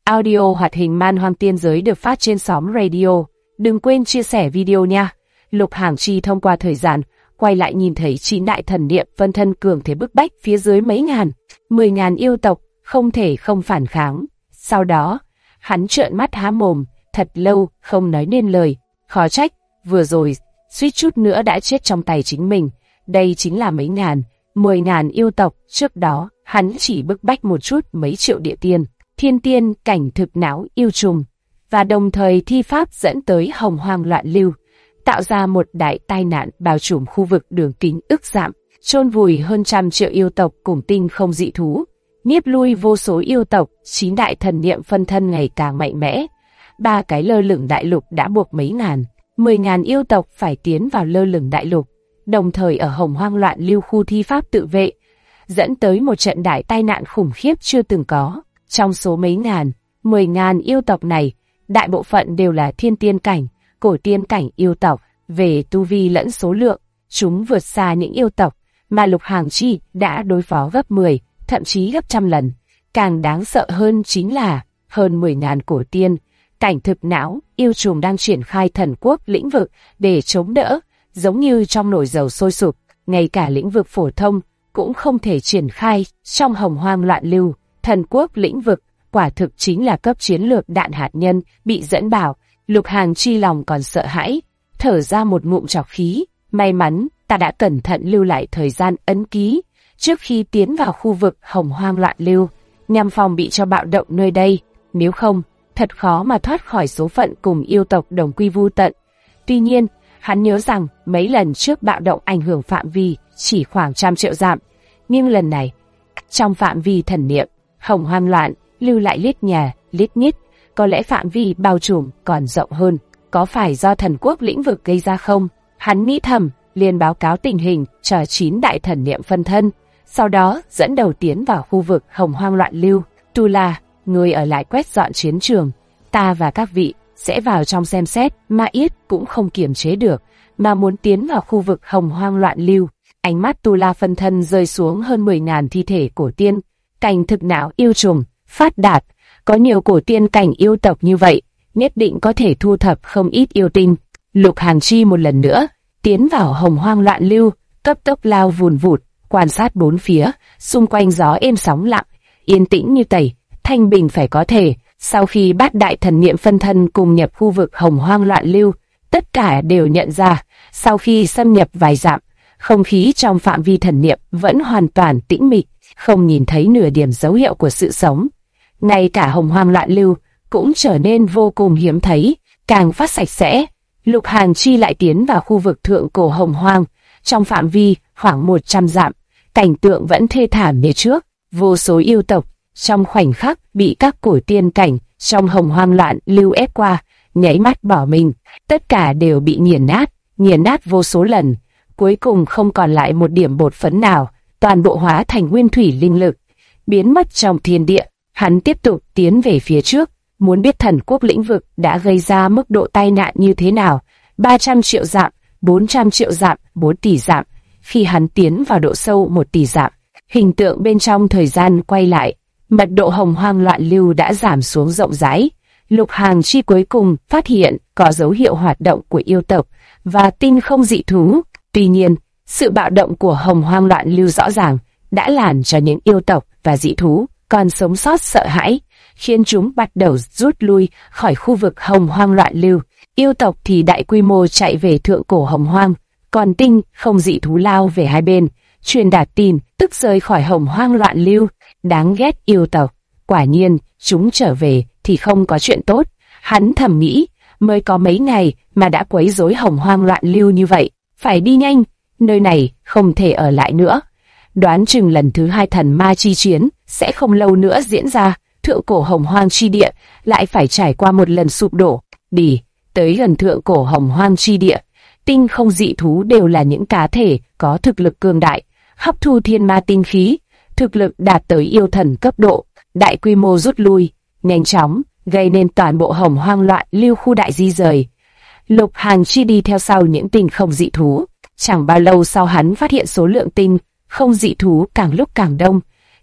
Audio hoạt hình Man Hoang Tiên Giới được phát trên Xóm Radio. Đừng quên chia sẻ video nha. Lục Hàng Chi thông qua thời gian, quay lại nhìn thấy 9 đại thần niệm phân thân cường thế bức bách phía dưới mấy ngàn, 10.000 yêu tộc, không thể không phản kháng. Sau đó, hắn trợn mắt há mồm, thật lâu không nói nên lời. Khó trách, vừa rồi, suýt chút nữa đã chết trong tay chính mình. Đây chính là mấy ngàn, 10.000 yêu tộc. Trước đó, hắn chỉ bức bách một chút mấy triệu địa tiên, thiên tiên, cảnh thực não yêu trùng, và đồng thời thi pháp dẫn tới hồng hoang loạn lưu, tạo ra một đại tai nạn bao trùm khu vực đường kính ức dặm, chôn vùi hơn 100 triệu yêu tộc cùng tinh không dị thú, nhiếp lui vô số yêu tộc. 9 đại thần niệm phân thân ngày càng mạnh mẽ. 3 cái lơ lửng đại lục đã buộc mấy ngàn, 10.000 yêu tộc phải tiến vào lơ lửng đại lục, đồng thời ở hồng hoang loạn lưu khu thi pháp tự vệ, dẫn tới một trận đại tai nạn khủng khiếp chưa từng có. Trong số mấy ngàn, 10.000 yêu tộc này, đại bộ phận đều là thiên tiên cảnh, cổ tiên cảnh yêu tộc. Về tu vi lẫn số lượng, chúng vượt xa những yêu tộc mà Lục Hàng Chi đã đối phó gấp 10, thậm chí gấp trăm lần. Càng đáng sợ hơn chính là hơn 10.000 cổ tiên, cảnh thực não, yêu trùng đang triển khai thần quốc lĩnh vực để chống đỡ, giống như trong nồi dầu sôi sục, ngay cả lĩnh vực phổ thông cũng không thể triển khai. Trong hồng hoang loạn lưu, thần quốc lĩnh vực quả thực chính là cấp chiến lược đạn hạt nhân bị dẫn bảo. Lục Hàng Chi lòng còn sợ hãi, thở ra một ngụm trọc khí. May mắn ta đã cẩn thận lưu lại thời gian ấn ký trước khi tiến vào khu vực hồng hoang loạn lưu, nhằm phòng bị cho bạo động nơi đây. Nếu không, thật khó mà thoát khỏi số phận cùng yêu tộc đồng quy vu tận. Tuy nhiên, hắn nhớ rằng mấy lần trước bạo động ảnh hưởng phạm vi chỉ khoảng 100 triệu dặm, nhưng lần này, trong phạm vi thần niệm, hồng hoang loạn lưu lại lít nhà, lít nhít, có lẽ phạm vi bao trùm còn rộng hơn. Có phải do thần quốc lĩnh vực gây ra không? Hắn nghĩ thầm, liền báo cáo tình hình cho 9 đại thần niệm phân thân, sau đó dẫn đầu tiến vào khu vực hồng hoang loạn lưu. Tu La, người ở lại quét dọn chiến trường, ta và các vị sẽ vào trong xem xét. Ma Yết cũng không kiềm chế được, mà muốn tiến vào khu vực hồng hoang loạn lưu. Ánh mắt Tu La phân thân rơi xuống hơn 10.000 thi thể cổ tiên, cảnh thực não yêu trùng. Phát đạt, có nhiều cổ tiên cảnh yêu tộc như vậy, nhất định có thể thu thập không ít yêu tinh. Lục Hàng Chi một lần nữa tiến vào hồng hoang loạn lưu, cấp tốc lao vùn vụt, quan sát bốn phía, xung quanh gió êm sóng lặng, yên tĩnh như tẩy, thanh bình phải có thể. Sau khi bát đại thần niệm phân thân cùng nhập khu vực hồng hoang loạn lưu, tất cả đều nhận ra, sau khi xâm nhập vài dặm, không khí trong phạm vi thần niệm vẫn hoàn toàn tĩnh mịch, không nhìn thấy nửa điểm dấu hiệu của sự sống. Ngay cả hồng hoang loạn lưu cũng trở nên vô cùng hiếm thấy, càng phát sạch sẽ. Lục Hàng Chi lại tiến vào khu vực thượng cổ hồng hoang, trong phạm vi khoảng 100 dặm, cảnh tượng vẫn thê thảm như trước. Vô số yêu tộc trong khoảnh khắc bị các cổ tiên cảnh trong hồng hoang loạn lưu ép qua, nháy mắt bỏ mình, tất cả đều bị nghiền nát vô số lần, cuối cùng không còn lại một điểm bột phấn nào, toàn bộ hóa thành nguyên thủy linh lực, biến mất trong thiên địa. Hắn tiếp tục tiến về phía trước, muốn biết thần quốc lĩnh vực đã gây ra mức độ tai nạn như thế nào. 300 triệu dặm, 400 triệu dặm, 4 tỷ dặm. Khi hắn tiến vào độ sâu 1 tỷ dặm, hình tượng bên trong thời gian quay lại, mật độ hồng hoang loạn lưu đã giảm xuống rộng rãi. Lục Hàng Chi cuối cùng phát hiện có dấu hiệu hoạt động của yêu tộc và tinh không dị thú. Tuy nhiên, sự bạo động của hồng hoang loạn lưu rõ ràng đã làm cho những yêu tộc và dị thú còn sống sót sợ hãi, khiến chúng bắt đầu rút lui khỏi khu vực hồng hoang loạn lưu. Yêu tộc thì đại quy mô chạy về thượng cổ hồng hoang, còn tinh không dị thú lao về hai bên, truyền đạt tin tức rời khỏi hồng hoang loạn lưu. Đáng ghét yêu tộc, quả nhiên chúng trở về thì không có chuyện tốt. Hắn thầm nghĩ, mới có mấy ngày mà đã quấy rối hồng hoang loạn lưu như vậy, phải đi nhanh, nơi này không thể ở lại nữa. Đoán chừng lần thứ 2 thần ma chi chiến sẽ không lâu nữa diễn ra, thượng cổ hồng hoang chi địa lại phải trải qua một lần sụp đổ. Đi tới gần thượng cổ hồng hoang chi địa, tinh không dị thú đều là những cá thể có thực lực cường đại, hấp thu thiên ma tinh khí, thực lực đạt tới yêu thần cấp độ, đại quy mô rút lui, nhanh chóng gây nên toàn bộ hồng hoang loạn lưu khu đại di rời. Lục Hàng Chi đi theo sau những tinh không dị thú, chẳng bao lâu sau hắn phát hiện số lượng tinh không dị thú càng lúc càng đông,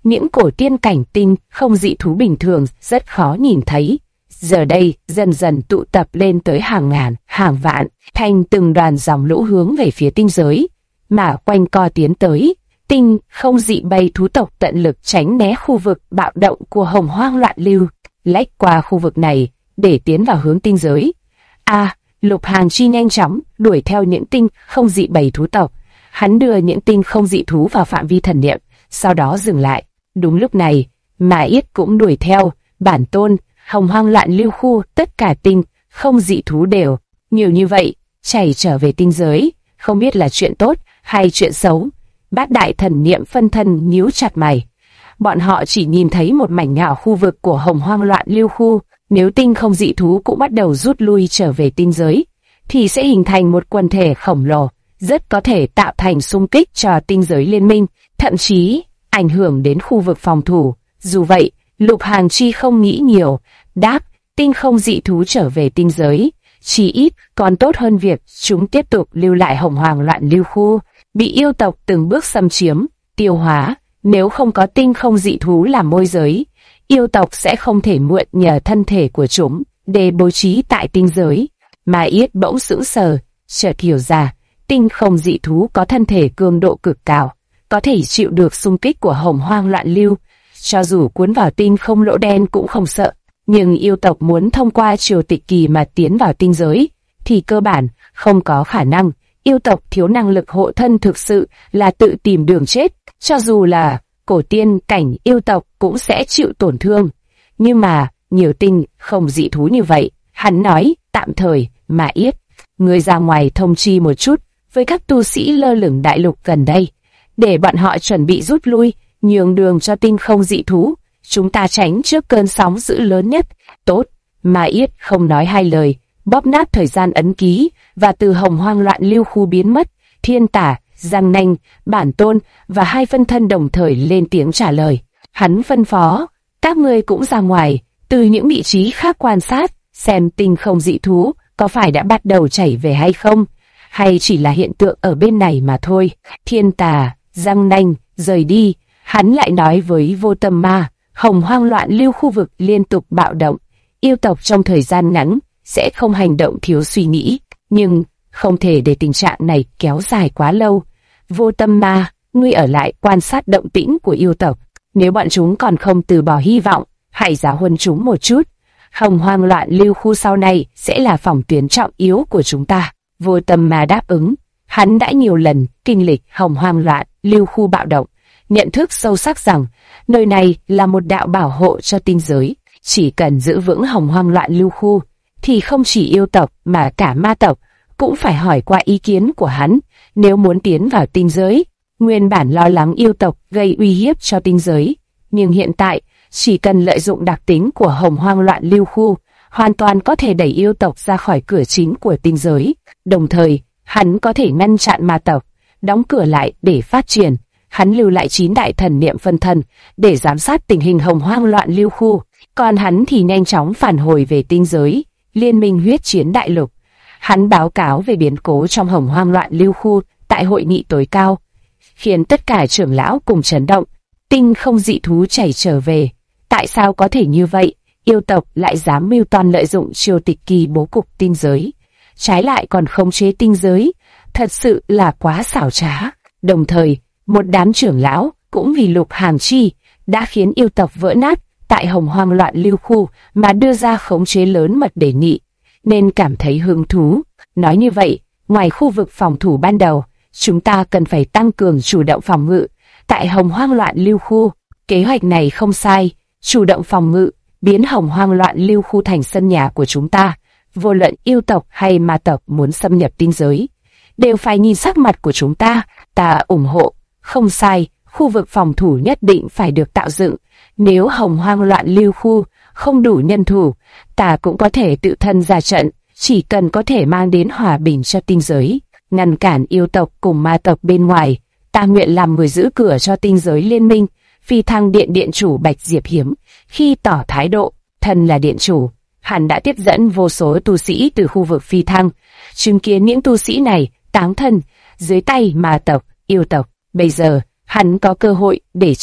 những cổ tiên cảnh tinh không dị thú bình thường rất khó nhìn thấy. Giờ đây dần dần tụ tập lên tới hàng ngàn, hàng vạn, thành từng đoàn dòng lũ hướng về phía tinh giới, mà quanh co tiến tới. Tinh không dị bầy thú tộc tận lực tránh né khu vực bạo động của hồng hoang loạn lưu, lách qua khu vực này để tiến vào hướng tinh giới. Lục Hàn Chi nhanh chóng đuổi theo những tinh không dị bầy thú tộc. Hắn đưa những tinh không dị thú vào phạm vi thần niệm, sau đó dừng lại. Đúng lúc này, Ma Yết cũng đuổi theo. Bản tôn, hồng hoang loạn lưu khu, tất cả tinh không dị thú đều nhiều như vậy chảy trở về tinh giới, không biết là chuyện tốt hay chuyện xấu. Bát đại thần niệm phân thân nhíu chặt mày. Bọn họ chỉ nhìn thấy một mảnh nhỏ khu vực của hồng hoang loạn lưu khu. Nếu tinh không dị thú cũng bắt đầu rút lui trở về tinh giới, thì sẽ hình thành một quần thể khổng lồ, rất có thể tạo thành xung kích cho tinh giới liên minh, thậm chí ảnh hưởng đến khu vực phòng thủ. Dù vậy, Lục Hàn Chi không nghĩ nhiều, đáp, tinh không dị thú trở về tinh giới, chỉ ít còn tốt hơn việc chúng tiếp tục lưu lại hồng hoang loạn lưu khu, bị yêu tộc từng bước xâm chiếm, tiêu hóa. Nếu không có tinh không dị thú làm môi giới, yêu tộc sẽ không thể mượn nhờ thân thể của chúng để bố trí tại tinh giới. Ma Yết bỗng sững sờ, chợt hiểu ra, tinh không dị thú có thân thể cường độ cực cao, có thể chịu được xung kích của hồng hoang loạn lưu, cho dù cuốn vào tinh không lỗ đen cũng không sợ. Nhưng yêu tộc muốn thông qua triều tịch kỳ mà tiến vào tinh giới, thì cơ bản không có khả năng. Yêu tộc thiếu năng lực hộ thân thực sự là tự tìm đường chết, cho dù là cổ tiên cảnh yêu tộc cũng sẽ chịu tổn thương. Nhưng mà, nhiều tinh không dị thú như vậy, hắn nói, tạm thời, Ma Yết, người ra ngoài thông chi một chút với các tu sĩ lơ lửng đại lục gần đây, để bọn họ chuẩn bị rút lui, nhường đường cho tinh không dị thú, chúng ta tránh trước cơn sóng dữ lớn nhất. Tốt, Ma Yết không nói hai lời, bóp nát thời gian ấn ký, và từ hồng hoang loạn lưu khu biến mất. Thiên Tả, Giang Nanh, Bản Tôn và hai phân thân đồng thời lên tiếng trả lời. Hắn phân phó, các ngươi cũng ra ngoài, từ những vị trí khác quan sát, xem tinh không dị thú có phải đã bắt đầu chảy về hay không, hay chỉ là hiện tượng ở bên này mà thôi. Thiên Tà, Giang Nanh rời đi, hắn lại nói với Vô Tâm Ma, hồng hoang loạn lưu khu vực liên tục bạo động, yêu tộc trong thời gian ngắn sẽ không hành động thiếu suy nghĩ, nhưng không thể để tình trạng này kéo dài quá lâu. Vô Tâm Ma, ngươi ở lại quan sát động tĩnh của yêu tộc, nếu bọn chúng còn không từ bỏ hy vọng, hãy giáo huấn chúng một chút. Hồng hoang loạn lưu khu sau này sẽ là phòng tuyến trọng yếu của chúng ta. Vô Tâm Ma đáp ứng, hắn đã nhiều lần kinh lịch hồng hoang loạn lưu khu bạo động, nhận thức sâu sắc rằng nơi này là một đạo bảo hộ cho tinh giới. Chỉ cần giữ vững hồng hoang loạn lưu khu, thì không chỉ yêu tộc mà cả ma tộc cũng phải hỏi qua ý kiến của hắn nếu muốn tiến vào tinh giới. Nguyên bản lo lắng yêu tộc gây uy hiếp cho tinh giới, nhưng hiện tại chỉ cần lợi dụng đặc tính của hồng hoang loạn lưu khu, hoàn toàn có thể đẩy yêu tộc ra khỏi cửa chính của tinh giới. Đồng thời, hắn có thể ngăn chặn ma tộc, đóng cửa lại để phát triển. Hắn lưu lại 9 đại thần niệm phân thân để giám sát tình hình hồng hoang loạn lưu khu, còn hắn thì nhanh chóng phản hồi về tinh giới, liên minh huyết chiến đại lục. Hắn báo cáo về biến cố trong hồng hoang loạn lưu khu tại hội nghị tối cao, khiến tất cả trưởng lão cùng chấn động. Tinh không dị thú chảy trở về, tại sao có thể như vậy? Yêu tộc lại dám mưu toan lợi dụng triều tịch kỳ bố cục tinh giới, trái lại còn khống chế tinh giới, thật sự là quá xảo trá. Đồng thời, một đám trưởng lão cũng vì Lục Hàn Chi đã khiến yêu tộc vỡ nát tại hồng hoang loạn lưu khu mà đưa ra khống chế lớn mật đề nghị, nên cảm thấy hứng thú. Nói như vậy, ngoài khu vực phòng thủ ban đầu, chúng ta cần phải tăng cường chủ động phòng ngự tại hồng hoang loạn lưu khu. Kế hoạch này không sai, chủ động phòng ngự, biến hồng hoang loạn lưu khu thành sân nhà của chúng ta. Vô luận yêu tộc hay ma tộc muốn xâm nhập tinh giới, đều phải nhìn sắc mặt của chúng ta. Ta ủng hộ. Không sai, khu vực phòng thủ nhất định phải được tạo dựng. Nếu hồng hoang loạn lưu khu không đủ nhân thủ, ta cũng có thể tự thân ra trận, chỉ cần có thể mang đến hòa bình cho tinh giới, ngăn cản yêu tộc cùng ma tộc bên ngoài. Ta nguyện làm người giữ cửa cho tinh giới liên minh. Phi Thăng Điện điện chủ Bạch Diệp Hiếm khi tỏ thái độ thân là điện chủ, hắn đã tiếp dẫn vô số tu sĩ từ khu vực Phi Thăng, chứng kiến những tu sĩ này táng thân dưới tay ma tộc, yêu tộc. Bây giờ hắn có cơ hội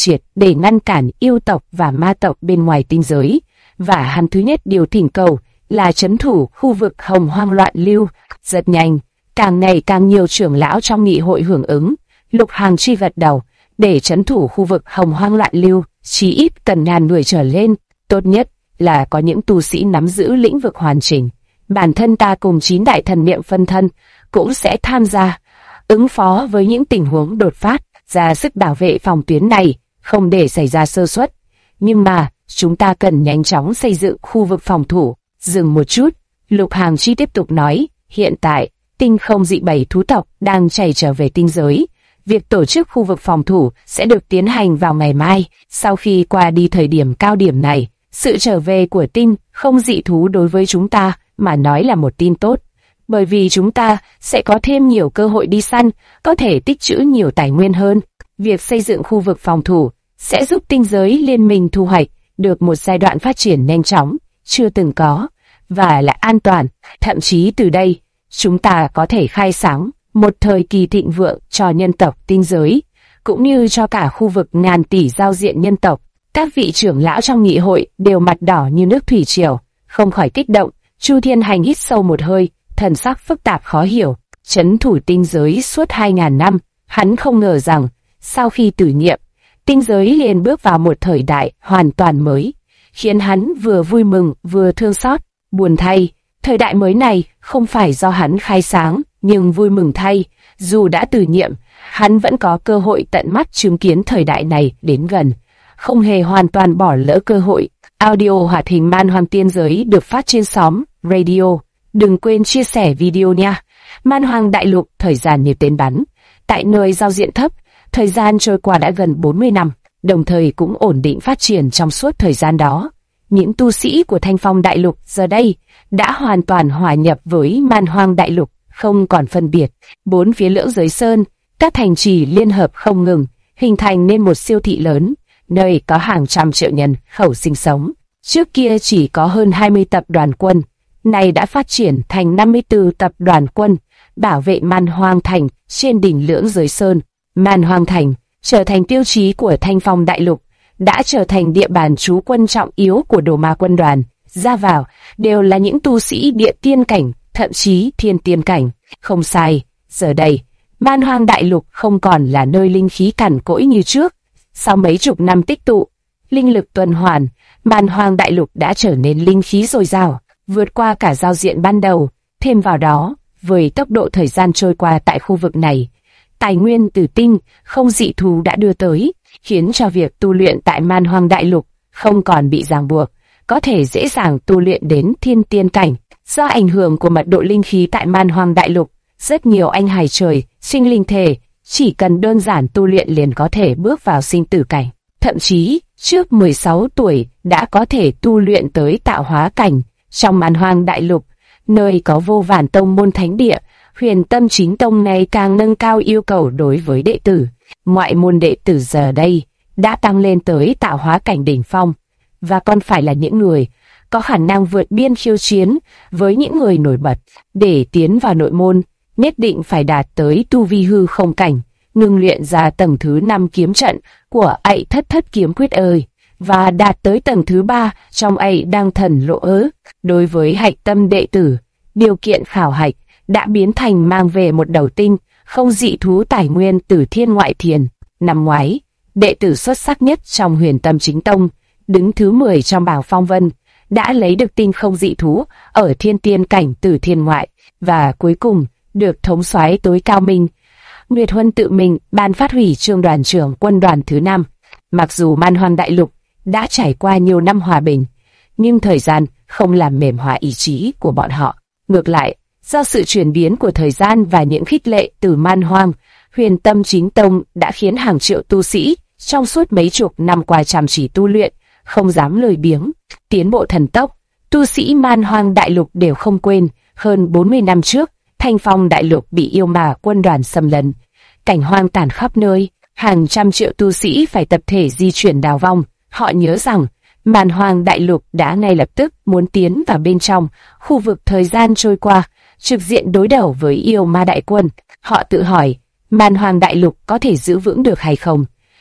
để ngăn cản yêu tộc và ma tộc bên ngoài tinh giới, và hắn thứ nhất điều thỉnh cầu là trấn thủ khu vực Hồng Hoang loạn lưu. Rất nhanh, càng ngày càng nhiều trưởng lão trong nghị hội hưởng ứng. Lục Hằng Chi gật đầu, để trấn thủ khu vực Hồng Hoang loạn lưu, chí ít cần 1000 người trở lên, tốt nhất là có những tu sĩ nắm giữ lĩnh vực hoàn chỉnh. Bản thân ta cùng 9 đại thần niệm phân thân cũng sẽ tham gia, ứng phó với những tình huống đột phát, ra sức bảo vệ phòng tuyến này, không để xảy ra sơ suất. Nhưng mà, chúng ta cần nhanh chóng xây dựng khu vực phòng thủ. Dừng một chút, Lục Hằng Chi tiếp tục nói, hiện tại, tinh không dị 7 thú tộc đang chảy trở về tinh giới. Việc tổ chức khu vực phòng thủ sẽ được tiến hành vào ngày mai. Sau khi qua đi thời điểm cao điểm này, sự trở về của tinh không dị thú đối với chúng ta mà nói là một tin tốt. Bởi vì chúng ta sẽ có thêm nhiều cơ hội đi săn, có thể tích trữ nhiều tài nguyên hơn. Việc xây dựng khu vực phòng thủ sẽ giúp tinh giới liên minh thu hoạch được một giai đoạn phát triển nhanh chóng, chưa từng có, và lại an toàn. Thậm chí từ đây, chúng ta có thể khai sáng một thời kỳ thịnh vượng cho nhân tộc tinh giới, cũng như cho cả khu vực ngàn tỷ giao diện nhân tộc. Các vị trưởng lão trong nghị hội đều mặt đỏ như nước thủy triều, không khỏi kích động. Chu Thiên Hành hít sâu một hơi, thần sắc phức tạp khó hiểu. Trấn thủ tinh giới suốt 2000 năm, hắn không ngờ rằng sau khi tử nhiệm, tinh giới liền bước vào một thời đại hoàn toàn mới, khiến hắn vừa vui mừng vừa thương xót. Buồn thay, thời đại mới này không phải do hắn khai sáng, nhưng vui mừng thay, dù đã tử nhiệm, hắn vẫn có cơ hội tận mắt chứng kiến thời đại này đến gần, không hề hoàn toàn bỏ lỡ cơ hội. Audio hoạt hình Man Hoang Tiên Giới được phát trên xóm Radio. Đừng quên chia sẻ video nha. Man Hoang Đại Lục, thời gian như tên bắn. Tại nơi giao diện thấp, thời gian trôi qua đã gần 40 năm, đồng thời cũng ổn định phát triển trong suốt thời gian đó. Những tu sĩ của Thanh Phong Đại Lục giờ đây đã hoàn toàn hòa nhập với Man Hoang Đại Lục, không còn phân biệt. Bốn phía Lưỡng Giới Sơn, các thành trì liên hợp không ngừng, hình thành nên một siêu thị lớn, nơi có hàng trăm triệu nhân khẩu sinh sống. Trước kia chỉ có hơn 20 tập đoàn quân, nay đã phát triển thành 54 tập đoàn quân, bảo vệ Man Hoang Thành trên đỉnh Lưỡng Giới Sơn. Man Hoang Thành trở thành tiêu chí của Thanh Phong Đại Lục, đã trở thành địa bàn trú quân trọng yếu của Đồ Ma quân đoàn. Ra vào đều là những tu sĩ địa tiên cảnh, thậm chí thiên tiên cảnh. Không sai, giờ đây, Man Hoang Đại Lục không còn là nơi linh khí cằn cỗi như trước. Sau mấy chục năm tích tụ, linh lực tuần hoàn, Man Hoang Đại Lục đã trở nên linh khí dồi dào, vượt qua cả giao diện ban đầu. Thêm vào đó, với tốc độ thời gian trôi qua tại khu vực này, tài nguyên từ tinh không dị thú đã đưa tới, khiến cho việc tu luyện tại Man Hoang Đại Lục không còn bị ràng buộc, có thể dễ dàng tu luyện đến thiên tiên cảnh. Do ảnh hưởng của mật độ linh khí tại Man Hoang Đại Lục, rất nhiều anh hài trời, sinh linh thể, chỉ cần đơn giản tu luyện liền có thể bước vào sinh tử cảnh. Thậm chí, trước 16 tuổi đã có thể tu luyện tới tạo hóa cảnh. Trong Man Hoang Đại Lục, nơi có vô vàn tông môn thánh địa, Huyền Tâm Chính Tông ngày càng nâng cao yêu cầu đối với đệ tử. Ngoại môn đệ tử giờ đây đã tăng lên tới tạo hóa cảnh đỉnh phong, và còn phải là những người có khả năng vượt biên khiêu chiến với những người nổi bật. Để tiến vào nội môn, nhất định phải đạt tới tu vi hư không cảnh, ngưng luyện ra tầng thứ 5 kiếm trận của Ậy Thất Thất Kiếm Quyết ơi, và đạt tới tầng thứ 3 trong Ậy Đăng Thần Lộ ớ. Đối với hạch tâm đệ tử, điều kiện khảo hạch đã biến thành mang về một đầu tinh không dị thú tài nguyên từ thiên ngoại thiền. Năm ngoái, đệ tử xuất sắc nhất trong Huyền Tâm Chính Tông, đứng thứ 10 trong bảng phong vân, đã lấy được tinh không dị thú ở thiên tiên cảnh từ thiên ngoại, và cuối cùng được thống soái tối cao Minh Nguyệt Huân tự mình ban phát huy chương đoàn trưởng quân đoàn thứ 5. Mặc dù Man Hoang Đại Lục đã trải qua nhiều năm hòa bình, nhưng thời gian không làm mềm hóa ý chí của bọn họ. Ngược lại, do sự chuyển biến của thời gian và những khích lệ từ Man Hoang, Huyền Tâm Chính Tông đã khiến hàng triệu tu sĩ trong suốt mấy chục năm qua chăm chỉ tu luyện, không dám lười biếng, tiến bộ thần tốc. Tu sĩ Man Hoang Đại Lục đều không quên, hơn 40 năm trước, Thanh Phong Đại Lục bị yêu ma quân đoàn xâm lấn, cảnh hoang tàn khắp nơi, hàng trăm triệu tu sĩ phải tập thể di chuyển đào vong. Họ nhớ rằng, Man Hoang Đại Lục đã ngay lập tức muốn tiến vào bên trong khu vực thời gian trôi qua, trực diện đối đầu với yêu ma đại quân. Họ tự hỏi, Man Hoang Đại Lục có thể giữ vững được hay không?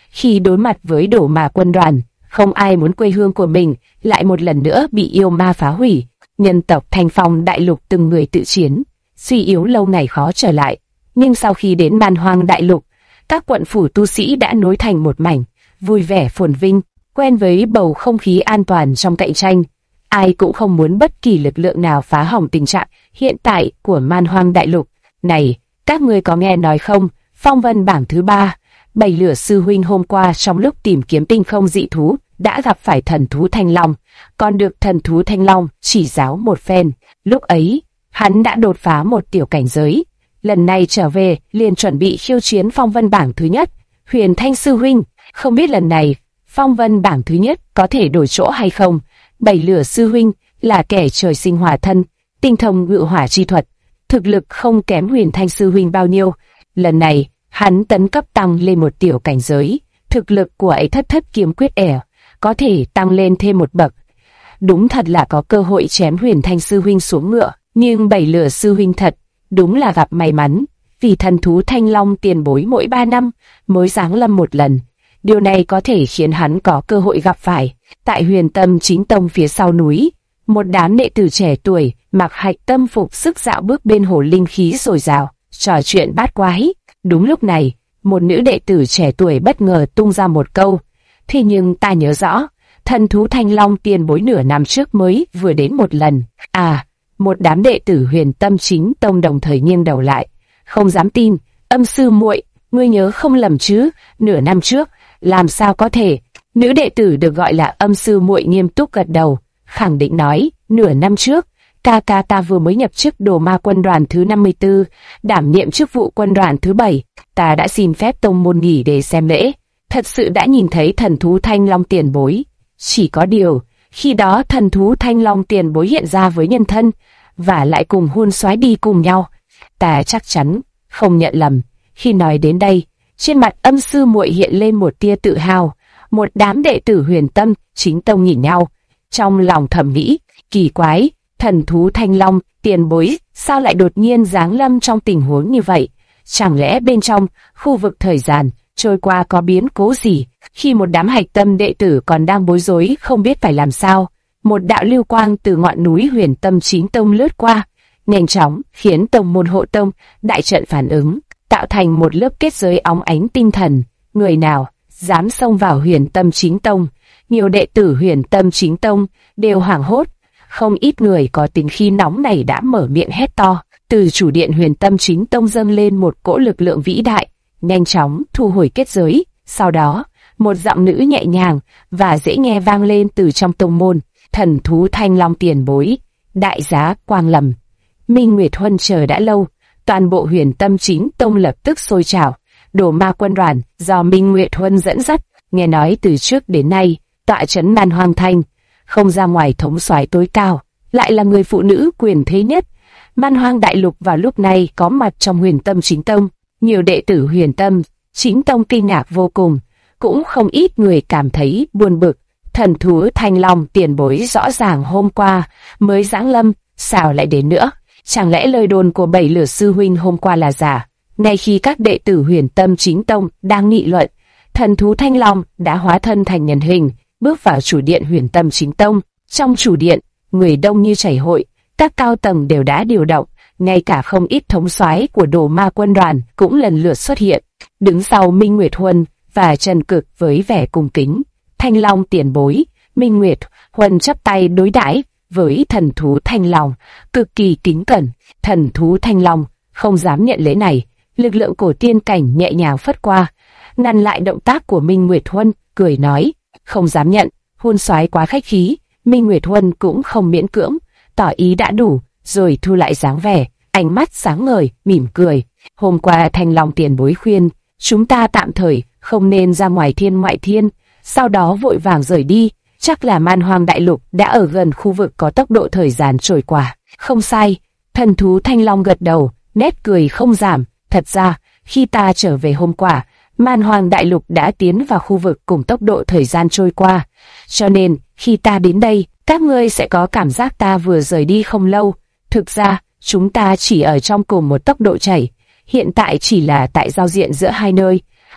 Khi đối mặt với đổ ma quân đoàn, không ai muốn quê hương của mình lại một lần nữa bị yêu ma phá hủy. Nhân tộc Thanh Phong đại lục từng người tự chiến, suy yếu lâu ngày khó trở lại. Nhưng sau khi đến Man Hoang đại lục, các quận phủ tu sĩ đã nối thành một mảnh, vui vẻ phồn vinh, quen với bầu không khí an toàn trong cạnh tranh. Ai cũng không muốn bất kỳ lực lượng nào phá hỏng tình trạng hiện tại của Man Hoang đại lục. Này, các ngươi có nghe nói không, phong vân bảng thứ 3, Bảy Lửa sư huynh hôm qua trong lúc tìm kiếm tinh không dị thú đã gặp phải thần thú Thanh Long, còn được thần thú Thanh Long chỉ giáo một phen. Lúc ấy, hắn đã đột phá một tiểu cảnh giới. Lần này trở về liền chuẩn bị khiêu chiến phong vân bảng thứ nhất. Huyền Thanh sư huynh, không biết lần này phong vân bảng thứ nhất có thể đổi chỗ hay không? Bảy Lửa sư huynh là kẻ trời sinh hỏa thân, tinh thông ngự hỏa chi thuật, thực lực không kém Huyền Thanh sư huynh bao nhiêu. Lần này, hắn tấn cấp tăng lên một tiểu cảnh giới, thực lực của ấy thất thất kiếm quyết có thể tăng lên thêm một bậc. Đúng thật là có cơ hội chém Huyền Thanh sư huynh xuống ngựa, nhưng Bảy Lửa sư huynh thật, đúng là gặp may mắn, vì thần thú Thanh Long tiền bối mỗi 3 năm mới giáng lâm một lần. Điều này có thể khiến hắn có cơ hội gặp phải. Tại Huyền Tâm Chính Tông phía sau núi, một đám đệ tử trẻ tuổi mặc hạch tâm phục sức dạo bước bên hồ linh khí dồi dào, trò chuyện bát quái. Đúng lúc này, một nữ đệ tử trẻ tuổi bất ngờ tung ra một câu. Thế nhưng ta nhớ rõ, thần thú Thanh Long tiền bối nửa năm trước mới vừa đến một lần. À, một đám đệ tử Huyền Tâm Chính Tông đồng thời nghiêng đầu lại, không dám tin. Âm sư muội, ngươi nhớ không lầm chứ? Nửa năm trước, làm sao có thể? Nữ đệ tử được gọi là Âm sư muội nghiêm túc gật đầu, khẳng định nói, nửa năm trước, ca ca ta vừa mới nhập chức Đồ Ma quân đoàn thứ 54, đảm nhiệm chức vụ quân đoàn thứ 7, ta đã xin phép tông môn nghỉ để xem lễ. Thật sự đã nhìn thấy thần thú Thanh Long tiền bối. Chỉ có điều, khi đó thần thú Thanh Long tiền bối hiện ra với nhân thân, và lại cùng Hun Soái đi cùng nhau. Ta chắc chắn không nhận lầm. Khi nói đến đây, trên mặt Âm sư muội hiện lên một tia tự hào. Một đám đệ tử Huyền Tâm Chính Tông nhìn nhau, trong lòng thầm nghĩ, kỳ quái, thần thú Thanh Long tiền bối sao lại đột nhiên giáng lâm trong tình huống như vậy? Chẳng lẽ bên trong khu vực thời gian trôi qua có biến cố gì? Khi một đám hạch tâm đệ tử còn đang bối rối không biết phải làm sao, một đạo lưu quang từ ngọn núi Huyền Tâm Chính Tông lướt qua, nhanh chóng khiến tông môn hộ tông đại trận phản ứng, tạo thành một lớp kết giới óng ánh tinh thần. Người nào dám xông vào Huyền Tâm Chính Tông? Nhiều đệ tử Huyền Tâm Chính Tông đều hoảng hốt. Không ít người có tính khí nóng này đã mở miệng hét to. Từ chủ điện Huyền Tâm Chính Tông dâng lên một cỗ lực lượng vĩ đại, nhanh chóng thu hồi kết giới. Sau đó, một giọng nữ nhẹ nhàng và dễ nghe vang lên từ trong tông môn. Thần thú Thanh Long tiền bối, đại giá quang lâm. Minh Nguyệt Huân chờ đã lâu, toàn bộ Huyền Tâm Chính Tông lập tức sôi trào. Đồ Ma quân đoàn do Minh Nguyệt Huân dẫn dắt, nghe nói từ trước đến nay tọa trấn Man Hoang Thành, không ra ngoài thống soái tối cao, lại là người phụ nữ quyền thế nhất. Man Hoang đại lục vào lúc này có mặt trong Huyền Tâm Chính Tông, nhiều đệ tử Huyền Tâm Chính Tông kinh ngạc vô cùng, cũng không ít người cảm thấy buồn bực. Thần thú Thanh Long tiền bối rõ ràng hôm qua mới giáng lâm, sao lại đến nữa? Chẳng lẽ lời đồn của Bảy Lửa sư huynh hôm qua là giả? Ngay khi các đệ tử Huyền Tâm Chính Tông đang nghị luận, thần thú Thanh Long đã hóa thân thành nhân hình, bước vào chủ điện Huyền Tâm Chính Tông. Trong chủ điện, người đông như chảy hội, các cao tầng đều đã điều động, ngay cả không ít thống soái của Đồ Ma quân đoàn cũng lần lượt xuất hiện, đứng sau Minh Nguyệt Huân và Trần Cực với vẻ cung kính. Thanh Long tiền bối, Minh Nguyệt Huân chắp tay đối đãi với thần thú Thanh Long, cực kỳ kính cẩn. Thần thú Thanh Long không dám nhận lễ này, lực lượng cổ tiên cảnh nhẹ nhàng phất qua, ngăn lại động tác của Minh Nguyệt Huân, cười nói, không dám nhận, Huân soái quá khách khí. Minh Nguyệt Huân cũng không miễn cưỡng, tỏ ý đã đủ, rồi thu lại dáng vẻ, ánh mắt sáng ngời, mỉm cười. Hôm qua Thanh Long tiền bối khuyên, chúng ta tạm thời không nên ra ngoài thiên ngoại thiên, sau đó vội vàng rời đi, chắc là Man Hoang đại lục đã ở gần khu vực có tốc độ thời gian trôi qua. Không sai, thần thú Thanh Long gật đầu, nét cười không giảm. Thật ra, khi ta trở về hôm qua, Man Hoang đại lục đã tiến vào khu vực cùng tốc độ thời gian trôi qua, cho nên khi ta đến đây, các ngươi sẽ có cảm giác ta vừa rời đi không lâu. Thực ra, chúng ta chỉ ở trong cùng một tốc độ chảy, hiện tại chỉ là tại giao diện giữa hai nơi.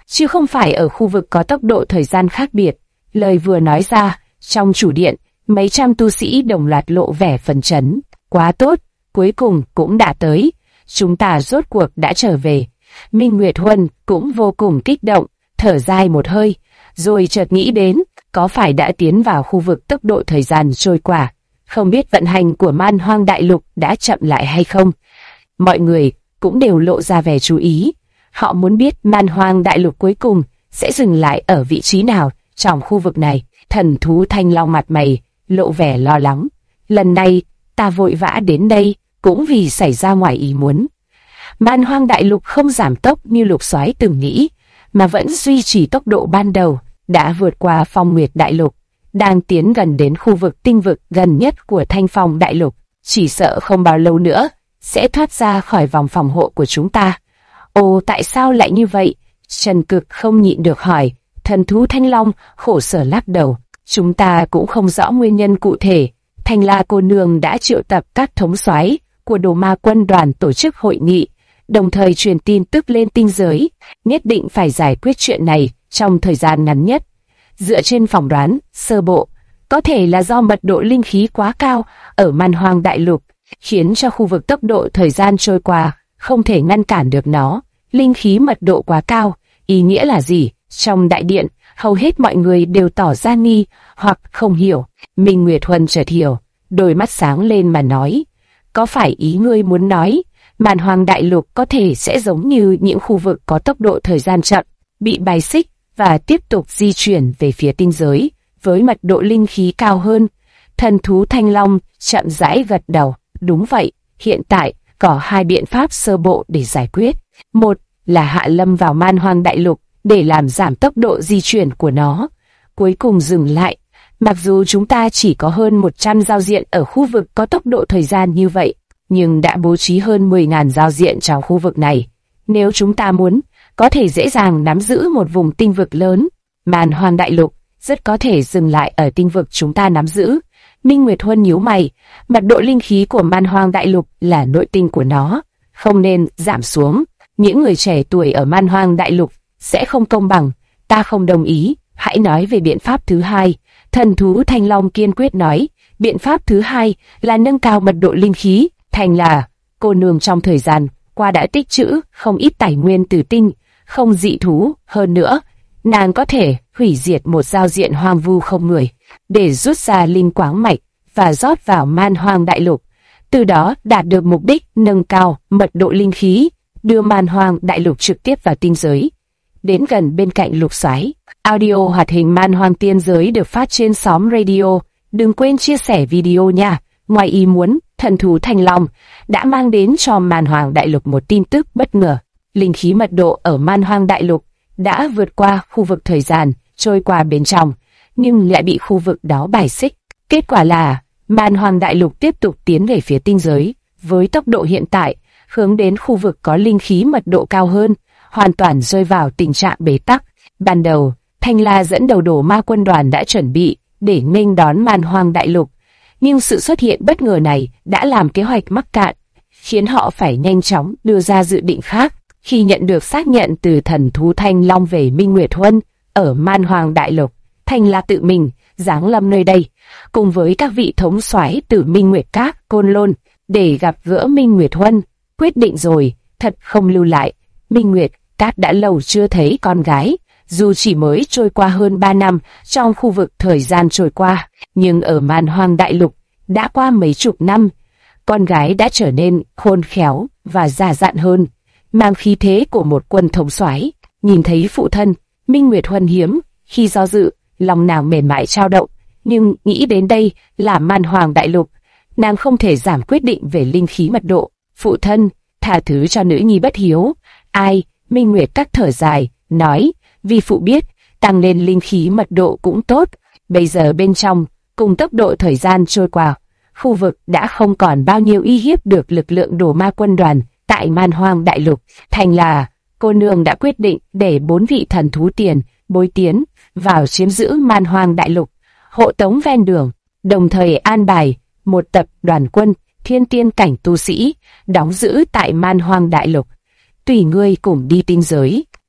chứ không phải ở khu vực có tốc độ thời gian khác biệt. Lời vừa nói ra, trong chủ điện, mấy trăm tu sĩ đồng loạt lộ vẻ phấn chấn. Quá tốt, cuối cùng cũng đã tới. Chúng ta rốt cuộc đã trở về. Minh Nguyệt Huân cũng vô cùng kích động, thở dài một hơi, rồi chợt nghĩ đến, có phải đã tiến vào khu vực tốc độ thời gian trôi qua. Không biết vận hành của Man Hoang Đại Lục đã chậm lại hay không. Mọi người cũng đều lộ ra vẻ chú ý. Họ muốn biết Man Hoang Đại Lục cuối cùng sẽ dừng lại ở vị trí nào trong khu vực này. Thần thú Thanh Long mặt mày lộ vẻ lo lắng. Lần này ta vội vã đến đây cũng vì xảy ra ngoài ý muốn. Man Hoang Đại Lục không giảm tốc như Lục Soái từng nghĩ, mà vẫn duy trì tốc độ ban đầu, đã vượt qua Phong Nguyệt Đại Lục, đang tiến gần đến khu vực tinh vực gần nhất của Thanh Phong Đại Lục, chỉ sợ không bao lâu nữa sẽ thoát ra khỏi vòng phòng hộ của chúng ta. Ồ, tại sao lại như vậy? Trần Cực không nhịn được hỏi. Thần thú Thanh Long khổ sở lắc đầu. Chúng ta cũng không rõ nguyên nhân cụ thể. Thanh La cô nương đã triệu tập các thống soái của Đồ Ma quân đoàn tổ chức hội nghị, đồng thời truyền tin tức lên tinh giới, nhất định phải giải quyết chuyện này trong thời gian ngắn nhất. Dựa trên phỏng đoán sơ bộ, có thể là do mật độ linh khí quá cao ở Man Hoang Đại Lục, khiến cho khu vực tốc độ thời gian trôi qua không thể ngăn cản được nó. Linh khí mật độ quá cao, ý nghĩa là gì? Trong đại điện, hầu hết mọi người đều tỏ ra nghi hoặc không hiểu. Minh Nguyệt Huân chợt hiểu, đôi mắt sáng lên mà nói, có phải ý ngươi muốn nói Man Hoang Đại Lục có thể sẽ giống như những khu vực có tốc độ thời gian chậm, bị bài xích và tiếp tục di chuyển về phía tinh giới với mật độ linh khí cao hơn? Thần thú Thanh Long chậm rãi gật đầu. Đúng vậy, hiện tại có hai biện pháp sơ bộ để giải quyết. Một là hạ lâm vào Man Hoang Đại Lục để làm giảm tốc độ di chuyển của nó, cuối cùng dừng lại. Mặc dù chúng ta chỉ có hơn 100 giao diện ở khu vực có tốc độ thời gian như vậy, nhưng đã bố trí hơn 10.000 giao diện trong khu vực này. Nếu chúng ta muốn, có thể dễ dàng nắm giữ một vùng tinh vực lớn. Man Hoang Đại Lục rất có thể dừng lại ở tinh vực chúng ta nắm giữ. Minh Nguyệt Huân nhíu mày, mật độ linh khí của Man Hoang Đại Lục là nội tinh của nó, không nên giảm xuống. Những người trẻ tuổi ở Man Hoang Đại Lục sẽ không công bằng, ta không đồng ý. Hãy nói về biện pháp thứ hai. Thần thú Thanh Long kiên quyết nói, biện pháp thứ hai là nâng cao mật độ linh khí. Thành là, cô nương trong thời gian qua đã tích trữ không ít tài nguyên từ tinh, không dị thú. Hơn nữa, nàng có thể hủy diệt một giao diện hoang vu không người, để rút ra linh quáng mạch và rót vào Man Hoang Đại Lục, từ đó đạt được mục đích nâng cao mật độ linh khí, đưa Man Hoang Đại Lục trực tiếp vào tinh giới, đến gần bên cạnh Lục Soái. Audio hoạt hình Man Hoang Tiên Giới được phát trên xóm radio. Đừng quên chia sẻ video nha. Ngoài ý muốn, thần thú Thanh Long đã mang đến cho Man Hoang Đại Lục một tin tức bất ngờ. Linh khí mật độ ở Man Hoang Đại Lục đã vượt qua khu vực thời gian trôi qua bên trong, nhưng lại bị khu vực đó bài xích. Kết quả là Man Hoang Đại Lục tiếp tục tiến về phía tinh giới với tốc độ hiện tại, hướng đến khu vực có linh khí mật độ cao hơn, hoàn toàn rơi vào tình trạng bế tắc. Ban đầu, Thanh La dẫn đầu Đồ Ma quân đoàn đã chuẩn bị để nghênh đón Man Hoang Đại Lục, nhưng sự xuất hiện bất ngờ này đã làm kế hoạch mắc cạn, khiến họ phải nhanh chóng đưa ra dự định khác. Khi nhận được xác nhận từ thần thú Thanh Long về Minh Nguyệt Huân ở Man Hoang Đại Lục, Thanh La tự mình giáng lâm nơi đây, cùng với các vị thống soái từ Minh Nguyệt Các, Côn Lôn, để gặp gỡ Minh Nguyệt Huân. Quyết định rồi, thật không lưu lại. Minh Nguyệt Các đã lâu chưa thấy con gái, dù chỉ mới trôi qua hơn 3 năm trong khu vực thời gian trôi qua, nhưng ở Man Hoang Đại Lục đã qua mấy chục năm, con gái đã trở nên khôn khéo và già dặn hơn, mang khí thế của một quân thống soái. Nhìn thấy phụ thân, Minh Nguyệt Huân hiếm khi do dự, lòng nàng mềm mại trao động, nhưng nghĩ đến đây là Man Hoang Đại Lục, nàng không thể giảm quyết định về linh khí mật độ. Phụ thân, tha thứ cho nữ nhi bất hiếu. Ai? Minh Nguyệt Các thở dài, nói, vì phụ biết, tăng lên linh khí mật độ cũng tốt. Bây giờ bên trong, cùng tốc độ thời gian trôi qua, khu vực đã không còn bao nhiêu uy hiếp được lực lượng Đồ Ma quân đoàn tại Man Hoang Đại Lục. Thành là, cô nương đã quyết định để 4 vị thần thú tiền bối tiến vào chiếm giữ Man Hoang Đại Lục, hộ tống ven đường, đồng thời an bài một tập đoàn quân thiên tiên cảnh tu sĩ đóng giữ tại Man Hoang Đại Lục. Tùy ngươi cùng đi tinh giới.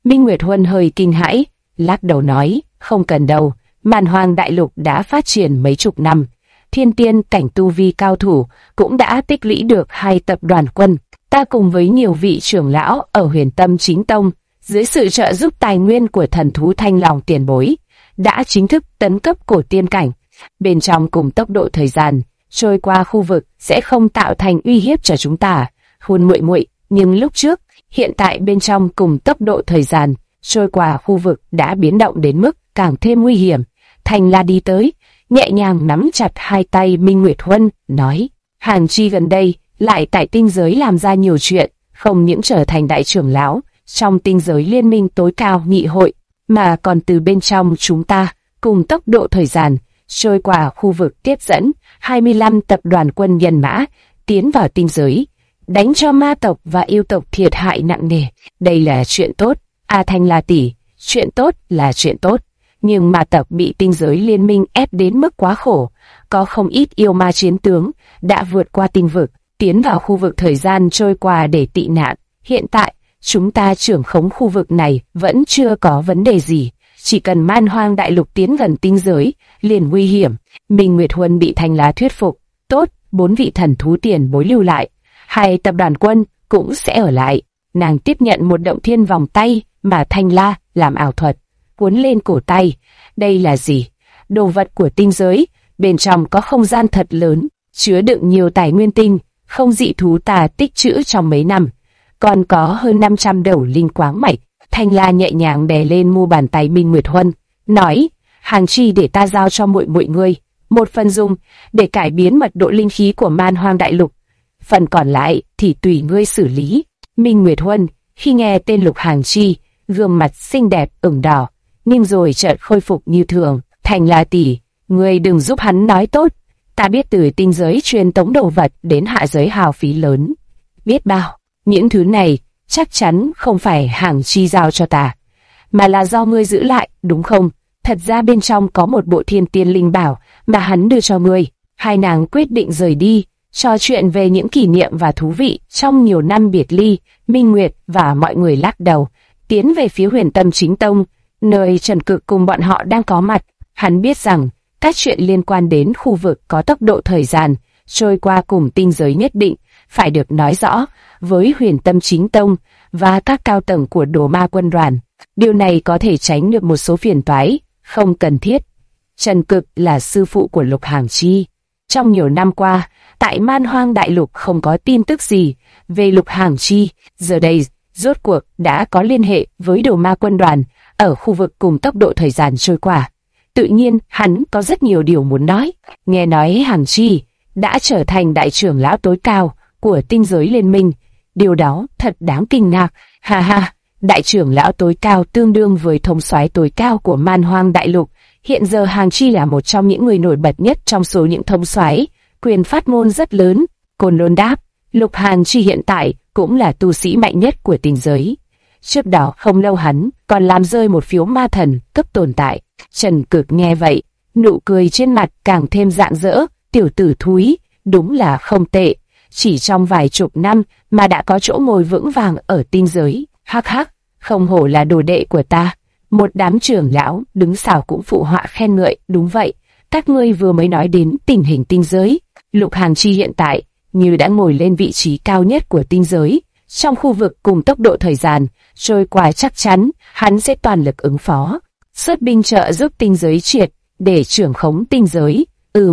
Minh Nguyệt Huân hơi kinh hãi, lắc đầu nói, không cần đâu, Man Hoang đại lục đã phát triển mấy chục năm, thiên tiên cảnh tu vi cao thủ cũng đã tích lũy được 2 tập đoàn quân. Ta cùng với nhiều vị trưởng lão ở Huyền Tâm Chính Tông, dưới sự trợ giúp tài nguyên của thần thú Thanh Long tiền bối, đã chính thức tấn cấp cổ tiên cảnh. Bên trong cùng tốc độ thời gian trôi qua khu vực sẽ không tạo thành uy hiếp cho chúng ta. Huân muội muội, nhưng lúc trước, hiện tại bên trong cùng tốc độ thời gian trôi qua khu vực đã biến động đến mức càng thêm nguy hiểm. Thành La đi tới, nhẹ nhàng nắm chặt hai tay Minh Nguyệt Huân, nói: Hàn Chi gần đây lại tại tinh giới làm ra nhiều chuyện, không những trở thành đại trưởng lão trong tinh giới liên minh tối cao nghị hội, mà còn từ bên trong chúng ta cùng tốc độ thời gian trôi qua khu vực tiếp dẫn 25 tập đoàn quân nhân mã tiến vào tinh giới, đánh cho ma tộc và yêu tộc thiệt hại nặng nề. Đây là chuyện tốt, Thanh La tỷ, chuyện tốt là chuyện tốt. Nhưng ma tộc bị tinh giới liên minh ép đến mức quá khổ, có không ít yêu ma chiến tướng đã vượt qua tinh vực, tiến vào khu vực thời gian trôi qua để tị nạn. Hiện tại, chúng ta trưởng khống khu vực này vẫn chưa có vấn đề gì, chỉ cần Man Hoang đại lục tiến gần tinh giới, liền nguy hiểm. Minh Nguyệt Huân bị Thanh La thuyết phục, tốt, 4 vị thần thú tiền bối lưu lại, 2 tập đoàn quân cũng sẽ ở lại. Nàng tiếp nhận một động thiên vòng tay mà Thanh La làm ảo thuật, cuốn lên cổ tay. Đây là gì? Đồ vật của tinh giới, bên trong có không gian thật lớn, chứa đựng nhiều tài nguyên tinh, không dị thú ta tích trữ trong mấy năm, còn có hơn 500 đầu linh quáng mạch. Thanh La nhẹ nhàng đè lên mu bàn tay Minh Nguyệt Huân, nói: Hàng Chi để ta giao cho muội muội ngươi, một phần dùng để cải biến mật độ linh khí của Man Hoang đại lục, phần còn lại thì tùy ngươi xử lý. Minh Nguyệt Huân khi nghe tên Lục Hàng Chi, gương mặt xinh đẹp ửng đỏ, nhưng rồi chợt khôi phục như thường. Thanh La tỷ, ngươi đừng giúp hắn nói tốt. Ta biết từ tinh giới truyền tống đồ vật đến hạ giới hào phí lớn, biết bao. Những thứ này chắc chắn không phải Hàng Chi giao cho ta, mà là do ngươi giữ lại, đúng không? Thật ra bên trong có một bộ thiên tiên linh bảo mà hắn đưa cho ngươi. Hai nàng quyết định rời đi, trò chuyện về những kỷ niệm và thú vị trong nhiều năm biệt ly. Minh Nguyệt và mọi người lắc đầu, tiến về phía Huyền Tâm Chính Tông, nơi Trần Cực cùng bọn họ đang có mặt. Hắn biết rằng các chuyện liên quan đến khu vực có tốc độ thời gian trôi qua cùng tinh giới nhất định phải được nói rõ với Huyền Tâm Chính Tông và các cao tầng của Đồ Ma Quân đoàn. Điều này có thể tránh được một số phiền toái không cần thiết. Trần Cực là sư phụ của Lục Hàng Chi. Trong nhiều năm qua, tại Man Hoang đại lục không có tin tức gì về Lục Hàng Chi. Giờ đây, rốt cuộc đã có liên hệ với Đồ Ma Quân đoàn ở khu vực cùng tốc độ thời gian trôi qua. Tự nhiên, hắn có rất nhiều điều muốn nói. Nghe nói Hàng Chi đã trở thành đại trưởng lão tối cao của tinh giới liên minh. Điều đó thật đáng kinh ngạc. Ha ha, đại trưởng lão tối cao tương đương với thống soái tối cao của Man Hoang đại lục. Hiện giờ Hàng Chi là một trong những người nổi bật nhất trong số những thống soái, quyền phát ngôn rất lớn. Côn Lôn đáp, Lục Hàng Chi hiện tại cũng là tu sĩ mạnh nhất của tinh giới. Trước đó không lâu hắn còn làm rơi một phiếu ma thần cấp tồn tại. Trần Cực nghe vậy, nụ cười trên mặt càng thêm rạng rỡ. Tiểu tử thúi, đúng là không tệ. Chỉ trong vài chục năm mà đã có chỗ ngồi vững vàng ở tinh giới. Hắc hắc, không hổ là đồ đệ của ta. Một đám trưởng lão đứng xào cũng phụ họa khen ngợi. Đúng vậy, các ngươi vừa mới nói đến tình hình tinh giới. Lục Hàng Chi hiện tại như đã ngồi lên vị trí cao nhất của tinh giới. Trong khu vực cùng tốc độ thời gian trôi qua, chắc chắn hắn sẽ toàn lực ứng phó, xuất binh trợ giúp tinh giới triệt để trưởng khống tinh giới.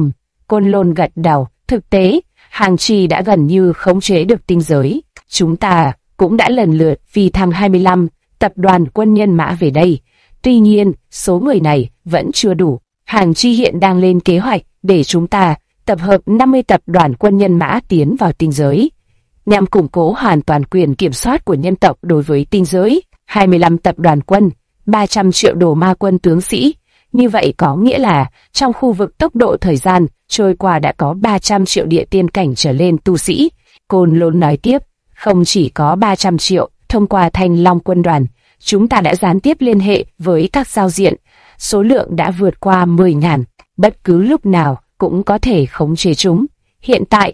Côn Lôn gật đầu. Thực tế, Hàng Chi đã gần như khống chế được tinh giới. Chúng ta cũng đã lần lượt phi thăng 25 tập đoàn quân nhân mã về đây. Tuy nhiên, số người này vẫn chưa đủ. Hàng Chi hiện đang lên kế hoạch để chúng ta tập hợp 50 tập đoàn quân nhân mã tiến vào tinh giới, nhằm củng cố hoàn toàn quyền kiểm soát của nhân tộc đối với tinh giới. 25 tập đoàn quân, 300 triệu đồ ma quân tướng sĩ. Như vậy có nghĩa là trong khu vực tốc độ thời gian trôi qua đã có 300 triệu địa tiên cảnh trở lên tu sĩ. Côn Lôn nói tiếp, không chỉ có 300 triệu, thông qua Thanh Long quân đoàn, chúng ta đã gián tiếp liên hệ với các giao diện, số lượng đã vượt qua 10.000, bất cứ lúc nào cũng có thể khống chế chúng. Hiện tại,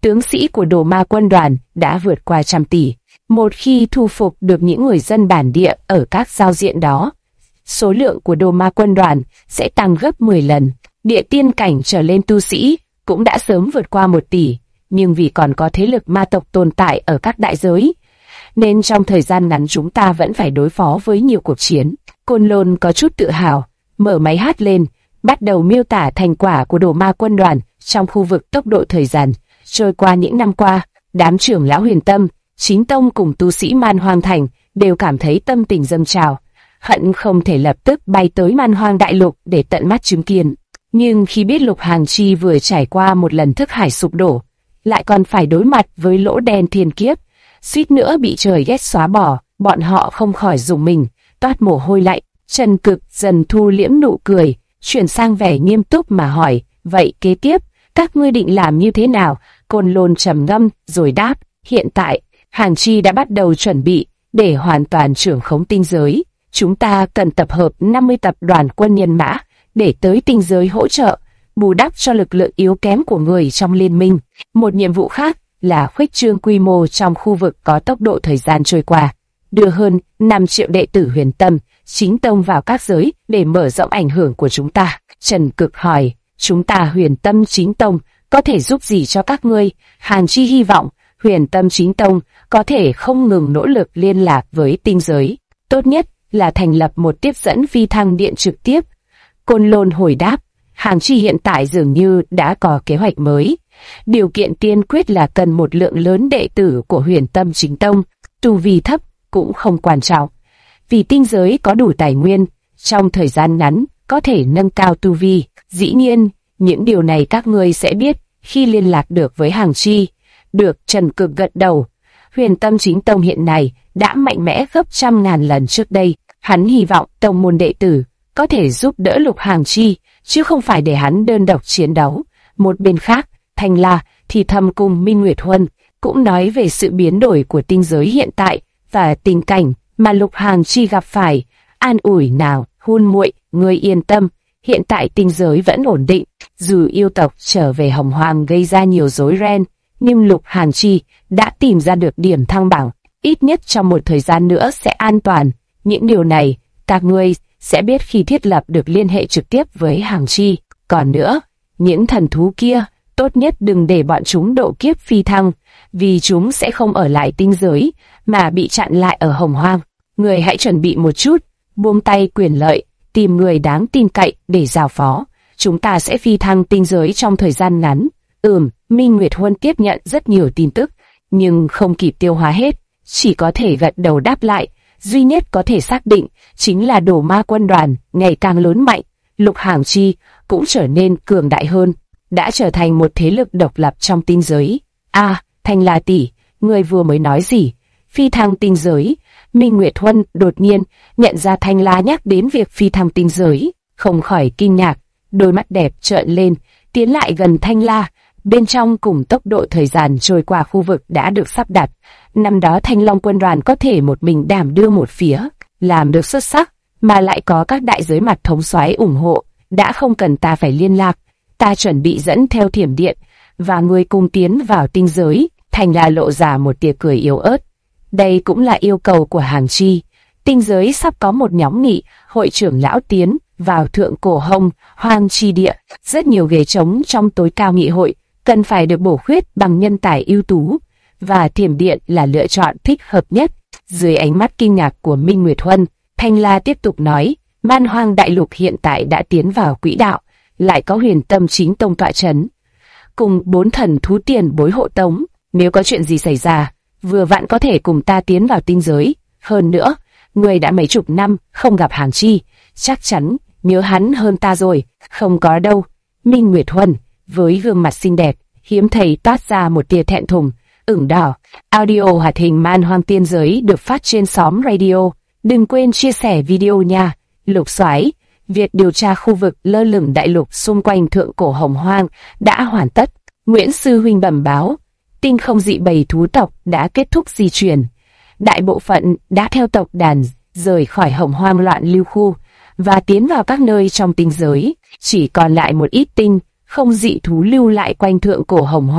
tướng sĩ của Đồ Ma quân đoàn đã vượt qua 100 tỷ. Một khi thu phục được những người dân bản địa ở các giao diện đó, số lượng của Đồ Ma quân đoàn sẽ tăng gấp 10 lần. Địa tiên cảnh trở lên tu sĩ cũng đã sớm vượt qua 1 tỷ, nhưng vì còn có thế lực ma tộc tồn tại ở các đại giới, nên trong thời gian ngắn chúng ta vẫn phải đối phó với nhiều cuộc chiến. Côn Lôn có chút tự hào, mở máy hát lên, bắt đầu miêu tả thành quả của Đồ Ma quân đoàn trong khu vực tốc độ thời gian. Trôi qua những năm qua, đám trưởng lão Huyền Tâm, Chính Tông cùng tu sĩ Man Hoang Thành đều cảm thấy tâm tình dâng trào, hận không thể lập tức bay tới Man Hoang Đại Lục để tận mắt chứng kiến. Nhưng khi biết Lục Hàng Chi vừa trải qua một lần thức hải sụp đổ, lại còn phải đối mặt với lỗ đen thiên kiếp, suýt nữa bị trời ghét xóa bỏ, bọn họ không khỏi rùng mình, toát mồ hôi lạnh. Trần Cực dần thu liễm nụ cười, chuyển sang vẻ nghiêm túc mà hỏi, vậy kế tiếp, các ngươi định làm như thế nào? Côn Lôn trầm ngâm rồi đáp, hiện tại, Hàng Chi đã bắt đầu chuẩn bị để hoàn toàn trưởng khống tinh giới. Chúng ta cần tập hợp 50 tập đoàn quân nhân mã để tới tinh giới hỗ trợ, bù đắp cho lực lượng yếu kém của người trong liên minh. Một nhiệm vụ khác là khuếch trương quy mô trong khu vực có tốc độ thời gian trôi qua, đưa hơn 5 triệu đệ tử Huyền Tâm, Chính Tông vào các giới để mở rộng ảnh hưởng của chúng ta. Trần Cực hỏi, chúng ta Huyền Tâm Chính Tông có thể giúp gì cho các ngươi? Hàn Chi hy vọng Huyền Tâm Chính Tông có thể không ngừng nỗ lực liên lạc với tinh giới, tốt nhất là thành lập một tiếp dẫn phi thăng điện trực tiếp. Côn Lôn hồi đáp, Hàn Chi hiện tại dường như đã có kế hoạch mới. Điều kiện tiên quyết là cần một lượng lớn đệ tử của Huyền Tâm Chính Tông, tu vi thấp cũng không quan trọng, vì tinh giới có đủ tài nguyên, trong thời gian ngắn có thể nâng cao tu vi. Dĩ nhiên, những điều này các ngươi sẽ biết khi liên lạc được với Hàng Chi. Được, Trần Cực gật đầu. Huyền Tâm Chính Tông hiện nay đã mạnh mẽ gấp 100.000 lần trước đây. Hắn hy vọng tông môn đệ tử có thể giúp đỡ Lục Hàng Chi, chứ không phải để hắn đơn độc chiến đấu. Một bên khác, Thanh La thì thầm cùng Minh Nguyệt Huân cũng nói về sự biến đổi của tinh giới hiện tại và tình cảnh mà Lục Hàng Chi gặp phải. An ủi nào, Hun muội, ngươi yên tâm, hiện tại tinh giới vẫn ổn định. Dù yêu tộc trở về Hồng Hoang gây ra nhiều rối ren, nhưng Lục Hàng Chi đã tìm ra được điểm thăng bằng, ít nhất trong một thời gian nữa sẽ an toàn. Những điều này, các ngươi sẽ biết khi thiết lập được liên hệ trực tiếp với Hàng Chi. Còn nữa, những thần thú kia, tốt nhất đừng để bọn chúng độ kiếp phi thăng, vì chúng sẽ không ở lại tinh giới, mà bị chặn lại ở Hồng Hoang. Người hãy chuẩn bị một chút, buông tay quyền lợi, tìm người đáng tin cậy để giao phó. Chúng ta sẽ phi thăng tinh giới trong thời gian ngắn. Minh Nguyệt Huân tiếp nhận rất nhiều tin tức, nhưng không kịp tiêu hóa hết, chỉ có thể gật đầu đáp lại. Duy nhất có thể xác định chính là Đồ Ma quân đoàn ngày càng lớn mạnh, Lục Hàng Chi cũng trở nên cường đại hơn, đã trở thành một thế lực độc lập trong tinh giới. Thanh La tỷ, người vừa mới nói gì? Phi thăng tinh giới? Minh Nguyệt Huân đột nhiên nhận ra Thanh La nhắc đến việc phi thăng tinh giới, không khỏi kinh ngạc, đôi mắt đẹp trợn lên, tiến lại gần Thanh La. Bên trong cùng tốc độ thời gian trôi qua khu vực đã được sắp đặt. Năm đó Thanh Long quân đoàn có thể một mình đảm đương một phía, làm được xuất sắc, mà lại có các đại giới mặt thống soái ủng hộ, đã không cần ta phải liên lạc. Ta chuẩn bị dẫn theo thiểm điện, và người cùng tiến vào tinh giới. Thanh La lộ ra một tia cười yếu ớt. Đây cũng là yêu cầu của Hàng Chi. Tinh giới sắp có một nhóm nghị hội trưởng lão tiến vào thượng cổ Hồng Hoang chi địa. Rất nhiều ghế trống trong tối cao nghị hội cần phải được bổ khuyết bằng nhân tài ưu tú, và thiểm điện là lựa chọn thích hợp nhất. Dưới ánh mắt kinh ngạc của Minh Nguyệt Huân, Thanh La tiếp tục nói, Man Hoang Đại Lục hiện tại đã tiến vào quỹ đạo, lại có Huyền Tâm Chính Tông tọa chấn, cùng 4 thần thú tiền bối hộ tống. Nếu có chuyện gì xảy ra, vừa vặn có thể cùng ta tiến vào tinh giới. Hơn nữa, người đã mấy chục năm không gặp Hàng Chi, chắc chắn nhớ hắn hơn ta rồi. Không có đâu. Minh Nguyệt Huân với gương mặt xinh đẹp hiếm thấy toát ra một tia thẹn thùng, ửng đỏ. Audio hoạt hình Man Hoang Tiên Giới được phát trên xóm radio. Đừng quên chia sẻ video nha. Lục Soái, việc điều tra khu vực lơ lửng đại lục xung quanh thượng cổ Hồng Hoang đã hoàn tất. Nguyễn Sư Huynh bẩm báo, tinh không dị bầy thú tộc đã kết thúc di chuyển. Đại bộ phận đã theo tộc đàn rời khỏi Hồng Hoang loạn lưu khu và tiến vào các nơi trong tinh giới. Chỉ còn lại một ít tinh không dị thú lưu lại quanh thượng cổ Hồng Hoang.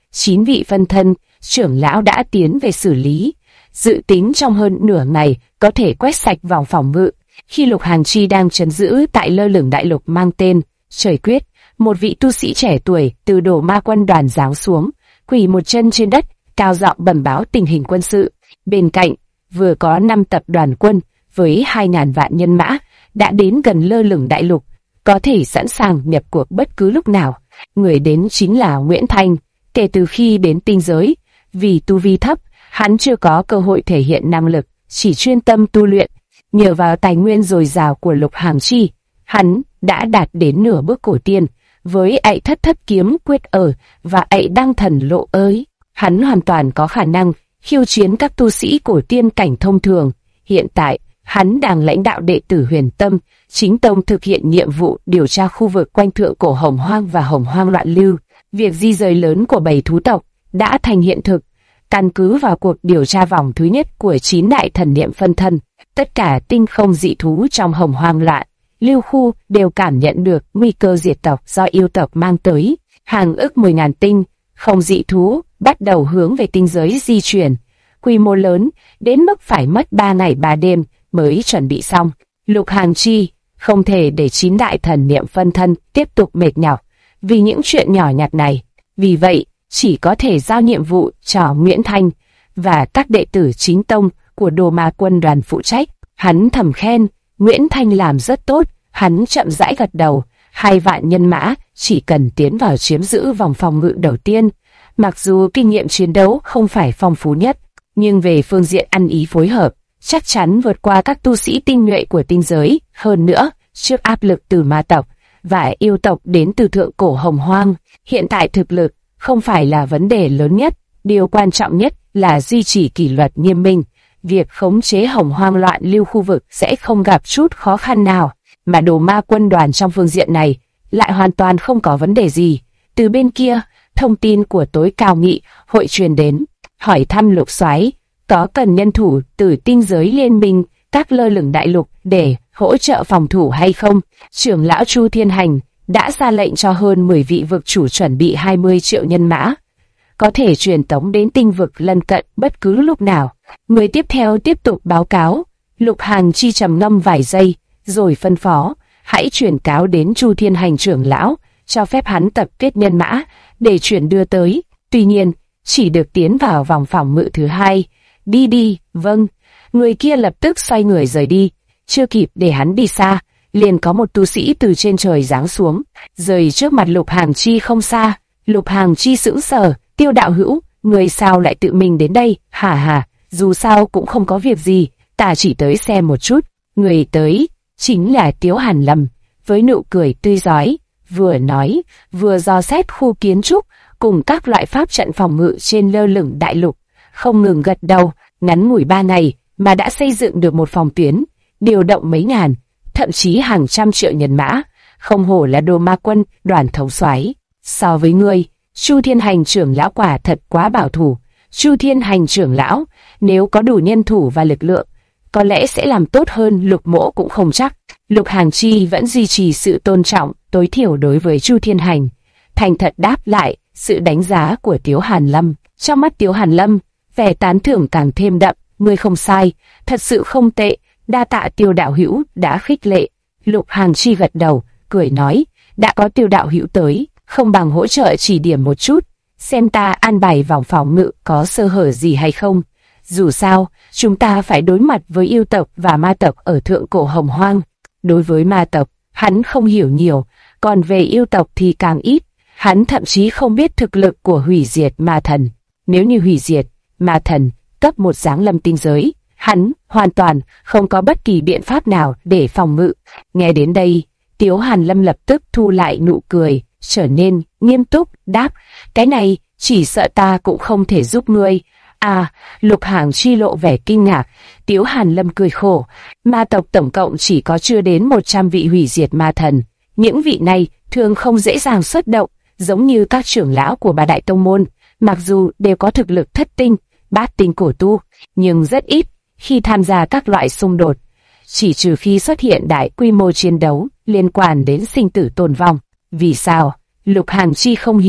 9 vị phân thân, trưởng lão đã tiến về xử lý. Dự tính trong hơn nửa ngày có thể quét sạch vòng phòng ngự. Khi Lục Hàn Chi đang trấn giữ tại lơ lửng đại lục mang tên Trời Quyết, một vị tu sĩ trẻ tuổi từ Đồ Ma Quân đoàn giáng xuống, quỳ một chân trên đất, cao giọng bẩm báo tình hình quân sự. Bên cạnh, vừa có 5 tập đoàn quân với 2.000 vạn nhân mã đã đến gần lơ lửng đại lục, có thể sẵn sàng nhập cuộc bất cứ lúc nào. Người đến chính là Nguyễn Thanh. Kể từ khi đến tinh giới, vì tu vi thấp, hắn chưa có cơ hội thể hiện năng lực, chỉ chuyên tâm tu luyện. Nhờ vào tài nguyên dồi dào của Lục Hàn Chi, hắn đã đạt đến nửa bước cổ tiên. Với ạy thất thất kiếm quyết ở và ạy đăng thần lộ ới, hắn hoàn toàn có khả năng khiêu chiến các tu sĩ cổ tiên cảnh thông thường. Hiện tại, hắn đang lãnh đạo đệ tử Huyền Tâm, Chính Tông thực hiện nhiệm vụ điều tra khu vực quanh thượng cổ Hồng Hoang và Hồng Hoang loạn lưu. Việc di rời lớn của 7 thú tộc đã thành hiện thực. Căn cứ vào cuộc điều tra vòng thứ nhất của 9 đại thần niệm phân thân, tất cả tinh không dị thú trong Hồng Hoang loạn lưu khu đều cảm nhận được nguy cơ diệt tộc do yêu tộc mang tới. Hàng ức 10.000 tinh không dị thú bắt đầu hướng về tinh giới di chuyển, quy mô lớn đến mức phải mất 3 ngày 3 đêm mới chuẩn bị xong. Lục Hàn Chi không thể để 9 đại thần niệm phân thân tiếp tục mệt nhọc vì những chuyện nhỏ nhặt này. Vì vậy, chỉ có thể giao nhiệm vụ cho Nguyễn Thanh và các đệ tử Chính Tông của Đồ Ma Quân đoàn phụ trách. Hắn thầm khen, Nguyễn Thanh làm rất tốt. Hắn chậm rãi gật đầu. 2 vạn nhân mã chỉ cần tiến vào chiếm giữ vòng phòng ngự đầu tiên. Mặc dù kinh nghiệm chiến đấu không phải phong phú nhất, nhưng về phương diện ăn ý phối hợp, chắc chắn vượt qua các tu sĩ tinh nhuệ của tinh giới. Hơn nữa, trước áp lực từ ma tộc và yêu tộc đến từ thượng cổ Hồng Hoang, hiện tại thực lực không phải là vấn đề lớn nhất. Điều quan trọng nhất là duy trì kỷ luật nghiêm minh. Việc khống chế Hồng Hoang loạn lưu khu vực sẽ không gặp chút khó khăn nào, mà Đồ Ma Quân đoàn trong phương diện này lại hoàn toàn không có vấn đề gì. Từ bên kia, thông tin của tối cao nghị hội truyền đến, hỏi thăm Lục Soái có cần nhân thủ từ tinh giới liên minh các lơ lửng đại lục để hỗ trợ phòng thủ hay không. Trưởng lão Chu Thiên Hành đã ra lệnh cho hơn 10 vị vực chủ chuẩn bị 20 triệu nhân mã, có thể truyền tống đến tinh vực lân cận bất cứ lúc nào. Người tiếp theo tiếp tục báo cáo. Lục Hàn Chi trầm ngâm vài giây, rồi phân phó, hãy chuyển cáo đến Chu Thiên Hành trưởng lão, cho phép hắn tập kết nhân mã để chuyển đưa tới. Tuy nhiên, chỉ được tiến vào vòng phòng ngự thứ 2. Đi đi, vâng. Người kia lập tức xoay người rời đi. Chưa kịp để hắn đi xa, liền có một tu sĩ từ trên trời giáng xuống, rơi trước mặt Lục Hàn Chi không xa. Lục Hàn Chi sững sờ, Tiêu đạo hữu, người sao lại tự mình đến đây? Hả, dù sao cũng không có việc gì, ta chỉ tới xem một chút. Người tới chính là Tiếu Hàn Lâm, với nụ cười tươi rói, vừa nói vừa dò xét khu kiến trúc cùng các loại pháp trận phòng ngự trên lơ lửng đại lục, không ngừng gật đầu. Ngắn ngủi 3 ngày mà đã xây dựng được một phòng tuyến, điều động mấy ngàn, thậm chí hàng trăm triệu nhân mã, không hổ là Đồ Ma Quân đoàn thống soái. So với ngươi, Chu Thiên Hành trưởng lão quả thật quá bảo thủ. Chu Thiên Hành trưởng lão, nếu có đủ nhân thủ và lực lượng, có lẽ sẽ làm tốt hơn Lục Mỗ cũng không chắc. Lục Hàn Chi vẫn duy trì sự tôn trọng tối thiểu đối với Chu Thiên Hành, thành thật đáp lại sự đánh giá của Tiếu Hàn Lâm. Trong mắt Tiếu Hàn Lâm, vẻ tán thưởng càng thêm đậm. Ngươi không sai, thật sự không tệ, đa tạ Tiêu đạo hữu đã khích lệ. Lục Hàn Chi gật đầu, cười nói, đã có Tiêu đạo hữu tới, không bằng hỗ trợ chỉ điểm một chút, xem ta an bài vòng phòng ngự có sơ hở gì hay không. Dù sao, chúng ta phải đối mặt với yêu tộc và ma tộc ở thượng cổ Hồng Hoang. Đối với ma tộc, hắn không hiểu nhiều, còn về yêu tộc thì càng ít. Hắn thậm chí không biết thực lực của hủy diệt ma thần. Nếu như hủy diệt ma thần cấp 1 giáng lâm tinh giới, hắn hoàn toàn không có bất kỳ biện pháp nào để phòng ngự. Nghe đến đây, Tiếu Hàn Lâm lập tức thu lại nụ cười, trở nên nghiêm túc, đáp, cái này chỉ sợ ta cũng không thể giúp ngươi. À, Lục Hàn Chi lộ vẻ kinh ngạc. Tiếu Hàn Lâm cười khổ, ma tộc tổng cộng chỉ có chưa đến 100 vị hủy diệt ma thần. Những vị này thường không dễ dàng xuất động, giống như các trưởng lão của 3 đại tông môn, mặc dù đều có thực lực thất tinh, bát tinh cổ tu, nhưng rất ít khi tham gia các loại xung đột, chỉ trừ khi xuất hiện đại quy mô chiến đấu liên quan đến sinh tử tồn vong. Vì sao? Lục Hàn Chi không hiểu,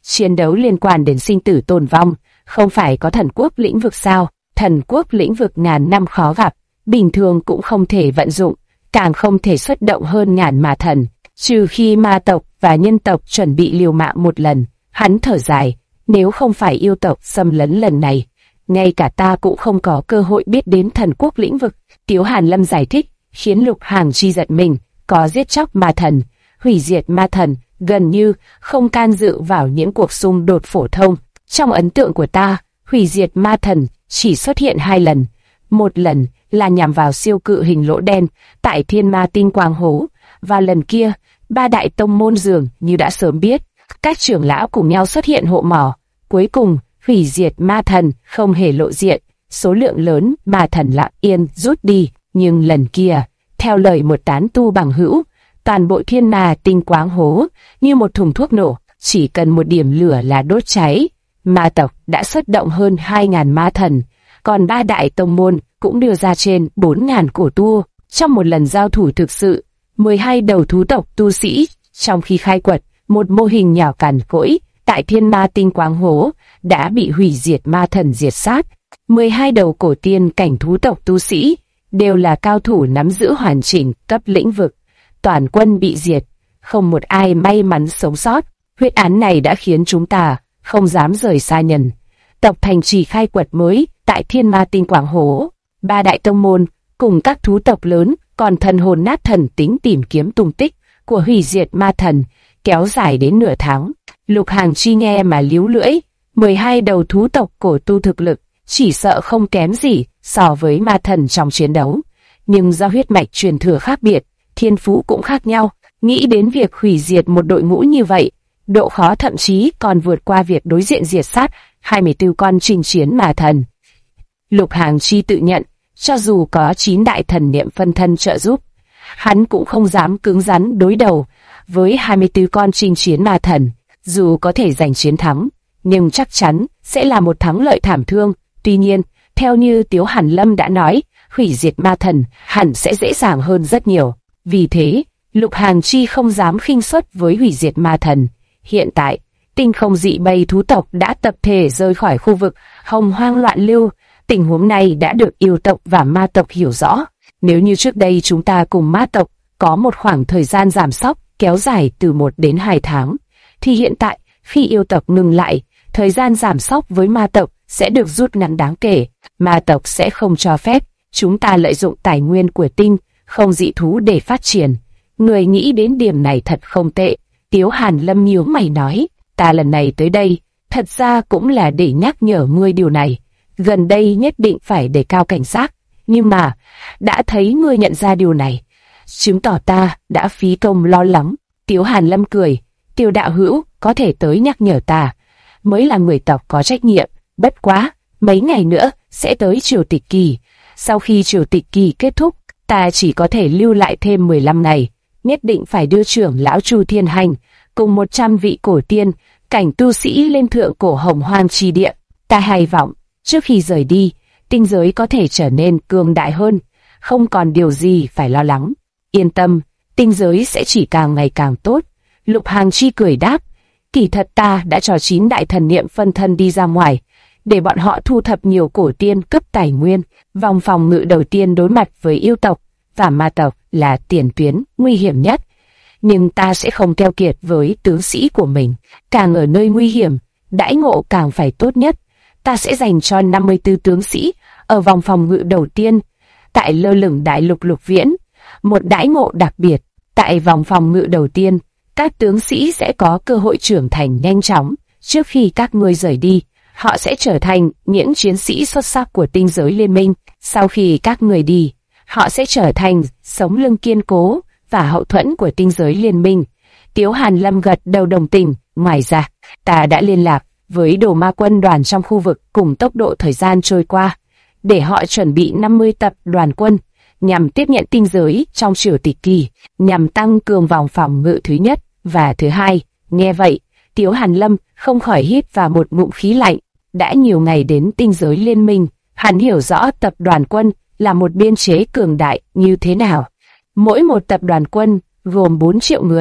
chiến đấu liên quan đến sinh tử tồn vong, không phải có thần quốc lĩnh vực sao? Thần quốc lĩnh vực ngàn năm khó gặp, bình thường cũng không thể vận dụng, càng không thể xuất động hơn ngàn ma thần, trừ khi ma tộc và nhân tộc chuẩn bị liều mạng một lần. Hắn thở dài, nếu không phải yêu tộc xâm lấn lần này, ngay cả ta cũng không có cơ hội biết đến thần quốc lĩnh vực. Tiếu Hàn Lâm giải thích, khiến Lục Hàng Chi giật mình, có giết chóc ma thần, hủy diệt ma thần, gần như không can dự vào những cuộc xung đột phổ thông. Trong ấn tượng của ta, hủy diệt ma thần chỉ xuất hiện 2 lần. Một lần là nhằm vào siêu cự hình lỗ đen tại Thiên Ma Tinh Quang Hố, và lần kia, 3 đại tông môn dường như đã sớm biết. Các trưởng lão cùng nhau xuất hiện hộ mỏ. Cuối cùng, hủy diệt ma thần không hề lộ diện, số lượng lớn ma thần lặng yên rút đi. Nhưng lần kia, theo lời một tán tu bằng hữu, toàn bộ Thiên Ma Tinh Quang Hố như một thùng thuốc nổ, chỉ cần một điểm lửa là đốt cháy. Ma tộc đã xuất động hơn 2.000 ma thần, còn 3 đại tông môn cũng đưa ra trên 4.000 cổ tu. Trong một lần giao thủ thực sự, 12 đầu thú tộc tu sĩ, trong khi khai quật một mô hình nhỏ cằn cỗi tại Thiên Ma Tinh Quang Hố, đã bị hủy diệt ma thần diệt sát. 12 đầu cổ tiên cảnh thú tộc tu sĩ đều là cao thủ nắm giữ hoàn chỉnh cấp lĩnh vực, toàn quân bị diệt, không một ai may mắn sống sót. Huyết án này đã khiến chúng ta không dám rời xa nhân tộc thành trì khai quật mới tại Thiên Ma Tinh Quang Hố. 3 đại tông môn cùng các thú tộc lớn còn thần hồn nát thần tính tìm kiếm tung tích của hủy diệt ma thần, kéo dài đến nửa tháng. Lục Hàng Chi nghe mà líu lưỡi, 12 đầu thú tộc cổ tu thực lực chỉ sợ không kém gì so với ma thần trong chiến đấu, nhưng do huyết mạch truyền thừa khác biệt, thiên phú cũng khác nhau. Nghĩ đến việc hủy diệt một đội ngũ như vậy, độ khó thậm chí còn vượt qua việc đối diện diệt sát 24 con chinh chiến ma thần. Lục Hàng Chi tự nhận, cho dù có 9 đại thần niệm phân thân trợ giúp, hắn cũng không dám cứng rắn đối đầu với 24 con chinh chiến ma thần. Dù có thể giành chiến thắng, nhưng chắc chắn sẽ là một thắng lợi thảm thương. Tuy nhiên, theo như Tiếu Hàn Lâm đã nói, hủy diệt ma thần hẳn sẽ dễ dàng hơn rất nhiều. Vì thế, Lục Hàng Chi không dám khinh suất với hủy diệt ma thần. Hiện tại, tinh không dị bầy thú tộc đã tập thể rời khỏi khu vực hồng hoang loạn lưu. Tình huống này đã được yêu tộc và ma tộc hiểu rõ. Nếu như trước đây chúng ta cùng ma tộc có một khoảng thời gian giảm sóc kéo dài từ 1 đến 2 tháng, thì hiện tại, khi yêu tộc ngừng lại, thời gian giảm sóc với ma tộc sẽ được rút ngắn đáng kể. Ma tộc sẽ không cho phép chúng ta lợi dụng tài nguyên của tinh không dị thú để phát triển. Người nghĩ đến điểm này thật không tệ. Tiếu Hàn Lâm nhíu mày nói, ta lần này tới đây, thật ra cũng là để nhắc nhở ngươi điều này. Gần đây nhất định phải đề cao cảnh giác, nhưng mà, đã thấy ngươi nhận ra điều này, chứng tỏ ta đã phí công lo lắng. Tiếu Hàn Lâm cười, Tiêu đạo hữu có thể tới nhắc nhở ta, mới là người tộc có trách nhiệm. Bất quá, mấy ngày nữa sẽ tới triều tịch kỳ. Sau khi triều tịch kỳ kết thúc, ta chỉ có thể lưu lại thêm 15 ngày. Nhất định phải đưa trưởng lão Chu Thiên Hành cùng 100 vị cổ tiên, cảnh tu sĩ lên thượng cổ hồng hoang chi địa. Ta hy vọng, trước khi rời đi, tinh giới có thể trở nên cường đại hơn, không còn điều gì phải lo lắng. Yên tâm, tinh giới sẽ chỉ càng ngày càng tốt. Lục Hàng Chi cười đáp, kỳ thật ta đã cho 9 đại thần niệm phân thân đi ra ngoài, để bọn họ thu thập nhiều cổ tiên cấp tài nguyên. Vòng phòng ngự đầu tiên đối mặt với yêu tộc và ma tộc là tiền tuyến nguy hiểm nhất, nhưng ta sẽ không keo kiệt với tướng sĩ của mình. Càng ở nơi nguy hiểm, đãi ngộ càng phải tốt nhất. Ta sẽ dành cho 54 tướng sĩ ở vòng phòng ngự đầu tiên tại lơ lửng đại lục Lục Viễn một đãi ngộ đặc biệt. Tại vòng phòng ngự đầu tiên, các tướng sĩ sẽ có cơ hội trưởng thành nhanh chóng. Trước khi các ngươi rời đi, họ sẽ trở thành những chiến sĩ xuất sắc của tinh giới liên minh. Sau khi các người đi, họ sẽ trở thành sống lưng kiên cố và hậu thuẫn của tinh giới liên minh. Tiếu Hàn Lâm gật đầu đồng tình. Ngoài ra, ta đã liên lạc với đồ ma quân đoàn trong khu vực cùng tốc độ thời gian trôi qua, để họ chuẩn bị 50 tập đoàn quân nhằm tiếp nhận tinh giới trong triều tịch kỳ, nhằm tăng cường vòng phòng ngự thứ nhất và thứ hai. Nghe vậy, Tiếu Hàn Lâm không khỏi hít vào một ngụm khí lạnh. Đã nhiều ngày đến tinh giới liên minh, hắn hiểu rõ tập đoàn quân là một biên chế cường đại như thế nào. Mỗi một tập đoàn quân gồm 4 triệu người,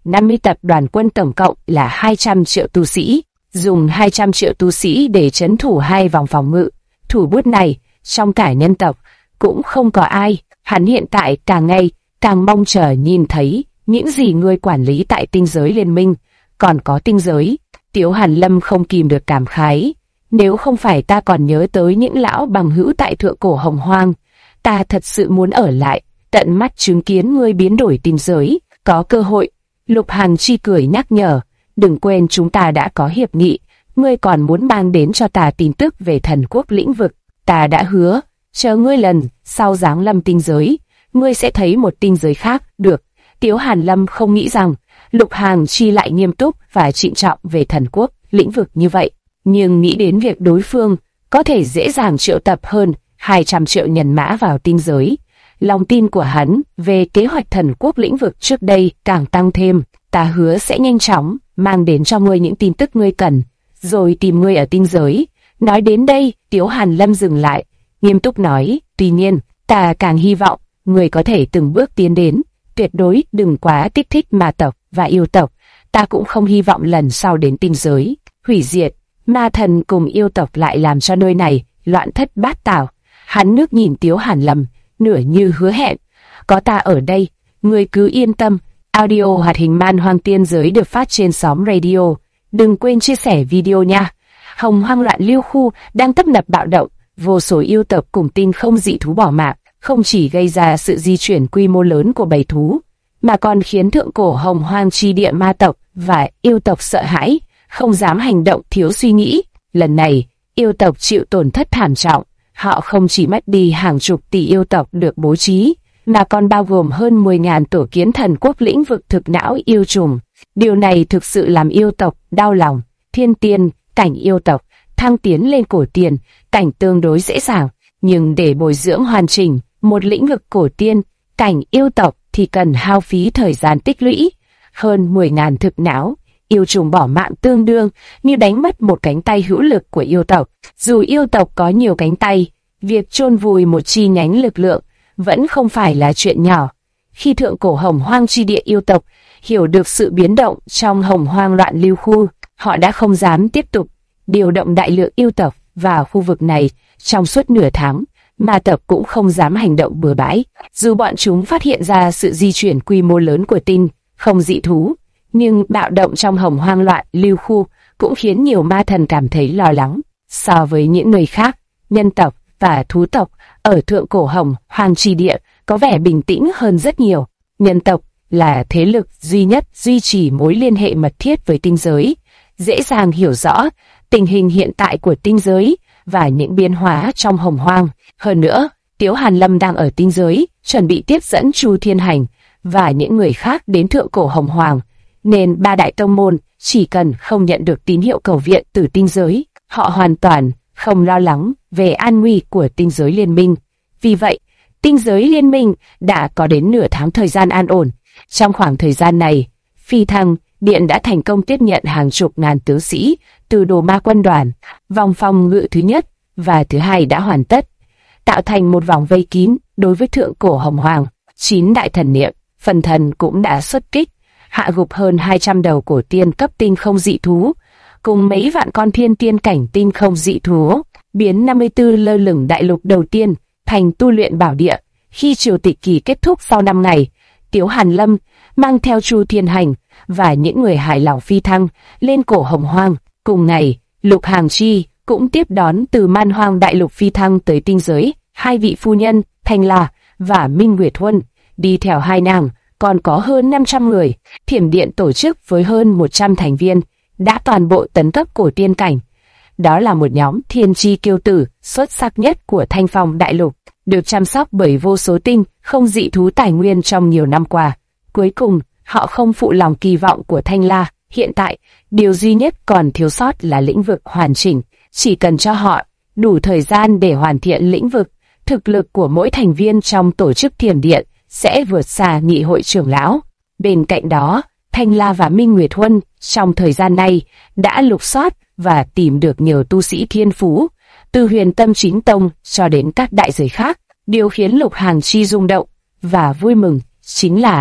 50 tập đoàn quân tổng cộng là 200 triệu tu sĩ, dùng 200 triệu tu sĩ để trấn thủ 2 vòng phòng ngự. Thủ bút này, trong cả nhân tộc, cũng không có ai. Hắn hiện tại càng ngày càng mong chờ nhìn thấy những gì ngươi quản lý tại tinh giới liên minh, còn có tinh giới. Tiếu Hàn Lâm không kìm được cảm khái. Nếu không phải ta còn nhớ tới những lão bằng hữu tại thượng cổ hồng hoang, ta thật sự muốn ở lại, tận mắt chứng kiến ngươi biến đổi tinh giới. Có cơ hội, Lục Hàn Chi cười nhắc nhở, đừng quên chúng ta đã có hiệp nghị, ngươi còn muốn mang đến cho ta tin tức về thần quốc lĩnh vực. Ta đã hứa, chờ ngươi lần sau giáng lâm tinh giới, ngươi sẽ thấy một tinh giới khác. Được. Tiếu Hàn Lâm không nghĩ rằng Lục Hàn Chi lại nghiêm túc và trịnh trọng về thần quốc lĩnh vực như vậy, nhưng nghĩ đến việc đối phương có thể dễ dàng triệu tập hơn 200 triệu nhân mã vào tinh giới, lòng tin của hắn về kế hoạch thần quốc lĩnh vực trước đây càng tăng thêm. Ta hứa sẽ nhanh chóng mang đến cho ngươi những tin tức ngươi cần, rồi tìm ngươi ở tinh giới. Nói đến đây, Tiếu Hàn Lâm dừng lại, nghiêm túc nói, tuy nhiên, ta càng hy vọng ngươi có thể từng bước tiến đến, tuyệt đối đừng quá kích thích ma tộc và yêu tộc. Ta cũng không hy vọng lần sau đến tinh giới, hủy diệt, ma thần cùng yêu tộc lại làm cho nơi này loạn thất bát tảo. Hắn nước nhìn Tiếu Hàn Lâm, nửa như hứa hẹn, có ta ở đây, ngươi cứ yên tâm. Audio hoạt hình Man Hoang Tiên Giới được phát trên xóm radio. Đừng quên chia sẻ video nha. Hồng Hoang loạn lưu khu đang tấp nập bạo động, vô số yêu tộc cùng tinh không dị thú bỏ mạng, không chỉ gây ra sự di chuyển quy mô lớn của bầy thú, mà còn khiến thượng cổ Hồng Hoang chi địa ma tộc và yêu tộc sợ hãi, không dám hành động thiếu suy nghĩ. Lần này, yêu tộc chịu tổn thất thảm trọng, họ không chỉ mất đi hàng chục tỷ yêu tộc được bố trí, mà còn bao gồm hơn 10.000 tổ kiến thần quốc lĩnh vực thực não yêu trùng. Điều này thực sự làm yêu tộc đau lòng. Thiên tiên cảnh yêu tộc thăng tiến lên cổ tiên cảnh tương đối dễ dàng, nhưng để bồi dưỡng hoàn chỉnh một lĩnh vực cổ tiên cảnh yêu tộc thì cần hao phí thời gian tích lũy. Hơn 10.000 thực não yêu trùng bỏ mạng tương đương như đánh mất một cánh tay hữu lực của yêu tộc. Dù yêu tộc có nhiều cánh tay, việc chôn vùi một chi nhánh lực lượng vẫn không phải là chuyện nhỏ. Khi thượng cổ Hồng Hoang chi địa yêu tộc hiểu được sự biến động trong Hồng Hoang loạn lưu khu, họ đã không dám tiếp tục điều động đại lượng yêu tộc vào khu vực này trong suốt nửa tháng. Ma tộc cũng không dám hành động bừa bãi, dù bọn chúng phát hiện ra sự di chuyển quy mô lớn của tinh không dị thú, nhưng bạo động trong Hồng Hoang loạn lưu khu cũng khiến nhiều ma thần cảm thấy lo lắng. So với những người khác, nhân tộc và thú tộc ở thượng cổ Hồng Hoang chi địa có vẻ bình tĩnh hơn rất nhiều. Nhân tộc là thế lực duy nhất duy trì mối liên hệ mật thiết với tinh giới, dễ dàng hiểu rõ tình hình hiện tại của tinh giới và những biến hóa trong Hồng Hoang. Hơn nữa, Tiếu Hàn Lâm đang ở tinh giới, chuẩn bị tiếp dẫn Chu Thiên Hành và những người khác đến thượng cổ Hồng Hoang, nên ba đại tông môn chỉ cần không nhận được tín hiệu cầu viện từ tinh giới, họ hoàn toàn không lo lắng về an nguy của tinh giới liên minh. Vì vậy, tinh giới liên minh đã có đến nửa tháng thời gian an ổn. Trong khoảng thời gian này, Phi Thăng Điện đã thành công tiếp nhận hàng chục ngàn tướng sĩ từ Đồ Ma quân đoàn. Vòng phòng ngự thứ nhất và thứ hai đã hoàn tất, tạo thành một vòng vây kín đối với thượng cổ Hồng Hoang. 9 đại thần niệm, phần thần cũng đã xuất kích, hạ gục hơn 200 đầu cổ tiên cấp tinh không dị thú, cùng mấy vạn con thiên tiên cảnh tinh không dị thú, biến 54 lơ lửng đại lục đầu tiên thành tu luyện bảo địa. Khi triều tịch kỳ kết thúc sau 5 ngày, Tiếu Hàn Lâm mang theo Chu Thiên Hành và những người hài lòng phi thăng lên cổ Hồng Hoang. Cùng ngày, Lục Hàn Chi cũng tiếp đón từ Man Hoang đại lục phi thăng tới tinh giới 2 vị phu nhân Thanh La và Minh Nguyệt Huân. Đi theo hai nàng còn có hơn 500 người. Thiểm Điện tổ chức với hơn 100 thành viên đã toàn bộ tấn cấp cổ tiên cảnh. Đó là một nhóm thiên chi kiêu tử xuất sắc nhất của Thanh Phong đại lục, được chăm sóc bởi vô số tinh không dị thú tài nguyên trong nhiều năm qua. Cuối cùng, họ không phụ lòng kỳ vọng của Thanh La. Hiện tại, điều duy nhất còn thiếu sót là lĩnh vực hoàn chỉnh. Chỉ cần cho họ đủ thời gian để hoàn thiện lĩnh vực, thực lực của mỗi thành viên trong tổ chức Thiểm Điện sẽ vượt xa nghị hội trưởng lão. Bên cạnh đó, Thanh La và Minh Nguyệt Huân trong thời gian này đã lục soát và tìm được nhiều tu sĩ thiên phú, từ Huyền Tâm Chính Tông cho đến các đại giới khác. Điều khiến Lục Hàn Chi rung động và vui mừng chính là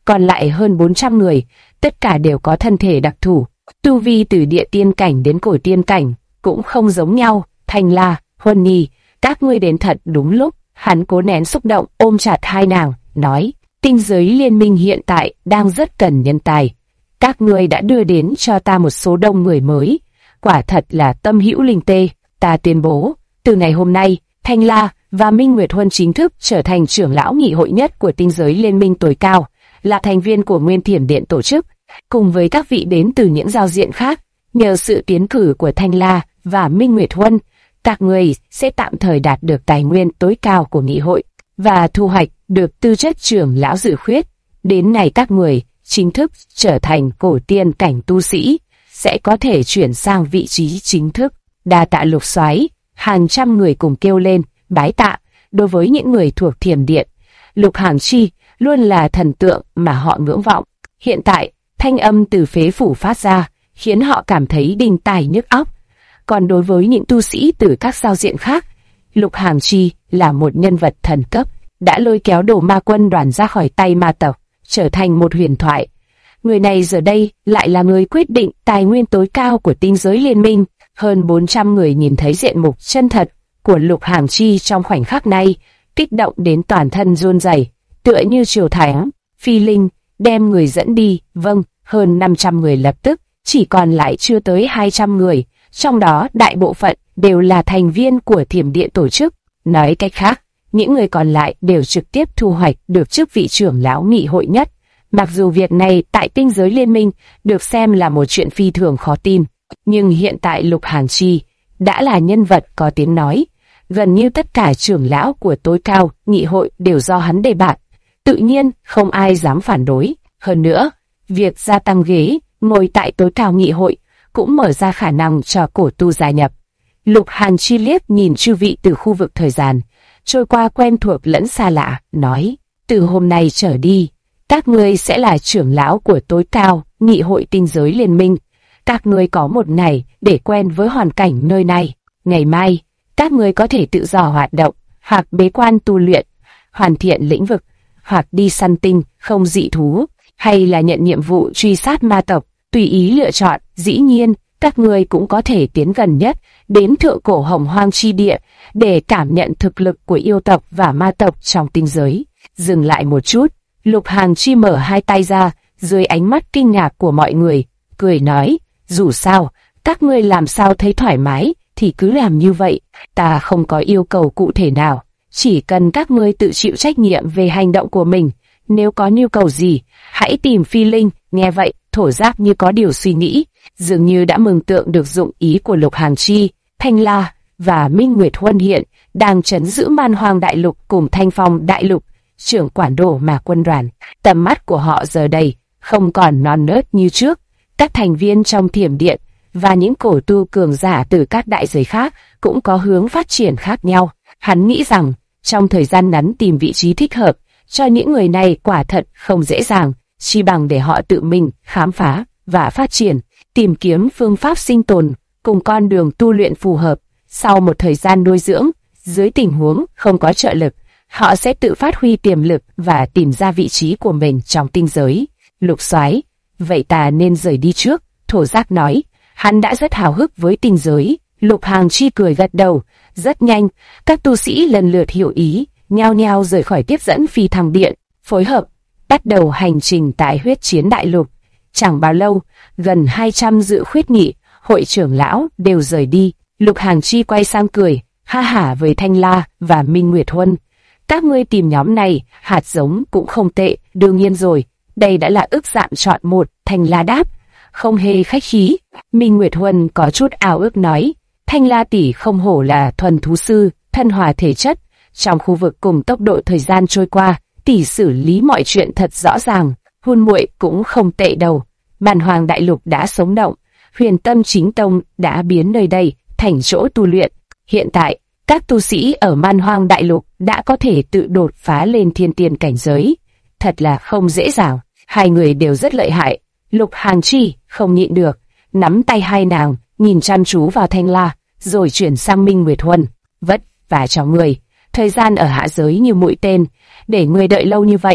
còn lại hơn 400 người, tất cả đều có thân thể đặc thù. Tu vi từ địa tiên cảnh đến cổ tiên cảnh cũng không giống nhau. Thanh La, Huân Nhi, các ngươi đến thật đúng lúc. Hắn cố nén xúc động, ôm chặt hai nàng, nói, tinh giới liên minh hiện tại đang rất cần nhân tài. Các ngươi đã đưa đến cho ta một số đông người mới, quả thật là tâm hữu linh tê. Ta tuyên bố, từ ngày hôm nay, Thanh La và Minh Nguyệt Huân chính thức trở thành trưởng lão nghị hội nhất của tinh giới liên minh tối cao, là thành viên của Nguyên Thiểm Điện tổ chức, cùng với các vị đến từ những giao diện khác. Nhờ sự tiến cử của Thanh La và Minh Nguyệt Huân, các người sẽ tạm thời đạt được tài nguyên tối cao của nghị hội và thu hoạch được tư chất trưởng lão dự khuyết. Đến ngày các người chính thức trở thành cổ tiên cảnh tu sĩ, sẽ có thể chuyển sang vị trí chính thức. Đa tạ Lục Soái. Hàng trăm người cùng kêu lên bái tạ. Đối với những người thuộc Thiểm Điện, Lục Hàn Chi luôn là thần tượng mà họ ngưỡng vọng. Hiện tại, thanh âm từ phế phủ phát ra, khiến họ cảm thấy đinh tai nhức óc. Còn đối với những tu sĩ từ các giao diện khác, Lục Hàn Chi là một nhân vật thần cấp, đã lôi kéo Đồ Ma Quân đoàn ra khỏi tay ma tộc, trở thành một huyền thoại. Người này giờ đây lại là người quyết định tài nguyên tối cao của tinh giới liên minh. Hơn 400 người nhìn thấy diện mục chân thật của Lục Hàn Chi trong khoảnh khắc này, kích động đến toàn thân run rẩy, tựa như triều thánh phi linh đem người dẫn đi. Vâng, hơn 500 người lập tức chỉ còn lại chưa tới 200 người, trong đó đại bộ phận đều là thành viên của Thiểm Điện tổ chức. Nói cách khác, những người còn lại đều trực tiếp thu hoạch được chức vị trưởng lão nghị hội nhất. Mặc dù việc này tại tinh giới liên minh được xem là một chuyện phi thường khó tin, nhưng hiện tại Lục Hàn Chi đã là nhân vật có tiếng nói. Gần như tất cả trưởng lão của tối cao nghị hội đều do hắn đề bạt, tự nhiên không ai dám phản đối. Hơn nữa, việc gia tăng ghế ngồi tại tối cao nghị hội cũng mở ra khả năng cho cổ tu gia nhập. Lục Hàn Chi liếc nhìn chư vị từ khu vực thời gian trôi qua quen thuộc lẫn xa lạ, nói, từ hôm nay trở đi, các ngươi sẽ là trưởng lão của tối cao nghị hội tinh giới liên minh. Các ngươi có một ngày để quen với hoàn cảnh nơi này. Ngày mai, các ngươi có thể tự do hoạt động, hoặc bế quan tu luyện, hoàn thiện lĩnh vực, hoặc đi săn tinh, không dị thú, hay là nhận nhiệm vụ truy sát ma tộc, tùy ý lựa chọn. Dĩ nhiên, các ngươi cũng có thể tiến gần nhất đến thượng cổ hồng hoang chi địa để cảm nhận thực lực của yêu tộc và ma tộc trong tinh giới. Dừng lại một chút, Lục Hàn Chi mở hai tay ra, dưới ánh mắt kinh ngạc của mọi người, cười nói, dù sao, các ngươi làm sao thấy thoải mái thì cứ làm như vậy, ta không có yêu cầu cụ thể nào, chỉ cần các ngươi tự chịu trách nhiệm về hành động của mình. Nếu có nhu cầu gì, hãy tìm Phi Linh. Nghe vậy, Thổ Giác như có điều suy nghĩ, dường như đã mường tượng được dụng ý của Lục Hàn Chi. Thanh La và Minh Nguyệt Huân hiện đang trấn giữ Man Hoang Đại Lục cùng Thanh Phong Đại Lục, trưởng quản Đồ Ma Quân đoàn. Tầm mắt của họ giờ đây không còn non nớt như trước. Các thành viên trong Thiểm Điện và những cổ tu cường giả từ các đại giới khác cũng có hướng phát triển khác nhau. Hắn nghĩ rằng trong thời gian ngắn tìm vị trí thích hợp cho những người này quả thật không dễ dàng, chi bằng để họ tự mình khám phá và phát triển, tìm kiếm phương pháp sinh tồn cùng con đường tu luyện phù hợp. Sau một thời gian nuôi dưỡng, dưới tình huống không có trợ lực, họ sẽ tự phát huy tiềm lực và tìm ra vị trí của mình trong tinh giới. Lục Soái, vậy ta nên rời đi trước, Thổ Giác nói. Hắn đã rất hào hức với tinh giới. Lục Hàn Chi cười gật đầu. Rất nhanh, các tu sĩ lần lượt hiểu ý, nhao nhao rời khỏi tiếp dẫn phi thăng điện, phối hợp bắt đầu hành trình tại huyết chiến đại lục. Chẳng bao lâu, gần 200 dự khuyết nghị hội trưởng lão đều rời đi. Lục Hàn Chi quay sang cười ha hả với Thanh La và Minh Nguyệt Huân. Các ngươi tìm nhóm này, hạt giống cũng không tệ. Đương nhiên rồi, đây đã là ước dạm chọn một. Thanh La đáp, không hề khách khí. Minh Nguyệt Huân có chút ao ước nói, Thanh La tỷ không hổ là thuần thú sư, thân hòa thể chất. Trong khu vực cùng tốc độ thời gian trôi qua, tỷ xử lý mọi chuyện thật rõ ràng. Huân muội cũng không tệ đâu. Man Hoang Đại Lục đã sống động, Huyền Tâm Chính Tông đã biến nơi đây thành chỗ tu luyện. Hiện tại, các tu sĩ ở Man Hoang Đại Lục đã có thể tự đột phá lên thiên tiên cảnh giới. Thật là không dễ dàng. Hai người đều rất lợi hại. Lục Hàn Chi không nhịn được, nắm tay hai nàng, nhìn chăm chú vào Thanh La, rồi chuyển sang Minh Nguyệt Huân. Vất vả cho người, thời gian ở hạ giới như mũi tên, để người đợi lâu như vậy.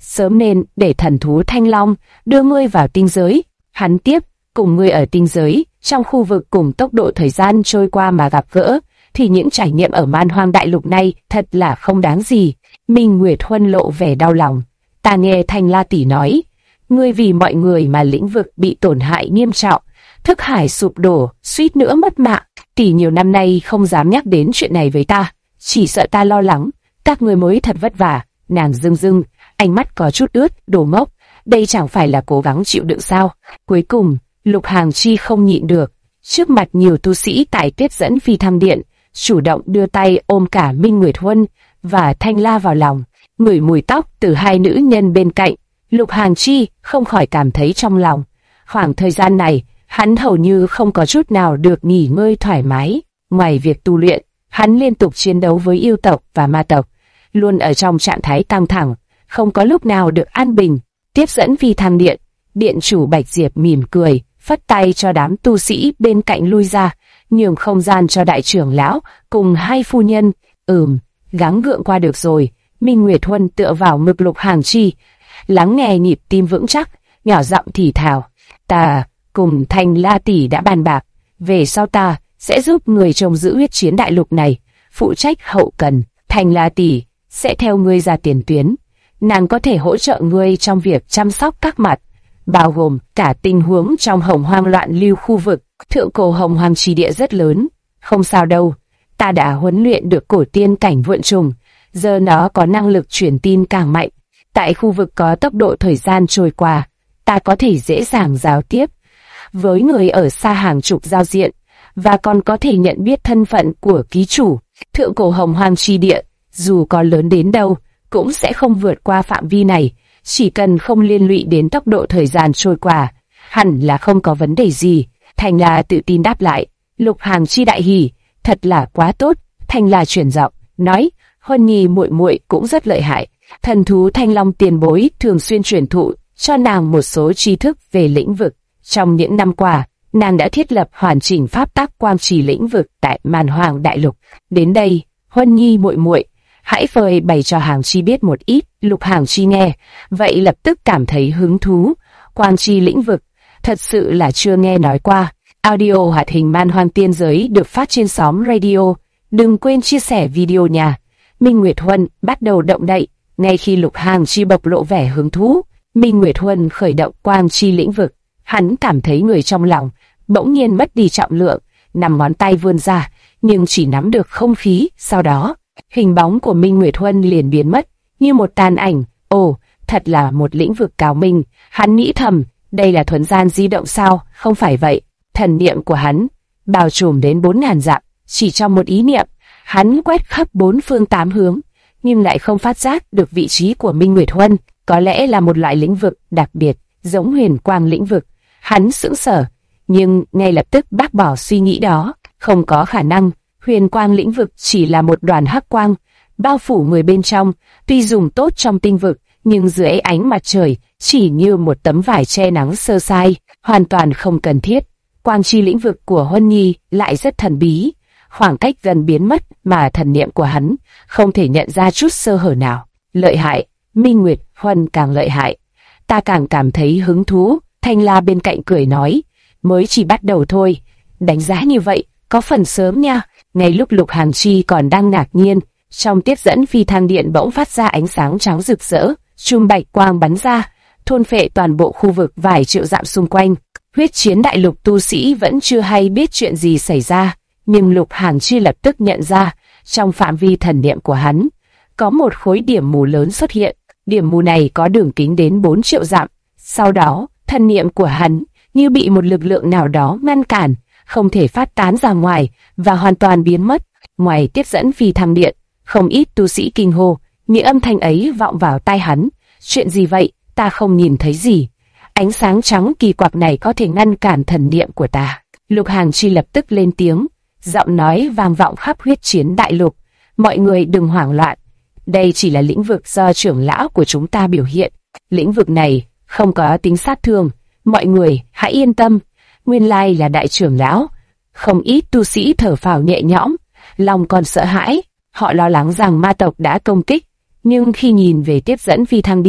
sớm nên để thần thú Thanh Long đưa ngươi vào tinh giới. Hắn tiếp, cùng ngươi ở tinh giới, trong khu vực cùng tốc độ thời gian trôi qua mà gặp gỡ, thì những trải nghiệm ở Man Hoang Đại Lục này thật là không đáng gì. Minh Nguyệt Huân lộ vẻ đau lòng. Ta nghe Thanh La tỷ nói, ngươi vì mọi người mà lĩnh vực bị tổn hại nghiêm trọng, thức hải sụp đổ, suýt nữa mất mạng. Tỷ nhiều năm nay không dám nhắc đến chuyện này với ta, chỉ sợ ta lo lắng, các ngươi mới thật vất vả. Nàng rưng rưng, ánh mắt có chút ướt, đồ ngốc, đây chẳng phải là cố gắng chịu đựng sao? Cuối cùng, Lục Hàng Chi không nhịn được, trước mặt nhiều tu sĩ tại tiếp dẫn phi thăng điện, chủ động đưa tay ôm cả Minh Nguyệt Huân và Thanh La vào lòng, ngửi mùi tóc từ hai nữ nhân bên cạnh. Lục Hàng Chi không khỏi cảm thấy trong lòng. Khoảng thời gian này, hắn hầu như không có chút nào được nghỉ ngơi thoải mái. Ngoài việc tu luyện, hắn liên tục chiến đấu với yêu tộc và ma tộc, luôn ở trong trạng thái căng thẳng, không có lúc nào được an bình. Tiếp dẫn phi thăng điện, điện chủ Bạch Diệp mỉm cười, phất tay cho đám tu sĩ bên cạnh lui ra, nhường không gian cho đại trưởng lão cùng hai phu nhân. Gắng gượng qua được rồi. Minh Nguyệt Huân tựa vào ngực Lục Hàng Chi, lắng nghe nhịp tim vững chắc, nhỏ giọng thì thào: ta cùng Thanh La tỷ đã bàn bạc, về sau ta sẽ giúp người trông giữ huyết chiến đại lục này, phụ trách hậu cần. Thanh La tỷ sẽ theo ngươi ra tiền tuyến, nàng có thể hỗ trợ ngươi trong việc chăm sóc các mặt, bao gồm cả tình huống trong Hồng Hoang loạn lưu khu vực. Thượng cổ Hồng Hoang chi địa rất lớn, không sao đâu, ta đã huấn luyện được cổ tiên cảnh vượn trùng, giờ nó có năng lực truyền tin càng mạnh. Tại khu vực có tốc độ thời gian trôi qua, ta có thể dễ dàng giao tiếp với người ở xa hàng chục giao diện, và còn có thể nhận biết thân phận của ký chủ. Thượng cổ Hồng Hoang chi địa, dù có lớn đến đâu, cũng sẽ không vượt qua phạm vi này, chỉ cần không liên lụy đến tốc độ thời gian trôi qua, hẳn là không có vấn đề gì. Thanh La tự tin đáp lại. Lục Hàng Chi đại hỉ, thật là quá tốt. Thanh La chuyển giọng, nói, Huân Nhi muội muội cũng rất lợi hại. Thần thú Thanh Long tiền bối thường xuyên truyền thụ cho nàng một số tri thức về lĩnh vực. Trong những năm qua, nàng đã thiết lập hoàn chỉnh pháp tắc quang trì lĩnh vực tại Man Hoang Đại Lục. Đến đây, Huân Nhi muội muội, hãy phơi bày cho Hàng Chi biết một ít. Lục Hàng Chi nghe, vậy lập tức cảm thấy hứng thú. Quang trì lĩnh vực, thật sự là chưa nghe nói qua. Audio hoạt hình Man Hoang tiên giới được phát trên xóm radio. Đừng quên chia sẻ video nha. Minh Nguyệt Huân bắt đầu động đậy. Ngay khi Lục Hàng Chi bộc lộ vẻ hứng thú, Minh Nguyệt Huân khởi động quang chi lĩnh vực. Hắn cảm thấy người trong lòng bỗng nhiên mất đi trọng lượng, nằm ngón tay vươn ra, nhưng chỉ nắm được không khí. Sau đó, hình bóng của Minh Nguyệt Huân liền biến mất, như một tàn ảnh. Ồ, thật là một lĩnh vực cao minh. Hắn nghĩ thầm, đây là thuấn gian di động sao? Không phải vậy. Thần niệm của hắn bao trùm đến 4.000 dặm, chỉ trong một ý niệm, hắn quét khắp bốn phương tám hướng, nhưng lại không phát giác được vị trí của Minh Nguyệt Huân. Có lẽ là một loại lĩnh vực đặc biệt, giống huyền quang lĩnh vực. Hắn sững sờ, nhưng ngay lập tức bác bỏ suy nghĩ đó. Không có khả năng. Huyền quang lĩnh vực chỉ là một đoàn hắc quang bao phủ người bên trong, tuy dùng tốt trong tinh vực, nhưng dưới ánh mặt trời chỉ như một tấm vải che nắng sơ sai, hoàn toàn không cần thiết. Quang chi lĩnh vực của Huân Nhi lại rất thần bí, khoảng cách gần biến mất mà thần niệm của hắn không thể nhận ra chút sơ hở nào. Lợi hại. Minh Nguyệt Huân càng lợi hại, ta càng cảm thấy hứng thú. Thanh La bên cạnh cười nói, mới chỉ bắt đầu thôi, đánh giá như vậy có phần sớm nha. Ngay lúc Lục Hàng Chi còn đang ngạc nhiên, trong tiếp dẫn phi thăng điện bỗng phát ra ánh sáng trắng rực rỡ, chùm bạch quang bắn ra, thôn phệ toàn bộ khu vực vài triệu dặm xung quanh. Huyết chiến đại lục tu sĩ vẫn chưa hay biết chuyện gì xảy ra, nhưng Lục Hàng Chi lập tức nhận ra, trong phạm vi thần niệm của hắn, có một khối điểm mù lớn xuất hiện. Điểm mù này có đường kính đến 4 triệu dặm. Sau đó, thần niệm của hắn như bị một lực lượng nào đó ngăn cản, không thể phát tán ra ngoài và hoàn toàn biến mất. Ngoài tiếp dẫn phi thăng điện, không ít tu sĩ kinh hô, những âm thanh ấy vọng vào tai hắn. Chuyện gì vậy? Ta không nhìn thấy gì. Ánh sáng trắng kỳ quặc này có thể ngăn cản thần niệm của ta. Lục Hàng Chi lập tức lên tiếng, giọng nói vang vọng khắp huyết chiến đại lục. Mọi người đừng hoảng loạn. Đây chỉ là lĩnh vực do trưởng lão của chúng ta biểu hiện. Lĩnh vực này không có tính sát thương. Mọi người hãy yên tâm. Nguyên lai là đại trưởng lão. Không ít tu sĩ thở phào nhẹ nhõm, lòng còn sợ hãi. Họ lo lắng rằng ma tộc đã công kích, nhưng khi nhìn về tiếp dẫn phi thăng điện,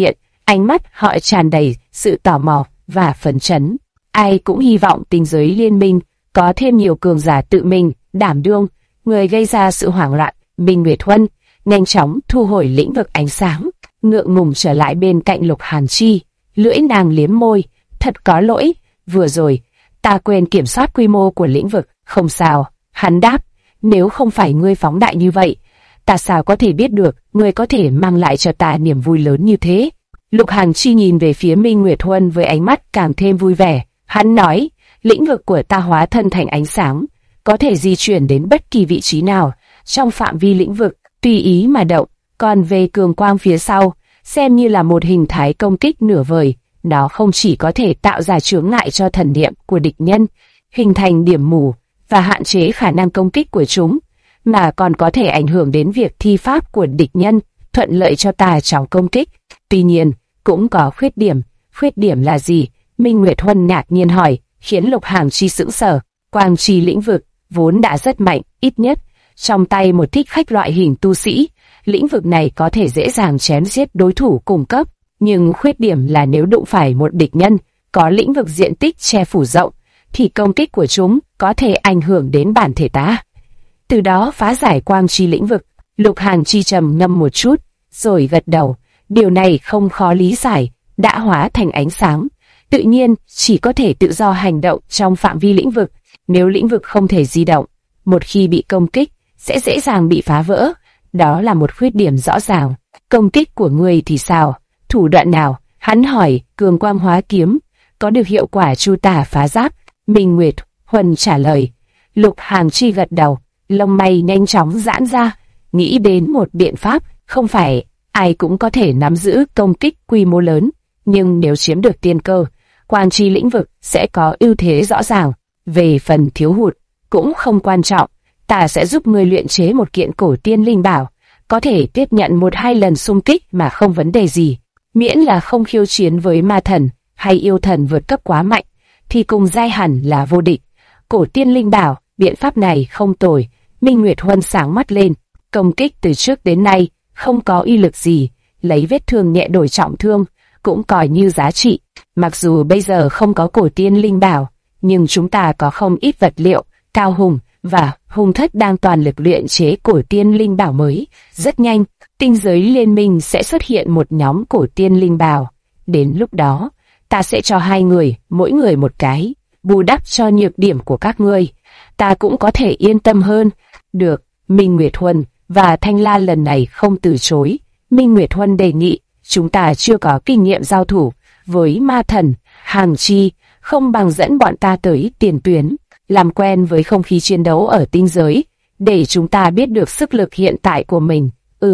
Ánh mắt họ tràn đầy sự tò mò và phấn chấn. Ai cũng hy vọng tinh giới liên minh có thêm nhiều cường giả tự mình đảm đương. Người gây ra sự hoảng loạn, Minh Nguyệt Huân, nhanh chóng thu hồi lĩnh vực ánh sáng, ngượng ngùng trở lại bên cạnh Lục Hàn Chi. Lưỡi nàng liếm môi, thật có lỗi, vừa rồi ta quên kiểm soát quy mô của lĩnh vực. Không sao, hắn đáp, nếu không phải ngươi phóng đại như vậy, ta sao có thể biết được ngươi có thể mang lại cho ta niềm vui lớn như thế. Lục Hàn Chi nhìn về phía Minh Nguyệt Huân với ánh mắt càng thêm vui vẻ. Hắn nói, lĩnh vực của ta hóa thân thành ánh sáng, có thể di chuyển đến bất kỳ vị trí nào trong phạm vi lĩnh vực, tùy ý mà động. Còn về cường quang phía sau, xem như là một hình thái công kích nửa vời, nó không chỉ có thể tạo ra chướng ngại cho thần niệm của địch nhân, hình thành điểm mù và hạn chế khả năng công kích của chúng, mà còn có thể ảnh hưởng đến việc thi pháp của địch nhân, thuận lợi cho ta trong công kích. Tuy nhiên, cũng có khuyết điểm. Khuyết điểm là gì? Minh Nguyệt Huân ngạc nhiên hỏi, khiến Lục Hàn Chi sững sờ. Quang chi lĩnh vực vốn đã rất mạnh, ít nhất trong tay một thích khách loại hình tu sĩ, lĩnh vực này có thể dễ dàng chém giết đối thủ cùng cấp. Nhưng khuyết điểm là nếu đụng phải một địch nhân có lĩnh vực diện tích che phủ rộng, thì công kích của chúng có thể ảnh hưởng đến bản thể ta, từ đó phá giải quang chi lĩnh vực. Lục Hàn Chi trầm ngâm một chút, rồi gật đầu. Điều này không khó lý giải, đã hóa thành ánh sáng, tự nhiên chỉ có thể tự do hành động trong phạm vi lĩnh vực. Nếu lĩnh vực không thể di động, một khi bị công kích, sẽ dễ dàng bị phá vỡ. Đó là một khuyết điểm rõ ràng. Công kích của ngươi thì sao? Thủ đoạn nào? Hắn hỏi. Cường quang hóa kiếm, có được hiệu quả chu tả phá giáp. Minh Nguyệt Huân trả lời. Lục Hàn Chi gật đầu, lông mày nhanh chóng giãn ra, nghĩ đến một biện pháp. Không phải ai cũng có thể nắm giữ công kích quy mô lớn, nhưng nếu chiếm được tiên cơ, quang chi lĩnh vực sẽ có ưu thế rõ ràng. Về phần thiếu hụt, cũng không quan trọng, ta sẽ giúp ngươi luyện chế một kiện cổ tiên linh bảo, có thể tiếp nhận 1-2 lần xung kích mà không vấn đề gì. Miễn là không khiêu chiến với ma thần hay yêu thần vượt cấp quá mạnh, thì cùng giai hẳn là vô địch. Cổ tiên linh bảo, biện pháp này không tồi. Minh Nguyệt Huân sáng mắt lên. Công kích từ trước đến nay không có uy lực gì, lấy vết thương nhẹ đổi trọng thương cũng coi như giá trị. Mặc dù bây giờ không có cổ tiên linh bảo, nhưng chúng ta có không ít vật liệu. Cao Hùng và Hùng Thất đang toàn lực luyện chế cổ tiên linh bảo mới. Rất nhanh, tinh giới liên minh sẽ xuất hiện một nhóm cổ tiên linh bảo. Đến lúc đó, ta sẽ cho 2 người, mỗi người một cái, bù đắp cho nhược điểm của các ngươi. Ta cũng có thể yên tâm hơn. Được. Minh Nguyệt Huân và Thanh La lần này không từ chối. Minh Nguyệt Huân đề nghị, chúng ta chưa có kinh nghiệm giao thủ với ma thần, Hàn Chi, không bằng dẫn bọn ta tới tiền tuyến, làm quen với không khí chiến đấu ở tinh giới, để chúng ta biết được sức lực hiện tại của mình.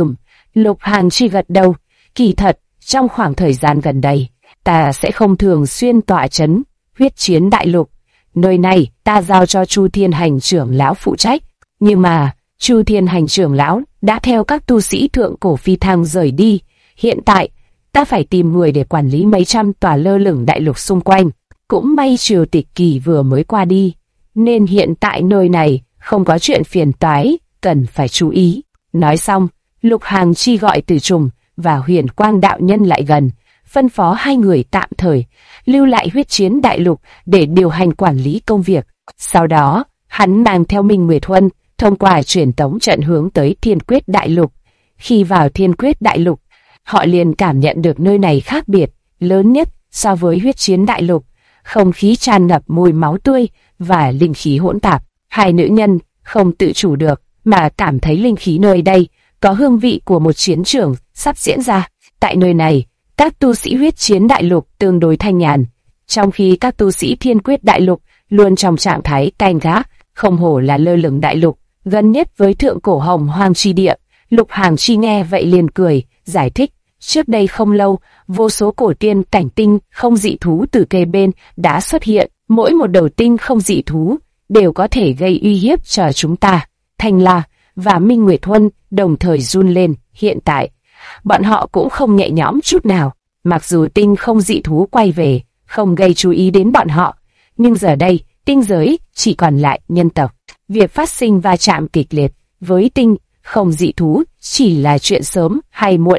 Lục Hàn Chi gật đầu. Kỳ thật, trong khoảng thời gian gần đây, ta sẽ không thường xuyên tọa chấn huyết chiến đại lục. Nơi này ta giao cho Chu Thiên Hành trưởng lão phụ trách. Nhưng mà Chu Thiên Hành trưởng lão đã theo các tu sĩ thượng cổ phi thăng rời đi. Hiện tại ta phải tìm người để quản lý mấy trăm tòa lơ lửng đại lục xung quanh. Cũng may triều tịch kỳ vừa mới qua đi, nên hiện tại nơi này không có chuyện phiền toái cần phải chú ý. Nói xong, Lục Hàn Chi gọi Tử Trùng và Huyền Quang đạo nhân lại gần, phân phó 2 người tạm thời lưu lại huyết chiến đại lục để điều hành quản lý công việc. Sau đó, hắn mang theo Minh Nguyệt Huân thông qua truyền tống trận hướng tới Thiên Quyết đại lục. Khi vào Thiên Quyết đại lục, họ liền cảm nhận được nơi này khác biệt, lớn nhất so với huyết chiến đại lục. Không khí tràn ngập mùi máu tươi và linh khí hỗn tạp. 2 nữ nhân không tự chủ được mà cảm thấy linh khí nơi đây có hương vị của một chiến trường sắp diễn ra. Tại nơi này, các tu sĩ huyết chiến đại lục tương đối thanh nhàn, trong khi các tu sĩ Thiên Quyết đại lục luôn trong trạng thái canh gác. Không hổ là lơ lửng đại lục, gần nhất với thượng cổ hồng hoang chi địa. Lục Hàn Chi nghe vậy liền cười, giải thích. Trước đây không lâu, vô số cổ tiên cảnh tinh không dị thú từ kề bên đã xuất hiện. Mỗi một đầu tinh không dị thú đều có thể gây uy hiếp cho chúng ta. Thanh La và Minh Nguyệt Huân đồng thời run lên. Hiện tại, bọn họ cũng không nhẹ nhõm chút nào. Mặc dù tinh không dị thú quay về, không gây chú ý đến bọn họ, nhưng giờ đây, tinh giới chỉ còn lại nhân tộc. Việc phát sinh va chạm kịch liệt với tinh không dị thú chỉ là chuyện sớm hay muộn.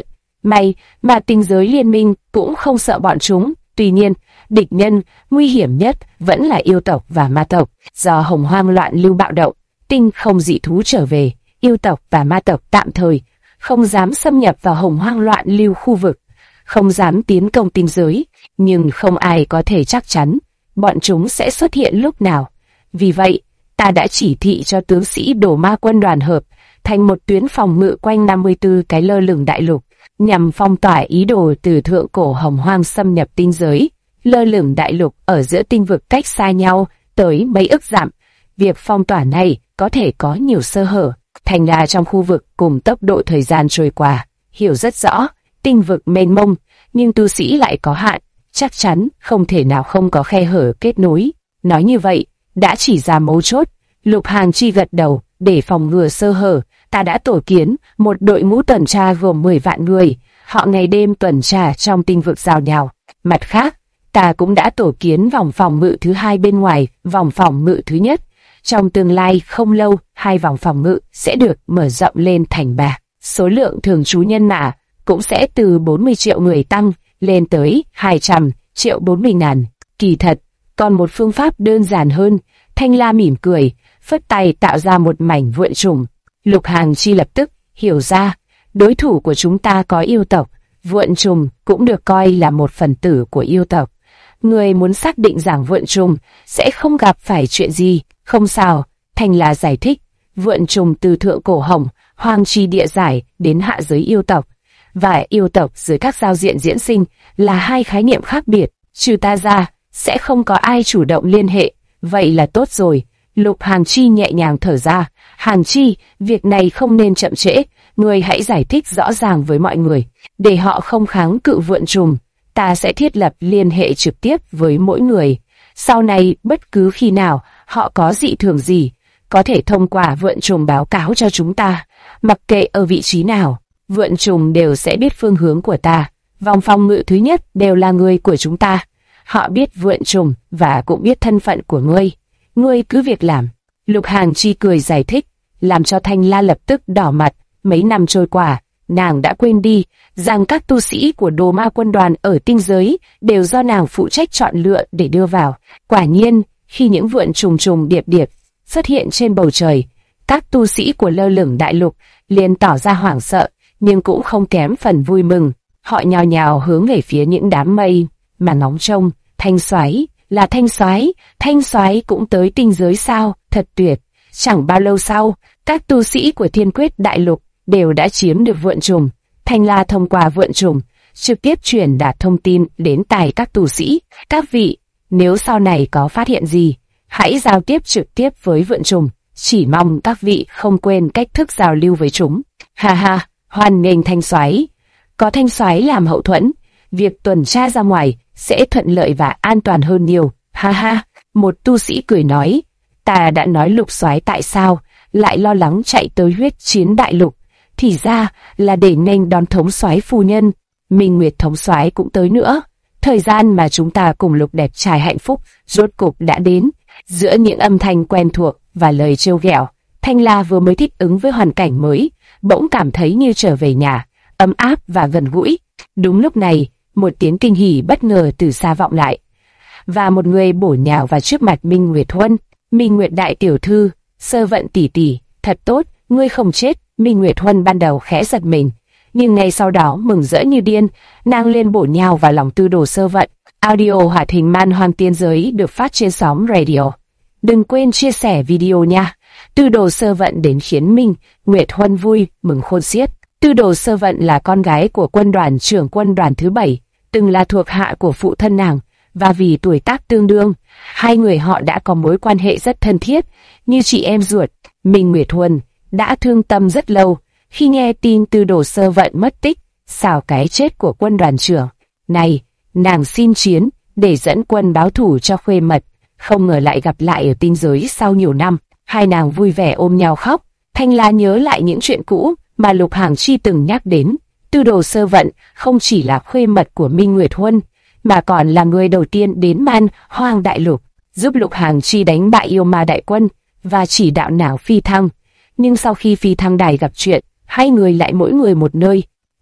May mà tinh giới liên minh cũng không sợ bọn chúng. Tuy nhiên, địch nhân nguy hiểm nhất vẫn là yêu tộc và ma tộc. Do hồng hoang loạn lưu bạo động, tinh không dị thú trở về, yêu tộc và ma tộc tạm thời không dám xâm nhập vào hồng hoang loạn lưu khu vực, không dám tiến công tinh giới, nhưng không ai có thể chắc chắn bọn chúng sẽ xuất hiện lúc nào. Vì vậy, ta đã chỉ thị cho tướng sĩ Đồ Ma quân đoàn hợp thành một tuyến phòng ngự quanh 54 cái lơ lửng đại lục, nhằm phong tỏa ý đồ từ thượng cổ hồng hoang xâm nhập tinh giới. Lơ lửng đại lục ở giữa tinh vực cách xa nhau tới mấy ức dặm. Việc phong tỏa này có thể có nhiều sơ hở. Thành ra trong khu vực cùng tốc độ thời gian trôi qua, hiểu rất rõ, tinh vực mênh mông, nhưng tu sĩ lại có hạn, chắc chắn không thể nào không có khe hở kết nối. Nói như vậy, đã chỉ ra mấu chốt. Lục Hàn Chi gật đầu, để phòng ngừa sơ hở, ta đã tổ kiến một đội ngũ tuần tra gồm 10 vạn người, họ ngày đêm tuần tra trong tinh vực giao nhào. Mặt khác, ta cũng đã tổ kiến vòng phòng ngự thứ hai bên ngoài vòng phòng ngự thứ nhất. Trong tương lai không lâu, 2 vòng phòng ngự sẽ được mở rộng lên thành 3. Số lượng thường trú nhân mã cũng sẽ từ 40 triệu người tăng lên tới 200 triệu 40 ngàn. Kỳ thật, còn một phương pháp đơn giản hơn. Thanh La mỉm cười, phất tay tạo ra một mảnh vượn trùng. Lục Hàn Chi lập tức hiểu ra, đối thủ của chúng ta có yêu tộc, vượn trùng cũng được coi là một phần tử của yêu tộc. Người muốn xác định rằng vượn trùng sẽ không gặp phải chuyện gì. Không sao, Thanh La giải thích, vượn trùng từ thượng cổ hồng, hoang chi địa giải đến hạ giới yêu tộc, và yêu tộc dưới các giao diện diễn sinh là 2 khái niệm khác biệt. Trừ ta ra, sẽ không có ai chủ động liên hệ. Vậy là tốt rồi. Lục Hàn Chi nhẹ nhàng thở ra. Hàn Chi, việc này không nên chậm trễ. Người hãy giải thích rõ ràng với mọi người, để họ không kháng cự vượn trùng. Ta sẽ thiết lập liên hệ trực tiếp với mỗi người. Sau này, bất cứ khi nào họ có dị thường gì, có thể thông qua vượn trùng báo cáo cho chúng ta. Mặc kệ ở vị trí nào, vượn trùng đều sẽ biết phương hướng của ta. Vòng phòng ngự thứ nhất đều là người của chúng ta. Họ biết vượn trùng và cũng biết thân phận của ngươi. Ngươi cứ việc làm. Lục Hàn Chi cười giải thích, làm cho Thanh La lập tức đỏ mặt. Mấy năm trôi qua, nàng đã quên đi rằng các tu sĩ của Đồ Ma quân đoàn ở tinh giới đều do nàng phụ trách chọn lựa để đưa vào. Quả nhiên, khi những vượn trùng trùng điệp điệp xuất hiện trên bầu trời, các tu sĩ của lơ lửng đại lục liền tỏ ra hoảng sợ, nhưng cũng không kém phần vui mừng. Họ nhào nhào hướng về phía những đám mây mà ngóng trông. Thanh Soái, là Thanh Soái cũng tới tinh giới sao? Thật tuyệt. Chẳng bao lâu sau, các tu sĩ của Thiên Quyết đại lục đều đã chiếm được vượn trùng. Thanh La thông qua vượn trùng trực tiếp truyền đạt thông tin đến tai các tu sĩ. Các vị, nếu sau này có phát hiện gì, hãy giao tiếp trực tiếp với vượn trùng. Chỉ mong các vị không quên cách thức giao lưu với chúng. Ha ha, hoan nghênh Thanh Soái. Có Thanh Soái làm hậu thuẫn, việc tuần tra ra ngoài sẽ thuận lợi và an toàn hơn nhiều. Ha ha, một tu sĩ cười nói, ta đã nói Lục Soái tại sao lại lo lắng chạy tới huyết chiến đại lục, thì ra là để nghênh đón thống soái phu nhân. Minh Nguyệt thống soái cũng tới nữa. Thời gian mà chúng ta cùng Lục đẹp trai hạnh phúc rốt cục đã đến. Giữa những âm thanh quen thuộc và lời trêu ghẹo, Thanh La vừa mới thích ứng với hoàn cảnh mới, bỗng cảm thấy như trở về nhà, ấm áp và gần gũi. Đúng lúc này, một tiếng kinh hỉ bất ngờ từ xa vọng lại, và một người bổ nhào vào trước mặt Minh Nguyệt Huân. Minh Nguyệt đại tiểu thư, Sơ Vận tỷ tỷ, thật tốt, ngươi không chết. Minh Nguyệt Huân ban đầu khẽ giật mình, nhưng ngay sau đó mừng rỡ như điên, nàng liền bổ nhào vào lòng Tư Đồ Sơ Vận. Audio hoạt hình Man Hoang Tiên Giới được phát trên sóng radio. Đừng quên chia sẻ video nha. Tư Đồ Sơ Vận đến khiến Minh Nguyệt Huân vui mừng khôn xiết. Tư Đồ Sơ Vận là con gái của quân đoàn trưởng quân đoàn thứ 7, từng là thuộc hạ của phụ thân nàng, và vì tuổi tác tương đương, hai người họ đã có mối quan hệ rất thân thiết, như chị em ruột. Minh Nguyệt Huân đã thương tâm rất lâu khi nghe tin Tư Đồ Sơ Vận mất tích sau cái chết của quân đoàn trưởng. Này, nàng xin chiến để dẫn quân báo thù cho khuê mật, không ngờ lại gặp lại ở tinh giới sau nhiều năm. Hai nàng vui vẻ ôm nhau khóc. Thanh La nhớ lại những chuyện cũ mà Lục Hàn Chi từng nhắc đến. Tư Đồ Sơ Vận không chỉ là khuê mật của Minh Nguyệt Huân, mà còn là người đầu tiên đến Man Hoang đại lục, giúp Lục Hàn Chi đánh bại yêu ma đại quân và chỉ đạo nàng phi thăng. Nhưng sau khi phi thăng đài gặp chuyện, hai người lại mỗi người một nơi.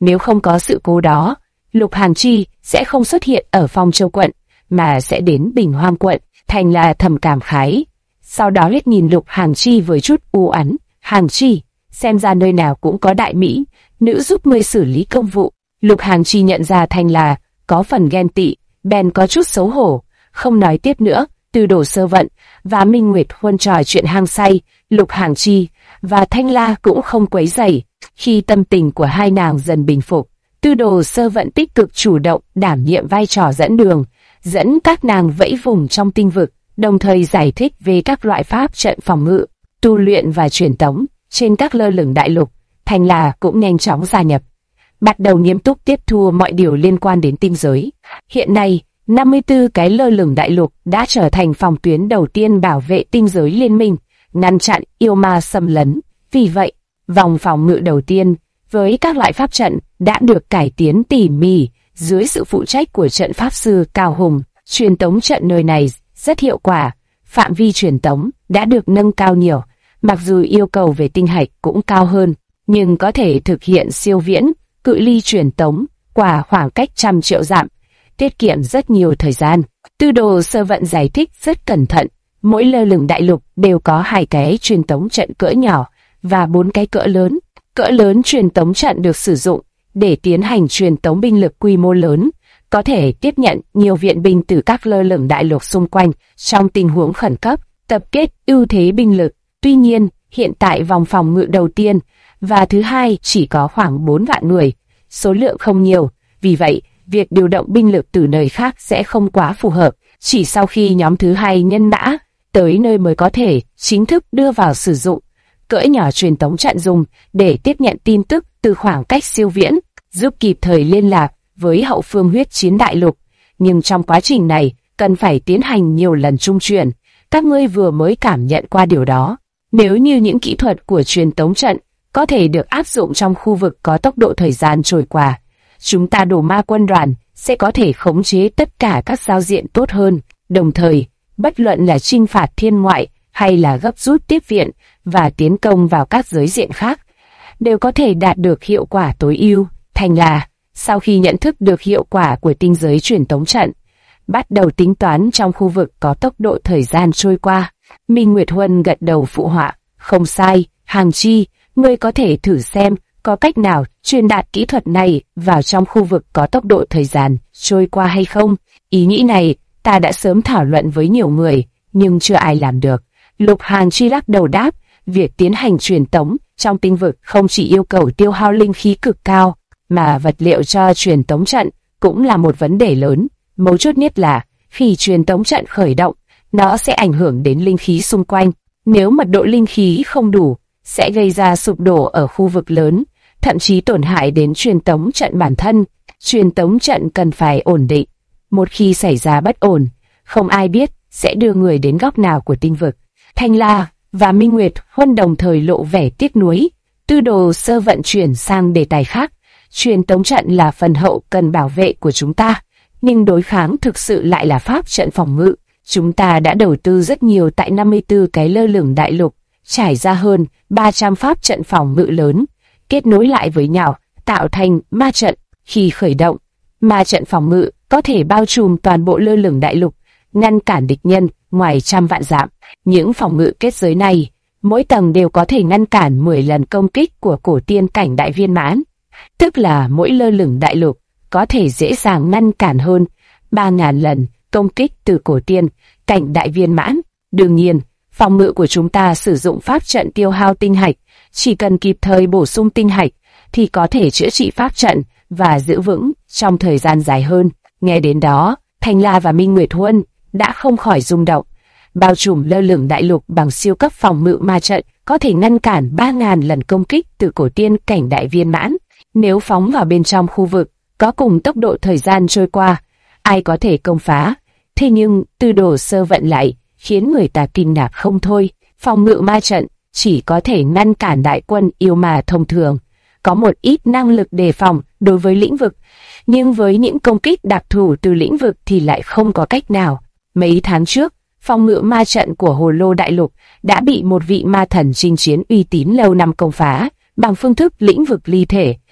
Nếu không có sự cố đó, Lục Hàn Chi sẽ không xuất hiện ở Phong Châu quận, mà sẽ đến Bình Hoang quận. Thành là thầm cảm khái. Sau đó liếc nhìn Lục Hàn Chi với chút u uất. Hàn Chi, xem ra nơi nào cũng có đại mỹ nữ giúp ngươi xử lý công vụ. Lục Hàn Chi nhận ra Thanh La có phần ghen tị, bèn có chút xấu hổ, không nói tiếp nữa. Tư Đồ Sơ Vận và Minh Nguyệt Huân trò chuyện hăng say, Lục Hàn Chi và Thanh La cũng không quấy rầy. Khi tâm tình của hai nàng dần bình phục, Tư Đồ Sơ Vận tích cực chủ động đảm nhiệm vai trò dẫn đường, dẫn các nàng vẫy vùng trong tinh vực, đồng thời giải thích về các loại pháp trận phòng ngự, tu luyện và truyền tống trên các lơ lửng đại lục. Thanh La cũng nhanh chóng gia nhập, bắt đầu nghiêm túc tiếp thu mọi điều liên quan đến tinh giới. Hiện nay, 54 cái lơ lửng đại lục đã trở thành phòng tuyến đầu tiên bảo vệ tinh giới liên minh, ngăn chặn yêu ma xâm lấn. Vì vậy, vòng phòng ngự đầu tiên với các loại pháp trận đã được cải tiến tỉ mỉ dưới sự phụ trách của trận pháp sư Cao Hùng. Truyền tống trận nơi này rất hiệu quả, phạm vi truyền tống đã được nâng cao nhiều, mặc dù yêu cầu về tinh hạch cũng cao hơn, nhưng có thể thực hiện siêu viễn, cự ly truyền tống qua khoảng cách trăm triệu dặm, tiết kiệm rất nhiều thời gian. Tư Đồ Sơ Vận giải thích rất cẩn thận, mỗi lơ lửng đại lục đều có 2 cái truyền tống trận cỡ nhỏ và 4 cái cỡ lớn. Cỡ lớn truyền tống trận được sử dụng để tiến hành truyền tống binh lực quy mô lớn, có thể tiếp nhận nhiều viện binh từ các lơ lửng đại lục xung quanh trong tình huống khẩn cấp, tập kết ưu thế binh lực. Tuy nhiên, hiện tại vòng phòng ngự đầu tiên và thứ hai chỉ có khoảng 4 vạn người, số lượng không nhiều, vì vậy, việc điều động binh lực từ nơi khác sẽ không quá phù hợp. Chỉ sau khi nhóm thứ hai nhân mã tới nơi mới có thể chính thức đưa vào sử dụng. Cỡ nhỏ truyền tống trận dùng để tiếp nhận tin tức từ khoảng cách siêu viễn, giúp kịp thời liên lạc với hậu phương huyết chiến đại lục. Nhưng trong quá trình này, cần phải tiến hành nhiều lần trung chuyển. Các ngươi vừa mới cảm nhận qua điều đó. Nếu như những kỹ thuật của truyền tống trận có thể được áp dụng trong khu vực có tốc độ thời gian trôi qua, chúng ta Đồ Ma quân đoàn sẽ có thể khống chế tất cả các giao diện tốt hơn. Đồng thời, bất luận là chinh phạt thiên ngoại hay là gấp rút tiếp viện và tiến công vào các giới diện khác, đều có thể đạt được hiệu quả tối ưu. Thành là, sau khi nhận thức được hiệu quả của tinh giới truyền tống trận, bắt đầu tính toán trong khu vực có tốc độ thời gian trôi qua. Minh Nguyệt Huân gật đầu phụ họa, không sai, Hàn Chi, ngươi có thể thử xem có cách nào truyền đạt kỹ thuật này vào trong khu vực có tốc độ thời gian trôi qua hay không. Ý nghĩ này ta đã sớm thảo luận với nhiều người, nhưng chưa ai làm được. Lục Hàn Chi lắc đầu đáp, việc tiến hành truyền tống trong tinh vực không chỉ yêu cầu tiêu hao linh khí cực cao, mà vật liệu cho truyền tống trận cũng là một vấn đề lớn. Mấu chốt nhất là, khi truyền tống trận khởi động, nó sẽ ảnh hưởng đến linh khí xung quanh. Nếu mật độ linh khí không đủ, sẽ gây ra sụp đổ ở khu vực lớn, thậm chí tổn hại đến truyền tống trận bản thân. Truyền tống trận cần phải ổn định. Một khi xảy ra bất ổn, không ai biết sẽ đưa người đến góc nào của tinh vực. Thanh La và Minh Nguyệt Huân đồng thời lộ vẻ tiếc nuối. Tư Đồ Sơ Vận chuyển sang đề tài khác. Truyền tống trận là phần hậu cần bảo vệ của chúng ta, nhưng đối kháng thực sự lại là pháp trận phòng ngự. Chúng ta đã đầu tư rất nhiều tại 54 cái lơ lửng đại lục, trải ra hơn 300 pháp trận phòng ngự lớn, kết nối lại với nhau, tạo thành ma trận. Khi khởi động, ma trận phòng ngự có thể bao trùm toàn bộ lơ lửng đại lục, ngăn cản địch nhân ngoài trăm vạn dặm. Những phòng ngự kết giới này, mỗi tầng đều có thể ngăn cản 10 lần công kích của cổ tiên cảnh đại viên mãn, tức là mỗi lơ lửng đại lục có thể dễ dàng ngăn cản hơn 3.000 lần công kích từ cổ tiên cảnh đại viên mãn. Đương nhiên, phòng ngự của chúng ta sử dụng pháp trận tiêu hao tinh hạch, chỉ cần kịp thời bổ sung tinh hạch thì có thể chữa trị pháp trận và giữ vững trong thời gian dài hơn. Nghe đến đó, Thanh La và Minh Nguyệt Huân đã không khỏi rung động. Bao trùm lơ lửng đại lục bằng siêu cấp phòng ngự ma trận có thể ngăn cản 3.000 lần công kích từ cổ tiên cảnh đại viên mãn. Nếu phóng vào bên trong khu vực có cùng tốc độ thời gian trôi qua, ai có thể công phá? Thế nhưng Tư Đồ Sơ Vận lại khiến người ta kinh ngạc không thôi. Phòng ngự ma trận chỉ có thể ngăn cản đại quân yêu ma thông thường, có một ít năng lực đề phòng đối với lĩnh vực, nhưng với những công kích đặc thù từ lĩnh vực thì lại không có cách nào. Mấy tháng trước, phòng ngự ma trận của Hồ Lô Đại Lục đã bị một vị ma thần chinh chiến uy tín lâu năm công phá bằng phương thức lĩnh vực ly thể.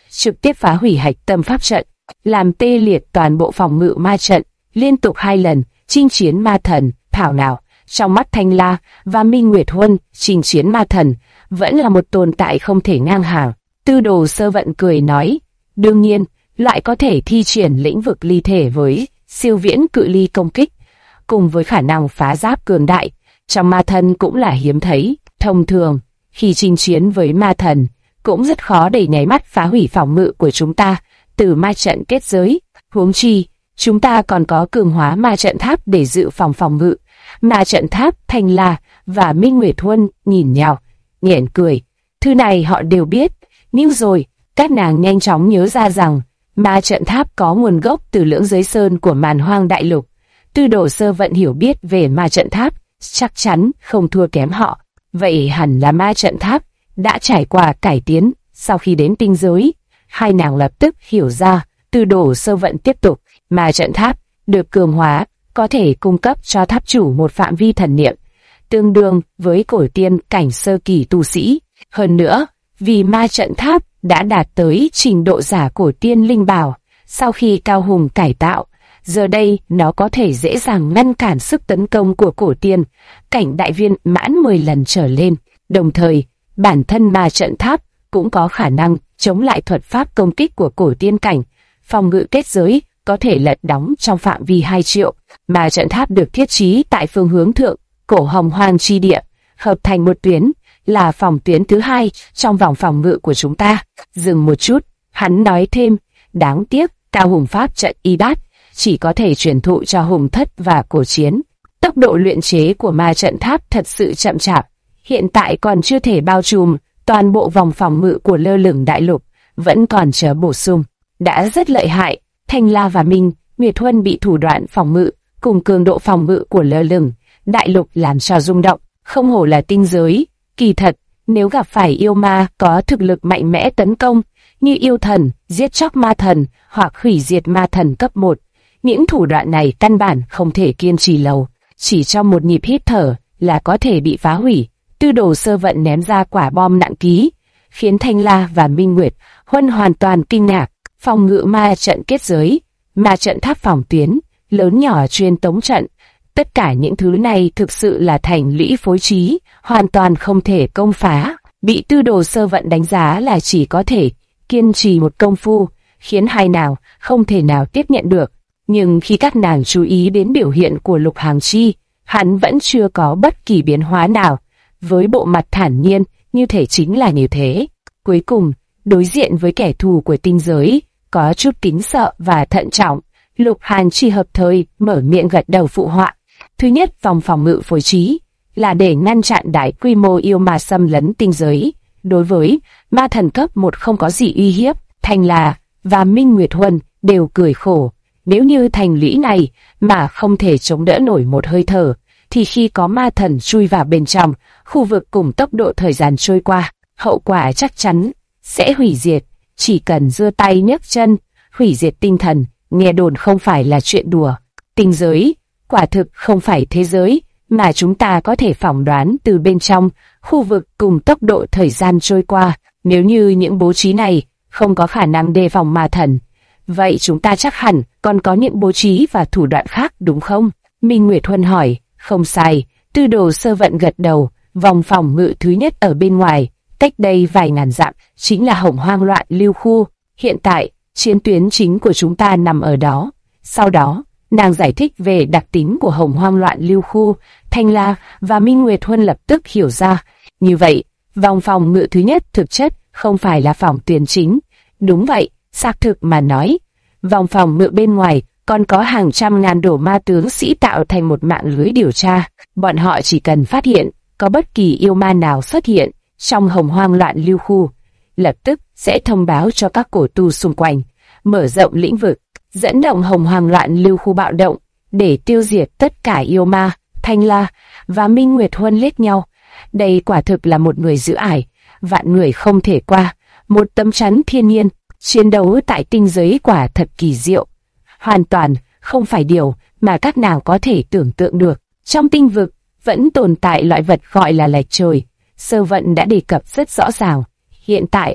trực tiếp phá hủy hạch tâm pháp trận, làm tê liệt toàn bộ phòng ngự ma trận. Liên tục 2 lần chinh chiến ma thần, thảo nào trong mắt Thanh La và Minh Nguyệt Huân, chinh chiến ma thần vẫn là một tồn tại không thể ngang hàng. Tư Đồ Sơ Vận cười nói, đương nhiên, lại có thể thi triển lĩnh vực ly thể với siêu viễn cự ly công kích, cùng với khả năng phá giáp cường đại, trong ma thần cũng là hiếm thấy. Thông thường, khi chinh chiến với ma thần, cũng rất khó để nháy mắt phá hủy phòng ngự của chúng ta từ ma trận kết giới. Huống chi, chúng ta còn có cường hóa ma trận tháp để dự phòng phòng ngự. Ma trận tháp. Thanh La và Minh Nguyệt Huân nhìn nhau, nhoẻn cười. Thứ này họ đều biết, nhưng rồi các nàng nhanh chóng nhớ ra rằng ma trận tháp có nguồn gốc từ Lưỡng Giới Sơn của Màn Hoang Đại Lục. Tư Đồ Sơ Vận hiểu biết về ma trận tháp, chắc chắn không thua kém họ. Vậy hẳn là ma trận tháp đã trải qua cải tiến sau khi đến tinh giới. Hai nàng lập tức hiểu ra. Tư Đồ Sơ Vận tiếp tục, ma trận tháp được cường hóa có thể cung cấp cho tháp chủ một phạm vi thần niệm tương đương với cổ tiên cảnh sơ kỳ tu sĩ. Hơn nữa, vì ma trận tháp đã đạt tới trình độ giả cổ tiên linh bảo, sau khi Cao Hùng cải tạo, giờ đây nó có thể dễ dàng ngăn cản sức tấn công của cổ tiên cảnh đại viên mãn 10 lần trở lên. Đồng thời, bản thân ma trận tháp cũng có khả năng chống lại thuật pháp công kích của cổ tiên cảnh. Phòng ngự kết giới có thể lật đóng trong phạm vi 2 triệu. Ma trận tháp được thiết trí tại phương hướng thượng cổ Hồng Hoang chi địa, hợp thành một tuyến, là phòng tuyến thứ 2 trong vòng phòng ngự của chúng ta. Dừng một chút, hắn nói thêm, đáng tiếc, Cao Hùng pháp trận y bát chỉ có thể truyền thụ cho Hùng Thất và Cổ Chiến. Tốc độ luyện chế của ma trận tháp thật sự chậm chạp, hiện tại còn chưa thể bao trùm toàn bộ vòng phòng ngự của Lơ Lửng Đại Lục, vẫn còn chờ bổ sung. Đã rất lợi hại. Thanh La và Minh Nguyệt Huân bị thủ đoạn phòng ngự cùng cường độ phòng ngự của Lơ Lửng Đại Lục làm cho rung động. Không hổ là tinh giới. Kỳ thật, nếu gặp phải yêu ma có thực lực mạnh mẽ tấn công, như yêu thần, giết chóc ma thần hoặc hủy diệt ma thần cấp 1, những thủ đoạn này căn bản không thể kiên trì lâu, chỉ trong một nhịp hít thở là có thể bị phá hủy. Tư Đồ Sơ Vận ném ra quả bom nặng ký, khiến Thanh La và Minh Nguyệt Huân hoàn toàn kinh ngạc. Phòng ngự ma trận kết giới, ma trận tháp phòng tuyến, lớn nhỏ truyền tống trận, tất cả những thứ này thực sự là thành lũy phối trí, hoàn toàn không thể công phá. Bị Tư Đồ Sơ Vận đánh giá là chỉ có thể kiên trì một công phu, khiến hai nàng không thể nào tiếp nhận được. Nhưng khi các nàng chú ý đến biểu hiện của Lục Hàng Chi, hắn vẫn chưa có bất kỳ biến hóa nào, với bộ mặt thản nhiên như thể chính là như thế. Cuối cùng, đối diện với kẻ thù của tinh giới, có chút kính sợ và thận trọng, Lục Hàn Chi hợp thời mở miệng gật đầu phụ họa. Thứ nhất, vòng phòng ngự phối trí là để ngăn chặn đại quy mô yêu ma xâm lấn tinh giới. Đối với ma thần cấp 1 không có gì uy hiếp. Thanh La và Minh Nguyệt Huân đều cười khổ. Nếu như thành lũy này mà không thể chống đỡ nổi một hơi thở, thì khi có ma thần chui vào bên trong, khu vực cùng tốc độ thời gian trôi qua, hậu quả chắc chắn sẽ hủy diệt. Chỉ cần giơ tay nhấc chân, hủy diệt tinh thần, nghe đồn không phải là chuyện đùa. Tinh giới, quả thực không phải thế giới mà chúng ta có thể phỏng đoán từ bên trong, khu vực cùng tốc độ thời gian trôi qua. Nếu như những bố trí này không có khả năng đề phòng ma thần, vậy chúng ta chắc hẳn còn có những bố trí và thủ đoạn khác đúng không? Minh Nguyệt Huân hỏi. Không sai. Tư Đồ Sơ Vận gật đầu. Vòng phòng ngự thứ nhất ở bên ngoài, cách đây vài ngàn dặm, chính là Hồng Hoang Loạn Lưu Khu. Hiện tại, chiến tuyến chính của chúng ta nằm ở đó. Sau đó, nàng giải thích về đặc tính của Hồng Hoang Loạn Lưu Khu. Thanh La và Minh Nguyệt Huân lập tức hiểu ra. Như vậy, vòng phòng ngự thứ nhất thực chất không phải là phòng tuyến chính. Đúng vậy, xác thực mà nói, vòng phòng ngự bên ngoài còn có hàng trăm ngàn đổ ma tướng sĩ tạo thành một mạng lưới điều tra. Bọn họ chỉ cần phát hiện có bất kỳ yêu ma nào xuất hiện trong Hồng Hoang Loạn Lưu Khu, lập tức sẽ thông báo cho các cổ tu xung quanh, mở rộng lĩnh vực, dẫn động Hồng Hoang Loạn Lưu Khu bạo động để tiêu diệt tất cả yêu ma. Thanh La và Minh Nguyệt Huân liếc nhau. Đây quả thực là một người giữ ải, vạn người không thể qua, một tấm chắn thiên nhiên. Chiến đấu tại tinh giới quả thật kỳ diệu, hoàn toàn không phải điều mà các nàng có thể tưởng tượng được. Trong tinh vực vẫn tồn tại loại vật gọi là lệch trời. Sơ Vận đã đề cập rất rõ ràng. Hiện tại,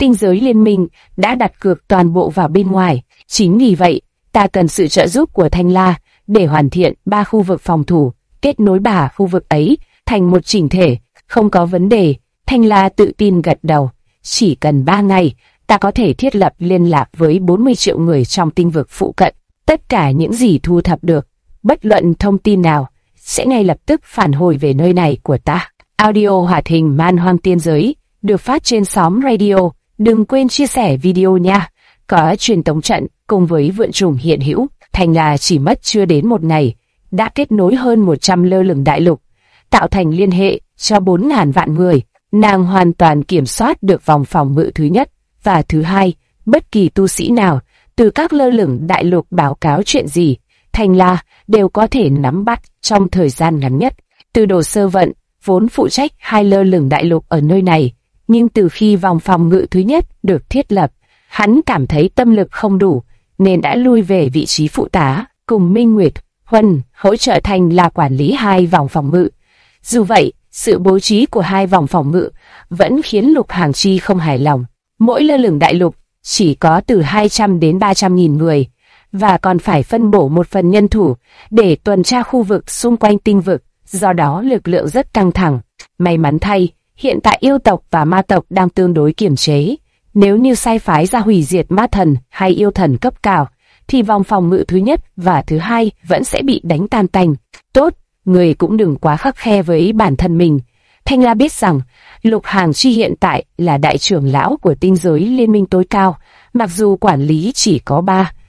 Tinh giới liên minh đã đặt cược toàn bộ vào bên ngoài. Chính vì vậy, ta cần sự trợ giúp của Thanh La để hoàn thiện 3 khu vực phòng thủ, kết nối 3 khu vực ấy thành một chỉnh thể, không có vấn đề. Thanh La tự tin gật đầu. Chỉ cần 3 ngày, ta có thể thiết lập liên lạc với 40 triệu người trong tinh vực phụ cận. Tất cả những gì thu thập được, bất luận thông tin nào, sẽ ngay lập tức phản hồi về nơi này của ta. Audio hoạt hình Man Hoang Tiên Giới được phát trên xóm radio. Đừng quên chia sẻ video nha. Có truyền tống trận cùng với vượn trùng hiện hữu, Thanh La chỉ mất chưa đến một ngày đã kết nối hơn 100 lơ lửng đại lục, tạo thành liên hệ cho 4.000 vạn người. Nàng hoàn toàn kiểm soát được vòng phòng ngự thứ nhất và thứ hai. Bất kỳ tu sĩ nào từ các lơ lửng đại lục báo cáo chuyện gì, Thanh La đều có thể nắm bắt trong thời gian ngắn nhất. Từ Đồ Sơ Vận vốn phụ trách 2 lơ lửng đại lục ở nơi này, nhưng từ khi vòng phòng ngự thứ nhất được thiết lập, hắn cảm thấy tâm lực không đủ, nên đã lui về vị trí phụ tá, cùng Minh Nguyệt Huân hỗ trợ Thanh La quản lý 2 vòng phòng ngự. Dù vậy, sự bố trí của 2 vòng phòng ngự vẫn khiến Lục Hàng Chi không hài lòng. Mỗi lơ lửng đại lục chỉ có từ 200 đến 300 nghìn người, và còn phải phân bổ một phần nhân thủ để tuần tra khu vực xung quanh tinh vực, do đó lực lượng rất căng thẳng. May mắn thay, hiện tại yêu tộc và ma tộc đang tương đối kiềm chế. Nếu như sai phái ra hủy diệt ma thần hay yêu thần cấp cao, thì vòng phòng ngự thứ nhất và thứ hai vẫn sẽ bị đánh tan tành. Tốt, người cũng đừng quá khắt khe với bản thân mình. Thanh La biết rằng Lục Hàng Chi hiện tại là đại trưởng lão của tinh giới liên minh tối cao, mặc dù quản lý chỉ có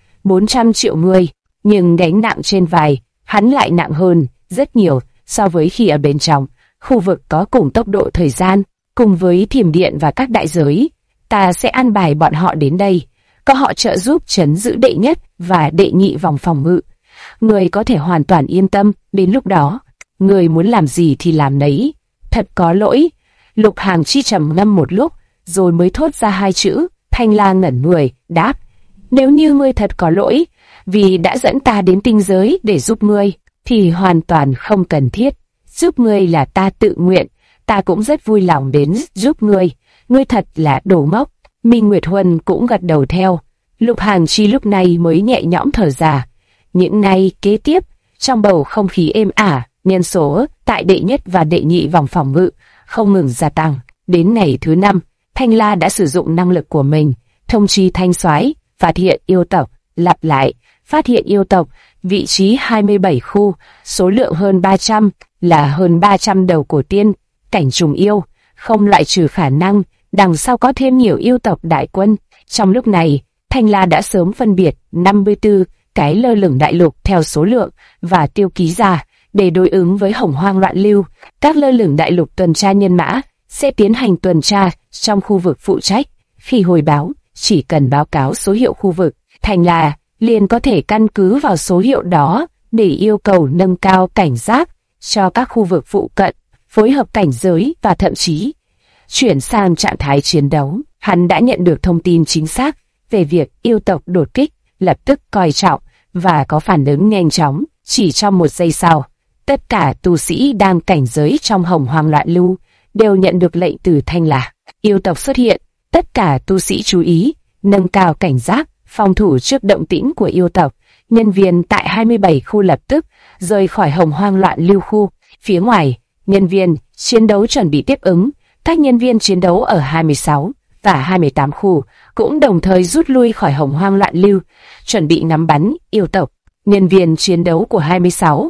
400 triệu người, nhưng gánh nặng trên vai hắn lại nặng hơn rất nhiều so với khi ở bên trong khu vực có cùng tốc độ thời gian. Cùng với thiểm điện và các đại giới, ta sẽ an bài bọn họ đến đây, có họ trợ giúp trấn giữ đệ nhất và đệ nhị vòng phòng ngự. Người có thể hoàn toàn yên tâm, đến lúc đó, người muốn làm gì thì làm nấy. Thật có lỗi. Lục Hàng Chi trầm ngâm một lúc, rồi mới thốt ra 2 chữ. Thanh La ngẩn người, đáp: nếu như ngươi thật có lỗi, vì đã dẫn ta đến tinh giới để giúp ngươi, thì hoàn toàn không cần thiết. Giúp ngươi là ta tự nguyện, ta cũng rất vui lòng đến giúp ngươi. Ngươi thật là đồ ngốc. Minh Nguyệt Huân cũng gật đầu theo. Lục Hàng Chi lúc này mới nhẹ nhõm thở ra. Những ngày kế tiếp, trong bầu không khí êm ả, nhân số tại đệ nhất và đệ nhị vòng phòng ngự không ngừng gia tăng. Đến ngày thứ 5, Thanh La đã sử dụng năng lực của mình, thông chi Thanh Soái phát hiện yêu tộc. Lặp lại, phát hiện yêu tộc, vị trí 27 khu, số lượng hơn 300, là hơn 300 đầu cổ tiên, cảnh trùng yêu, không loại trừ khả năng đằng sau có thêm nhiều yêu tộc đại quân. Trong lúc này, Thanh La đã sớm phân biệt 54 cái lơ lửng đại lục theo số lượng và tiêu ký ra để đối ứng với Hồng Hoang loạn lưu. Các lơ lửng đại lục tuần tra nhân mã sẽ tiến hành tuần tra trong khu vực phụ trách. Khi hồi báo, chỉ cần báo cáo số hiệu khu vực, Thanh La liền có thể căn cứ vào số hiệu đó để yêu cầu nâng cao cảnh giác cho các khu vực phụ cận, phối hợp cảnh giới và thậm chí chuyển sang trạng thái chiến đấu. Hắn đã nhận được thông tin chính xác về việc yêu tộc đột kích, lập tức coi trọng và có phản ứng nhanh chóng. Chỉ trong 1 giây sau, tất cả tu sĩ đang cảnh giới trong Hồng Hoang loạn lưu đều nhận được lệnh từ Thanh La. Yêu tộc xuất hiện, tất cả tu sĩ chú ý, nâng cao cảnh giác, phòng thủ trước động tĩnh của yêu tộc. Nhân viên tại 27 khu lập tức rời khỏi Hồng Hoang loạn lưu khu. Phía ngoài, nhân viên chiến đấu chuẩn bị tiếp ứng. Các nhân viên chiến đấu ở 26 và 28 khu cũng đồng thời rút lui khỏi Hồng Hoang loạn lưu, chuẩn bị ngắm bắn yêu tộc. Nhân viên chiến đấu của 26,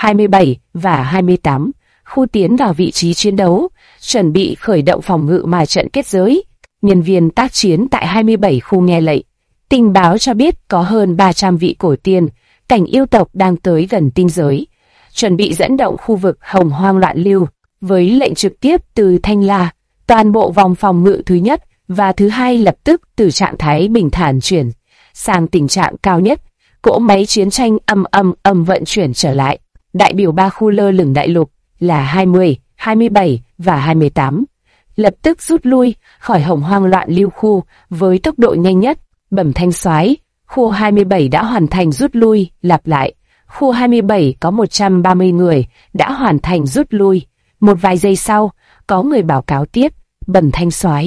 27 và 28 khu tiến vào vị trí chiến đấu, chuẩn bị khởi động phòng ngự ma trận kết giới. Nhân viên tác chiến tại 27 khu nghe lệnh. Tình báo cho biết có hơn 300 vị cổ tiên, cảnh yêu tộc đang tới gần tinh giới, chuẩn bị dẫn động khu vực Hồng Hoang loạn lưu. Với lệnh trực tiếp từ Thanh La, toàn bộ vòng phòng ngự thứ nhất và thứ hai lập tức từ trạng thái bình thản chuyển sang tình trạng cao nhất. Cỗ máy chiến tranh âm vận chuyển trở lại. Đại biểu 3 khu lơ lửng đại lục là 20, 27 và 28 lập tức rút lui khỏi Hồng Hoang loạn lưu khu với tốc độ nhanh nhất. Bẩm Thanh Soái, khu 27 đã hoàn thành rút lui. Lặp lại, khu 27 có 130 người đã hoàn thành rút lui. Một vài giây sau, có người báo cáo tiếp: Bẩm Thanh Soái,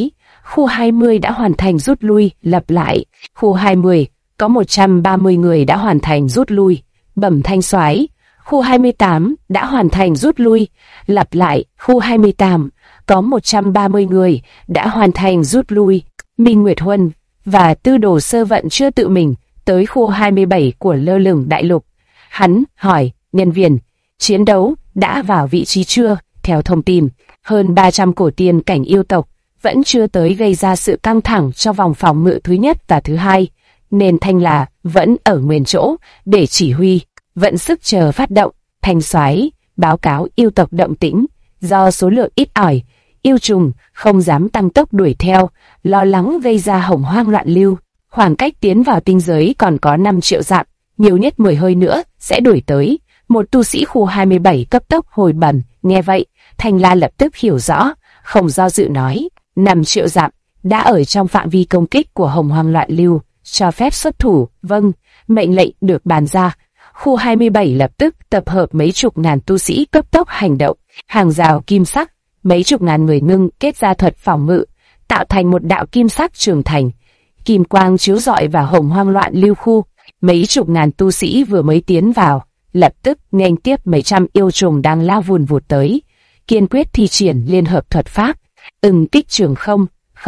khu 20 đã hoàn thành rút lui, lặp lại. Khu 20, có 130 người đã hoàn thành rút lui, Bẩm Thanh soái. Khu 28 đã hoàn thành rút lui, lặp lại. Khu 28, có 130 người đã hoàn thành rút lui. Minh Nguyệt Huân và Tư Đồ Sơ Vận chưa tự mình tới khu 27 của lơ lửng đại lục. Hắn hỏi nhân viên chiến đấu đã vào vị trí chưa. Theo thông tin, hơn 300 cổ tiên cảnh yêu tộc vẫn chưa tới, gây ra sự căng thẳng cho vòng phòng ngự thứ nhất và thứ hai, nên Thanh La vẫn ở nguyên chỗ để chỉ huy, vận sức chờ phát động. Thanh soái báo cáo yêu tộc động tĩnh, do số lượng ít ỏi, yêu trùng không dám tăng tốc đuổi theo, lo lắng gây ra hồng hoang loạn lưu. Khoảng cách tiến vào tinh giới còn có 5 triệu dặm, nhiều nhất 10 hơi nữa sẽ đuổi tới. Một tu sĩ khu 27 cấp tốc hồi bẩm. Nghe vậy, Thanh La lập tức hiểu rõ, không do dự nói, 5 triệu dặm đã ở trong phạm vi công kích của hồng hoang loạn lưu, cho phép xuất thủ. Vâng, mệnh lệnh được bàn ra. Khu 27 lập tức tập hợp mấy chục ngàn tu sĩ cấp tốc hành động. Hàng rào kim sắc, mấy chục ngàn người ngưng kết ra thuật phòng ngự, tạo thành một đạo kim sắc trường thành. Kim quang chiếu rọi vào hồng hoang loạn lưu khu. Mấy chục ngàn tu sĩ vừa mới tiến vào, lập tức nghênh tiếp mấy trăm yêu trùng đang lao vùn vụt tới, kiên quyết thi triển liên hợp thuật pháp, kích trường không.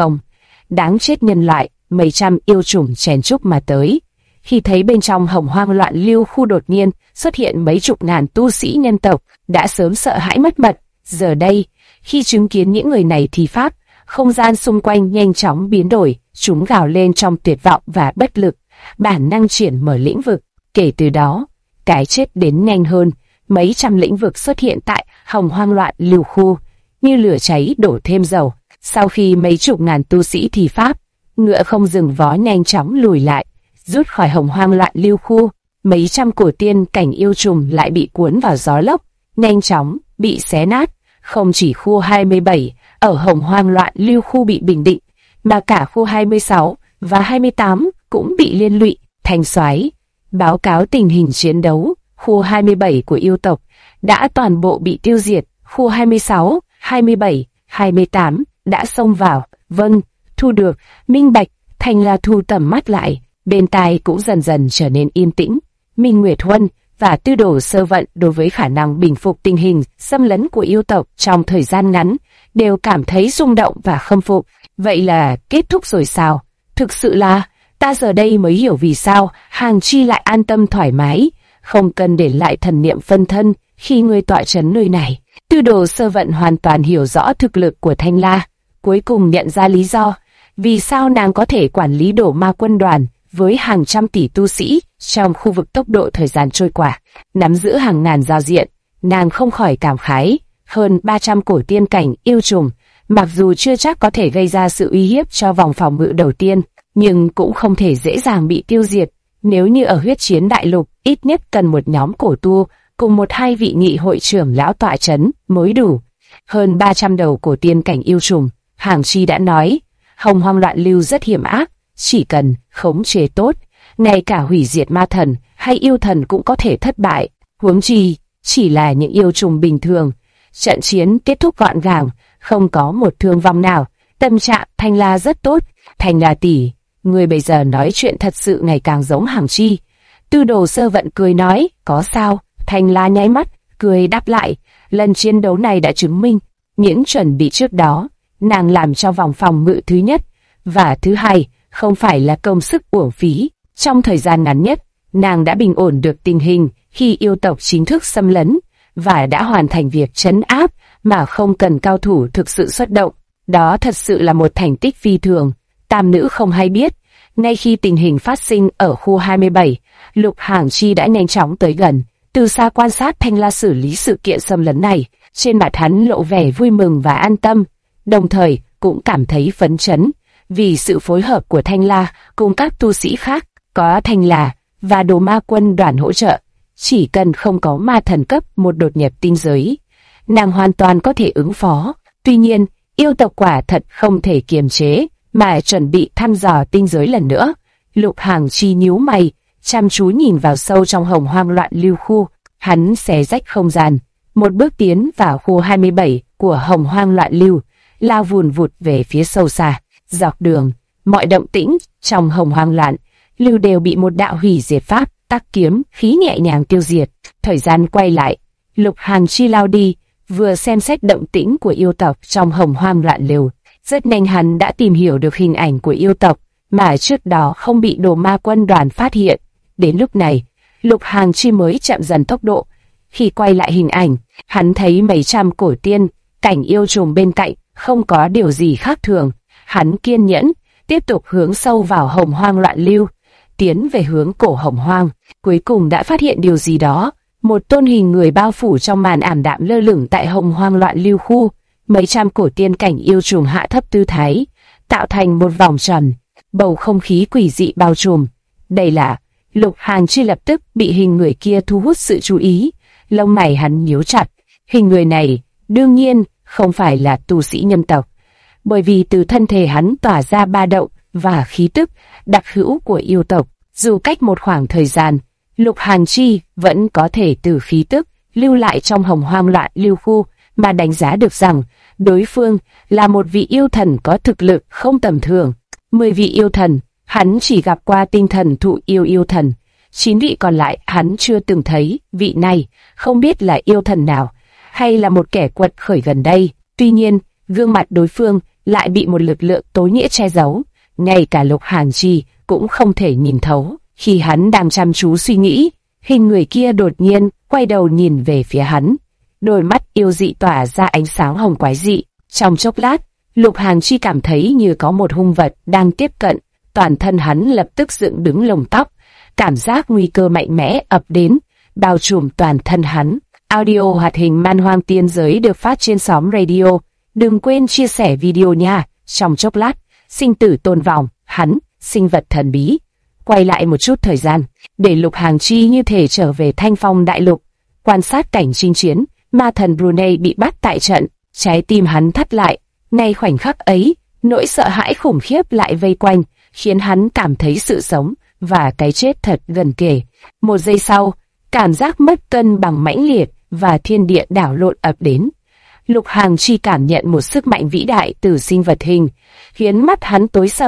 Đáng chết nhân loại, mấy trăm yêu trùng chèn chúc mà tới. Khi thấy bên trong hồng hoang loạn lưu khu đột nhiên xuất hiện mấy chục ngàn tu sĩ nhân tộc, đã sớm sợ hãi mất mật. Giờ đây, khi chứng kiến những người này thi pháp, không gian xung quanh nhanh chóng biến đổi, chúng gào lên trong tuyệt vọng và bất lực, bản năng triển mở lĩnh vực. Kể từ đó, cái chết đến nhanh hơn, mấy trăm lĩnh vực xuất hiện tại hồng hoang loạn lưu khu, như lửa cháy đổ thêm dầu. Sau khi mấy chục ngàn tu sĩ thi pháp, ngựa không dừng vó nhanh chóng lùi lại, rút khỏi hồng hoang loạn lưu khu. Mấy trăm cổ tiên cảnh yêu trùng lại bị cuốn vào gió lốc, nhanh chóng bị xé nát. Không chỉ khu 27 ở hồng hoang loạn lưu khu bị bình định, mà cả khu 26 và 28 cũng bị liên lụy. Thanh soái báo cáo tình hình chiến đấu. Khu 27 của yêu tộc đã toàn bộ bị tiêu diệt. Khu 26, 27, 28 đã xông vào. Vâng, thu được. Minh bạch. Thanh La thu tầm mắt lại, bên tai cũng dần dần trở nên yên tĩnh. Minh Nguyệt Huân và Tư Đồ Sơ Vận đối với khả năng bình phục tình hình xâm lấn của yêu tộc trong thời gian ngắn đều cảm thấy rung động và khâm phục. Vậy là kết thúc rồi sao? Thực sự là, ta giờ đây mới hiểu vì sao Hàng Chi lại an tâm thoải mái, không cần để lại thần niệm phân thân khi ngươi tọa trấn nơi này. Tư Đồ Sơ Vận hoàn toàn hiểu rõ thực lực của Thanh La, cuối cùng nhận ra lý do vì sao nàng có thể quản lý đổ ma quân đoàn với hàng trăm tỷ tu sĩ trong khu vực. Tốc độ thời gian trôi qua, nắm giữ hàng ngàn giao diện, nàng không khỏi cảm khái. Hơn 300 cổ tiên cảnh yêu trùng, mặc dù chưa chắc có thể gây ra sự uy hiếp cho vòng phòng ngự đầu tiên, nhưng cũng không thể dễ dàng bị tiêu diệt. Nếu như ở huyết chiến đại lục, ít nhất cần một nhóm cổ tu cùng 1-2 vị nghị hội trưởng lão tọa chấn mới đủ. Hơn 300 đầu cổ tiên cảnh yêu trùng, Hàng Chi đã nói, hồng hoang loạn lưu rất hiểm ác, chỉ cần khống chế tốt, ngay cả hủy diệt ma thần hay yêu thần cũng có thể thất bại. Huống chi chỉ là những yêu trùng bình thường. Trận chiến kết thúc gọn gàng, không có một thương vong nào. Tâm trạng Thanh La rất tốt. Thanh La tỷ, người bây giờ nói chuyện thật sự ngày càng giống Hàng Chi. Tư Đồ Sơ Vận cười nói, có sao? Thanh La nháy mắt, cười đáp lại, lần chiến đấu này đã chứng minh những chuẩn bị trước đó nàng làm cho vòng phòng ngự thứ nhất và thứ hai không phải là công sức uổng phí. Trong thời gian ngắn nhất, nàng đã bình ổn được tình hình khi yêu tộc chính thức xâm lấn và đã hoàn thành việc trấn áp mà không cần cao thủ thực sự xuất động. Đó thật sự là một thành tích phi thường. Tam nữ không hay biết, ngay khi tình hình phát sinh ở khu 27, Lục Hàng Chi đã nhanh chóng tới gần, từ xa quan sát Thanh La xử lý sự kiện xâm lấn này. Trên mặt hắn lộ vẻ vui mừng và an tâm, đồng thời cũng cảm thấy phấn chấn vì sự phối hợp của Thanh La cùng các tu sĩ khác. Có Thanh La và Đồ Ma quân đoàn hỗ trợ, chỉ cần không có ma thần cấp một đột nhập tinh giới, nàng hoàn toàn có thể ứng phó. Tuy nhiên, yêu tộc quả thật không thể kiềm chế mà chuẩn bị thăm dò tinh giới lần nữa. Lục Hàng Chi nhíu mày, chăm chú nhìn vào sâu trong hồng hoang loạn lưu khu. Hắn xé rách không gian, một bước tiến vào khu 27 của hồng hoang loạn lưu, lao vùn vụt về phía sâu xa. Dọc đường, mọi động tĩnh trong Hồng Hoang Loạn Lưu đều bị một đạo hủy diệt pháp tắc kiếm khí nhẹ nhàng tiêu diệt. Thời gian quay lại, Lục Hàn Chi lao đi, vừa xem xét động tĩnh của yêu tộc trong Hồng Hoang Loạn Lưu. Rất nhanh hắn đã tìm hiểu được hình ảnh của yêu tộc mà trước đó không bị Đồ Ma Quân đoàn phát hiện. Đến lúc này, Lục Hàn Chi mới chậm dần tốc độ. Khi quay lại hình ảnh, hắn thấy mấy trăm cổ tiên, cảnh yêu trùng bên cạnh, không có điều gì khác thường. Hắn kiên nhẫn, tiếp tục hướng sâu vào Hồng Hoang Loạn Lưu, tiến về hướng cổ Hồng Hoang. Cuối cùng đã phát hiện điều gì đó, một tôn hình người bao phủ trong màn ảm đạm lơ lửng tại Hồng Hoang Loạn Lưu khu. Mấy trăm cổ tiên cảnh yêu trùng hạ thấp tư thái, tạo thành một vòng tròn, bầu không khí quỷ dị bao trùm. Đây là Lục Hàn Chi lập tức bị hình người kia thu hút sự chú ý, lông mày hắn nhíu chặt. Hình người này đương nhiên không phải là tu sĩ nhân tộc, bởi vì từ thân thể hắn tỏa ra ba động và khí tức đặc hữu của yêu tộc. Dù cách một khoảng thời gian, Lục Hàn Chi vẫn có thể từ khí tức lưu lại trong Hồng Hoang Loạn Lưu khu mà đánh giá được rằng đối phương là một vị yêu thần có thực lực không tầm thường. 10 vị yêu thần, hắn chỉ gặp qua tinh thần thụ yêu thần. 9 vị còn lại hắn chưa từng thấy, vị này không biết là yêu thần nào, hay là một kẻ quật khởi gần đây. Tuy nhiên, gương mặt đối phương lại bị một lực lượng tối nghĩa che giấu, ngay cả Lục Hàn Chi cũng không thể nhìn thấu. Khi hắn đang chăm chú suy nghĩ, hình người kia đột nhiên quay đầu nhìn về phía hắn. Đôi mắt yêu dị tỏa ra ánh sáng hồng quái dị. Trong chốc lát, Lục Hàn Chi cảm thấy như có một hung vật đang tiếp cận. Toàn thân hắn lập tức dựng đứng lông tóc. Cảm giác nguy cơ mạnh mẽ ập đến, bao trùm toàn thân hắn. Audio hoạt hình Man Hoang Tiên Giới được phát trên xóm radio. Đừng quên chia sẻ video nha. Trong chốc lát, sinh tử tồn vong, hắn, sinh vật thần bí. Quay lại một chút thời gian, để Lục Hàn Chi như thể trở về Thanh Phong Đại Lục, quan sát cảnh chinh chiến. Ma thần Brunei bị bắt tại trận, trái tim hắn thắt lại. Ngay khoảnh khắc ấy, nỗi sợ hãi khủng khiếp lại vây quanh, khiến hắn cảm thấy sự sống và cái chết thật gần kề. Một giây sau, cảm giác mất cân bằng mãnh liệt và thiên địa đảo lộn ập đến. Lục Hàn Chi cảm nhận một sức mạnh vĩ đại từ sinh vật hình, khiến mắt hắn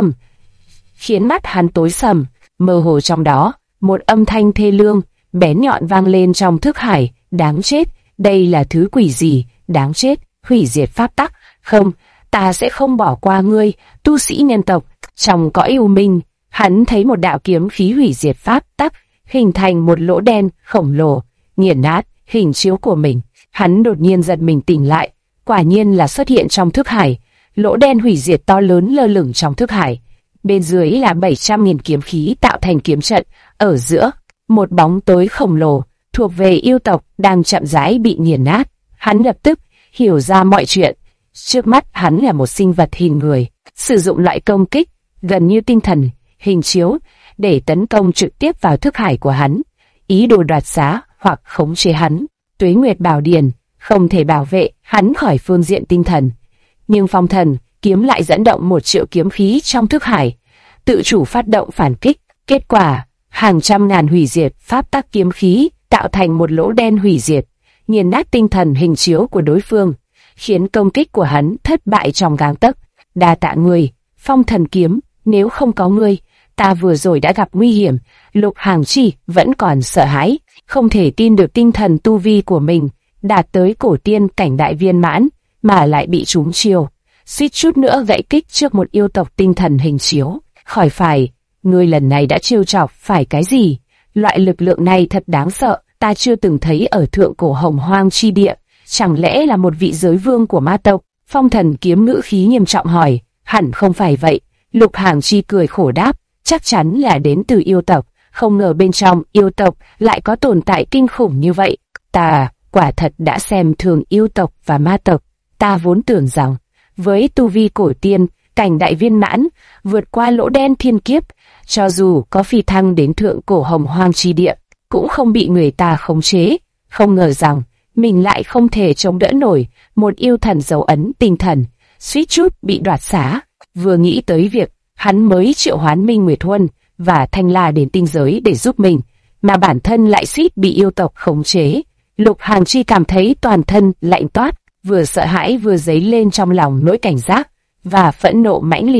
tối sầm. Mơ hồ trong đó, một âm thanh thê lương, bén nhọn vang lên trong thức hải. Đáng chết, đây là thứ quỷ gì? Đáng chết, hủy diệt pháp tắc. Không, ta sẽ không bỏ qua ngươi, tu sĩ nhân tộc. Trong cõi u minh, hắn thấy một đạo kiếm khí hủy diệt pháp tắc, hình thành một lỗ đen khổng lồ, nghiền nát hình chiếu của mình. Hắn đột nhiên giật mình tỉnh lại, quả nhiên là xuất hiện trong thức hải. Lỗ đen hủy diệt to lớn lơ lửng trong thức hải. Bên dưới là 700.000 kiếm khí tạo thành kiếm trận, ở giữa, một bóng tối khổng lồ, thuộc về yêu tộc đang chậm rãi bị nghiền nát. Hắn lập tức hiểu ra mọi chuyện. Trước mắt hắn là một sinh vật hình người, sử dụng loại công kích gần như tinh thần, hình chiếu, để tấn công trực tiếp vào thức hải của hắn, ý đồ đoạt xá hoặc khống chế hắn. Tuế Nguyệt Bảo Điển không thể bảo vệ hắn khỏi phương diện tinh thần, nhưng Phong Thần kiếm lại dẫn động 1 triệu kiếm khí trong thức hải, tự chủ phát động phản kích. Kết quả, hàng trăm ngàn hủy diệt pháp tắc kiếm khí tạo thành một lỗ đen hủy diệt, nghiền nát tinh thần hình chiếu của đối phương, khiến công kích của hắn thất bại trong gang tấc. Đa tạ ngươi, Phong Thần kiếm, nếu không có ngươi, ta vừa rồi đã gặp nguy hiểm. Lục Hàn Chi vẫn còn sợ hãi, không thể tin được tinh thần tu vi của mình đạt tới cổ tiên cảnh đại viên mãn mà lại bị trúng chiêu, suýt chút nữa gãy kích trước một yêu tộc tinh thần hình chiếu. Khỏi phải, ngươi lần này đã trêu chọc phải cái gì? Loại lực lượng này thật đáng sợ, ta chưa từng thấy ở thượng cổ Hồng Hoang chi địa. Chẳng lẽ là một vị giới vương của ma tộc? Phong Thần kiếm ngữ khí nghiêm trọng hỏi. Hẳn không phải vậy. Lục Hàn Chi cười khổ đáp, chắc chắn là đến từ yêu tộc. Không ngờ bên trong yêu tộc lại có tồn tại kinh khủng như vậy. Ta quả thật đã xem thường yêu tộc và ma tộc. Ta vốn tưởng rằng với tu vi cổ tiên cảnh đại viên mãn, vượt qua lỗ đen thiên kiếp, cho dù có phi thăng đến thượng cổ Hồng Hoang chi địa, cũng không bị người ta khống chế. Không ngờ rằng mình lại không thể chống đỡ nổi một yêu thần dấu ấn tinh thần, suýt chút bị đoạt xá. Vừa nghĩ tới việc hắn mới triệu hoán Minh Nguyệt Huân và Thanh La đến tinh giới để giúp mình, mà bản thân lại suýt bị yêu tộc khống chế, Lục Hàn Chi cảm thấy toàn thân lạnh toát, vừa sợ hãi vừa dấy lên trong lòng nỗi cảnh giác và phẫn nộ mãnh liệt.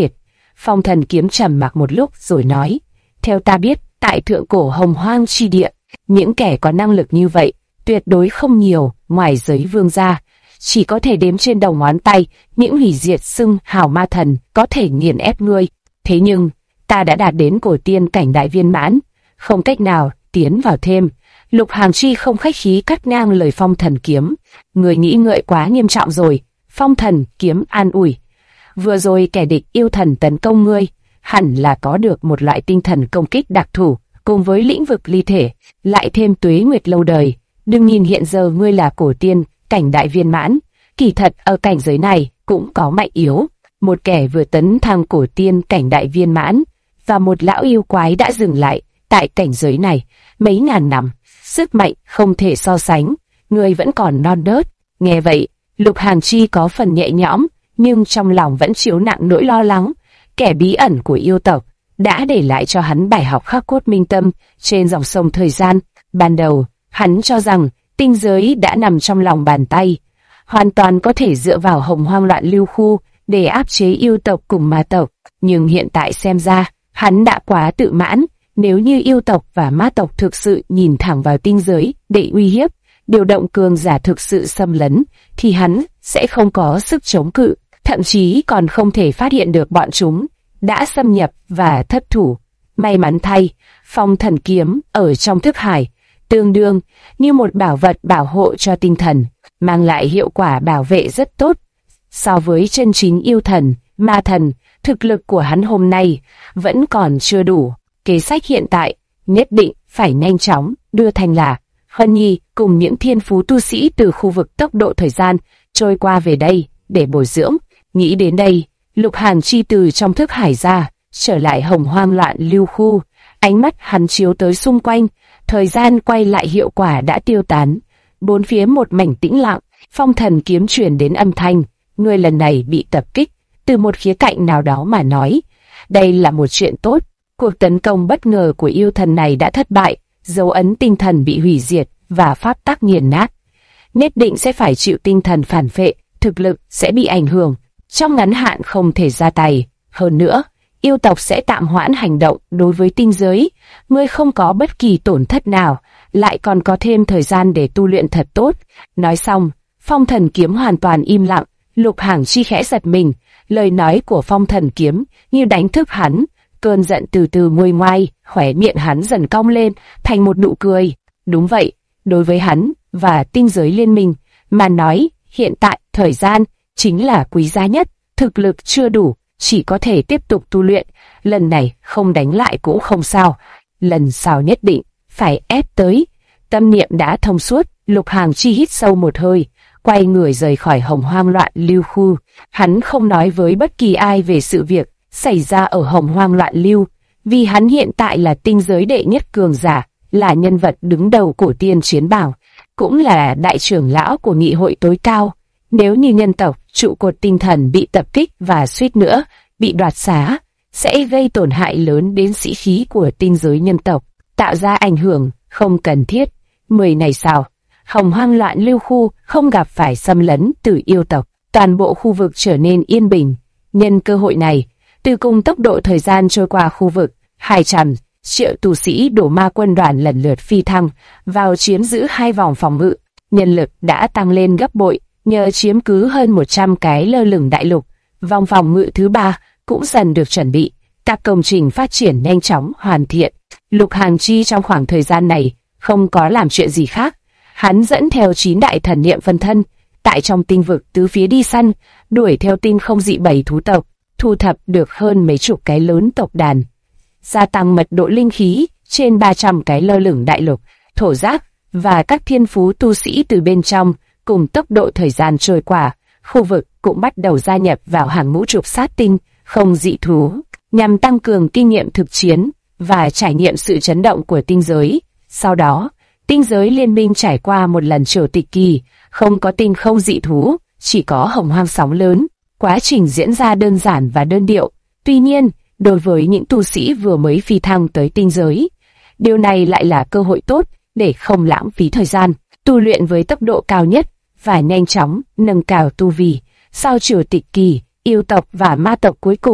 Phong Thần Kiếm trầm mặc một lúc rồi nói, theo ta biết, tại thượng cổ Hồng Hoang chi địa, những kẻ có năng lực như vậy tuyệt đối không nhiều, ngoài giới vương gia, chỉ có thể đếm trên đầu ngón tay những hủy diệt xưng hào ma thần có thể nghiền ép ngươi. Thế nhưng, ta đã đạt đến cổ tiên cảnh đại viên mãn, không cách nào tiến vào thêm. Lục Hàm Chi không khách khí cắt ngang lời Phong Thần Kiếm. Người nghĩ ngợi quá nghiêm trọng rồi. Phong Thần Kiếm an ủi. Vừa rồi kẻ địch yêu thần tấn công ngươi, hẳn là có được một loại tinh thần công kích đặc thù, cùng với lĩnh vực ly thể, lại thêm tuế nguyệt lâu đời. Đừng nhìn hiện giờ ngươi là cổ tiên cảnh đại viên mãn, kỳ thật ở cảnh giới này cũng có mạnh yếu. Một kẻ vừa tấn thăng cổ tiên cảnh đại viên mãn, và một lão yêu quái đã dừng lại tại cảnh giới này mấy ngàn năm, sức mạnh không thể so sánh, người vẫn còn non nớt. Nghe vậy, Lục Hàn Chi có phần nhẹ nhõm, nhưng trong lòng vẫn chịu nặng nỗi lo lắng. Kẻ bí ẩn của yêu tộc đã để lại cho hắn bài học khắc cốt minh tâm trên dòng sông thời gian. Ban đầu, hắn cho rằng tinh giới đã nằm trong lòng bàn tay, hoàn toàn có thể dựa vào Hồng Hoang loạn lưu khu để áp chế yêu tộc cùng ma tộc. Nhưng hiện tại xem ra, hắn đã quá tự mãn. Nếu như yêu tộc và ma tộc thực sự nhìn thẳng vào tinh giới để uy hiếp, điều động cường giả thực sự xâm lấn, thì hắn sẽ không có sức chống cự, thậm chí còn không thể phát hiện được bọn chúng đã xâm nhập và thất thủ. May mắn thay, Phong Thần Kiếm ở trong thức hải, tương đương như một bảo vật bảo hộ cho tinh thần, mang lại hiệu quả bảo vệ rất tốt. So với chân chính yêu thần, ma thần, thực lực của hắn hôm nay vẫn còn chưa đủ. Kế sách hiện tại, nhất định phải nhanh chóng đưa Thanh Lạc, Hân Nhi cùng những thiên phú tu sĩ từ khu vực tốc độ thời gian trôi qua về đây để bồi dưỡng. Nghĩ đến đây, Lục Hàn Chi từ trong thức hải ra, trở lại Hồng Hoang loạn lưu khu. Ánh mắt hắn chiếu tới xung quanh, thời gian quay lại hiệu quả đã tiêu tán. Bốn phía một mảnh tĩnh lặng, Phong Thần Kiếm truyền đến âm thanh. Ngươi lần này bị tập kích, từ một khía cạnh nào đó mà nói, đây là một chuyện tốt. Cuộc tấn công bất ngờ của yêu thần này đã thất bại, dấu ấn tinh thần bị hủy diệt và pháp tắc nghiền nát. Nhất định sẽ phải chịu tinh thần phản phệ, thực lực sẽ bị ảnh hưởng, trong ngắn hạn không thể ra tay. Hơn nữa, yêu tộc sẽ tạm hoãn hành động đối với tinh giới, ngươi không có bất kỳ tổn thất nào, lại còn có thêm thời gian để tu luyện thật tốt. Nói xong, Phong Thần Kiếm hoàn toàn im lặng. Lục Hàn Chi khẽ giật mình, lời nói của Phong Thần Kiếm như đánh thức hắn. Cơn giận từ từ nguôi ngoai, khóe miệng hắn dần cong lên thành một nụ cười. Đúng vậy, đối với hắn và tinh giới liên minh mà nói, hiện tại thời gian chính là quý giá nhất. Thực lực chưa đủ, chỉ có thể tiếp tục tu luyện. Lần này không đánh lại cũng không sao, lần sau nhất định phải ép tới. Tâm niệm đã thông suốt, Lục Hàn Chi hít sâu một hơi, quay người rời khỏi Hồng Hoang loạn lưu khu. Hắn không nói với bất kỳ ai về sự việc xảy ra ở Hồng Hoang loạn lưu, vì hắn hiện tại là tinh giới đệ nhất cường giả, là nhân vật đứng đầu cổ tiên chiến bảng, cũng là đại trưởng lão của nghị hội tối cao. Nếu như nhân tộc trụ cột tinh thần bị tập kích và suýt nữa bị đoạt xá, sẽ gây tổn hại lớn đến sĩ khí của tinh giới nhân tộc, tạo ra ảnh hưởng không cần thiết. 10 ngày sau, Hồng Hoang loạn lưu khu không gặp phải xâm lấn từ yêu tộc, toàn bộ khu vực trở nên yên bình. Nhân cơ hội này, từ cùng tốc độ thời gian trôi qua khu vực, 200 triệu tu sĩ đổ ma quân đoàn lần lượt phi thăng vào chiếm giữ 2 vòng phòng ngự. Nhân lực đã tăng lên gấp bội, nhờ chiếm cứ hơn 100 cái lơ lửng đại lục. Vòng phòng ngự thứ 3 cũng dần được chuẩn bị, các công trình phát triển nhanh chóng hoàn thiện. Lục Hàn Chi trong khoảng thời gian này không có làm chuyện gì khác. Hắn dẫn theo 9 đại thần niệm phân thân, tại trong tinh vực tứ phía đi săn, đuổi theo tinh không dị 7 thú tộc, thu thập được hơn mấy chục cái lớn tộc đàn, gia tăng mật độ linh khí trên 300 cái lơ lửng đại lục, thổ giác và các thiên phú tu sĩ từ bên trong. Cùng tốc độ thời gian trôi qua, khu vực cũng bắt đầu gia nhập vào hàng ngũ trục sát tinh không dị thú, nhằm tăng cường kinh nghiệm thực chiến và trải nghiệm sự chấn động của tinh giới. Sau đó, tinh giới liên minh trải qua một lần triều tịch kỳ, không có tinh không dị thú, chỉ có Hồng Hoang sóng lớn. Quá trình diễn ra đơn giản và đơn điệu. Tuy nhiên, đối với những tu sĩ vừa mới phi thăng tới tinh giới, điều này lại là cơ hội tốt để không lãng phí thời gian, tu luyện với tốc độ cao nhất và nhanh chóng nâng cao tu vi. Sau triều tịch kỳ, yêu tộc và ma tộc cuối cùng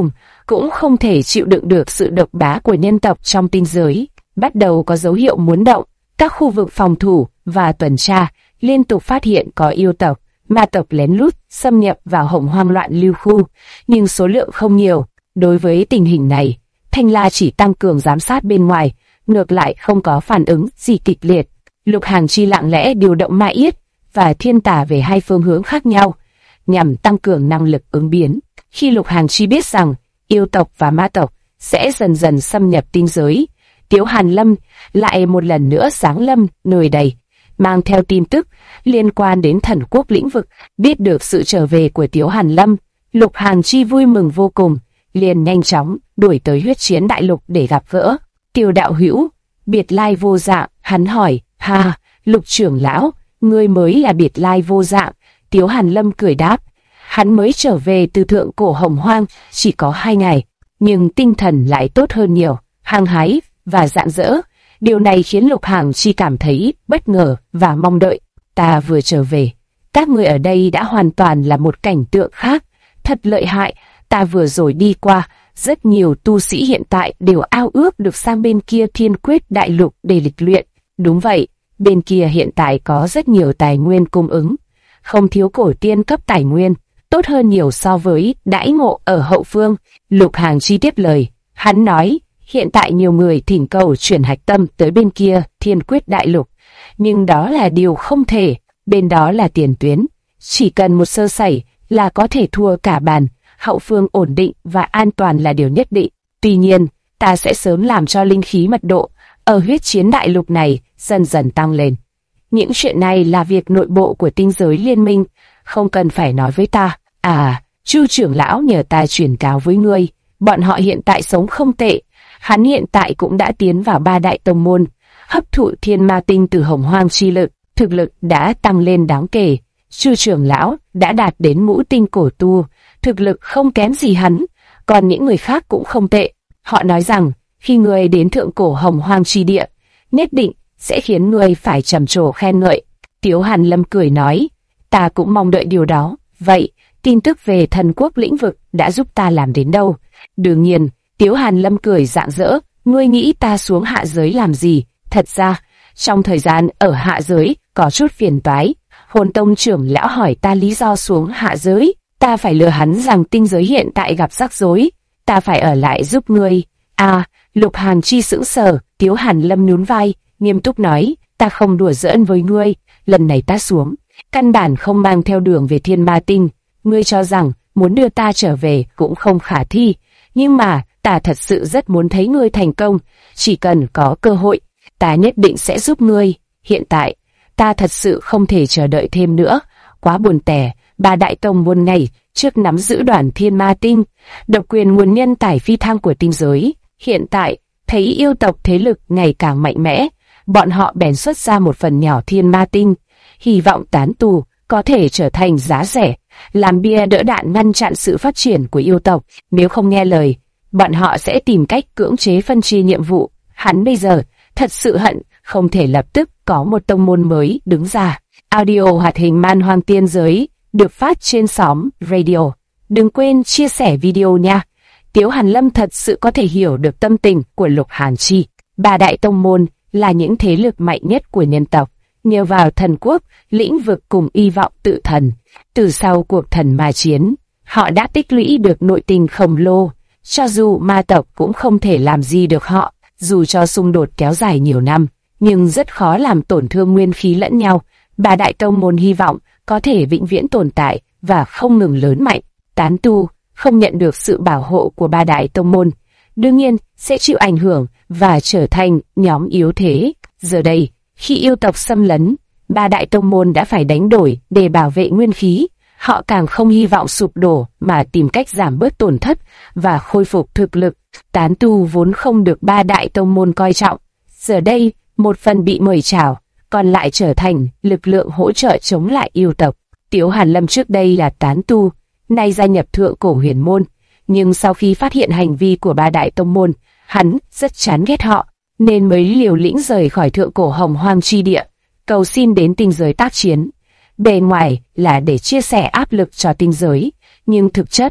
cũng không thể chịu đựng được sự độc bá của nhân tộc trong tinh giới, bắt đầu có dấu hiệu muốn động. Các khu vực phòng thủ và tuần tra liên tục phát hiện có yêu tộc, ma tộc lén lút xâm nhập vào Hồng Hoang loạn lưu khu, nhưng số lượng không nhiều. Đối với tình hình này, Thanh La chỉ tăng cường giám sát bên ngoài, ngược lại không có phản ứng gì kịch liệt. Lục Hàng Chi lặng lẽ điều động Ma Yết và Thiên Tà về hai phương hướng khác nhau, nhằm tăng cường năng lực ứng biến. Khi Lục Hàng Chi biết rằng yêu tộc và ma tộc sẽ dần dần xâm nhập tinh giới, Tiếu Hàn Lâm lại một lần nữa giáng lâm nơi đây, mang theo tin tức liên quan đến Thần Quốc lĩnh vực. Biết được sự trở về của Tiếu Hàn Lâm, Lục Hàng Chi vui mừng vô cùng, liền nhanh chóng đuổi tới Huyết Chiến Đại Lục để gặp gỡ. Tiêu đạo hữu, biệt lai vô dạng, hắn hỏi. Ha, Lục trưởng lão, ngươi mới là biệt lai vô dạng. Tiếu Hàn Lâm cười đáp. Hắn mới trở về từ thượng cổ Hồng Hoang chỉ có 2 ngày, nhưng tinh thần lại tốt hơn nhiều, hăng hái và rạng rỡ. Điều này khiến Lục Hàng Chi cảm thấy bất ngờ và mong đợi. Ta vừa trở về, các người ở đây đã hoàn toàn là một cảnh tượng khác, thật lợi hại. Ta vừa rồi đi qua, rất nhiều tu sĩ hiện tại đều ao ước được sang bên kia Thiên Quyết Đại Lục để lịch luyện. Đúng vậy, bên kia hiện tại có rất nhiều tài nguyên cung ứng, không thiếu cổ tiên cấp tài nguyên, tốt hơn nhiều so với đãi ngộ ở hậu phương. Lục Hàng Chi tiếp lời, hắn nói, hiện tại nhiều người thỉnh cầu chuyển hạch tâm tới bên kia Thiên Quyết Đại Lục, nhưng đó là điều không thể, bên đó là tiền tuyến, chỉ cần một sơ sẩy là có thể thua cả bàn. Hậu phương ổn định và an toàn là điều nhất định. Tuy nhiên, ta sẽ sớm làm cho linh khí mật độ ở Huyết Chiến Đại Lục này dần dần tăng lên. Những chuyện này là việc nội bộ của tinh giới liên minh, không cần phải nói với ta. À, Chu trưởng lão nhờ ta truyền cáo với ngươi, bọn họ hiện tại sống không tệ. Hắn hiện tại cũng đã tiến vào 3 đại tông môn, hấp thụ thiên ma tinh từ Hồng Hoang chi lực, thực lực đã tăng lên đáng kể. Chu trưởng lão đã đạt đến ngũ tinh cổ tu, thực lực không kém gì hắn, còn những người khác cũng không tệ. Họ nói rằng, khi người đến thượng cổ Hồng Hoang chi địa, nhất định sẽ khiến người phải trầm trồ khen ngợi. Tiếu Hàn Lâm cười nói, ta cũng mong đợi điều đó. Vậy, tin tức về Thần Quốc lĩnh vực đã giúp ta làm đến đâu? Đương nhiên, Tiếu Hàn Lâm cười rạng rỡ, ngươi nghĩ ta xuống hạ giới làm gì? Thật ra, trong thời gian ở hạ giới có chút phiền toái. Hồn Tông trưởng lão hỏi ta lý do xuống hạ giới, ta phải lừa hắn rằng tinh giới hiện tại gặp rắc rối, ta phải ở lại giúp ngươi. À, Lục Hàn Chi sững sờ, Tiếu Hàn Lâm nhún vai, nghiêm túc nói, ta không đùa giỡn với ngươi, lần này ta xuống, căn bản không mang theo đường về Thiên Ma Tinh, ngươi cho rằng muốn đưa ta trở về cũng không khả thi, nhưng mà ta thật sự rất muốn thấy ngươi thành công, chỉ cần có cơ hội, ta nhất định sẽ giúp ngươi. Hiện tại, ta thật sự không thể chờ đợi thêm nữa, quá buồn tẻ. 3 đại tông môn này trước nắm giữ đoàn Thiên Ma Tinh, độc quyền nguồn nhân tài phi thăng của tinh giới. Hiện tại, thấy yêu tộc thế lực ngày càng mạnh mẽ, bọn họ bèn xuất ra một phần nhỏ Thiên Ma Tinh, hy vọng tán tu có thể trở thành giá rẻ, làm bia đỡ đạn ngăn chặn sự phát triển của yêu tộc. Nếu không nghe lời, bọn họ sẽ tìm cách cưỡng chế phân chia nhiệm vụ. Hắn bây giờ thật sự hận không thể lập tức có một tông môn mới đứng ra. Audio hoạt hình Man Hoang Tiên Giới được phát trên xóm radio. Đừng quên chia sẻ video nha. Tiếu Hàn Lâm thật sự có thể hiểu được tâm tình của Lục Hàn Chi. 3 đại tông môn là những thế lực mạnh nhất của nhân tộc, nhờ vào thần quốc, lĩnh vực cùng hy vọng tự thần. Từ sau cuộc thần ma chiến, họ đã tích lũy được nội tình khổng lồ. Cho dù ma tộc cũng không thể làm gì được họ, dù cho xung đột kéo dài nhiều năm, nhưng rất khó làm tổn thương nguyên khí lẫn nhau. 3 đại tông môn hy vọng có thể vĩnh viễn tồn tại và không ngừng lớn mạnh. Tán tu không nhận được sự bảo hộ của 3 đại tông môn, đương nhiên sẽ chịu ảnh hưởng và trở thành nhóm yếu thế. Giờ đây, khi yêu tộc xâm lấn, 3 đại tông môn đã phải đánh đổi để bảo vệ nguyên khí. Họ càng không hy vọng sụp đổ mà tìm cách giảm bớt tổn thất và khôi phục thực lực. Tán tu vốn không được 3 đại tông môn coi trọng, giờ đây một phần bị mời chào, còn lại trở thành lực lượng hỗ trợ chống lại yêu tộc. Tiếu Hàn Lâm trước đây là tán tu, nay gia nhập thượng cổ huyền môn, nhưng sau khi phát hiện hành vi của 3 đại tông môn, hắn rất chán ghét họ, nên mới liều lĩnh rời khỏi thượng cổ Hồng Hoang chi địa, cầu xin đến tinh giới tác chiến. Bề ngoài là để chia sẻ áp lực cho tinh giới, nhưng thực chất,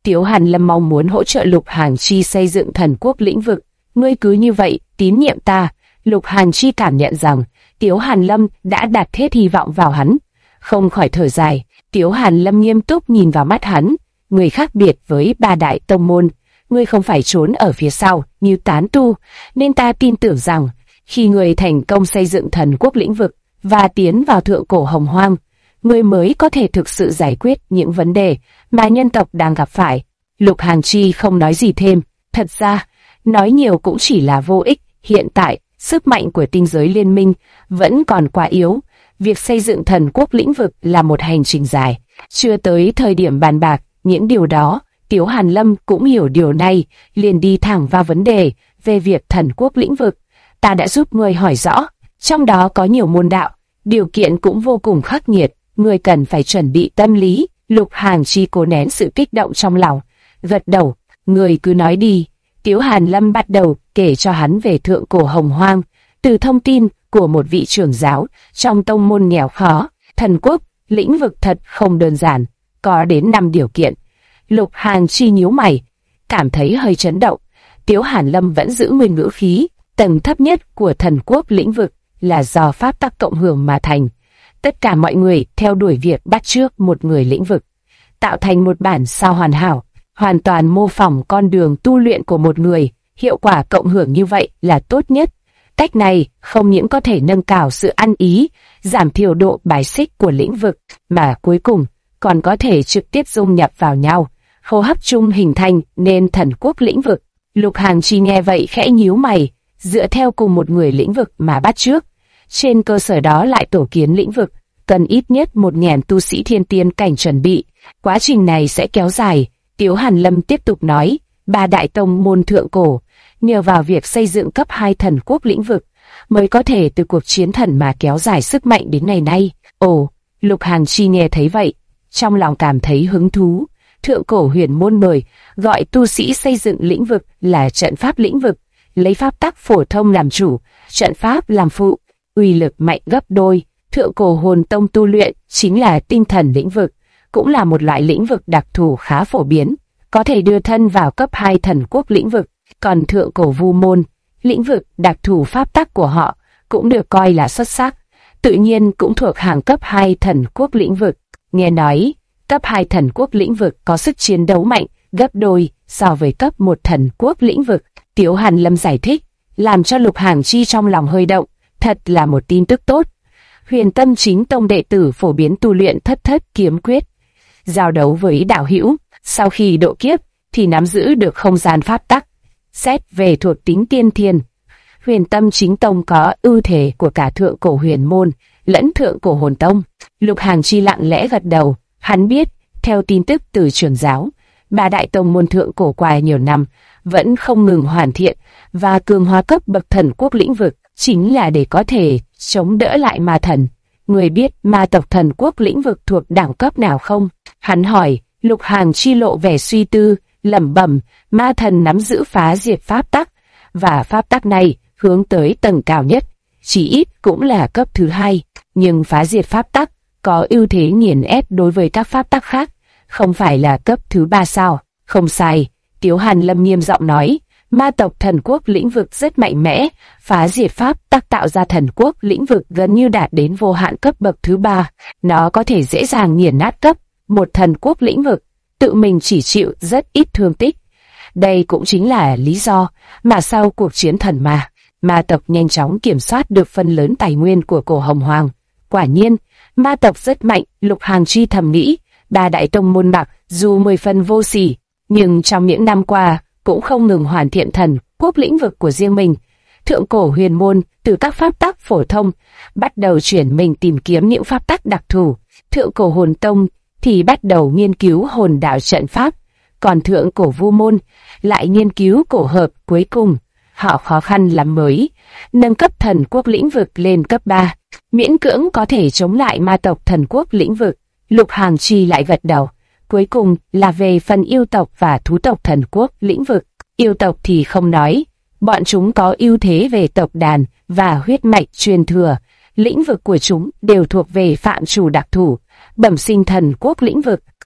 Tiếu Hàn Lâm mong muốn hỗ trợ Lục Hàng Chi xây dựng thần quốc lĩnh vực. Ngươi cứ như vậy, tín nhiệm ta. Lục Hàng Chi cảm nhận rằng Tiếu Hàn Lâm đã đặt hết hy vọng vào hắn. Không khỏi thở dài, Tiếu Hàn Lâm nghiêm túc nhìn vào mắt hắn. Người khác biệt với ba đại tông môn, ngươi không phải trốn ở phía sau như tán tu, nên ta tin tưởng rằng khi ngươi thành công xây dựng thần quốc lĩnh vực và tiến vào thượng cổ hồng hoang, ngươi mới có thể thực sự giải quyết những vấn đề mà nhân tộc đang gặp phải. Lục Hàng Chi không nói gì thêm, thật ra, nói nhiều cũng chỉ là vô ích. Hiện tại, sức mạnh của tinh giới liên minh vẫn còn quá yếu. Việc xây dựng thần quốc lĩnh vực là một hành trình dài, chưa tới thời điểm bàn bạc những điều đó. Tiếu Hàn Lâm cũng hiểu điều này, liền đi thẳng vào vấn đề về việc thần quốc lĩnh vực. Ta đã giúp ngươi hỏi rõ, trong đó có nhiều môn đạo, điều kiện cũng vô cùng khắc nghiệt, ngươi cần phải chuẩn bị tâm lý. Lục Hàng Chi cố nén sự kích động trong lòng, gật đầu, ngươi cứ nói đi. Tiếu Hàn Lâm bắt đầu kể cho hắn về thượng cổ hồng hoang, từ thông tin của một vị trưởng giáo trong tông môn nghèo khó. Thần quốc lĩnh vực thật không đơn giản, có đến 5 điều kiện. Lục Hàng Chi nhíu mày, cảm thấy hơi chấn động. Tiếu Hàn Lâm vẫn giữ nguyên ngữ khí. Tầng thấp nhất của thần quốc lĩnh vực là do pháp tắc cộng hưởng mà thành. Tất cả mọi người theo đuổi việc bắt chước một người lĩnh vực, tạo thành một bản sao hoàn hảo, hoàn toàn mô phỏng con đường tu luyện của một người. Hiệu quả cộng hưởng như vậy là tốt nhất. Cách này không những có thể nâng cao sự ăn ý, giảm thiểu độ bài xích của lĩnh vực, mà cuối cùng còn có thể trực tiếp dung nhập vào nhau, hô hấp chung hình thành nên thần quốc lĩnh vực. Lục Hàng Chi nghe vậy khẽ nhíu mày, dựa theo cùng một người lĩnh vực mà bắt chước, trên cơ sở đó lại tổ kiến lĩnh vực, cần ít nhất 1.000 tu sĩ thiên tiên cảnh chuẩn bị. Quá trình này sẽ kéo dài. Tiếu Hàn Lâm tiếp tục nói, ba đại tông môn thượng cổ, nhờ vào việc xây dựng cấp 2 thần quốc lĩnh vực, mới có thể từ cuộc chiến thần mà kéo dài sức mạnh đến ngày nay. Ồ, Lục Hàng Chi nghe thấy vậy, trong lòng cảm thấy hứng thú. Thượng cổ huyền môn mời gọi tu sĩ xây dựng lĩnh vực là trận pháp lĩnh vực, lấy pháp tắc phổ thông làm chủ, trận pháp làm phụ, uy lực mạnh gấp đôi. Thượng cổ hồn tông tu luyện chính là tinh thần lĩnh vực, cũng là một loại lĩnh vực đặc thù khá phổ biến, có thể đưa thân vào cấp 2 thần quốc lĩnh vực. Còn thượng cổ vu môn, lĩnh vực đặc thù pháp tắc của họ cũng được coi là xuất sắc, tự nhiên cũng thuộc hàng cấp 2 thần quốc lĩnh vực. Nghe nói, cấp 2 thần quốc lĩnh vực có sức chiến đấu mạnh gấp đôi so với cấp 1 thần quốc lĩnh vực. Tiếu Hàn Lâm giải thích, làm cho Lục Hàng Chi trong lòng hơi động, thật là một tin tức tốt. Huyền Tâm Chính Tông đệ tử phổ biến tu luyện thất thất kiếm quyết, giao đấu với đạo hữu, sau khi độ kiếp thì nắm giữ được không gian pháp tắc. Xét về thuộc tính tiên thiên, Huyền Tâm Chính Tông có ưu thế của cả thượng cổ huyền môn lẫn thượng cổ hồn tông. Lục Hàng Chi lặng lẽ gật đầu, hắn biết, theo tin tức từ trưởng giáo, ba đại tông môn thượng cổ qua nhiều năm vẫn không ngừng hoàn thiện và cường hóa cấp bậc thần quốc lĩnh vực, chính là để có thể chống đỡ lại ma thần. Người biết ma tộc thần quốc lĩnh vực thuộc đẳng cấp nào không? Hắn hỏi. Lục Hàng Chi lộ vẻ suy tư, lẩm bẩm, ma thần nắm giữ phá diệt pháp tắc, và pháp tắc này hướng tới tầng cao nhất, chỉ ít cũng là cấp thứ 2, nhưng phá diệt pháp tắc có ưu thế nghiền ép đối với các pháp tắc khác, không phải là cấp thứ 3 sao? Không sai, Tiếu Hàn Lâm nghiêm giọng nói, ma tộc thần quốc lĩnh vực rất mạnh mẽ, phá diệt pháp tắc tạo ra thần quốc lĩnh vực gần như đạt đến vô hạn cấp bậc thứ 3, nó có thể dễ dàng nghiền nát cấp một thần quốc lĩnh vực, tự mình chỉ chịu rất ít thương tích. Đây cũng chính là lý do mà sau cuộc chiến thần ma tộc nhanh chóng kiểm soát được phần lớn tài nguyên của cổ hồng hoang. Quả nhiên, ma tộc rất mạnh. Lục Hàng Chi thầm nghĩ, ba đại tông môn mặc dù 10 phần vô sỉ, nhưng trong những năm qua cũng không ngừng hoàn thiện thần quốc lĩnh vực của riêng mình. Thượng cổ huyền môn từ các pháp tắc phổ thông bắt đầu chuyển mình tìm kiếm những pháp tắc đặc thù. Thượng cổ hồn tông thì bắt đầu nghiên cứu hồn đạo trận pháp, còn thượng cổ vu môn lại nghiên cứu cổ hợp. Cuối cùng, họ khó khăn lắm mới nâng cấp thần quốc lĩnh vực lên cấp 3, miễn cưỡng có thể chống lại ma tộc thần quốc lĩnh vực. Lục Hàng Chi lại gật đầu. Cuối cùng là về phần yêu tộc và thú tộc thần quốc lĩnh vực. Yêu tộc thì không nói, bọn chúng có ưu thế về tộc đàn và huyết mạch truyền thừa. Lĩnh vực của chúng đều thuộc về phạm trù đặc thù, bẩm sinh thần quốc lĩnh vực.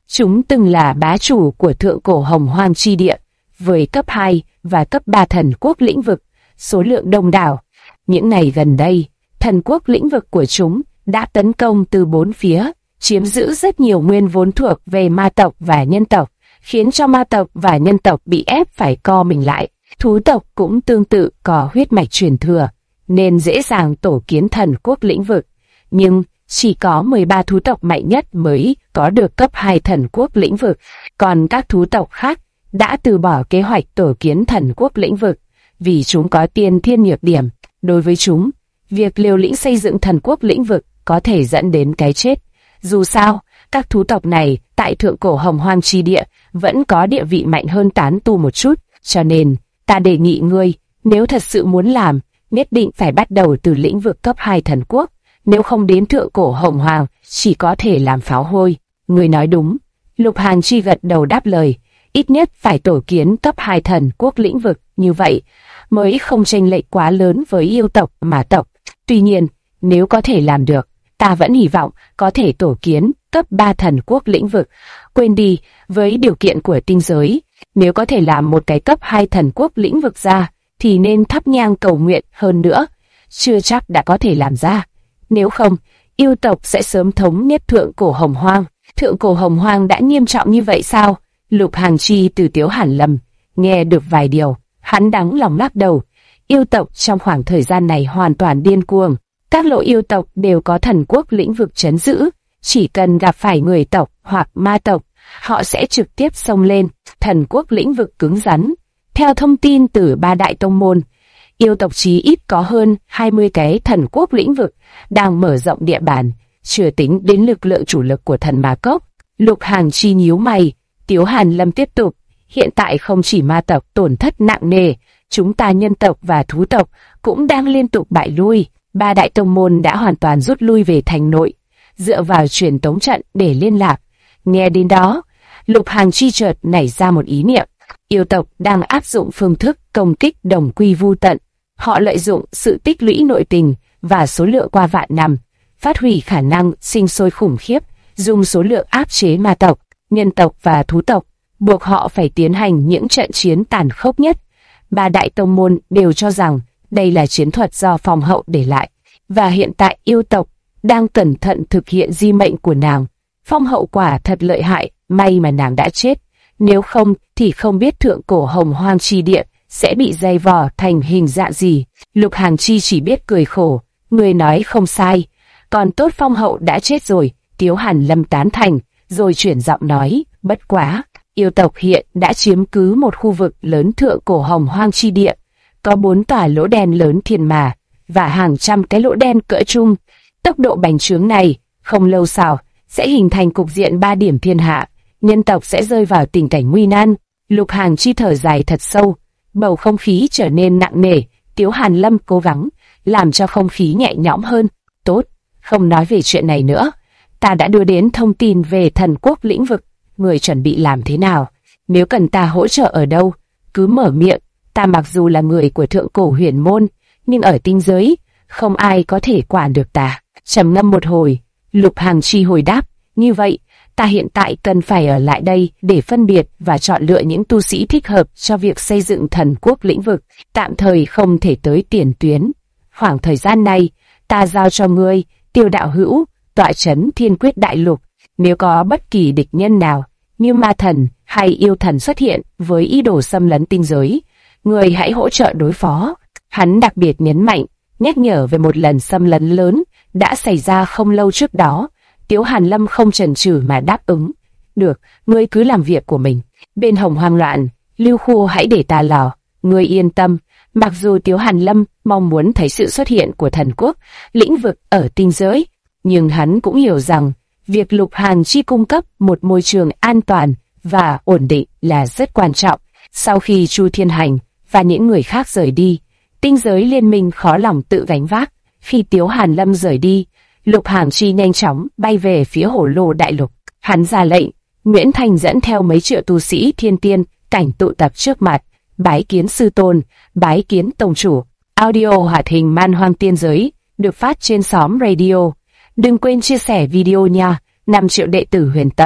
Chúng từng là bá chủ của thượng cổ Hồng Hoang chi địa, với cấp 2 và cấp 3 thần quốc lĩnh vực, số lượng đông đảo. Những ngày gần đây, thần quốc lĩnh vực của chúng đã tấn công từ 4 phía, chiếm giữ rất nhiều nguyên vốn thuộc về ma tộc và nhân tộc, khiến cho ma tộc và nhân tộc bị ép phải co mình lại. Thú tộc cũng tương tự có huyết mạch truyền thừa, nên dễ dàng tổ kiến thần quốc lĩnh vực. Nhưng chỉ có 13 thú tộc mạnh nhất mới có được cấp 2 thần quốc lĩnh vực, còn các thú tộc khác đã từ bỏ kế hoạch tổ kiến thần quốc lĩnh vực, vì chúng có tiên thiên nhược điểm. Đối với chúng, việc liều lĩnh xây dựng thần quốc lĩnh vực có thể dẫn đến cái chết. Dù sao, các thú tộc này tại thượng cổ Hồng Hoang chi địa vẫn có địa vị mạnh hơn tán tu một chút, cho nên ta đề nghị ngươi, nếu thật sự muốn làm, nhất định phải bắt đầu từ lĩnh vực cấp 2 thần quốc, nếu không đến thượng cổ Hồng Hoang, chỉ có thể làm pháo hôi. Ngươi nói đúng. Lục Hàn Chi gật đầu đáp lời, ít nhất phải tổ kiến cấp 2 thần quốc lĩnh vực, như vậy mới không chênh lệch quá lớn với yêu tộc, ma tộc. Tuy nhiên, nếu có thể làm được, ta vẫn hy vọng có thể tổ kiến cấp 3 thần quốc lĩnh vực. Quên đi, với điều kiện của tinh giới, nếu có thể làm một cái cấp 2 thần quốc lĩnh vực ra, thì nên thắp nhang cầu nguyện hơn nữa. Chưa chắc đã có thể làm ra. Nếu không, yêu tộc sẽ sớm thống nhất thượng cổ Hồng Hoang. Thượng cổ Hồng Hoang đã nghiêm trọng như vậy sao? Lục Hàn Chi từ Tiếu Hàn Lâm nghe được vài điều, hắn đắng lòng lắc đầu. Yêu tộc trong khoảng thời gian này hoàn toàn điên cuồng. Các lộ yêu tộc đều có thần quốc lĩnh vực trấn giữ, chỉ cần gặp phải người tộc hoặc ma tộc, họ sẽ trực tiếp xông lên. Thần quốc lĩnh vực cứng rắn. Theo thông tin từ 3 đại tông môn, yêu tộc chí ít có hơn 20 cái thần quốc lĩnh vực đang mở rộng địa bàn, chưa tính đến lực lượng chủ lực của thần ma cốc. Lục Hàn Chi nhíu mày. Tiếu Hàn Lâm tiếp tục, hiện tại không chỉ ma tộc tổn thất nặng nề, chúng ta nhân tộc và thú tộc cũng đang liên tục bại lui. 3 đại tông môn đã hoàn toàn rút lui về thành nội, dựa vào truyền tống trận để liên lạc. Nghe đến đó, Lục Hàn Chi chợt nảy ra một ý niệm. Yêu tộc đang áp dụng phương thức công kích đồng quy vu tận. Họ lợi dụng sự tích lũy nội tình và số lượng qua vạn năm, phát huy khả năng sinh sôi khủng khiếp, dùng số lượng áp chế ma tộc, nhân tộc và thú tộc, buộc họ phải tiến hành những trận chiến tàn khốc nhất. 3 đại tông môn đều cho rằng đây là chiến thuật do Phong Hậu để lại, và hiện tại yêu tộc đang cẩn thận thực hiện di mệnh của nàng. Phong Hậu quả thật lợi hại, may mà nàng đã chết, nếu không thì không biết thượng cổ Hồng Hoang chi địa sẽ bị dày vò thành hình dạng gì. Lục Hàn Chi chỉ biết cười khổ, người nói không sai, còn tốt Phong Hậu đã chết rồi. Tiếu Hàn Lâm tán thành, rồi chuyển giọng nói, bất quá, yêu tộc hiện đã chiếm cứ một khu vực lớn thượng cổ Hồng Hoang chi địa, có 4 tòa lỗ đen lớn thiên mà, và hàng trăm cái lỗ đen cỡ trung. Tốc độ bành trướng này, không lâu sau, sẽ hình thành cục diện 3 điểm thiên hạ, nhân tộc sẽ rơi vào tình cảnh nguy nan. Lục Hàn Chi thở dài thật sâu, bầu không khí trở nên nặng nề. Tiếu Hàn Lâm cố gắng làm cho không khí nhẹ nhõm hơn. Tốt, không nói về chuyện này nữa. Ta đã đưa đến thông tin về thần quốc lĩnh vực, người chuẩn bị làm thế nào? Nếu cần ta hỗ trợ ở đâu, cứ mở miệng. Ta mặc dù là người của thượng cổ huyền môn, nhưng ở tinh giới, không ai có thể quản được ta. Trầm ngâm một hồi, Lục Hàn Chi hồi đáp, như vậy, ta hiện tại cần phải ở lại đây để phân biệt và chọn lựa những tu sĩ thích hợp cho việc xây dựng thần quốc lĩnh vực, tạm thời không thể tới tiền tuyến. Khoảng thời gian này, ta giao cho ngươi, Tiêu đạo hữu, tọa trấn Thiên Quyết Đại Lục. Nếu có bất kỳ địch nhân nào, như ma thần hay yêu thần xuất hiện với ý đồ xâm lấn tinh giới, người hãy hỗ trợ đối phó. Hắn đặc biệt nhấn mạnh, nhắc nhở về một lần xâm lấn lớn đã xảy ra không lâu trước đó. Tiếu Hàn Lâm không chần chừ mà đáp ứng. Được, ngươi cứ làm việc của mình. Bên Hồng Hoang loạn, Lưu Khu hãy để ta lo. Ngươi yên tâm. Mặc dù Tiếu Hàn Lâm mong muốn thấy sự xuất hiện của thần quốc lĩnh vực ở tinh giới, nhưng hắn cũng hiểu rằng việc Lục Hàn Chi cung cấp một môi trường an toàn và ổn định là rất quan trọng. Sau khi Chu Thiên Hành và những người khác rời đi, tinh giới liên minh khó lòng tự gánh vác. Khi Tiếu Hàn Lâm rời đi, Lục Hàn Chi nhanh chóng bay về phía Hổ Lô Đại Lục. Hắn ra lệnh, Nguyễn Thành dẫn theo mấy triệu tu sĩ thiên tiên cảnh tụ tập trước mặt, bái kiến sư tôn, bái kiến tông chủ. Audio hoạt hình Man Hoang Tiên Giới được phát trên xóm radio. Đừng quên chia sẻ video nha. 5 triệu đệ tử Huyền Tâm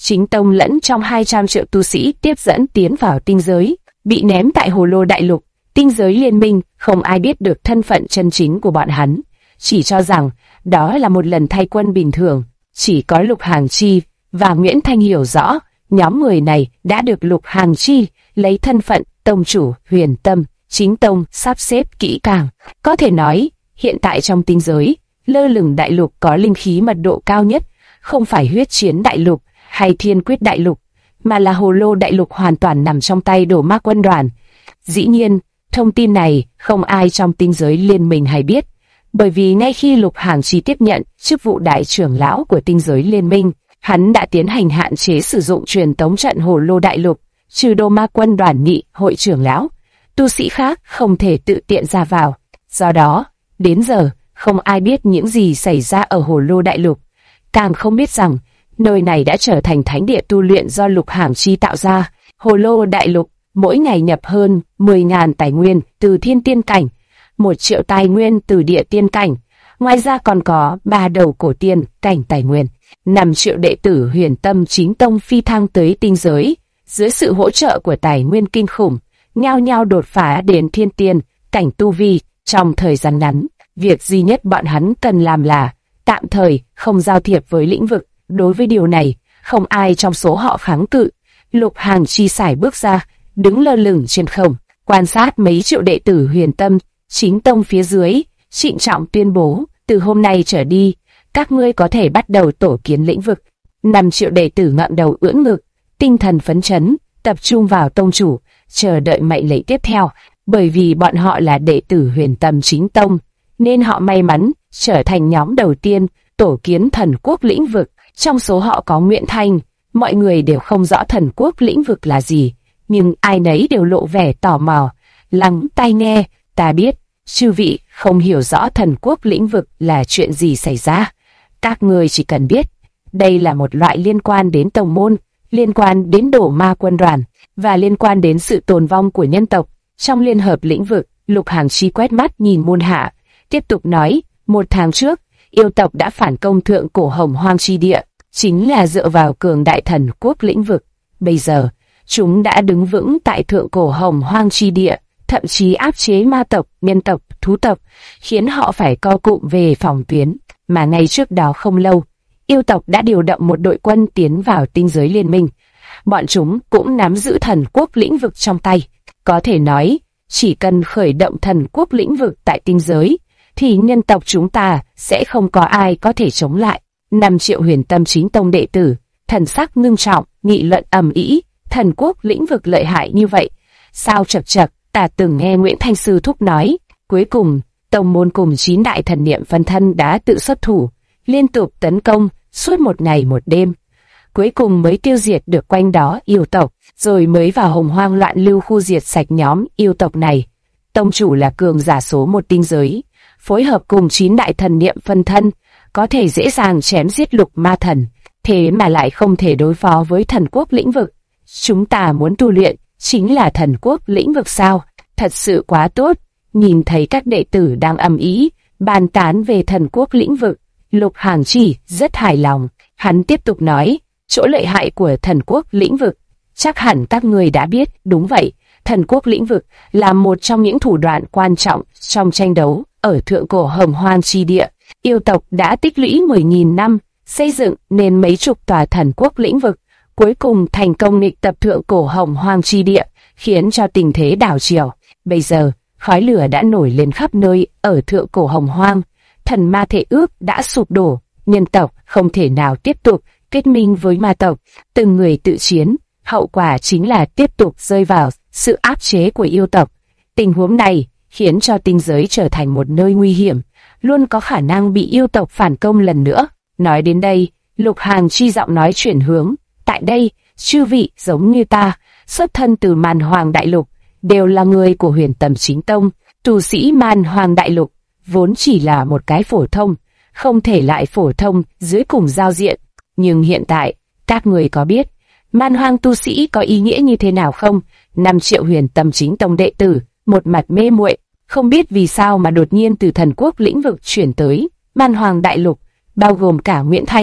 chính tông lẫn trong 200 triệu tu sĩ tiếp dẫn tiến vào tinh giới, bị ném tại Hồ Lô Đại Lục. Tinh giới liên minh không ai biết được thân phận chân chính của bọn hắn, chỉ cho rằng đó là một lần thay quân bình thường. Chỉ có Lục Hàng Chi và Nguyễn Thanh hiểu rõ, nhóm người này đã được Lục Hàng Chi lấy thân phận tông chủ Huyền Tâm Chính Tông sắp xếp kỹ càng. Có thể nói, hiện tại trong tinh giới, lơ lửng đại lục có linh khí mật độ cao nhất, không phải Huyết Chiến Đại Lục hay Thiên Quyết Đại Lục, mà là Hồ Lô Đại Lục hoàn toàn nằm trong tay Đồ Ma Quân đoàn. Dĩ nhiên, thông tin này không ai trong tinh giới liên minh hay biết, bởi vì ngay khi Lục Hàng Chi tiếp nhận chức vụ đại trưởng lão của tinh giới liên minh, hắn đã tiến hành hạn chế sử dụng truyền tống trận Hồ Lô Đại Lục, trừ Đồ Ma Quân đoàn nghị hội trưởng lão, tu sĩ khác không thể tự tiện ra vào. Do đó, đến giờ, không ai biết những gì xảy ra ở Hồ Lô Đại Lục, càng không biết rằng nơi này đã trở thành thánh địa tu luyện do Lục Hàng Chi tạo ra. Hồ Lô Đại Lục mỗi ngày nhập hơn 10.000 tài nguyên từ thiên tiên cảnh, 1 triệu tài nguyên từ địa tiên cảnh, ngoài ra còn có 3 đầu cổ tiên cảnh tài nguyên. 5 triệu đệ tử Huyền Tâm Chính Tông phi thăng tới tinh giới, dưới sự hỗ trợ của tài nguyên kinh khủng, nhao nhao đột phá đến thiên tiên cảnh tu vi trong thời gian ngắn. Việc duy nhất bọn hắn cần làm là tạm thời không giao thiệp với lĩnh vực. Đối với điều này, không ai trong số họ kháng cự. Lục Hàng Chi sải bước ra, đứng lơ lửng trên không, quan sát mấy triệu đệ tử Huyền Tâm Chính Tông phía dưới, trịnh trọng tuyên bố, từ hôm nay trở đi, các ngươi có thể bắt đầu tổ kiến lĩnh vực. 5 triệu đệ tử ngậm đầu ưỡn ngực, tinh thần phấn chấn, tập trung vào tông chủ, chờ đợi mệnh lệnh tiếp theo. Bởi vì bọn họ là đệ tử Huyền Tâm Chính Tông, nên họ may mắn trở thành nhóm đầu tiên tổ kiến thần quốc lĩnh vực. Trong số họ có Nguyễn Thanh. Mọi người đều không rõ thần quốc lĩnh vực là gì, nhưng ai nấy đều lộ vẻ tò mò. Lắng tai nghe, ta biết, chư vị không hiểu rõ thần quốc lĩnh vực là chuyện gì xảy ra. Các người chỉ cần biết, đây là một loại liên quan đến tông môn, liên quan đến Đồ Ma Quân đoàn, và liên quan đến sự tồn vong của nhân tộc. Trong liên hợp lĩnh vực, Lục Hàng Chi quét mắt nhìn môn hạ, tiếp tục nói, 1 tháng trước, yêu tộc đã phản công Thượng Cổ Hồng Hoang chi địa, chính là dựa vào cường đại thần quốc lĩnh vực. Bây giờ, chúng đã đứng vững tại Thượng Cổ Hồng Hoang chi địa, thậm chí áp chế ma tộc, nhân tộc, thú tộc, khiến họ phải co cụm về phòng tuyến. Mà ngay trước đó không lâu, yêu tộc đã điều động một đội quân tiến vào tinh giới liên minh. Bọn chúng cũng nắm giữ thần quốc lĩnh vực trong tay. Có thể nói, chỉ cần khởi động thần quốc lĩnh vực tại tinh giới, thì nhân tộc chúng ta sẽ không có ai có thể chống lại. 5 triệu Huyền Tâm Chính Tông đệ tử, thần sắc ngưng trọng, nghị luận ầm ĩ. Thần quốc lĩnh vực lợi hại như vậy, sao chậc chậc, ta từng nghe Nguyễn Thanh Sư thúc nói. Cuối cùng, tông môn cùng 9 đại thần niệm phân thân đã tự xuất thủ, liên tục tấn công suốt 1 ngày 1 đêm. Cuối cùng mới tiêu diệt được quanh đó yêu tộc, rồi mới vào Hồng Hoang loạn lưu khu diệt sạch nhóm yêu tộc này. Tông chủ là cường giả số 1 tinh giới, phối hợp cùng 9 đại thần niệm phân thân, có thể dễ dàng chém giết lục ma thần, thế mà lại không thể đối phó với thần quốc lĩnh vực. Chúng ta muốn tu luyện, chính là thần quốc lĩnh vực sao? Thật sự quá tốt. Nhìn thấy các đệ tử đang ầm ĩ, bàn tán về thần quốc lĩnh vực, Lục Hàng Chi rất hài lòng. Hắn tiếp tục nói, chỗ lợi hại của thần quốc lĩnh vực, chắc hẳn các người đã biết. Đúng vậy, thần quốc lĩnh vực là một trong những thủ đoạn quan trọng trong tranh đấu ở Thượng Cổ Hồng Hoang chi địa. Yêu tộc đã tích lũy 10.000 năm, xây dựng nên mấy chục tòa thần quốc lĩnh vực, cuối cùng thành công nghịch tập Thượng Cổ Hồng Hoang chi địa, khiến cho tình thế đảo chiều. Bây giờ, khói lửa đã nổi lên khắp nơi ở Thượng Cổ Hồng Hoang, thần ma thể ước đã sụp đổ, nhân tộc không thể nào tiếp tục kết minh với ma tộc, từng người tự chiến, hậu quả chính là tiếp tục rơi vào sự áp chế của yêu tộc. Tình huống này khiến cho tinh giới trở thành một nơi nguy hiểm, luôn có khả năng bị yêu tộc phản công lần nữa. Nói đến đây, Lục Hàng Chi giọng nói chuyển hướng, tại đây, chư vị giống như ta, xuất thân từ Man Hoàng Đại Lục, đều là người của Huyền Tâm Chính Tông. Tu sĩ Man Hoàng Đại Lục vốn chỉ là một cái phổ thông, không thể lại phổ thông dưới cùng giao diện. Nhưng hiện tại, các người có biết Man Hoàng tu sĩ có ý nghĩa như thế nào không? 5 triệu Huyền Tâm Chính Tông đệ tử, một mặt mê muội, không biết vì sao mà đột nhiên từ thần quốc lĩnh vực chuyển tới Man Hoàng Đại Lục, bao gồm cả Nguyễn Thanh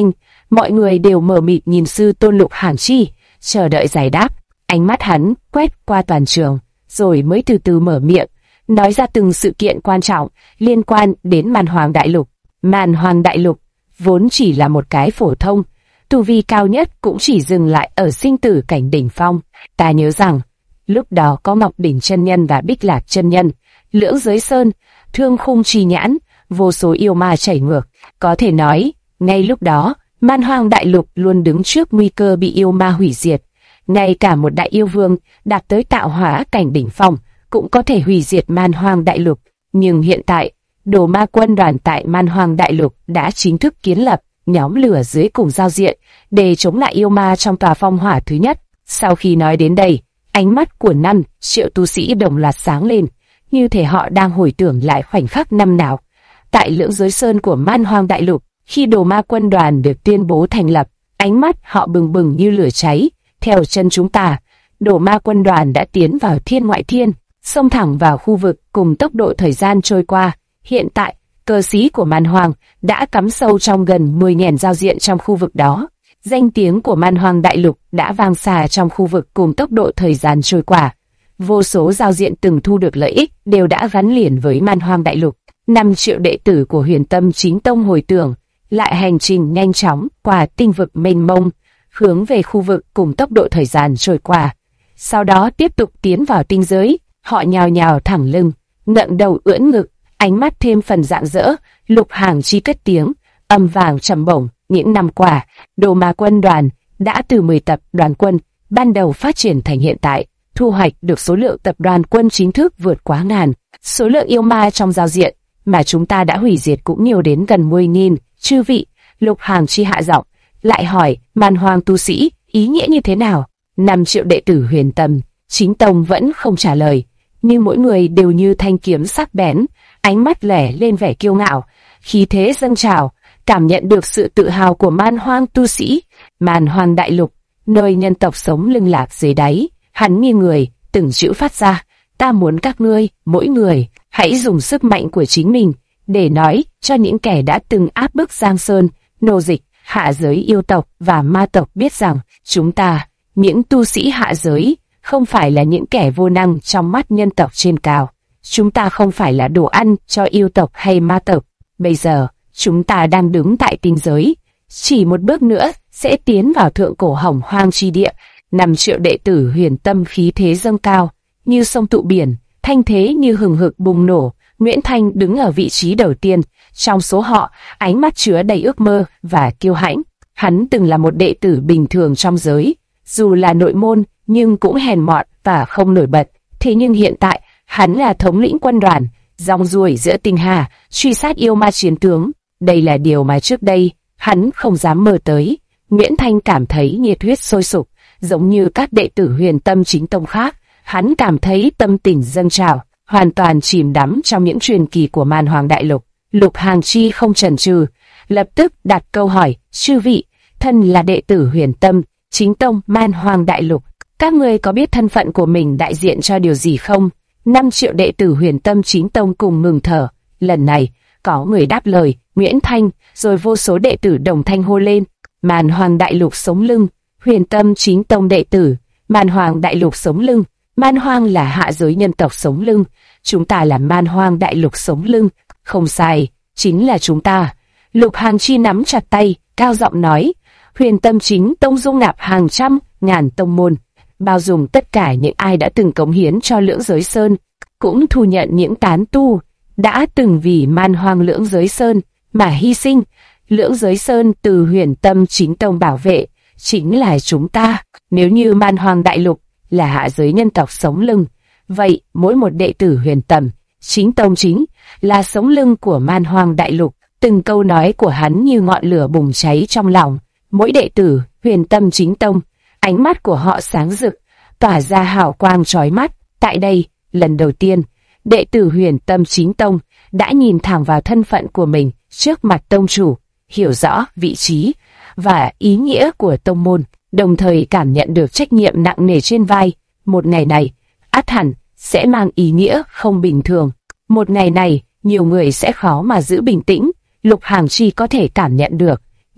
Mọi người đều mờ mịt nhìn sư tôn Lục Hàng Chi, chờ đợi giải đáp. Ánh mắt hắn quét qua toàn trường, rồi mới từ từ mở miệng, nói ra từng sự kiện quan trọng liên quan đến Man Hoàng Đại Lục. Man Hoàng Đại Lục vốn chỉ là một cái phổ thông, tu vi cao nhất cũng chỉ dừng lại ở sinh tử cảnh đỉnh phong. Ta nhớ rằng, lúc đó có Ngọc Đỉnh chân nhân và Bích Lạc chân nhân, Lưỡng Giới Sơn, Thương Khung Trì Nhãn, vô số yêu ma chảy ngược. Có thể nói, ngay lúc đó, Man Hoang Đại Lục luôn đứng trước nguy cơ bị yêu ma hủy diệt. Ngay cả một đại yêu vương đạt tới tạo hóa cảnh đỉnh phong cũng có thể hủy diệt Man Hoang Đại Lục. Nhưng hiện tại, Đồ Ma quân đoàn tại Man Hoang Đại Lục đã chính thức kiến lập nhóm lửa dưới cùng giao diện để chống lại yêu ma trong tòa phong hỏa thứ nhất. Sau khi nói đến đây, ánh mắt của 5 triệu tu sĩ đồng loạt sáng lên, như thể họ đang hồi tưởng lại khoảnh khắc năm nào tại Lưỡng Giới Sơn của Man Hoang Đại Lục. Khi Đồ Ma quân đoàn được tuyên bố thành lập, ánh mắt họ bừng bừng như lửa cháy. Theo chân chúng ta, Đồ Ma quân đoàn đã tiến vào thiên ngoại thiên, xông thẳng vào khu vực cùng tốc độ thời gian trôi qua. Hiện tại, cờ xí của Man Hoang đã cắm sâu trong gần 10.000 giao diện trong khu vực đó. Danh tiếng của Man Hoang Đại Lục đã vang xa trong khu vực cùng tốc độ thời gian trôi qua. Vô số giao diện từng thu được lợi ích đều đã gắn liền với Man Hoang Đại Lục. 5 triệu đệ tử của Huyền Tâm Chính Tông hồi tưởng lại hành trình nhanh chóng qua tinh vực mênh mông, hướng về khu vực cùng tốc độ thời gian trôi qua. Sau đó tiếp tục tiến vào tinh giới, họ nhào nhào thẳng lưng, ngẩng đầu ưỡn ngực, ánh mắt thêm phần rạng rỡ. Lục Hàng Chi cất tiếng, âm vàng trầm bổng. Những năm qua, Đồ Ma quân đoàn đã từ 10 tập đoàn quân ban đầu phát triển thành hiện tại, thu hoạch được số lượng tập đoàn quân chính thức vượt quá ngàn. Số lượng yêu ma trong giao diện mà chúng ta đã hủy diệt cũng nhiều đến gần 10.000. Chư vị, Lục Hàng Chi hạ giọng, lại hỏi, Man Hoang tu sĩ, ý nghĩa như thế nào? 5 triệu đệ tử Huyền Tâm Chính Tông vẫn không trả lời, nhưng mỗi người đều như thanh kiếm sắc bén, ánh mắt lẻ lên vẻ kiêu ngạo, khí thế dâng trào. Cảm nhận được sự tự hào của Man Hoang tu sĩ. Man Hoang Đại Lục, nơi nhân tộc sống lưng lạc dưới đáy, hắn nghiêng người, từng chữ phát ra, ta muốn các ngươi, mỗi người, hãy dùng sức mạnh của chính mình để nói cho những kẻ đã từng áp bức Giang Sơn, nô dịch, hạ giới yêu tộc và ma tộc biết rằng chúng ta, những tu sĩ hạ giới, không phải là những kẻ vô năng trong mắt nhân tộc trên cao. Chúng ta không phải là đồ ăn cho yêu tộc hay ma tộc. Bây giờ, chúng ta đang đứng tại tinh giới, chỉ một bước nữa sẽ tiến vào thượng cổ hồng hoang chi địa. 5 triệu đệ tử Huyền Tâm khí thế dâng cao, như sông tụ biển, thanh thế như hừng hực bùng nổ. Nguyễn Thanh đứng ở vị trí đầu tiên, trong số họ, ánh mắt chứa đầy ước mơ và kiêu hãnh. Hắn từng là một đệ tử bình thường trong giới, dù là nội môn nhưng cũng hèn mọn và không nổi bật. Thế nhưng hiện tại, hắn là thống lĩnh quân đoàn, rong ruổi giữa tinh hà, truy sát yêu ma chiến tướng. Đây là điều mà trước đây, hắn không dám mơ tới. Nguyễn Thanh cảm thấy nhiệt huyết sôi sục, giống như các đệ tử Huyền Tâm Chính Tông khác. Hắn cảm thấy tâm tình dâng trào, hoàn toàn chìm đắm trong những truyền kỳ của Man Hoang Đại Lục. Lục Hàng Chi không chần chừ, lập tức đặt câu hỏi, chư vị, thân là đệ tử Huyền Tâm Chính Tông Man Hoang Đại Lục, các ngươi có biết thân phận của mình đại diện cho điều gì không? 5 triệu đệ tử Huyền Tâm Chính Tông cùng ngừng thở. Lần này, có người đáp lời, Nguyễn Thanh, rồi vô số đệ tử đồng thanh hô lên. Man Hoang Đại Lục sống lưng, Huyền Tâm Chính Tông đệ tử, Man Hoang Đại Lục sống lưng. Man Hoang là hạ giới nhân tộc sống lưng, chúng ta là Man Hoang Đại Lục sống lưng. Không sai, chính là chúng ta. Lục Hàng Chi nắm chặt tay, cao giọng nói, Huyền Tâm Chính Tông dung nạp hàng trăm, ngàn tông môn, bao dung tất cả những ai đã từng cống hiến cho Lưỡng Giới Sơn, cũng thu nhận những tán tu đã từng vì Man Hoang Lưỡng Giới Sơn mà hy sinh. Lưỡng Giới Sơn từ Huyền Tâm Chính Tông bảo vệ, chính là chúng ta. Nếu như Man Hoang Đại Lục là hạ giới nhân tộc sống lưng, vậy mỗi một đệ tử Huyền Tâm Chính Tông chính là sống lưng của Man Hoang Đại Lục. Từng câu nói của hắn như ngọn lửa bùng cháy trong lòng mỗi đệ tử Huyền Tâm Chính Tông. Ánh mắt của họ sáng rực, tỏa ra hào quang chói mắt. Tại đây, lần đầu tiên, đệ tử Huyền Tâm Chính Tông đã nhìn thẳng vào thân phận của mình trước mặt tông chủ, hiểu rõ vị trí và ý nghĩa của tông môn, đồng thời cảm nhận được trách nhiệm nặng nề trên vai. Một ngày này, ắt hẳn sẽ mang ý nghĩa không bình thường. Một ngày này, nhiều người sẽ khó mà giữ bình tĩnh. Lục Hàng Chi có thể cảm nhận được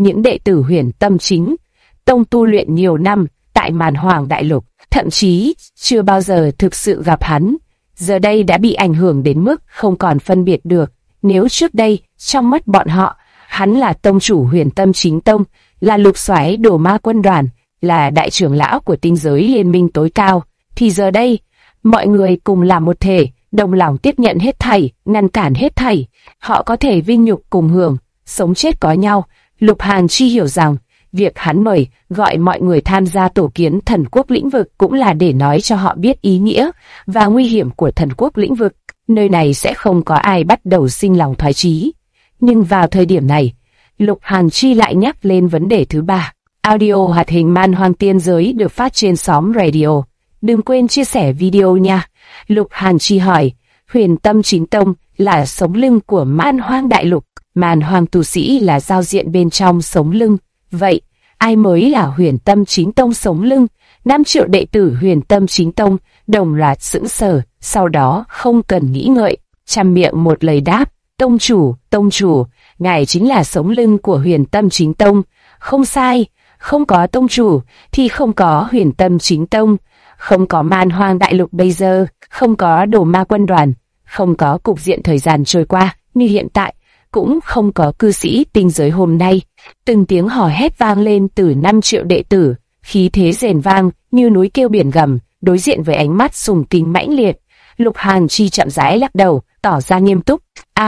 những đệ tử Huyền Tâm Chính Tông tu luyện nhiều năm tại Màn Hoàng Đại Lục, thậm chí chưa bao giờ thực sự gặp hắn, giờ đây đã bị ảnh hưởng đến mức không còn phân biệt được. Nếu trước đây, trong mắt bọn họ, hắn là tông chủ Huyền Tâm Chính Tông, là lục soái Đồ Ma Quân đoàn, là đại trưởng lão của tinh giới liên minh tối cao, thì giờ đây, mọi người cùng làm một thể, đồng lòng tiếp nhận hết thảy, ngăn cản hết thảy. Họ có thể vinh nhục cùng hưởng, sống chết có nhau. Lục Hàn Chi hiểu rằng, việc hắn mời gọi mọi người tham gia tổ kiến thần quốc lĩnh vực cũng là để nói cho họ biết ý nghĩa và nguy hiểm của thần quốc lĩnh vực. Nơi này sẽ không có ai bắt đầu sinh lòng thoái chí. Nhưng vào thời điểm này, Lục Hàn Chi lại nhắc lên vấn đề thứ ba. Audio hoạt hình Man Hoang Tiên Giới được phát trên xóm radio. Đừng quên chia sẻ video nha. Lục Hàn Chi hỏi, Huyền Tâm Chính Tông là sống lưng của Man Hoang Đại Lục, Man Hoang tu sĩ là giao diện bên trong sống lưng. Vậy, ai mới là Huyền Tâm Chính Tông sống lưng? 5 triệu đệ tử Huyền Tâm Chính Tông đồng loạt sững sờ, sau đó không cần nghĩ ngợi, chăm miệng một lời đáp, tông chủ, ngài chính là sống lưng của Huyền Tâm Chính Tông. Không sai, không có tông chủ thì không có Huyền Tâm Chính Tông, không có Man Hoang Đại Lục bây giờ, không có Đồ Ma Quân đoàn, không có cục diện thời gian trôi qua như hiện tại, cũng không có cư sĩ tinh giới hôm nay. Từng tiếng hò hét vang lên từ 5 triệu đệ tử, khí thế rền vang như núi kêu biển gầm, đối diện với ánh mắt sùng kính mãnh liệt. Lục Hàn Chi chậm rãi lắc đầu, tỏ ra nghiêm túc.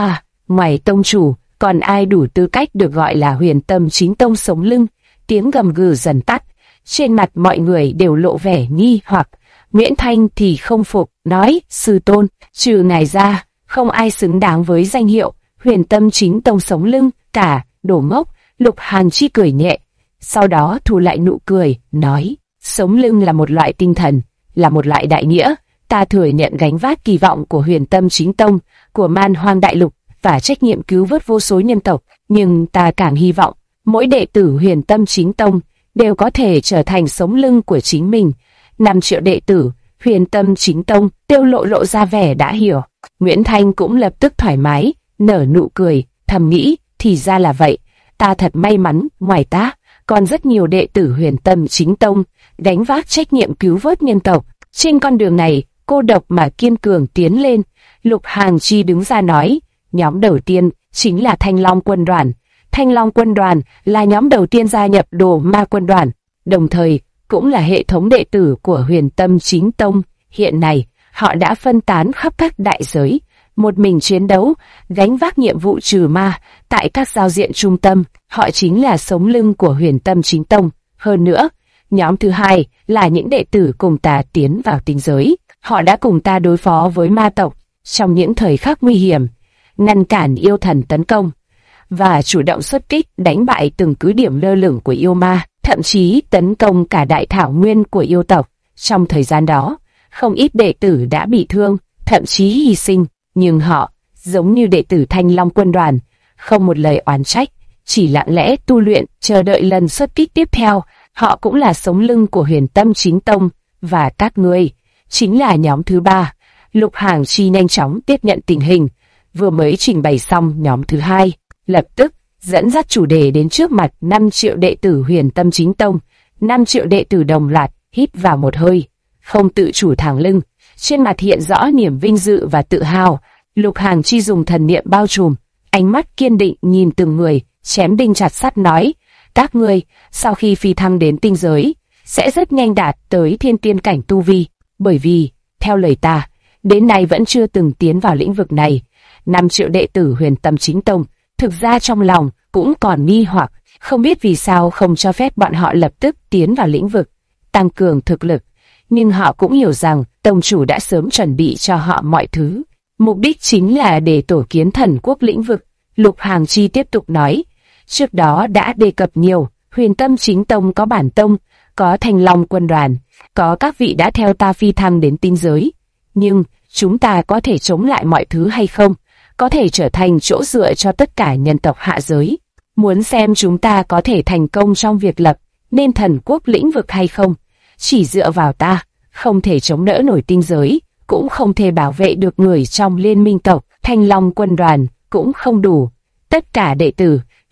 Ngoài tông chủ, còn ai đủ tư cách được gọi là Huyền Tâm Chính Tông sống lưng? Tiếng gầm gừ dần tắt, trên mặt mọi người đều lộ vẻ nghi hoặc. Nguyễn Thanh thì không phục, nói, sư tôn, trừ ngài ra, không ai xứng đáng với danh hiệu Huyền Tâm Chính Tông sống lưng cả. Đồ ngốc. Lục Hàn Chi cười nhẹ, sau đó thu lại nụ cười, nói, sống lưng là một loại tinh thần, là một loại đại nghĩa. Ta thừa nhận gánh vác kỳ vọng của Huyền Tâm Chính Tông, của Man Hoang Đại Lục và trách nhiệm cứu vớt vô số nhân tộc, nhưng ta càng hy vọng mỗi đệ tử Huyền Tâm Chính Tông đều có thể trở thành sống lưng của chính mình. 5 triệu đệ tử Huyền Tâm Chính Tông Tiêu lộ ra vẻ đã hiểu. Nguyễn Thanh cũng lập tức thoải mái, nở nụ cười, thầm nghĩ, thì ra là vậy, ta thật may mắn, ngoài ta, còn rất nhiều đệ tử Huyền Tâm Chính Tông gánh vác trách nhiệm cứu vớt nhân tộc. Trên con đường này, cô độc mà kiên cường tiến lên. Lục Hàn Chi đứng ra nói, nhóm đầu tiên chính là Thanh Long Quân đoàn. Thanh Long Quân đoàn là nhóm đầu tiên gia nhập Đồ Ma Quân đoàn, đồng thời cũng là hệ thống đệ tử của Huyền Tâm Chính Tông. Hiện nay, họ đã phân tán khắp các đại giới, một mình chiến đấu, gánh vác nhiệm vụ trừ ma tại các giao diện trung tâm. Họ chính là sống lưng của Huyền Tâm Chính Tông. Hơn nữa, nhóm thứ hai là những đệ tử cùng ta tiến vào tinh giới. Họ đã cùng ta đối phó với ma tộc trong những thời khắc nguy hiểm, ngăn cản yêu thần tấn công và chủ động xuất kích đánh bại từng cứ điểm lơ lửng của yêu ma, thậm chí tấn công cả đại thảo nguyên của yêu tộc. Trong thời gian đó, không ít đệ tử đã bị thương, thậm chí hy sinh, nhưng họ, giống như đệ tử Thanh Long Quân đoàn, không một lời oán trách, chỉ lặng lẽ tu luyện, chờ đợi lần xuất kích tiếp theo. Họ cũng là sống lưng của Huyền Tâm Chính Tông, và các ngươi chính là nhóm thứ ba. Lục Hàn Chi nhanh chóng tiếp nhận tình hình, vừa mới trình bày xong nhóm thứ hai, lập tức dẫn dắt chủ đề đến trước mặt 5 triệu đệ tử Huyền Tâm Chính Tông. 5 triệu đệ tử đồng loạt hít vào một hơi, không tự chủ thẳng lưng, trên mặt hiện rõ niềm vinh dự và tự hào. Lục Hàn Chi dùng thần niệm bao trùm, ánh mắt kiên định nhìn từng người, chém đinh chặt sắt nói, các ngươi sau khi phi thăng đến tinh giới sẽ rất nhanh đạt tới thiên tiên cảnh tu vi, bởi vì theo lời ta, đến nay vẫn chưa từng tiến vào lĩnh vực này. 5 triệu đệ tử Huyền Tâm Chính Tông thực ra trong lòng cũng còn nghi hoặc, không biết vì sao không cho phép bọn họ lập tức tiến vào lĩnh vực, tăng cường thực lực. Nhưng họ cũng hiểu rằng tông chủ đã sớm chuẩn bị cho họ mọi thứ, mục đích chính là để tổ kiến thần quốc lĩnh vực. Lục Hàn Chi tiếp tục nói, trước đó đã đề cập nhiều, Huyền Tâm Chính Tông có bản tông, có Thanh Long Quân đoàn, có các vị đã theo ta phi thăng đến tinh giới. Nhưng chúng ta có thể chống lại mọi thứ hay không? Có thể trở thành chỗ dựa cho tất cả nhân tộc hạ giới. Muốn xem chúng ta có thể thành công trong việc lập nên thần quốc lĩnh vực hay không? Chỉ dựa vào ta, không thể chống đỡ nổi tinh giới, cũng không thể bảo vệ được người trong liên minh tộc. Thanh Long Quân đoàn cũng không đủ. Tất cả đệ tử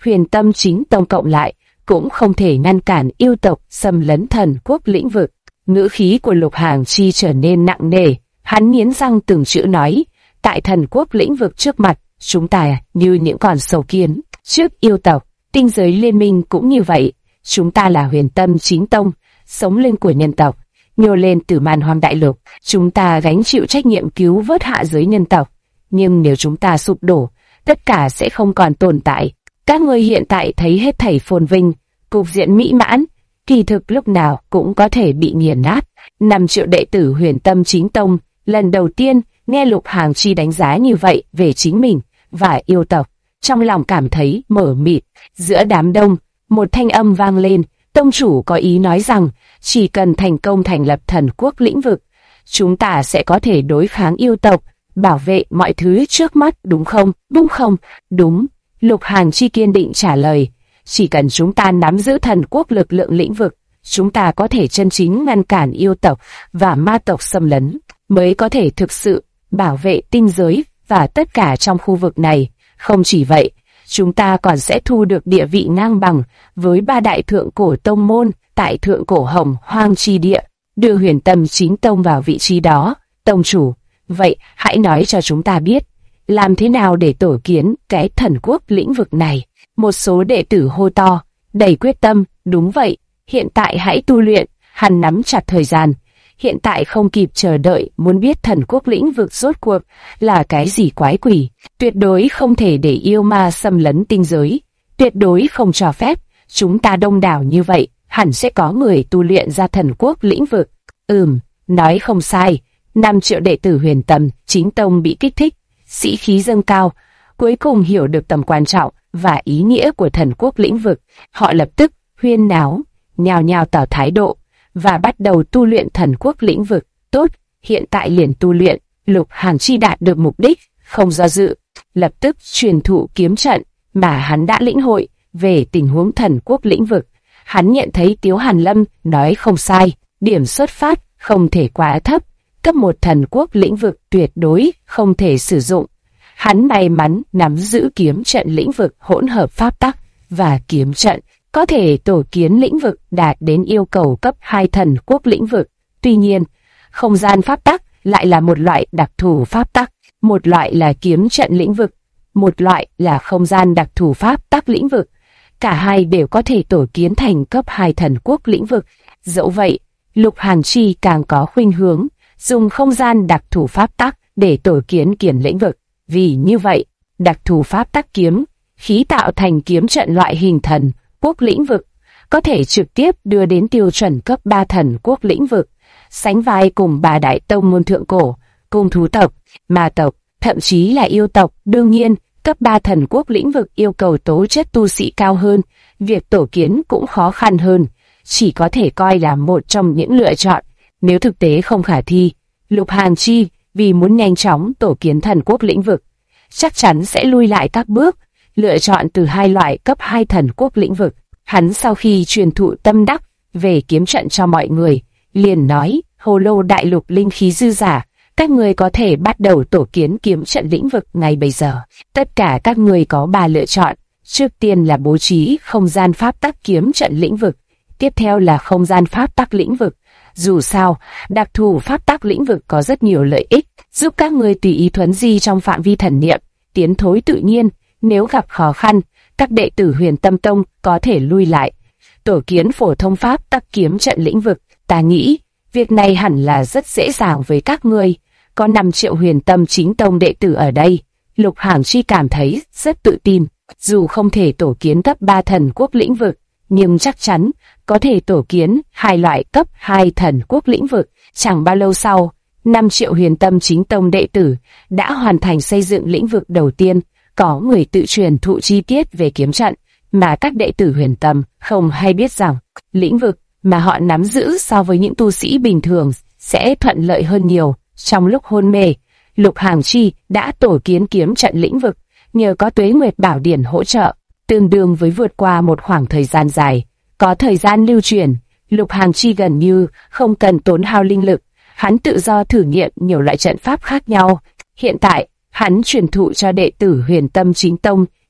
Huyền Tâm Chính Tông cộng lại cũng không thể ngăn cản yêu tộc xâm lấn thần quốc lĩnh vực. Ngữ khí của Lục Hàng Chi trở nên nặng nề, hắn nghiến răng từng chữ nói, tại thần quốc lĩnh vực trước mặt, chúng ta như những con sâu kiến, trước yêu tộc, tinh giới liên minh cũng như vậy, chúng ta là Huyền Tâm Chính Tông, sống lưng của nhân tộc, nhô lên từ Man Hoang đại lục, chúng ta gánh chịu trách nhiệm cứu vớt hạ giới nhân tộc, nhưng nếu chúng ta sụp đổ, tất cả sẽ không còn tồn tại. Các ngươi hiện tại thấy hết thảy phồn vinh, cục diện mỹ mãn, kỳ thực lúc nào cũng có thể bị nghiền nát. 5 triệu đệ tử Huyền Tâm Chính Tông lần đầu tiên nghe Lục Hàng Chi đánh giá như vậy về chính mình và yêu tộc, trong lòng cảm thấy mờ mịt. Giữa đám đông, một thanh âm vang lên, tông chủ có ý nói rằng chỉ cần thành công thành lập thần quốc lĩnh vực, chúng ta sẽ có thể đối kháng yêu tộc, bảo vệ mọi thứ trước mắt, đúng không? Đúng không? Đúng. Lục Hàng Chi kiên định trả lời, chỉ cần chúng ta nắm giữ thần quốc lực lượng lĩnh vực, chúng ta có thể chân chính ngăn cản yêu tộc và ma tộc xâm lấn, mới có thể thực sự bảo vệ tinh giới và tất cả trong khu vực này. Không chỉ vậy, chúng ta còn sẽ thu được địa vị ngang bằng với 3 đại thượng cổ tông môn tại thượng cổ Hồng Hoang chi địa, đưa Huyền Tâm Chính Tông vào vị trí đó. Tông chủ, vậy hãy nói cho chúng ta biết, làm thế nào để tổ kiến cái thần quốc lĩnh vực này? Một số đệ tử hô to, đầy quyết tâm. Đúng vậy, hiện tại hãy tu luyện. Hắn nắm chặt thời gian, hiện tại không kịp chờ đợi, muốn biết thần quốc lĩnh vực rốt cuộc là cái gì quái quỷ. Tuyệt đối không thể để yêu ma xâm lấn tinh giới, tuyệt đối không cho phép. Chúng ta đông đảo như vậy, hẳn sẽ có người tu luyện ra thần quốc lĩnh vực. Nói không sai. 5 triệu đệ tử Huyền Tâm Chính Tông bị kích thích, sĩ khí dâng cao, cuối cùng hiểu được tầm quan trọng và ý nghĩa của thần quốc lĩnh vực. Họ lập tức huyên náo, nhao nhao tỏ thái độ và bắt đầu tu luyện thần quốc lĩnh vực. Tốt, hiện tại liền tu luyện. Lục Hàng Chi đạt được mục đích, không do dự, lập tức truyền thụ kiếm trận mà hắn đã lĩnh hội về tình huống thần quốc lĩnh vực. Hắn nhận thấy Tiếu Hàn Lâm nói không sai, điểm xuất phát không thể quá thấp, cấp 1 thần quốc lĩnh vực tuyệt đối không thể sử dụng. Hắn may mắn nắm giữ kiếm trận lĩnh vực hỗn hợp pháp tắc và kiếm trận, có thể tổ kiến lĩnh vực đạt đến yêu cầu cấp 2 thần quốc lĩnh vực. Tuy nhiên, không gian pháp tắc lại là một loại đặc thù pháp tắc, một loại là kiếm trận lĩnh vực, một loại là không gian đặc thù pháp tắc lĩnh vực. Cả hai đều có thể tổ kiến thành cấp 2 thần quốc lĩnh vực. Dẫu vậy, Lục Hàng Chi càng có khuynh hướng dùng không gian đặc thù pháp tắc để tổ kiến kiếm lĩnh vực. Vì như vậy, đặc thù pháp tắc kiếm khí tạo thành kiếm trận loại hình thần quốc lĩnh vực, có thể trực tiếp đưa đến tiêu chuẩn cấp 3 thần quốc lĩnh vực, sánh vai cùng 3 đại tông môn thượng cổ, cùng thú tộc, ma tộc, thậm chí là yêu tộc. Đương nhiên, cấp 3 thần quốc lĩnh vực yêu cầu tố chất tu sĩ cao hơn, việc tổ kiến cũng khó khăn hơn, chỉ có thể coi là một trong những lựa chọn. Nếu thực tế không khả thi, Lục Hàng Chi vì muốn nhanh chóng tổ kiến thần quốc lĩnh vực, chắc chắn sẽ lui lại các bước, lựa chọn từ 2 loại cấp 2 thần quốc lĩnh vực. Hắn sau khi truyền thụ tâm đắc về kiếm trận cho mọi người, liền nói, Hồ Lô đại lục linh khí dư giả, các người có thể bắt đầu tổ kiến kiếm trận lĩnh vực ngay bây giờ. Tất cả các người có 3 lựa chọn, trước tiên là bố trí không gian pháp tắc kiếm trận lĩnh vực, tiếp theo là không gian pháp tắc lĩnh vực. Dù sao, đặc thù pháp tắc lĩnh vực có rất nhiều lợi ích, giúp các người tùy ý thuấn di trong phạm vi thần niệm, tiến thối tự nhiên. Nếu gặp khó khăn, các đệ tử Huyền Tâm Tông có thể lui lại, tổ kiến phổ thông pháp tắc kiếm trận lĩnh vực. Ta nghĩ, việc này hẳn là rất dễ dàng với các ngươi. Có 5 triệu Huyền Tâm Chính Tông đệ tử ở đây, Lục Hàng Chi cảm thấy rất tự tin. Dù không thể tổ kiến cấp 3 thần quốc lĩnh vực, nhưng chắc chắn có thể tổ kiến 2 loại cấp 2 thần quốc lĩnh vực. Chẳng bao lâu sau, 5 triệu Huyền Tâm Chính Tông đệ tử đã hoàn thành xây dựng lĩnh vực đầu tiên. Có người tự truyền thụ chi tiết về kiếm trận, mà các đệ tử Huyền Tâm không hay biết rằng, lĩnh vực mà họ nắm giữ so với những tu sĩ bình thường sẽ thuận lợi hơn nhiều. Trong lúc hôn mê, Lục Hàng Chi đã tổ kiến kiếm trận lĩnh vực, nhờ có Tuế Nguyệt Bảo Điển hỗ trợ, tương đương với vượt qua một khoảng thời gian dài. Có thời gian lưu truyền, Lục Hàng Chi gần như không cần tốn hao linh lực, hắn tự do thử nghiệm nhiều loại trận pháp khác nhau. Hiện tại, hắn truyền thụ cho đệ tử Huyền Tâm Chính Tông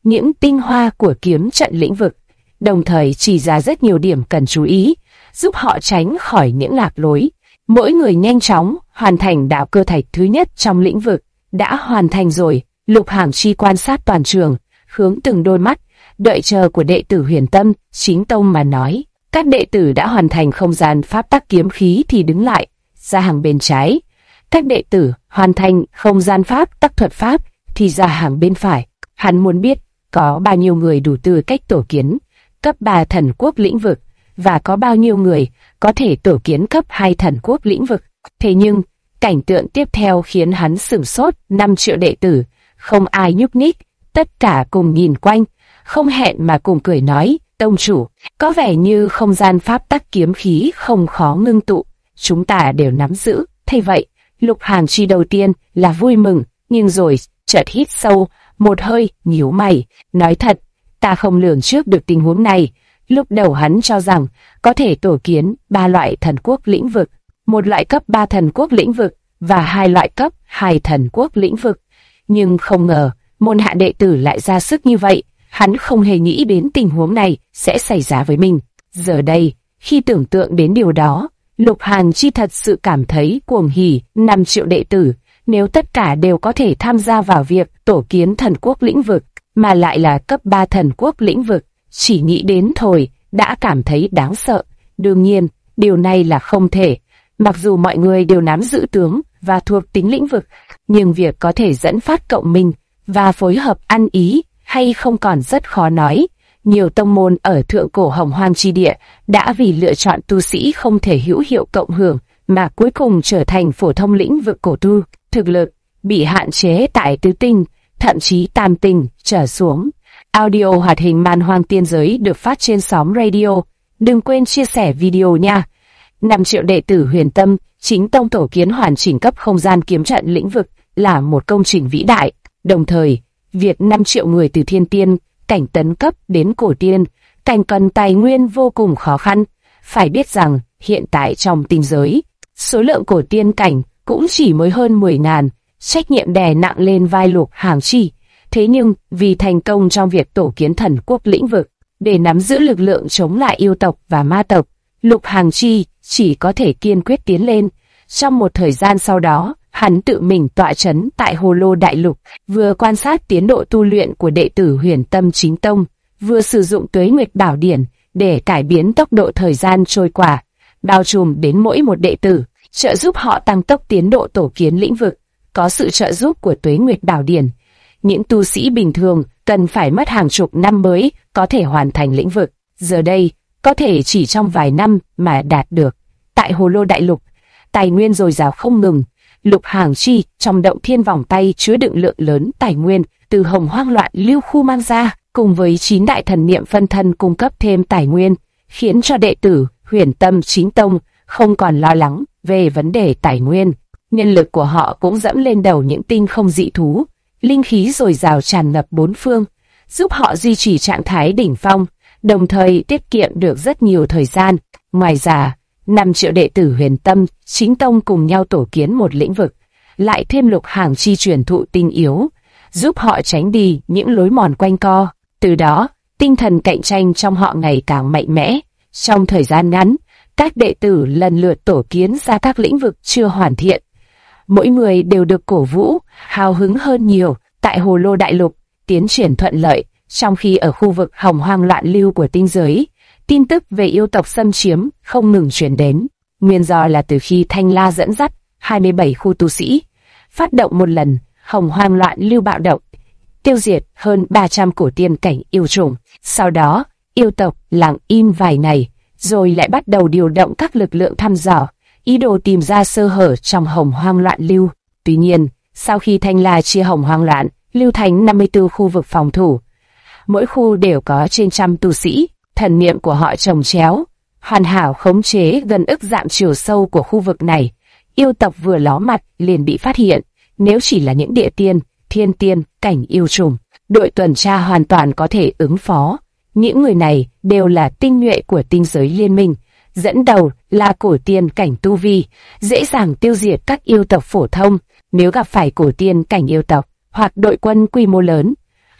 những tinh hoa của kiếm trận lĩnh vực, đồng thời chỉ ra rất nhiều điểm cần chú ý, giúp họ tránh khỏi những lạc lối. Mỗi người nhanh chóng hoàn thành đạo cơ thạch thứ nhất trong lĩnh vực. Đã hoàn thành rồi. Lục Hàm Chi quan sát toàn trường, hướng từng đôi mắt, đợi chờ của đệ tử Huyền Tâm, Chính Tông mà nói. Các đệ tử đã hoàn thành không gian pháp tắc kiếm khí thì đứng lại, ra hàng bên trái. Các đệ tử hoàn thành không gian pháp tắc thuật pháp thì ra hàng bên phải. Hắn muốn biết có bao nhiêu người đủ tư cách tổ kiến cấp 3 thần quốc lĩnh vực và có bao nhiêu người có thể tổ kiến cấp 2 thần quốc lĩnh vực. Thế nhưng, cảnh tượng tiếp theo khiến hắn sửng sốt. 5 triệu đệ tử, không ai nhúc nhích, tất cả cùng nhìn quanh, không hẹn mà cùng cười nói, tông chủ, có vẻ như không gian pháp tắc kiếm khí không khó ngưng tụ, chúng ta đều nắm giữ. Thay vậy, Lục Hàm Chi đầu tiên là vui mừng, nhưng rồi chợt hít sâu một hơi, nhíu mày, nói thật, ta không lường trước được tình huống này. Lúc đầu hắn cho rằng có thể tổ kiến 3 loại thần quốc lĩnh vực, một loại cấp 3 thần quốc lĩnh vực và 2 loại cấp 2 thần quốc lĩnh vực, nhưng không ngờ môn hạ đệ tử lại ra sức như vậy. Hắn không hề nghĩ đến tình huống này sẽ xảy ra với mình. Giờ đây, khi tưởng tượng đến điều đó, Lục Hàn Chi thật sự cảm thấy cuồng hỉ. 5 triệu đệ tử, nếu tất cả đều có thể tham gia vào việc tổ kiến thần quốc lĩnh vực, mà lại là cấp 3 thần quốc lĩnh vực, chỉ nghĩ đến thôi đã cảm thấy đáng sợ. Đương nhiên, điều này là không thể. Mặc dù mọi người đều nắm giữ tướng và thuộc tính lĩnh vực, nhưng việc có thể dẫn phát cộng minh và phối hợp ăn ý hay không còn rất khó nói. Nhiều tông môn ở thượng cổ Hồng Hoang chi địa đã vì lựa chọn tu sĩ không thể hữu hiệu cộng hưởng mà cuối cùng trở thành phổ thông lĩnh vực cổ tu. Thực lực bị hạn chế tại tứ tinh, thậm chí tam tinh trở xuống. Audio hoạt hình Man Hoang Tiên Giới được phát trên xóm radio. Đừng quên chia sẻ video nha. 5 triệu đệ tử Huyền Tâm, Chính Tông tổ kiến hoàn chỉnh cấp không gian kiếm trận lĩnh vực là một công trình vĩ đại. Đồng thời, việc 5 triệu người từ thiên tiên cảnh tấn cấp đến cổ tiên cảnh cần tài nguyên vô cùng khó khăn. Phải biết rằng hiện tại trong tinh giới, số lượng cổ tiên cảnh cũng chỉ mới hơn 10.000. Trách nhiệm đè nặng lên vai Lục Hàm Chi. Thế nhưng vì thành công trong việc tổ kiến thần quốc lĩnh vực, để nắm giữ lực lượng chống lại yêu tộc và ma tộc, Lục Hàm Chi chỉ có thể kiên quyết tiến lên. Trong một thời gian sau đó, hắn tự mình tọa chấn tại Hồ Lô Đại Lục, vừa quan sát tiến độ tu luyện của đệ tử Huyền Tâm Chính Tông, vừa sử dụng Tuế Nguyệt Bảo Điển để cải biến tốc độ thời gian trôi qua, bao trùm đến mỗi một đệ tử, trợ giúp họ tăng tốc tiến độ tổ kiến lĩnh vực. Có sự trợ giúp của Tuế Nguyệt Bảo Điển, những tu sĩ bình thường cần phải mất hàng chục năm mới có thể hoàn thành lĩnh vực, giờ đây có thể chỉ trong vài năm mà đạt được. Tại Hồ Lô Đại Lục, tài nguyên dồi dào không ngừng. Lục Hàm Chi trong động thiên vòng tay chứa đựng lượng lớn tài nguyên từ Hồng Hoang Loạn Lưu khu mang ra, cùng với 9 đại thần niệm phân thân cung cấp thêm tài nguyên, khiến cho đệ tử Huyền Tâm Chính Tông không còn lo lắng về vấn đề tài nguyên. Nhân lực của họ cũng dẫm lên đầu những tinh không dị thú, linh khí dồi dào tràn ngập bốn phương, giúp họ duy trì trạng thái đỉnh phong, đồng thời tiết kiệm được rất nhiều thời gian. Ngoài ra, 5 triệu đệ tử Huyền Tâm Chính Tông cùng nhau tổ kiến một lĩnh vực, lại thêm Lục Hàm Chi truyền thụ tinh yếu, giúp họ tránh đi những lối mòn quanh co. Từ đó, tinh thần cạnh tranh trong họ ngày càng mạnh mẽ. Trong thời gian ngắn, các đệ tử lần lượt tổ kiến ra các lĩnh vực chưa hoàn thiện. Mỗi người đều được cổ vũ, hào hứng hơn nhiều. Tại Hồ Lô Đại Lục, tiến triển thuận lợi, trong khi ở khu vực Hồng Hoang Loạn Lưu của tinh giới, tin tức về yêu tộc xâm chiếm không ngừng truyền đến. Nguyên do là từ khi Thanh La dẫn dắt 27 khu tu sĩ phát động một lần Hồng Hoang Loạn Lưu bạo động, tiêu diệt hơn 300 cổ tiên cảnh yêu trùng. Sau đó, yêu tộc lặng im vài ngày, rồi lại bắt đầu điều động các lực lượng thăm dò, ý đồ tìm ra sơ hở trong Hồng Hoang Loạn Lưu. Tuy nhiên, sau khi Thanh La chia Hồng Hoang Loạn Lưu thành 54 khu vực phòng thủ, mỗi khu đều có trên trăm tu sĩ, thần niệm của họ chồng chéo, hoàn hảo khống chế gần ức dặm chiều sâu của khu vực này. Yêu tộc vừa ló mặt liền bị phát hiện. Nếu chỉ là những địa tiên, thiên tiên, cảnh yêu trùng, đội tuần tra hoàn toàn có thể ứng phó. Những người này đều là tinh nhuệ của tinh giới liên minh, dẫn đầu là cổ tiên cảnh tu vi, dễ dàng tiêu diệt các yêu tộc phổ thông. Nếu gặp phải cổ tiên cảnh yêu tộc hoặc đội quân quy mô lớn,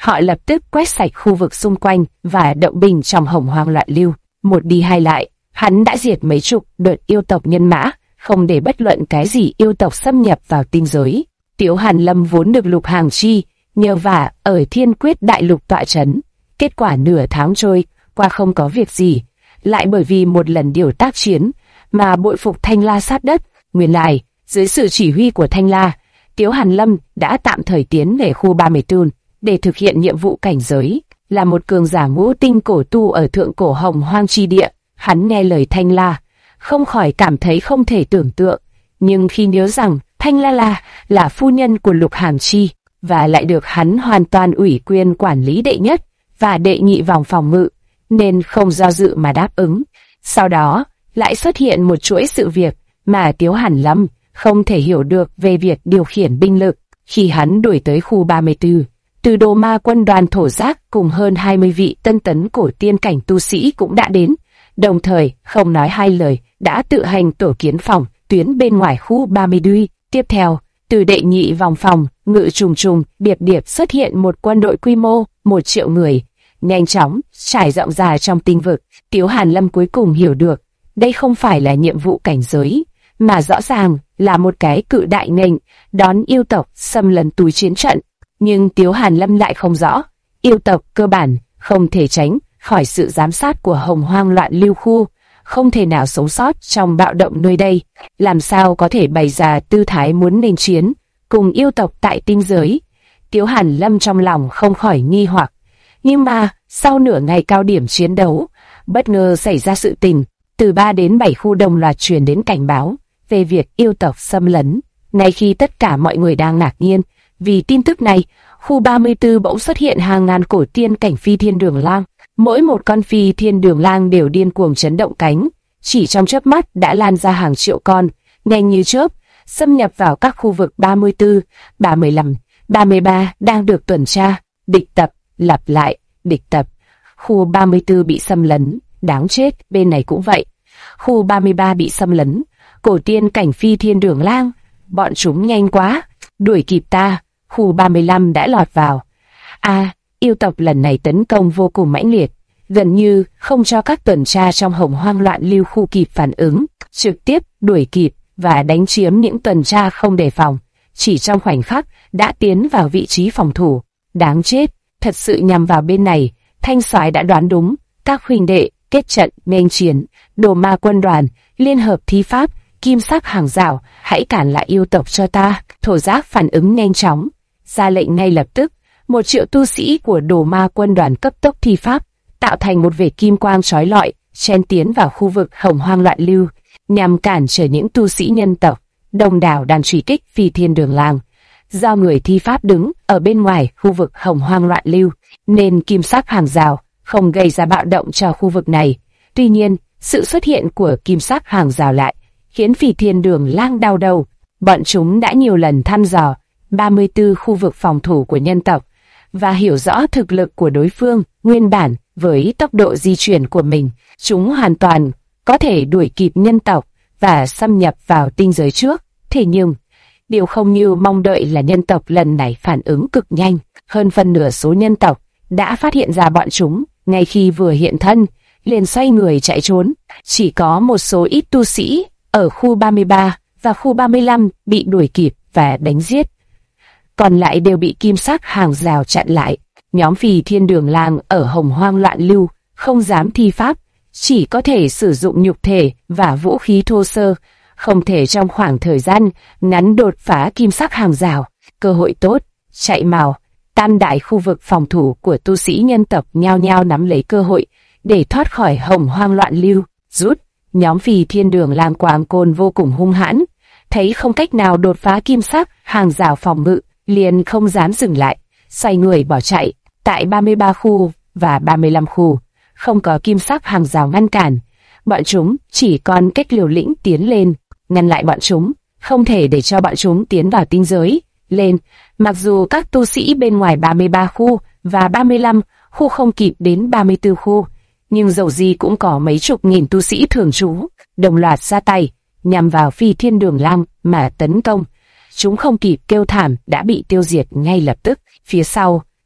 Họ lập tức quét sạch khu vực xung quanh và động binh trong Hồng Hoang loạn lưu. Một đi hai lại, hắn đã diệt mấy chục đợt yêu tộc nhân mã, không để bất luận cái gì yêu tộc xâm nhập vào tinh giới. Tiếu Hàn Lâm vốn được Lục Hàng Chi nhờ vả ở Thiên Quyết Đại Lục tọa chấn. Kết quả nửa tháng trôi qua không có việc gì, lại bởi vì một lần điều tác chiến mà bội phục Thanh La sát đất. Nguyên lai, dưới sự chỉ huy của Thanh La, Tiếu Hàn Lâm đã tạm thời tiến về khu 34 để thực hiện nhiệm vụ cảnh giới. Là một cường giả ngũ tinh cổ tu ở thượng cổ Hồng Hoang chi địa, hắn nghe lời Thanh La, không khỏi cảm thấy không thể tưởng tượng. Nhưng khi nhớ rằng Thanh La là phu nhân của Lục Hàng Chi, và lại được hắn hoàn toàn ủy quyền quản lý đệ nhất và đệ nhị vòng phòng ngự, nên không do dự mà đáp ứng. Sau đó, lại xuất hiện một chuỗi sự việc mà Tiếu Hàn Lâm không thể hiểu được về việc điều khiển binh lực. Khi hắn đuổi tới khu 34, từ Đồ Ma quân đoàn thổ giác cùng hơn 20 vị tân tấn cổ tiên cảnh tu sĩ cũng đã đến, đồng thời không nói hai lời đã tự hành tổ kiến phòng tuyến bên ngoài khu 34. Tiếp theo, từ đệ nhị vòng phòng ngự trùng trùng điệp điệp xuất hiện một quân đội quy mô 1 triệu người, nhanh chóng trải rộng dài trong tinh vực. Tiếu Hàn Lâm cuối cùng hiểu được, đây không phải là nhiệm vụ cảnh giới, mà rõ ràng là một cái cự đại nghênh đón yêu tộc xâm lấn túi chiến trận. Nhưng Tiếu Hàn Lâm lại không rõ, yêu tộc cơ bản không thể tránh khỏi sự giám sát của Hồng Hoang loạn lưu khu, không thể nào sống sót trong bạo động nơi đây, làm sao có thể bày ra tư thái muốn nên chiến cùng yêu tộc tại tinh giới. Tiếu Hàn Lâm trong lòng không khỏi nghi hoặc. Nhưng mà, sau nửa ngày cao điểm chiến đấu, bất ngờ xảy ra sự tình, từ 3 đến 7 khu đồng loạt truyền đến cảnh báo về việc yêu tộc xâm lấn. Ngay khi tất cả mọi người đang ngạc nhiên vì tin tức này, khu 34 bỗng xuất hiện hàng ngàn cổ tiên cảnh phi thiên đường lang. Mỗi một con phi thiên đường lang đều điên cuồng chấn động cánh, chỉ trong chớp mắt đã lan ra hàng triệu con, nhanh như chớp, xâm nhập vào các khu vực 34, 35, 33 đang được tuần tra. Địch tập, lặp lại, địch tập. Khu 34 bị xâm lấn, đáng chết, bên này cũng vậy. Khu 33 bị xâm lấn, cổ tiên cảnh phi thiên đường lang, bọn chúng nhanh quá, đuổi kịp ta. Khu 35 đã lọt vào. Yêu tộc lần này tấn công vô cùng mãnh liệt, gần như không cho các tuần tra trong Hồng Hoang loạn lưu khu kịp phản ứng, trực tiếp đuổi kịp và đánh chiếm những tuần tra không đề phòng. Chỉ trong khoảnh khắc đã tiến vào vị trí phòng thủ. Đáng chết, thật sự nhằm vào bên này. Thanh Soái đã đoán đúng, các huynh đệ kết trận nghênh chiến. Đồ Ma quân đoàn liên hợp thi pháp, kim sắc hàng rào, hãy cản lại yêu tộc cho ta. Thổ giác phản ứng nhanh chóng, ra lệnh ngay lập tức. 1 triệu tu sĩ của Đồ Ma quân đoàn cấp tốc thi pháp, tạo thành một vệt kim quang chói lọi, chen tiến vào khu vực Hồng Hoang loạn lưu, nhằm cản trở những tu sĩ nhân tộc. Đông đảo đàn truy kích phi thiên đường lang, do người thi pháp đứng ở bên ngoài khu vực Hồng Hoang loạn lưu, nên kim sắc hàng rào không gây ra bạo động cho khu vực này. Tuy nhiên, sự xuất hiện của kim sắc hàng rào lại khiến phi thiên đường lang đau đầu. Bọn chúng đã nhiều lần thăm dò 34 khu vực phòng thủ của nhân tộc và hiểu rõ thực lực của đối phương. Nguyên bản, với tốc độ di chuyển của mình, chúng hoàn toàn có thể đuổi kịp nhân tộc và xâm nhập vào tinh giới trước. Thế nhưng, điều không như mong đợi là nhân tộc lần này phản ứng cực nhanh. Hơn phân nửa số nhân tộc đã phát hiện ra bọn chúng, ngay khi vừa hiện thân, liền xoay người chạy trốn. Chỉ có một số ít tu sĩ ở khu 33 và khu 35 bị đuổi kịp và đánh giết. Còn lại đều bị kim sắc hàng rào chặn lại. Nhóm phi thiên đường lang ở Hồng Hoang loạn lưu không dám thi pháp, chỉ có thể sử dụng nhục thể và vũ khí thô sơ, không thể trong khoảng thời gian ngắn đột phá kim sắc hàng rào. Cơ hội tốt, chạy mau. Tam đại khu vực phòng thủ của tu sĩ nhân tộc nhao nhao nắm lấy cơ hội để thoát khỏi Hồng Hoang loạn lưu. Rút, nhóm phi thiên đường lang Quang Côn vô cùng hung hãn, thấy không cách nào đột phá kim sắc hàng rào phòng ngự, liền không dám dừng lại, xoay người bỏ chạy. Tại 33 khu và 35 khu, không có kim sắc hàng rào ngăn cản, bọn chúng chỉ còn cách liều lĩnh tiến lên, ngăn lại bọn chúng, không thể để cho bọn chúng tiến vào tinh giới. Lên, mặc dù các tu sĩ bên ngoài 33 khu và 35 khu không kịp đến 34 khu, nhưng dầu gì cũng có mấy chục nghìn tu sĩ thường trú, đồng loạt ra tay, nhằm vào phi thiên đường lang mà tấn công. Chúng không kịp kêu thảm đã bị tiêu diệt ngay lập tức. Phía sau,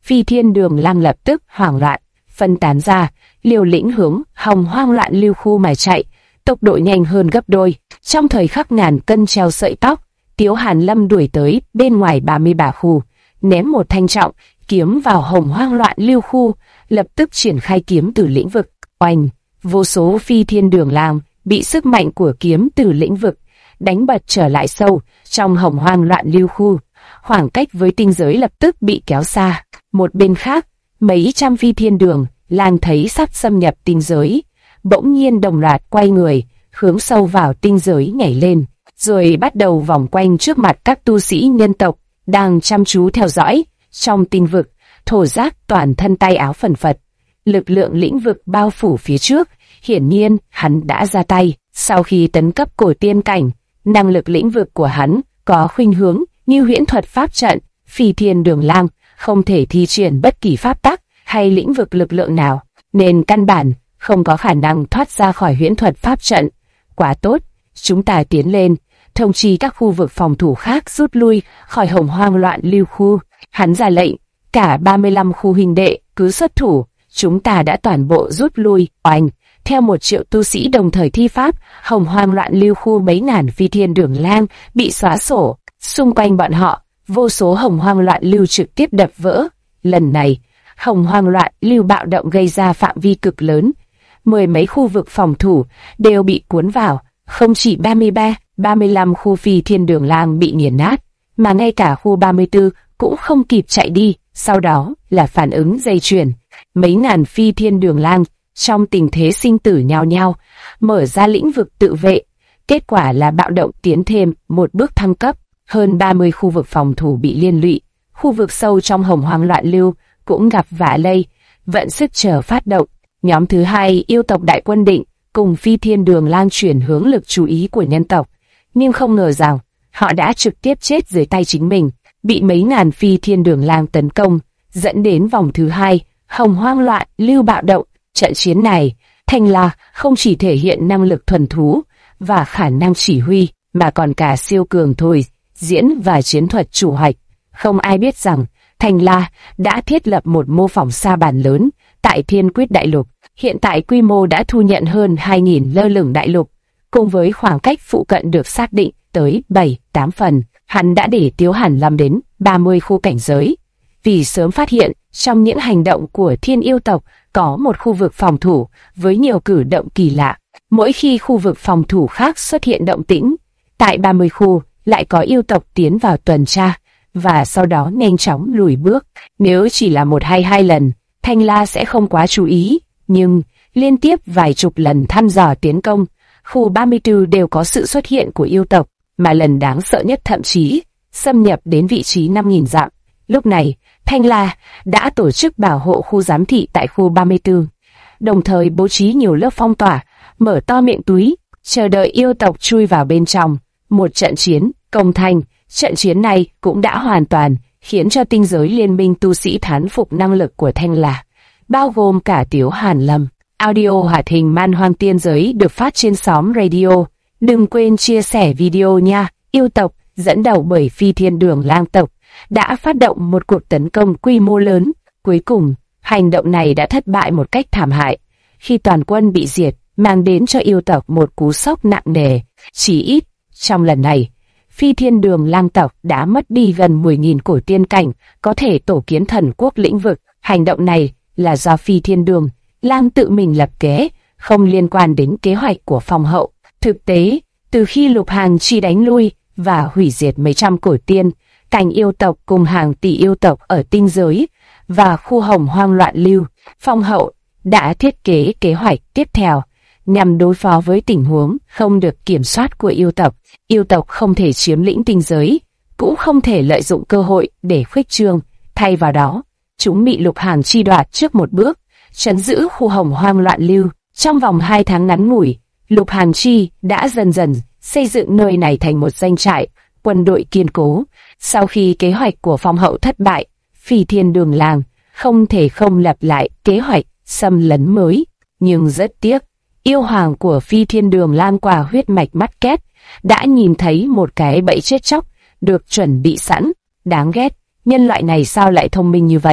Phi Thiên Đường Lang lập tức hoảng loạn, phân tán ra, liều lĩnh hướng Hồng Hoang Loạn Lưu khu mà chạy, tốc độ nhanh hơn gấp đôi. Trong thời khắc ngàn cân treo sợi tóc, Tiếu Hàn Lâm đuổi tới bên ngoài 33 khu, ném một thanh trọng kiếm vào Hồng Hoang Loạn Lưu khu, lập tức triển khai kiếm từ lĩnh vực. Oanh! Vô số Phi Thiên Đường Lang bị sức mạnh của kiếm từ lĩnh vực đánh bật trở lại sâu trong Hồng Hoang Loạn Lưu khu. Khoảng cách với tinh giới lập tức bị kéo xa. Một bên khác, mấy trăm Phi Thiên Đường Lang thấy sắp xâm nhập tinh giới, bỗng nhiên đồng loạt quay người, hướng sâu vào tinh giới nhảy lên, rồi bắt đầu vòng quanh trước mặt các tu sĩ nhân tộc đang chăm chú theo dõi. Trong tinh vực, Thổ Giác toàn thân tay áo phần phật, lực lượng lĩnh vực bao phủ phía trước. Hiển nhiên, hắn đã ra tay. Sau khi tấn cấp cổ tiên cảnh, năng lực lĩnh vực của hắn có khuynh hướng như huyễn thuật pháp trận. Phi Thiên Đường Lang không thể thi triển bất kỳ pháp tắc hay lĩnh vực lực lượng nào, nên căn bản không có khả năng thoát ra khỏi huyễn thuật pháp trận. Quá tốt, chúng ta tiến lên, thông chi các khu vực phòng thủ khác rút lui khỏi Hồng Hoang Loạn Lưu khu. Hắn ra lệnh, cả 35 khu huynh đệ cứ xuất thủ, chúng ta đã toàn bộ rút lui. Oanh! Theo 1 triệu tu sĩ đồng thời thi pháp, Hồng Hoang Loạn Lưu khu mấy ngàn Phi Thiên Đường Lang bị xóa sổ. Xung quanh bọn họ, vô số Hồng Hoang Loạn Lưu trực tiếp đập vỡ. Lần này, Hồng Hoang Loạn Lưu bạo động gây ra phạm vi cực lớn. 10 mấy khu vực phòng thủ đều bị cuốn vào, không chỉ 33, 35 khu Phi Thiên Đường Lang bị nghiền nát, mà ngay cả khu 34 cũng không kịp chạy đi. Sau đó là phản ứng dây chuyền. Mấy ngàn Phi Thiên Đường Lang trong tình thế sinh tử nhao nhao mở ra lĩnh vực tự vệ. Kết quả là bạo động tiến thêm một bước thăng cấp. Hơn 30 khu vực phòng thủ bị liên lụy. Khu vực sâu trong Hồng Hoang Loạn Lưu cũng gặp vạ lây, vận sức chờ phát động. Nhóm thứ hai, yêu tộc Đại Quân Định cùng Phi Thiên Đường Lang chuyển hướng lực chú ý của nhân tộc, nhưng không ngờ rằng họ đã trực tiếp chết dưới tay chính mình, bị mấy ngàn Phi Thiên Đường Lang tấn công, dẫn đến vòng thứ hai Hồng Hoang Loạn Lưu bạo động. Trận chiến này, Thanh La không chỉ thể hiện năng lực thuần thú và khả năng chỉ huy, mà còn cả siêu cường thôi diễn và chiến thuật chủ hoạch. Không ai biết rằng Thanh La đã thiết lập một mô phỏng sa bàn lớn tại Thiên Quyết Đại Lục. Hiện tại quy mô đã thu nhận hơn 2.000 lơ lửng đại lục, cùng với khoảng cách phụ cận được xác định tới 7-8 phần. Hắn đã để Tiếu Hàn Lâm đến 30 khu cảnh giới, vì sớm phát hiện trong những hành động của thiên yêu tộc có một khu vực phòng thủ với nhiều cử động kỳ lạ. Mỗi khi khu vực phòng thủ khác xuất hiện động tĩnh, tại 30 khu lại có yêu tộc tiến vào tuần tra, và sau đó nhanh chóng lùi bước. Nếu chỉ là 1 hay 2 lần, Thanh La sẽ không quá chú ý, nhưng liên tiếp vài chục lần thăm dò tiến công, khu 34 đều có sự xuất hiện của yêu tộc, mà lần đáng sợ nhất thậm chí xâm nhập đến vị trí 5.000 dặm. Lúc này, Thanh La đã tổ chức bảo hộ khu giám thị tại khu 34, đồng thời bố trí nhiều lớp phong tỏa, mở to miệng túi, chờ đợi yêu tộc chui vào bên trong. Một trận chiến công thành. Trận chiến này cũng đã hoàn toàn khiến cho tinh giới liên minh tu sĩ thán phục năng lực của Thanh La, bao gồm cả Tiếu Hàn Lâm. Audio hoạt hình Man Hoang Tiên Giới được phát trên xóm radio. Đừng quên chia sẻ video nha. Yêu tộc dẫn đầu bởi Phi Thiên Đường Lang tộc đã phát động một cuộc tấn công quy mô lớn. Cuối cùng, hành động này đã thất bại một cách thảm hại, khi toàn quân bị diệt, mang đến cho yêu tộc một cú sốc nặng nề. Chỉ ít, trong lần này, Phi Thiên Đường Lang tộc đã mất đi gần 10.000 cổ tiên cảnh, có thể tổ kiến thần quốc lĩnh vực. Hành động này là do Phi Thiên Đường Lang tự mình lập kế, không liên quan đến kế hoạch của Phong hậu. Thực tế, từ khi Lục Hàng Chi đánh lui và hủy diệt mấy trăm cổ tiên cảnh yêu tộc cùng hàng tỷ yêu tộc ở tinh giới và khu Hồng Hoang Loạn Lưu, Phong hậu đã thiết kế kế hoạch tiếp theo nhằm đối phó với tình huống không được kiểm soát của yêu tộc. Yêu tộc không thể chiếm lĩnh tinh giới, cũng không thể lợi dụng cơ hội để khuếch trương. Thay vào đó, chúng bị Lục Hàng Chi đoạt trước một bước, trấn giữ khu Hồng Hoang Loạn Lưu. Trong vòng 2 tháng ngắn ngủi, Lục Hàng Chi đã dần dần xây dựng nơi này thành một doanh trại quân đội kiên cố. Sau khi kế hoạch của Phong hậu thất bại, Phi Thiên Đường Lang không thể không lập lại kế hoạch xâm lấn mới. Nhưng rất tiếc, yêu hoàng của Phi Thiên Đường Lang qua huyết mạch mắt két đã nhìn thấy một cái bẫy chết chóc được chuẩn bị sẵn. Đáng ghét, nhân loại này sao lại thông minh như vậy?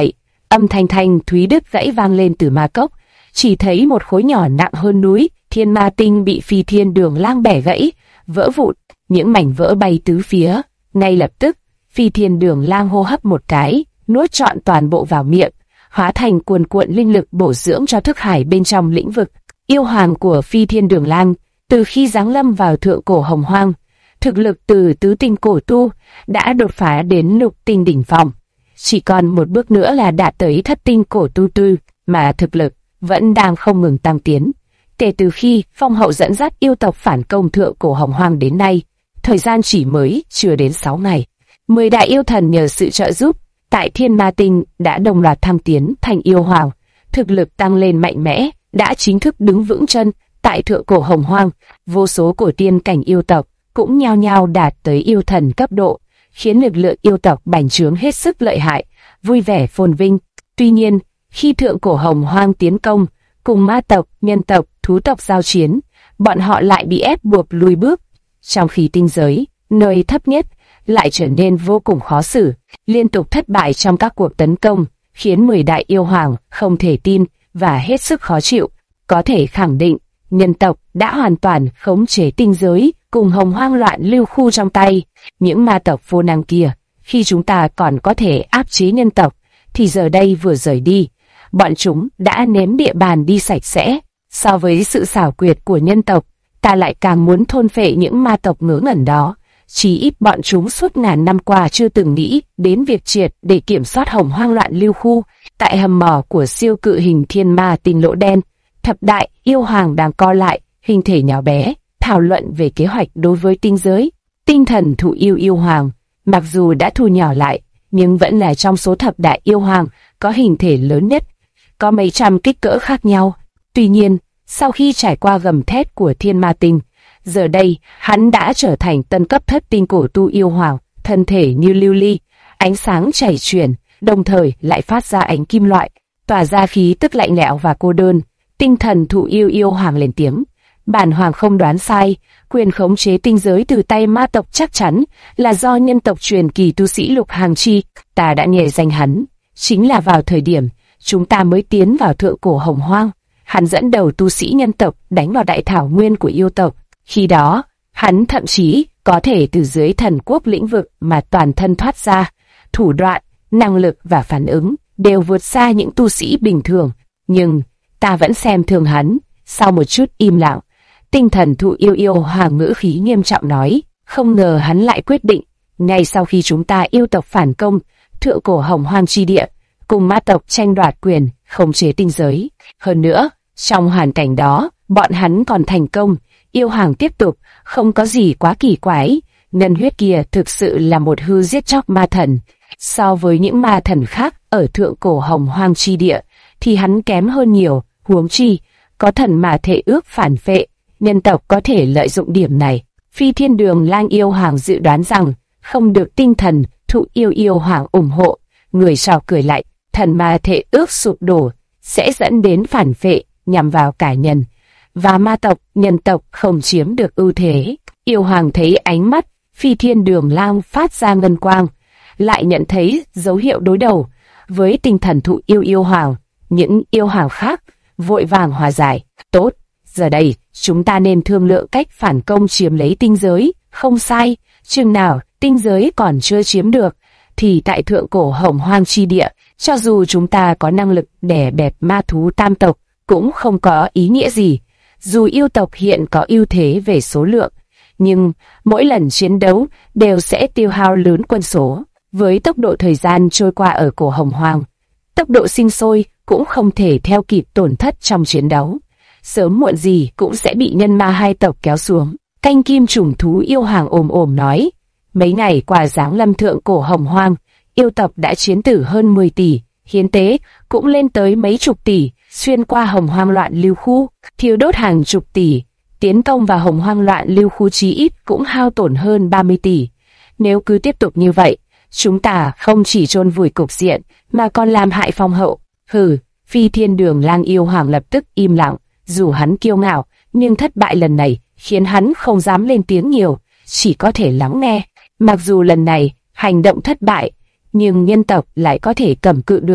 Âm thanh thanh thúy đứt gãy vang lên từ ma cốc, chỉ thấy một khối nhỏ nặng hơn núi thiên ma tinh bị Phi Thiên Đường Lang bẻ gãy, vỡ vụn, những mảnh vỡ bay tứ phía. Ngay lập tức, Phi Thiên Đường Lang hô hấp một cái, nuốt trọn toàn bộ vào miệng, hóa thành cuồn cuộn linh lực bổ dưỡng cho thức hải bên trong lĩnh vực. Yêu hoàng của Phi Thiên Đường Lang, từ khi giáng lâm vào thượng cổ hồng hoang, thực lực từ tứ tinh cổ tu đã đột phá đến lục tinh đỉnh phong. Chỉ còn một bước nữa là đạt tới thất tinh cổ tu tư, mà thực lực vẫn đang không ngừng tăng tiến. Kể từ khi Phong Hậu dẫn dắt yêu tộc phản công thượng cổ hồng hoang đến nay, thời gian chỉ mới chưa đến 6 ngày. 10 đại yêu thần nhờ sự trợ giúp tại Thiên Ma Tinh đã đồng loạt thăng tiến thành yêu hoàng, thực lực tăng lên mạnh mẽ, đã chính thức đứng vững chân tại thượng cổ hồng hoang. Vô số cổ tiên cảnh yêu tộc cũng nhao nhao đạt tới yêu thần cấp độ, khiến lực lượng yêu tộc bành trướng hết sức lợi hại, vui vẻ phồn vinh. Tuy nhiên, khi thượng cổ hồng hoang tiến công, cùng ma tộc, nhân tộc, thú tộc giao chiến, bọn họ lại bị ép buộc lùi bước. Trong khi tinh giới, nơi thấp nhất, lại trở nên vô cùng khó xử, liên tục thất bại trong các cuộc tấn công, khiến 10 đại yêu hoàng không thể tin và hết sức khó chịu. Có thể khẳng định, nhân tộc đã hoàn toàn khống chế tinh giới cùng hồng hoang loạn lưu khu trong tay. Những ma tộc vô năng kia, khi chúng ta còn có thể áp chế nhân tộc, thì giờ đây vừa rời đi, bọn chúng đã ném địa bàn đi sạch sẽ. So với sự xảo quyệt của nhân tộc, ta lại càng muốn thôn phệ những ma tộc ngớ ngẩn đó. Chỉ ít bọn chúng suốt ngàn năm qua chưa từng nghĩ đến việc triệt để kiểm soát hồng hoang loạn lưu khu. Tại hầm mỏ của siêu cự hình thiên ma tinh lỗ đen, thập đại yêu hoàng đang co lại, hình thể nhỏ bé, thảo luận về kế hoạch đối với tinh giới. Tinh thần thụ yêu yêu hoàng, mặc dù đã thu nhỏ lại, nhưng vẫn là trong số thập đại yêu hoàng có hình thể lớn nhất, có mấy trăm kích cỡ khác nhau. Tuy nhiên, sau khi trải qua gầm thét của thiên ma tinh, giờ đây hắn đã trở thành tân cấp thất tinh cổ tu yêu hoàng, thân thể như lưu ly, ánh sáng chảy chuyển, đồng thời lại phát ra ánh kim loại, tỏa ra khí tức lạnh lẽo và cô đơn. Tinh thần thụ yêu yêu hoàng lên tiếng: bản hoàng không đoán sai, quyền khống chế tinh giới từ tay ma tộc chắc chắn là do nhân tộc truyền kỳ tu sĩ Lục Hàng Chi. Ta đã nghe danh hắn, chính là vào thời điểm chúng ta mới tiến vào thượng cổ hồng hoang, hắn dẫn đầu tu sĩ nhân tộc đánh vào đại thảo nguyên của yêu tộc. Khi đó, hắn thậm chí có thể từ dưới thần quốc lĩnh vực mà toàn thân thoát ra. Thủ đoạn, năng lực và phản ứng đều vượt xa những tu sĩ bình thường. Nhưng ta vẫn xem thường hắn. Sau một chút im lặng, tinh thần thụ yêu yêu hoàng ngữ khí nghiêm trọng nói: không ngờ hắn lại quyết định, ngay sau khi chúng ta yêu tộc phản công thượng cổ hồng hoang chi địa, cùng ma tộc tranh đoạt quyền khống chế tinh giới. Hơn nữa, trong hoàn cảnh đó, bọn hắn còn thành công. Yêu hoàng tiếp tục: không có gì quá kỳ quái, ngân huyết kia thực sự là một hư giết chóc ma thần. So với những ma thần khác ở thượng cổ hồng hoang chi địa, thì hắn kém hơn nhiều. Huống chi, có thần mà thể ước phản phệ, nhân tộc có thể lợi dụng điểm này. Phi Thiên Đường Lang yêu hoàng dự đoán rằng không được tinh thần thụ yêu yêu hoàng ủng hộ. Người sau cười lại: thần mà thể ước sụp đổ sẽ dẫn đến phản phệ nhằm vào cả nhân và ma tộc, nhân tộc không chiếm được ưu thế. Yêu hoàng thấy ánh mắt Phi Thiên Đường Lang phát ra ngân quang, lại nhận thấy dấu hiệu đối đầu với tinh thần thụ yêu yêu hoàng. Những yêu hoàng khác vội vàng hòa giải: tốt, giờ đây chúng ta nên thương lượng cách phản công chiếm lấy tinh giới. Không sai, chừng nào tinh giới còn chưa chiếm được, thì tại thượng cổ hồng hoang chi địa, cho dù chúng ta có năng lực đè bẹp ma thú tam tộc, cũng không có ý nghĩa gì. Dù yêu tộc hiện có ưu thế về số lượng, nhưng mỗi lần chiến đấu đều sẽ tiêu hao lớn quân số. Với tốc độ thời gian trôi qua ở cổ hồng hoang, tốc độ sinh sôi cũng không thể theo kịp tổn thất trong chiến đấu. Sớm muộn gì cũng sẽ bị nhân ma hai tộc kéo xuống. Canh kim chủng thú yêu hoàng ồm ồm nói: mấy ngày qua giáng lâm thượng cổ hồng hoang, yêu tộc đã chiến tử hơn 10 tỷ, hiến tế cũng lên tới mấy chục tỷ, xuyên qua hồng hoang loạn lưu khu, thiêu đốt hàng chục tỷ, tiến công vào hồng hoang loạn lưu khu chí ít cũng hao tổn hơn 30 tỷ. Nếu cứ tiếp tục như vậy, chúng ta không chỉ chôn vùi cục diện, mà còn làm hại Phong Hậu. Hừ. Phi Thiên Đường Lang yêu hoàng lập tức im lặng. Dù hắn kiêu ngạo, nhưng thất bại lần này khiến hắn không dám lên tiếng nhiều, chỉ có thể lắng nghe. Mặc dù lần này hành động thất bại, nhưng nhân tộc lại có thể cầm cự được,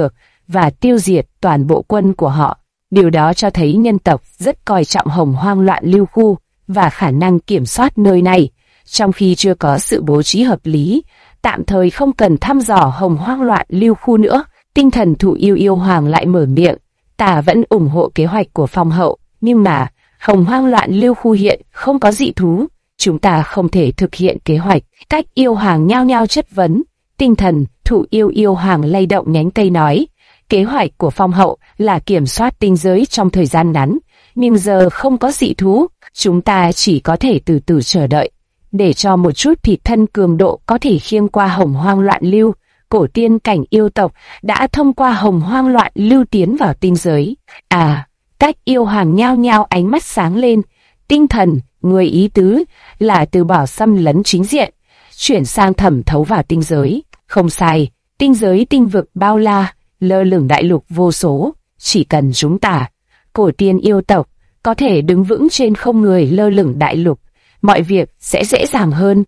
và tiêu diệt toàn bộ quân của họ. Điều đó cho thấy nhân tộc rất coi trọng Hồng Hoang Loạn Lưu khu và khả năng kiểm soát nơi này, trong khi chưa có sự bố trí hợp lý, tạm thời không cần thăm dò Hồng Hoang Loạn Lưu khu nữa. Tinh thần Thụ Yêu Yêu Hoàng lại mở miệng, ta vẫn ủng hộ kế hoạch của Phong hậu, nhưng mà Hồng Hoang Loạn Lưu khu hiện không có dị thú, chúng ta không thể thực hiện kế hoạch. Cách yêu hoàng nhao nhao chất vấn. Tinh thần Thụ Yêu Yêu Hoàng lay động nhánh cây nói, kế hoạch của Phong hậu là kiểm soát tinh giới trong thời gian ngắn, nhưng giờ không có dị thú, chúng ta chỉ có thể từ từ chờ đợi, để cho một chút thịt thân cường độ có thể khiêng qua Hồng Hoang Loạn Lưu. Cổ tiên cảnh yêu tộc đã thông qua Hồng Hoang Loạn Lưu tiến vào tinh giới. Cách yêu hoàng nhao nhao ánh mắt sáng lên. Tinh thần, người ý tứ là từ bỏ xâm lấn chính diện, chuyển sang thẩm thấu vào tinh giới. Không sai, tinh giới tinh vực bao la, lơ lửng đại lục vô số, chỉ cần chúng ta, cổ tiên yêu tộc, có thể đứng vững trên không người lơ lửng đại lục, mọi việc sẽ dễ dàng hơn.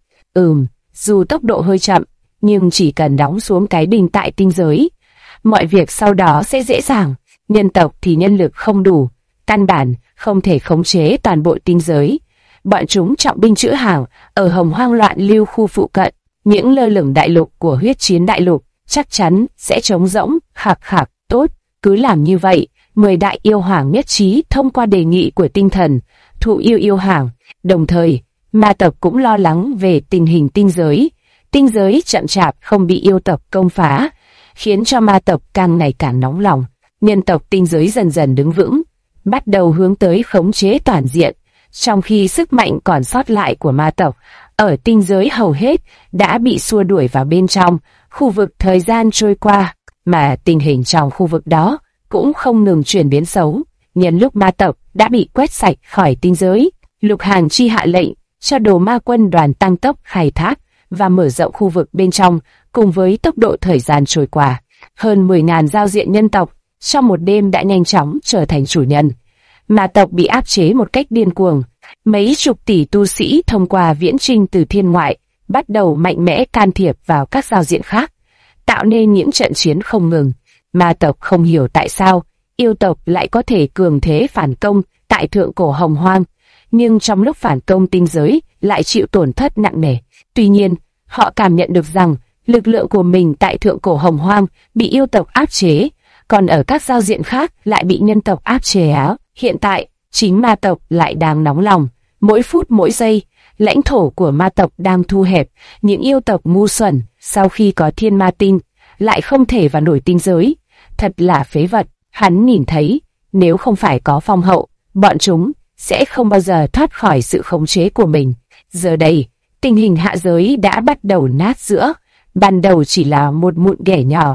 Dù tốc độ hơi chậm, nhưng chỉ cần đóng xuống cái đinh tại tinh giới, mọi việc sau đó sẽ dễ dàng. Nhân tộc thì nhân lực không đủ, căn bản không thể khống chế toàn bộ tinh giới. Bọn chúng trọng binh trữ hàng ở Hồng Hoang Loạn Lưu khu phụ cận, những lơ lửng đại lục của huyết chiến đại lục chắc chắn sẽ trống rỗng. Tốt, cứ làm như vậy. 10 đại yêu hoàng nhất trí thông qua đề nghị của tinh thần Thụ Yêu Yêu Hoàng. Đồng thời, ma tộc cũng lo lắng về tình hình tinh giới. Tinh giới chậm chạp không bị yêu tộc công phá, khiến cho ma tộc càng ngày càng nóng lòng. Nhân tộc tinh giới dần dần đứng vững, bắt đầu hướng tới khống chế toàn diện, trong khi sức mạnh còn sót lại của ma tộc ở tinh giới hầu hết đã bị xua đuổi vào bên trong khu vực. Thời gian trôi qua, mà tình hình trong khu vực đó cũng không ngừng chuyển biến xấu. Nhân lúc ma tộc đã bị quét sạch khỏi tinh giới, Lục Hàn Chi hạ lệnh cho Đồ Ma Quân đoàn tăng tốc khai thác và mở rộng khu vực bên trong. Cùng với tốc độ thời gian trôi qua, hơn 10.000 giao diện nhân tộc trong một đêm đã nhanh chóng trở thành chủ nhân. Ma tộc bị áp chế một cách điên cuồng. Mấy chục tỷ tu sĩ thông qua viễn trinh từ thiên ngoại bắt đầu mạnh mẽ can thiệp vào các giao diện khác, tạo nên những trận chiến không ngừng. Ma tộc không hiểu tại sao yêu tộc lại có thể cường thế phản công tại thượng cổ Hồng Hoang, nhưng trong lúc phản công tinh giới lại chịu tổn thất nặng nề. Tuy nhiên, họ cảm nhận được rằng lực lượng của mình tại thượng cổ Hồng Hoang bị yêu tộc áp chế, còn ở các giao diện khác lại bị nhân tộc áp chế áo. Hiện tại, chính ma tộc lại đang nóng lòng. Mỗi phút mỗi giây, lãnh thổ của ma tộc đang thu hẹp. Những yêu tộc ngu xuẩn, sau khi có thiên ma tinh, lại không thể vào nổi tinh giới. Thật là phế vật. Hắn nhìn thấy, nếu không phải có Phong hậu, bọn chúng sẽ không bao giờ thoát khỏi sự khống chế của mình. Giờ đây, tình hình hạ giới đã bắt đầu nát giữa. Ban đầu chỉ là một mụn ghẻ nhỏ,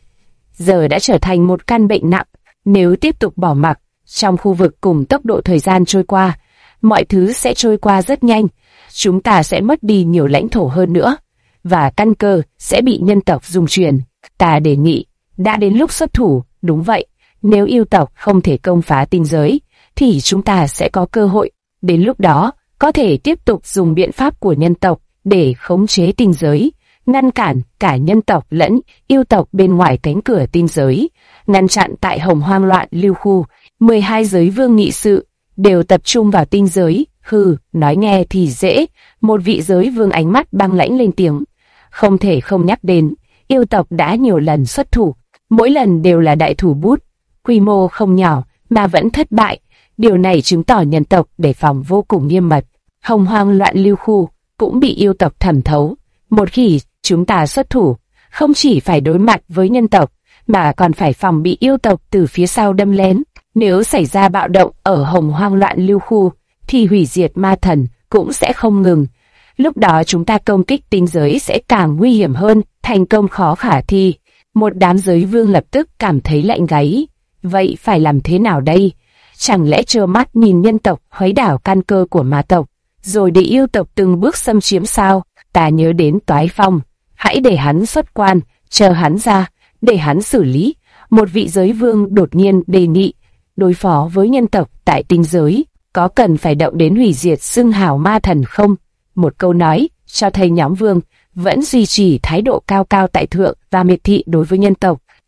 giờ đã trở thành một căn bệnh nặng. Nếu tiếp tục bỏ mặc, trong khu vực cùng tốc độ thời gian trôi qua, mọi thứ sẽ trôi qua rất nhanh. Chúng ta sẽ mất đi nhiều lãnh thổ hơn nữa, và căn cơ sẽ bị nhân tộc dung chuyển. Ta đề nghị, đã đến lúc xuất thủ. Đúng vậy, nếu yêu tộc không thể công phá tinh giới, thì chúng ta sẽ có cơ hội. Đến lúc đó, có thể tiếp tục dùng biện pháp của nhân tộc để khống chế tinh giới, ngăn cản cả nhân tộc lẫn yêu tộc bên ngoài cánh cửa tinh giới. Ngăn chặn tại Hồng Hoang Loạn Lưu khu, 12 giới vương nghị sự đều tập trung vào tinh giới. Nói nghe thì dễ. Một vị giới vương ánh mắt băng lãnh lên tiếng. Không thể không nhắc đến, yêu tộc đã nhiều lần xuất thủ, mỗi lần đều là đại thủ bút, quy mô không nhỏ mà vẫn thất bại. Điều này chứng tỏ nhân tộc đề phòng vô cùng nghiêm mật. Hồng Hoang Loạn Lưu khu cũng bị yêu tộc thẩm thấu. Một khi chúng ta xuất thủ, không chỉ phải đối mặt với nhân tộc, mà còn phải phòng bị yêu tộc từ phía sau đâm lén. Nếu xảy ra bạo động ở Hồng Hoang Loạn Lưu khu, thì hủy diệt ma thần cũng sẽ không ngừng. Lúc đó chúng ta công kích tinh giới sẽ càng nguy hiểm hơn, thành công khó khả thi. Một đám giới vương lập tức cảm thấy lạnh gáy. Vậy phải làm thế nào đây? Chẳng lẽ trơ mắt nhìn nhân tộc khuấy đảo căn cơ của ma tộc, rồi để yêu tộc từng bước xâm chiếm sao? Ta nhớ đến Toái Phong, hãy để hắn xuất quan, chờ hắn ra, để hắn xử lý. Một vị giới vương đột nhiên đề nghị, đối phó với nhân tộc tại tinh giới, có cần phải động đến hủy diệt xưng hào ma thần không? Một câu nói cho thấy nhóm vương vẫn duy trì thái độ cao cao tại thượng và miệt thị đối với nhân tộc.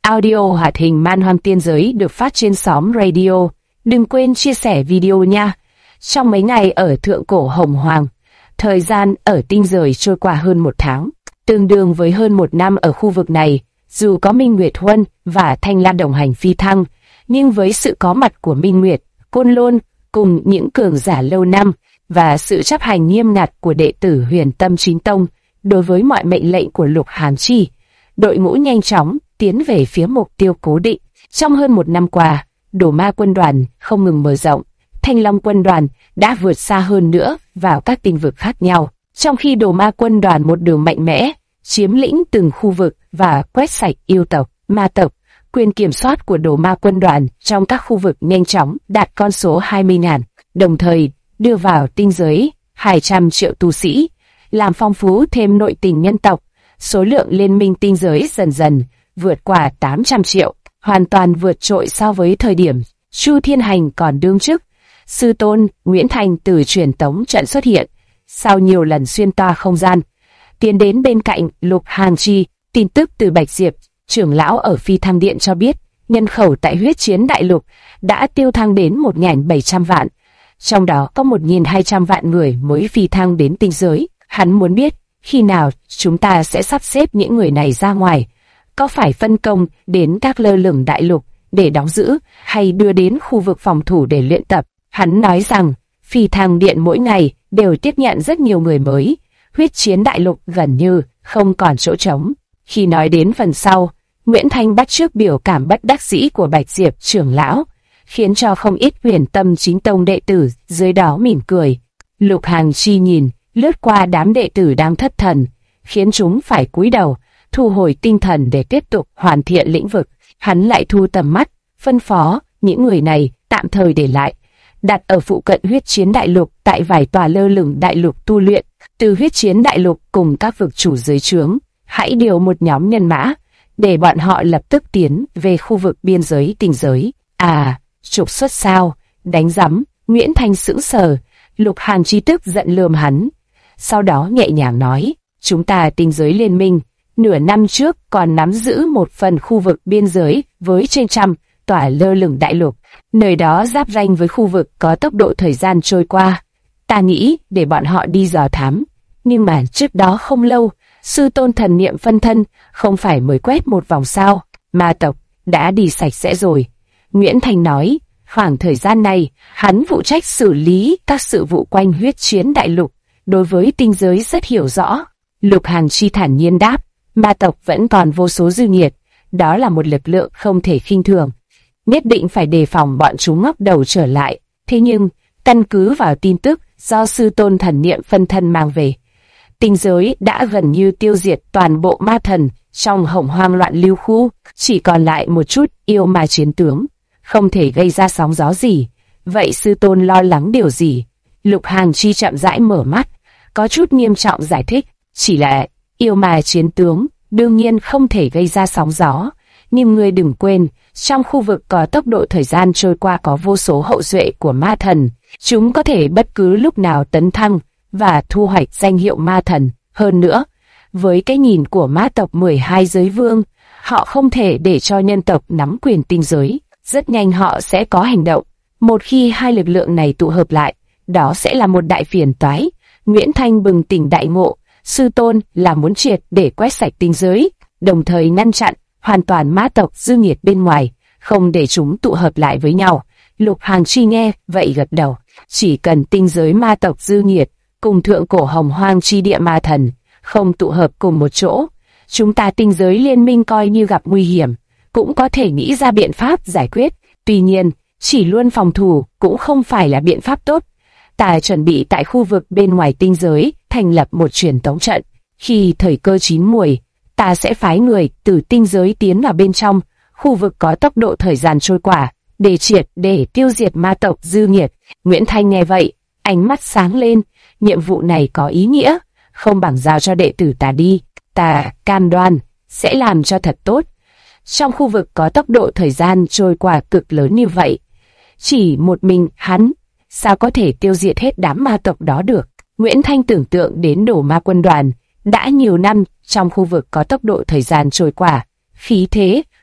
Audio hoạt hình Man Hoang Tiên Giới được phát trên xóm radio. Đừng quên chia sẻ video nha. Trong mấy ngày ở Thượng Cổ Hồng Hoàng, thời gian ở tinh giới trôi qua hơn 1 tháng, tương đương với hơn 1 năm ở khu vực này. Dù có Minh Nguyệt Huân và Thanh Lan đồng hành phi thăng, nhưng với sự có mặt của Minh Nguyệt, Côn Lôn cùng những cường giả lâu năm và sự chấp hành nghiêm ngặt của đệ tử Huyền Tâm Chính Tông đối với mọi mệnh lệnh của Lục Hàn Chi, đội ngũ nhanh chóng tiến về phía mục tiêu cố định. Trong hơn 1 năm qua, Đồ Ma quân đoàn không ngừng mở rộng, Thanh Long quân đoàn đã vượt xa hơn nữa vào các tinh vực khác nhau, trong khi Đồ Ma quân đoàn một đường mạnh mẽ chiếm lĩnh từng khu vực và quét sạch yêu tộc, ma tộc. Quyền kiểm soát của Đồ Ma quân đoàn trong các khu vực nhanh chóng đạt con số 20.000, đồng thời đưa vào tinh giới 200 triệu tu sĩ, làm phong phú thêm nội tình nhân tộc. Số lượng liên minh tinh giới dần dần vượt qua 800 triệu, hoàn toàn vượt trội so với thời điểm Chu Thiên Hành còn đương chức. Sư tôn Nguyễn Thành từ truyền tống trận xuất hiện, sau nhiều lần xuyên toa không gian, tiến đến bên cạnh Lục Hàn Chi. Tin tức từ Bạch Diệp, trưởng lão ở Phi Thăng Điện cho biết, nhân khẩu tại huyết chiến đại lục đã tiêu thăng đến 1.700 vạn, trong đó có 1.200 vạn người mới phi thăng đến tinh giới. Hắn muốn biết, khi nào chúng ta sẽ sắp xếp những người này ra ngoài? Có phải phân công đến các lơ lửng đại lục để đóng giữ, hay đưa đến khu vực phòng thủ để luyện tập? Hắn nói rằng, Phi Thăng Điện mỗi ngày đều tiếp nhận rất nhiều người mới, huyết chiến đại lục gần như không còn chỗ trống. Khi nói đến phần sau, Nguyễn Thanh bắt chước biểu cảm bất đắc dĩ của Bạch Diệp trưởng lão, khiến cho không ít Huyền Tâm Chính Tông đệ tử dưới đó mỉm cười. Lục Hàn Chi nhìn lướt qua đám đệ tử đang thất thần, khiến chúng phải cúi đầu, thu hồi tinh thần để tiếp tục hoàn thiện lĩnh vực. Hắn lại thu tầm mắt, phân phó những người này tạm thời để lại, đặt ở phụ cận huyết chiến đại lục tại vài tòa lơ lửng đại lục tu luyện. Từ huyết chiến đại lục cùng các vực chủ dưới trướng, hãy điều một nhóm nhân mã, để bọn họ lập tức tiến về khu vực biên giới tinh giới. À, trục xuất sao? Đánh rắm. Nguyễn Thanh sững sờ. Lục Hàn Chi tức giận lườm hắn, sau đó nhẹ nhàng nói, chúng ta tinh giới liên minh, nửa năm trước còn nắm giữ một phần khu vực biên giới với trên trăm tòa lơ lửng đại lục, nơi đó giáp ranh với khu vực có tốc độ thời gian trôi qua. Ta nghĩ để bọn họ đi dò thám, nhưng mà trước đó không lâu, sư tôn thần niệm phân thân không phải mới quét một vòng sao? Ma tộc đã đi sạch sẽ rồi. Nguyễn Thành nói, khoảng thời gian này, hắn phụ trách xử lý các sự vụ quanh huyết chiến đại lục, đối với tinh giới rất hiểu rõ. Lục Hàn Chi thản nhiên đáp, ma tộc vẫn còn vô số dư nghiệt, đó là một lực lượng không thể khinh thường, nhất định phải đề phòng bọn chúng ngóc đầu trở lại. Thế nhưng, căn cứ vào tin tức do sư tôn thần niệm phân thân mang về, tinh giới đã gần như tiêu diệt toàn bộ ma thần trong hồng hoang loạn lưu khu, chỉ còn lại một chút yêu ma chiến tướng, không thể gây ra sóng gió gì. Vậy sư tôn lo lắng điều gì? Lục Hàn Chi chậm rãi mở mắt, có chút nghiêm trọng giải thích, chỉ là yêu ma chiến tướng đương nhiên không thể gây ra sóng gió, nhưng ngươi đừng quên, trong khu vực có tốc độ thời gian trôi qua có vô số hậu duệ của ma thần, chúng có thể bất cứ lúc nào tấn thăng và thu hoạch danh hiệu ma thần. Hơn nữa, với cái nhìn của ma tộc 12 giới vương, họ không thể để cho nhân tộc nắm quyền tinh giới, rất nhanh họ sẽ có hành động. Một khi hai lực lượng này tụ hợp lại, đó sẽ là một đại phiền toái. Nguyễn Thanh bừng tỉnh đại ngộ, sư tôn là muốn triệt để quét sạch tinh giới, đồng thời ngăn chặn hoàn toàn ma tộc dư nghiệt bên ngoài, không để chúng tụ hợp lại với nhau. Lục Hàn Chi nghe vậy gật đầu, chỉ cần tinh giới ma tộc dư nghiệt cùng thượng cổ hồng hoang chi địa ma thần không tụ hợp cùng một chỗ, chúng ta tinh giới liên minh coi như gặp nguy hiểm, cũng có thể nghĩ ra biện pháp giải quyết. Tuy nhiên, chỉ luôn phòng thủ cũng không phải là biện pháp tốt. Ta chuẩn bị tại khu vực bên ngoài tinh giới thành lập một truyền tống trận. Khi thời cơ chín muồi, ta sẽ phái người từ tinh giới tiến vào bên trong khu vực có tốc độ thời gian trôi qua, để tiêu diệt ma tộc dư nghiệt. Nguyễn Thanh nghe vậy, ánh mắt sáng lên, nhiệm vụ này có ý nghĩa, không bằng giao cho đệ tử ta đi, ta cam đoan sẽ làm cho thật tốt. Trong khu vực có tốc độ thời gian trôi qua cực lớn như vậy, chỉ một mình hắn sao có thể tiêu diệt hết đám ma tộc đó được? Nguyễn Thanh tưởng tượng đến Đồ Ma quân đoàn đã nhiều năm trong khu vực có tốc độ thời gian trôi qua, khí thế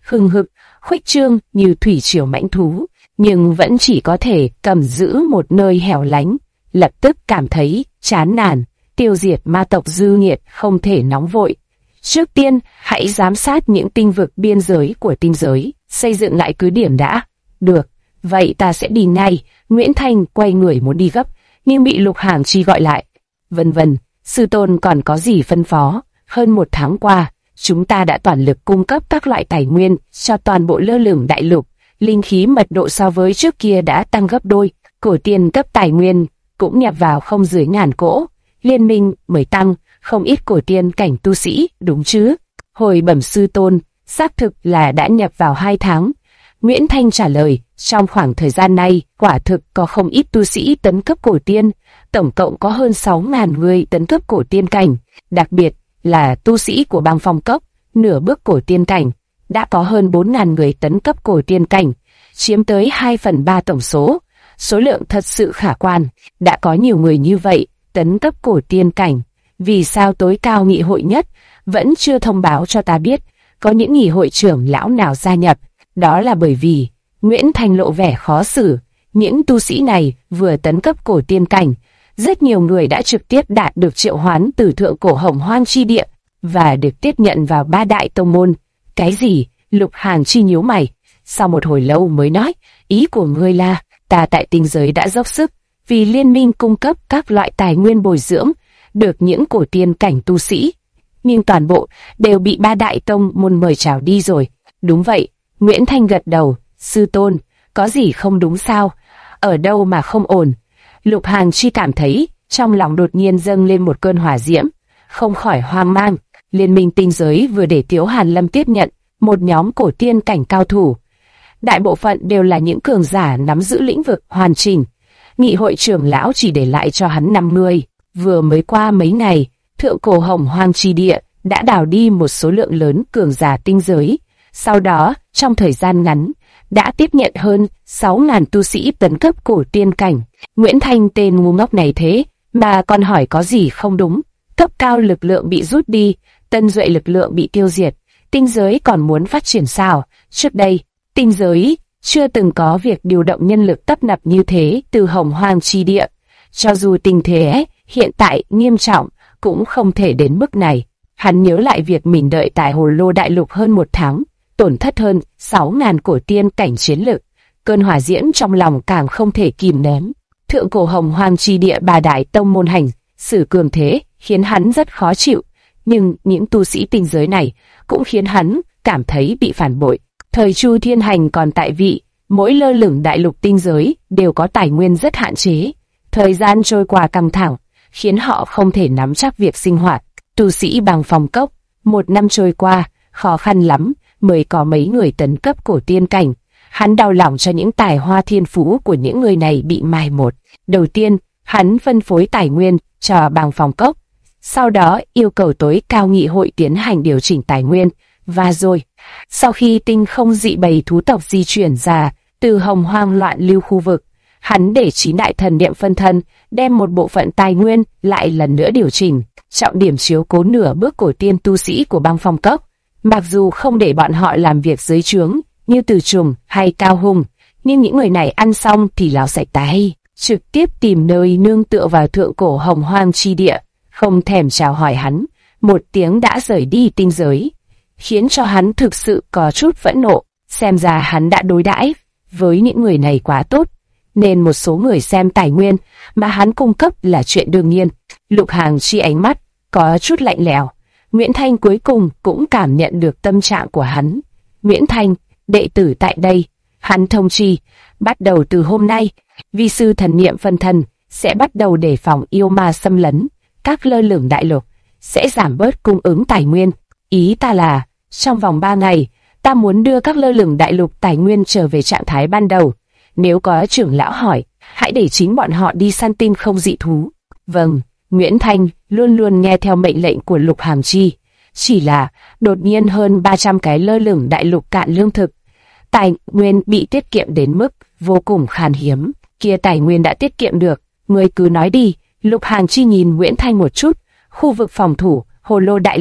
hừng hực, khuếch trương như thủy triều mãnh thú, nhưng vẫn chỉ có thể cầm giữ một nơi hẻo lánh. Lập tức cảm thấy chán nản, tiêu diệt ma tộc dư nghiệt không thể nóng vội. Trước tiên, hãy giám sát những tinh vực biên giới của tinh giới, xây dựng lại cứ điểm đã. Được, vậy ta sẽ đi ngay. Nguyễn Thanh quay người muốn đi gấp, nhưng bị Lục Hàm Chi gọi lại. Vân vân, sư tôn còn có gì phân phó? Hơn một tháng qua, chúng ta đã toàn lực cung cấp các loại tài nguyên cho toàn bộ lơ lửng đại lục. Linh khí mật độ so với trước kia đã tăng gấp đôi, cổ tiên cấp tài nguyên cũng nhập vào không dưới 1000 cỗ. Liên minh mới tăng, không ít cổ tiên cảnh tu sĩ, đúng chứ? Hồi bẩm sư tôn, xác thực là đã nhập vào 2 tháng. Nguyễn Thanh trả lời, trong khoảng thời gian này, quả thực có không ít tu sĩ tấn cấp cổ tiên, tổng cộng có hơn 6000 người tấn cấp cổ tiên cảnh, đặc biệt là tu sĩ của bang Phong Cốc, nửa bước cổ tiên cảnh, đã có hơn 4000 người tấn cấp cổ tiên cảnh, chiếm tới 2/3 tổng số. Số lượng thật sự khả quan, đã có nhiều người như vậy tấn cấp cổ tiên cảnh. Vì sao tối cao nghị hội nhất vẫn chưa thông báo cho ta biết có những nghị hội trưởng lão nào gia nhập? Đó là bởi vì Nguyễn Thanh lộ vẻ khó xử. Những tu sĩ này vừa tấn cấp cổ tiên cảnh, rất nhiều người đã trực tiếp đạt được triệu hoán từ thượng cổ Hồng Hoang chi địa và được tiếp nhận vào 3 đại tông môn. Cái gì? Lục Hàn Chi nhíu mày, sau một hồi lâu mới nói, ý của ngươi là ta tại tinh giới đã dốc sức vì liên minh cung cấp các loại tài nguyên bồi dưỡng được những cổ tiên cảnh tu sĩ, nhưng toàn bộ đều bị 3 đại tông môn mời chào đi rồi. Đúng vậy, Nguyễn Thanh gật đầu. Sư tôn, có gì không đúng sao? Ở đâu mà không ổn? Lục Hàn Chi cảm thấy trong lòng đột nhiên dâng lên một cơn hỏa diễm, không khỏi hoang mang. Liên minh tinh giới vừa để Tiếu Hàn Lâm tiếp nhận một nhóm cổ tiên cảnh cao thủ, đại bộ phận đều là những cường giả nắm giữ lĩnh vực hoàn chỉnh. Nghị hội trưởng lão chỉ để lại cho hắn 50. Vừa mới qua mấy ngày, thượng cổ Hồng Hoang chi địa đã đào đi một số lượng lớn cường giả tinh giới. Sau đó, trong thời gian ngắn, đã tiếp nhận hơn 6000 tu sĩ tấn cấp cổ tiên cảnh. Nguyễn Thanh tên ngu ngốc này thế mà còn hỏi có gì không đúng. Cấp cao lực lượng bị rút đi, tân duệ lực lượng bị tiêu diệt, tinh giới còn muốn phát triển sao? Trước đây, tinh giới chưa từng có việc điều động nhân lực tấp nập như thế từ Hồng Hoang chi địa. Cho dù tình thế hiện tại nghiêm trọng, cũng không thể đến mức này. Hắn nhớ lại việc mình đợi tại Hồ Lô Đại Lục hơn 1 tháng, tổn thất hơn 6000 cổ tiên cảnh chiến lực. Cơn hỏa diễm trong lòng càng không thể kìm nén. Thượng cổ Hồng Hoang chi địa 3 đại tông môn hành xử cường thế khiến hắn rất khó chịu, nhưng những tu sĩ tinh giới này cũng khiến hắn cảm thấy bị phản bội. Thời Chu Thiên Hành còn tại vị, mỗi lơ lửng đại lục tinh giới đều có tài nguyên rất hạn chế. Thời gian trôi qua căng thẳng, khiến họ không thể nắm chắc việc sinh hoạt. Tu sĩ bằng Phong Cốc, 1 năm trôi qua, khó khăn lắm mới có mấy người tấn cấp cổ tiên cảnh. Hắn đau lòng cho những tài hoa thiên phú của những người này bị mai một. Đầu tiên, hắn phân phối tài nguyên cho bằng Phong Cốc, sau đó yêu cầu tối cao nghị hội tiến hành điều chỉnh tài nguyên. Và rồi, sau khi tinh không dị bầy thú tộc di chuyển ra từ Hồng Hoang loạn lưu khu vực, hắn để 9 đại thần niệm phân thân đem một bộ phận tài nguyên lại lần nữa điều chỉnh, trọng điểm chiếu cố nửa bước cổ tiên tu sĩ của băng Phong Cốc. Mặc dù không để bọn họ làm việc dưới trướng như Từ Trùng hay Cao Hùng, nhưng những người này ăn xong thì lau sạch tay, trực tiếp tìm nơi nương tựa vào thượng cổ Hồng Hoang chi địa, không thèm chào hỏi hắn, một tiếng đã rời đi tinh giới, khiến cho hắn thực sự có chút phẫn nộ. Xem ra hắn đã đối đãi với những người này quá tốt, nên một số người xem tài nguyên mà hắn cung cấp là chuyện đương nhiên. Lục Hàn Chi ánh mắt có chút lạnh lẽo. Nguyễn Thanh cuối cùng cũng cảm nhận được tâm trạng của hắn. Nguyễn Thanh, đệ tử tại đây, hắn thông chi, bắt đầu từ hôm nay, vi sư thần niệm phân thân sẽ bắt đầu đề phòng yêu ma xâm lấn, các lơ lửng đại lục sẽ giảm bớt cung ứng tài nguyên. Ý ta là, trong vòng 3 ngày, ta muốn đưa các lơ lửng đại lục tài nguyên trở về trạng thái ban đầu. Nếu có trưởng lão hỏi, hãy để chính bọn họ đi săn tinh không dị thú. Vâng, Nguyễn Thanh luôn luôn nghe theo mệnh lệnh của Lục Hàm Chi. Chỉ là, đột nhiên hơn 300 cái lơ lửng đại lục cạn lương thực. Tài nguyên bị tiết kiệm đến mức vô cùng khan hiếm. Kia tài nguyên đã tiết kiệm được, ngươi cứ nói đi. Lục Hàn Chi nhìn Nguyễn Thanh một chút. Khu vực phòng thủ, Hồ Lô Đại Lục,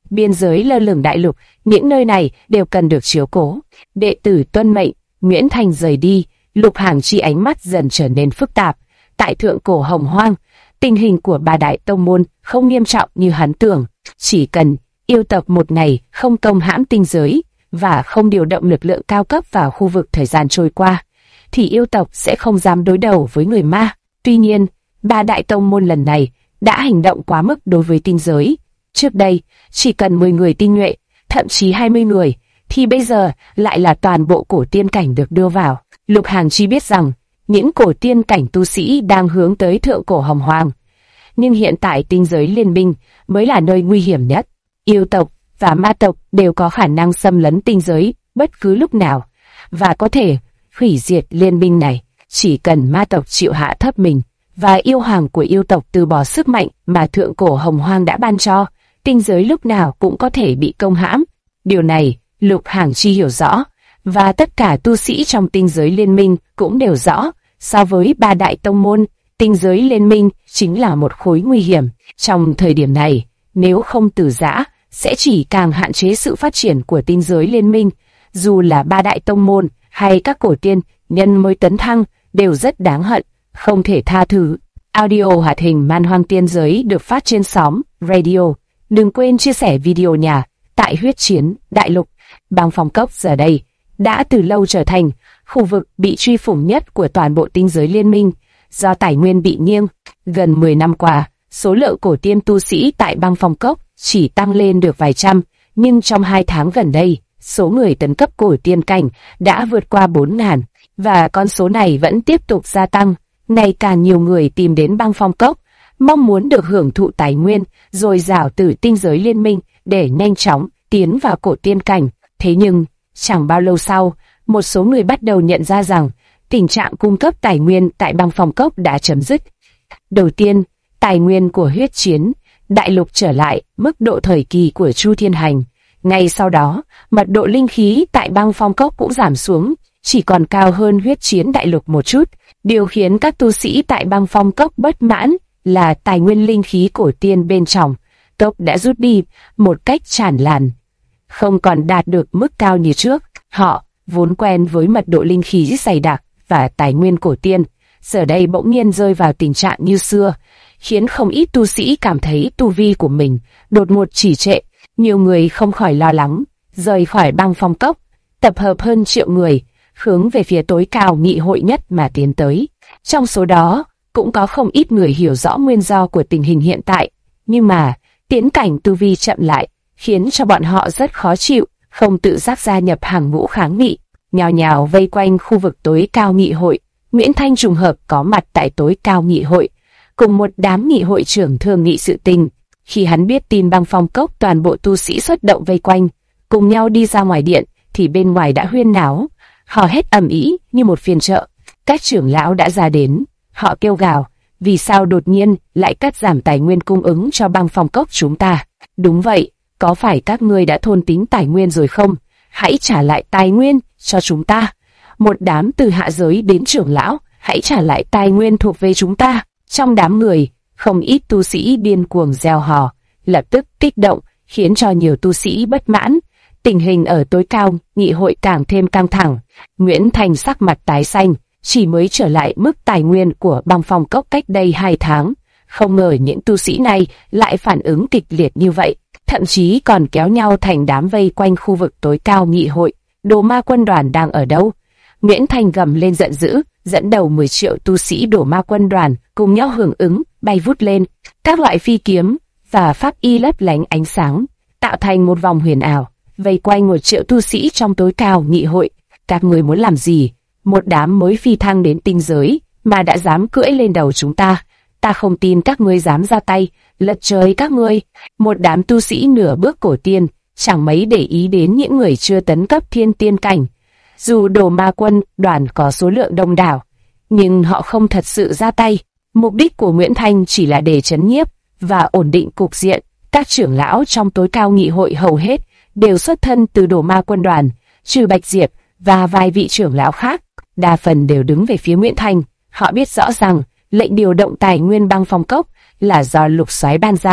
biên giới lơ lửng đại lục, những nơi này đều cần được chiếu cố. Đệ tử tuân mệnh, Nguyễn Thành rời đi. Lục Hàng Chi ánh mắt dần trở nên phức tạp. Tại thượng cổ Hồng Hoang, tình hình của ba đại tông môn không nghiêm trọng như hắn tưởng. Chỉ cần yêu tộc một ngày không công hãm tinh giới và không điều động lực lượng cao cấp vào khu vực thời gian trôi qua, thì yêu tộc sẽ không dám đối đầu với người ma. Tuy nhiên, ba đại tông môn lần này đã hành động quá mức đối với tinh giới. Trước đây, chỉ cần 10 người tinh nhuệ, thậm chí 20 người, thì bây giờ lại là toàn bộ cổ tiên cảnh được đưa vào. Lục Hàng Chi biết rằng, những cổ tiên cảnh tu sĩ đang hướng tới thượng cổ Hồng Hoang. Nhưng hiện tại tinh giới liên minh mới là nơi nguy hiểm nhất. Yêu tộc và ma tộc đều có khả năng xâm lấn tinh giới bất cứ lúc nào, và có thể hủy diệt liên minh này. Chỉ cần ma tộc chịu hạ thấp mình, và yêu hoàng của yêu tộc từ bỏ sức mạnh mà thượng cổ Hồng Hoang đã ban cho, tinh giới lúc nào cũng có thể bị công hãm. Điều này, Lục Hàng Chi hiểu rõ, và tất cả tu sĩ trong tinh giới liên minh cũng đều rõ. So với ba đại tông môn, tinh giới liên minh chính là một khối nguy hiểm. Trong thời điểm này, nếu không từ giã, sẽ chỉ càng hạn chế sự phát triển của tinh giới liên minh. Dù là ba đại tông môn hay các cổ tiên nhân mới tấn thăng đều rất đáng hận, không thể tha thứ. Audio hoạt hình Man Hoang Tiên Giới được phát trên xóm Radio. Đừng quên chia sẻ video nha. Tại huyết chiến đại lục, băng phong cốc giờ đây đã từ lâu trở thành khu vực bị truy phủng nhất của toàn bộ tinh giới liên minh. Do tài nguyên bị nghiêng, gần 10 năm qua, số lượng cổ tiên tu sĩ tại băng phong cốc chỉ tăng lên được vài trăm, nhưng trong 2 tháng gần đây, số người tấn cấp cổ tiên cảnh đã vượt qua 4.000, và con số này vẫn tiếp tục gia tăng. Ngày càng nhiều người tìm đến băng phong cốc, mong muốn được hưởng thụ tài nguyên dồi dào từ tinh giới liên minh để nhanh chóng tiến vào cổ tiên cảnh. Thế nhưng, chẳng bao lâu sau, một số người bắt đầu nhận ra rằng tình trạng cung cấp tài nguyên tại băng phong cốc đã chấm dứt. Đầu tiên, tài nguyên của huyết chiến đại lục trở lại mức độ thời kỳ của Chu Thiên Hành. Ngay sau đó, mật độ linh khí tại băng phong cốc cũng giảm xuống, chỉ còn cao hơn huyết chiến đại lục một chút. Điều khiến các tu sĩ tại băng phong cốc bất mãn là tài nguyên linh khí cổ tiên bên trong cốc đã rút đi một cách tràn lan, không còn đạt được mức cao như trước. Họ vốn quen với mật độ linh khí dày đặc và tài nguyên cổ tiên, giờ đây bỗng nhiên rơi vào tình trạng như xưa, khiến không ít tu sĩ cảm thấy tu vi của mình đột ngột trì trệ. Nhiều người không khỏi lo lắng, rời khỏi băng phong cốc, tập hợp hơn 1 triệu người, hướng về phía tối cao nghị hội nhất mà tiến tới. Trong số đó, cũng có không ít người hiểu rõ nguyên do của tình hình hiện tại, nhưng mà tiến cảnh tu vi chậm lại, khiến cho bọn họ rất khó chịu, không tự giác gia nhập hàng ngũ kháng nghị. Nhào nhào vây quanh khu vực tối cao nghị hội. Nguyễn Thanh trùng hợp có mặt tại tối cao nghị hội, cùng một đám nghị hội trưởng thương nghị sự tình. Khi hắn biết tin băng phong cốc toàn bộ tu sĩ xuất động vây quanh, cùng nhau đi ra ngoài điện, thì bên ngoài đã huyên náo, hò hét ầm ĩ như một phiên chợ. Các trưởng lão đã ra đến, họ kêu gào, vì sao đột nhiên lại cắt giảm tài nguyên cung ứng cho băng phong cốc chúng ta? Đúng vậy, có phải các ngươi đã thôn tính tài nguyên rồi không? Hãy trả lại tài nguyên cho chúng ta. Một đám từ hạ giới đến trưởng lão, hãy trả lại tài nguyên thuộc về chúng ta. Trong đám người, không ít tu sĩ điên cuồng reo hò, lập tức kích động, khiến cho nhiều tu sĩ bất mãn. Tình hình ở tối cao nghị hội càng thêm căng thẳng. Nguyễn Thành sắc mặt tái xanh, chỉ mới trở lại mức tài nguyên của băng phong cốc cách đây 2 tháng. Không ngờ những tu sĩ này lại phản ứng kịch liệt như vậy, thậm chí còn kéo nhau thành đám vây quanh khu vực tối cao nghị hội. Đồ ma quân đoàn đang ở đâu? Nguyễn Thành gầm lên giận dữ, dẫn đầu 10 triệu tu sĩ Đồ ma quân đoàn cùng nhau hưởng ứng, bay vút lên. Các loại phi kiếm và pháp y lấp lánh ánh sáng, tạo thành một vòng huyền ảo, vây quanh 1 triệu tu sĩ trong tối cao nghị hội. Các người muốn làm gì? Một đám mới phi thăng đến tinh giới mà đã dám cưỡi lên đầu chúng ta. Ta không tin các ngươi dám ra tay, lật trời các ngươi. Một đám tu sĩ nửa bước cổ tiên, chẳng mấy để ý đến những người chưa tấn cấp thiên tiên cảnh. Dù Đồ ma quân đoàn có số lượng đông đảo, nhưng họ không thật sự ra tay. Mục đích của Nguyễn Thanh chỉ là để trấn nhiếp và ổn định cục diện. Các trưởng lão trong tối cao nghị hội hầu hết đều xuất thân từ Đồ ma quân đoàn, trừ Bạch Diệp và vài vị trưởng lão khác. Đa phần đều đứng về phía Nguyễn Thanh. Họ biết rõ rằng lệnh điều động tài nguyên băng phong cốc là do Lục Soái ban ra,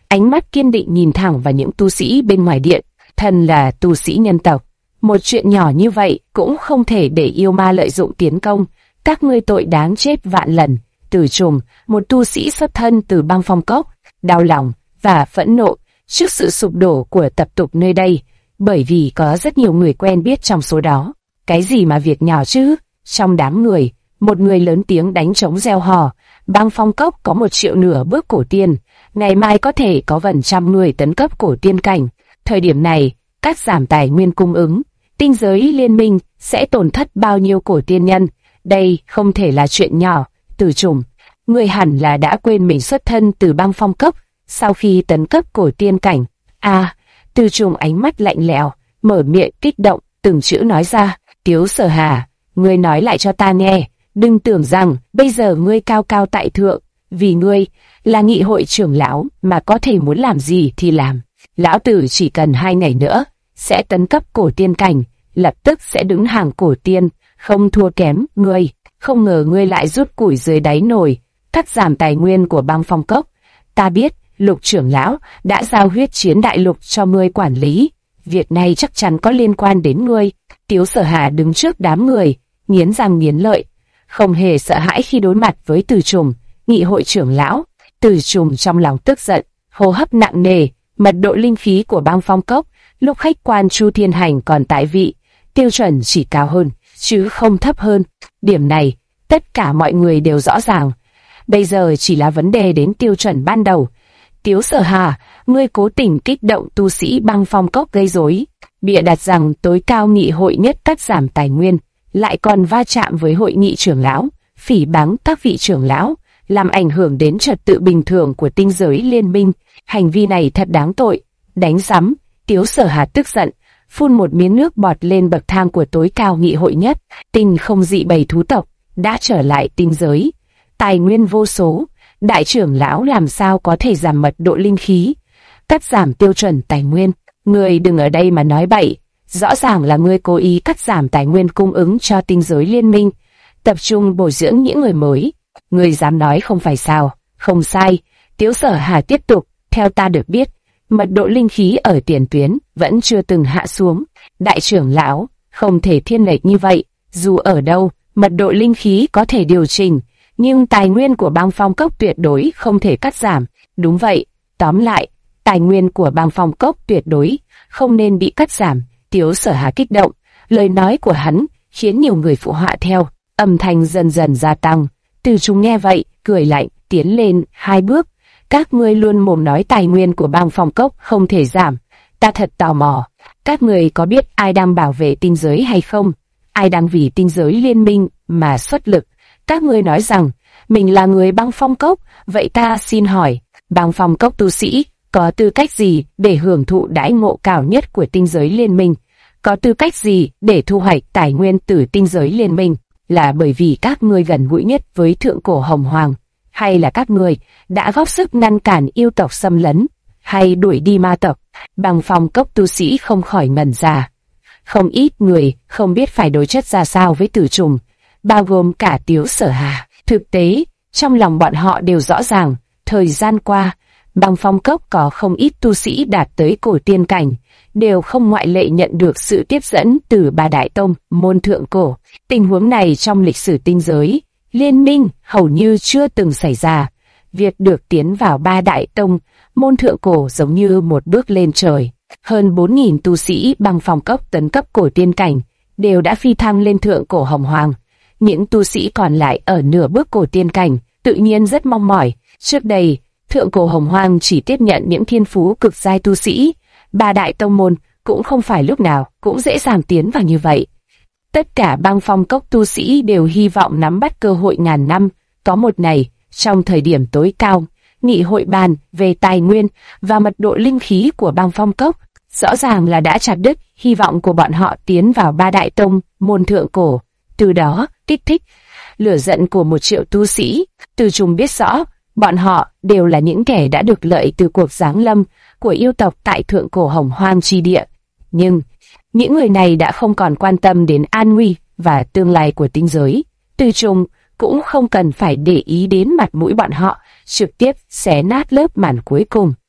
ánh mắt kiên định nhìn thẳng vào những tu sĩ bên ngoài điện. Thân là tu sĩ nhân tộc, một chuyện nhỏ như vậy cũng không thể để yêu ma lợi dụng tiến công. Các ngươi tội đáng chết vạn lần. Từ Trùng, một tu sĩ xuất thân từ Băng Phong Cốc, đau lòng và phẫn nộ trước sự sụp đổ của tập tục nơi đây, bởi vì có rất nhiều người quen biết trong số đó. Cái gì mà việc nhỏ chứ? Trong đám người, một người lớn tiếng đánh trống reo hò, Băng Phong Cốc có 1 triệu nửa bước cổ tiên, ngày mai có thể có gần 100 người tấn cấp cổ tiên cảnh. Thời điểm này, cắt giảm tài nguyên cung ứng, tinh giới liên minh sẽ tổn thất bao nhiêu cổ tiên nhân? Đây không thể là chuyện nhỏ. Từ Trùng, người hẳn là đã quên mình xuất thân từ Băng Phong Cốc sau khi tấn cấp cổ tiên cảnh. Từ Trùng ánh mắt lạnh lẽo, mở miệng kích động, từng chữ nói ra. Tiếu Sở Hà, ngươi nói lại cho ta nghe, đừng tưởng rằng bây giờ ngươi cao cao tại thượng, vì ngươi là nghị hội trưởng lão mà có thể muốn làm gì thì làm. Lão tử chỉ cần 2 ngày nữa sẽ tấn cấp cổ tiên cảnh, lập tức sẽ đứng hàng cổ tiên, không thua kém ngươi. Không ngờ ngươi lại rút củi dưới đáy nồi, cắt giảm tài nguyên của Băng Phong Cốc. Ta biết Lục trưởng lão đã giao huyết chiến đại lục cho ngươi quản lý, việc này chắc chắn có liên quan đến ngươi. Tiếu Sở Hà đứng trước đám người, nghiến răng nghiến lợi, không hề sợ hãi khi đối mặt với Từ Trùng, nghị hội trưởng lão. Từ Trùng trong lòng tức giận, hô hấp nặng nề. Mật độ linh khí của Băng Phong Cốc lúc khách quan Chu Thiên Hành còn tại vị, tiêu chuẩn chỉ cao hơn chứ không thấp hơn. Điểm này tất cả mọi người đều rõ ràng. Bây giờ chỉ là vấn đề đến tiêu chuẩn ban đầu. Tiếu Sở Hà, ngươi cố tình kích động tu sĩ Băng Phong Cốc gây rối, bịa đặt rằng tối cao nghị hội nhất cắt giảm tài nguyên, lại còn va chạm với hội nghị trưởng lão, phỉ báng các vị trưởng lão, làm ảnh hưởng đến trật tự bình thường của tinh giới liên minh. Hành vi này thật đáng tội. Đánh rắm. Tiếu Sở Hà tức giận, phun một miếng nước bọt lên bậc thang của tối cao nghị hội nhất. Tinh không dị bầy thú tộc đã trở lại tinh giới, tài nguyên vô số, đại trưởng lão làm sao có thể giảm mật độ linh khí, cắt giảm tiêu chuẩn tài nguyên? Ngươi đừng ở đây mà nói bậy, rõ ràng là ngươi cố ý cắt giảm tài nguyên cung ứng cho tinh giới liên minh, tập trung bồi dưỡng những người mới. Ngươi dám nói không phải sao? Không sai. Tiếu Sở Hà tiếp tục, theo ta được biết, mật độ linh khí ở tiền tuyến vẫn chưa từng hạ xuống. Đại trưởng lão, không thể thiên lệch như vậy. Dù ở đâu, mật độ linh khí có thể điều chỉnh, nhưng tài nguyên của Băng Phong Cốc tuyệt đối không thể cắt giảm. Đúng vậy, tóm lại, tài nguyên của Băng Phong Cốc tuyệt đối không nên bị cắt giảm. Tiếu Sở Hà kích động, lời nói của hắn khiến nhiều người phụ họa theo, âm thanh dần dần gia tăng. Từ Trùng nghe vậy, cười lạnh, tiến lên 2 bước. Các ngươi luôn mồm nói tài nguyên của Băng Phong Cốc không thể giảm. Ta thật tò mò, các ngươi có biết ai đang bảo vệ tinh giới hay không? Ai đang vì tinh giới liên minh mà xuất lực? Các ngươi nói rằng mình là người Băng Phong Cốc, vậy ta xin hỏi, Băng Phong Cốc tu sĩ có tư cách gì để hưởng thụ đãi ngộ cao nhất của tinh giới liên minh? Có tư cách gì để thu hoạch tài nguyên từ tinh giới liên minh? Là bởi vì các ngươi gần gũi nhất với thượng cổ Hồng Hoàng, hay là các ngươi đã góp sức ngăn cản yêu tộc xâm lấn, hay đuổi đi ma tộc? Băng Phong Cốc tu sĩ không khỏi ngẩn ra. Không ít người không biết phải đối chất ra sao với Từ Trùng, bao gồm cả Tiếu Sở Hà. Thực tế, trong lòng bọn họ đều rõ ràng, thời gian qua, Băng Phong Cốc có không ít tu sĩ đạt tới cổ tiên cảnh, đều không ngoại lệ nhận được sự tiếp dẫn từ 3 đại tông môn thượng cổ. Tình huống này trong lịch sử tinh giới liên minh hầu như chưa từng xảy ra. Việc được tiến vào 3 đại tông môn thượng cổ giống như một bước lên trời. Hơn 4.000 tu sĩ Băng Phong Cốc tấn cấp cổ tiên cảnh đều đã phi thăng lên thượng cổ Hồng Hoàng. Những tu sĩ còn lại ở nửa bước cổ tiên cảnh tự nhiên rất mong mỏi. Trước đây, thượng cổ Hồng Hoàng chỉ tiếp nhận những thiên phú cực giai tu sĩ. 3 đại tông môn cũng không phải lúc nào cũng dễ dàng tiến vào như vậy. Tất cả Băng Phong Cốc tu sĩ đều hy vọng nắm bắt cơ hội ngàn năm có một này. Trong thời điểm tối cao, nghị hội bàn về tài nguyên và mật độ linh khí của Băng Phong Cốc rõ ràng là đã chặt đứt hy vọng của bọn họ tiến vào 3 đại tông môn thượng cổ, từ đó kích thích lửa giận của 1 triệu tu sĩ. Từ Trùng biết rõ, bọn họ đều là những kẻ đã được lợi từ cuộc giáng lâm của yêu tộc tại thượng cổ Hồng Hoang chi địa. Nhưng những người này đã không còn quan tâm đến an nguy và tương lai của tinh giới. Từ Trùng cũng không cần phải để ý đến mặt mũi bọn họ, trực tiếp xé nát lớp màn cuối cùng.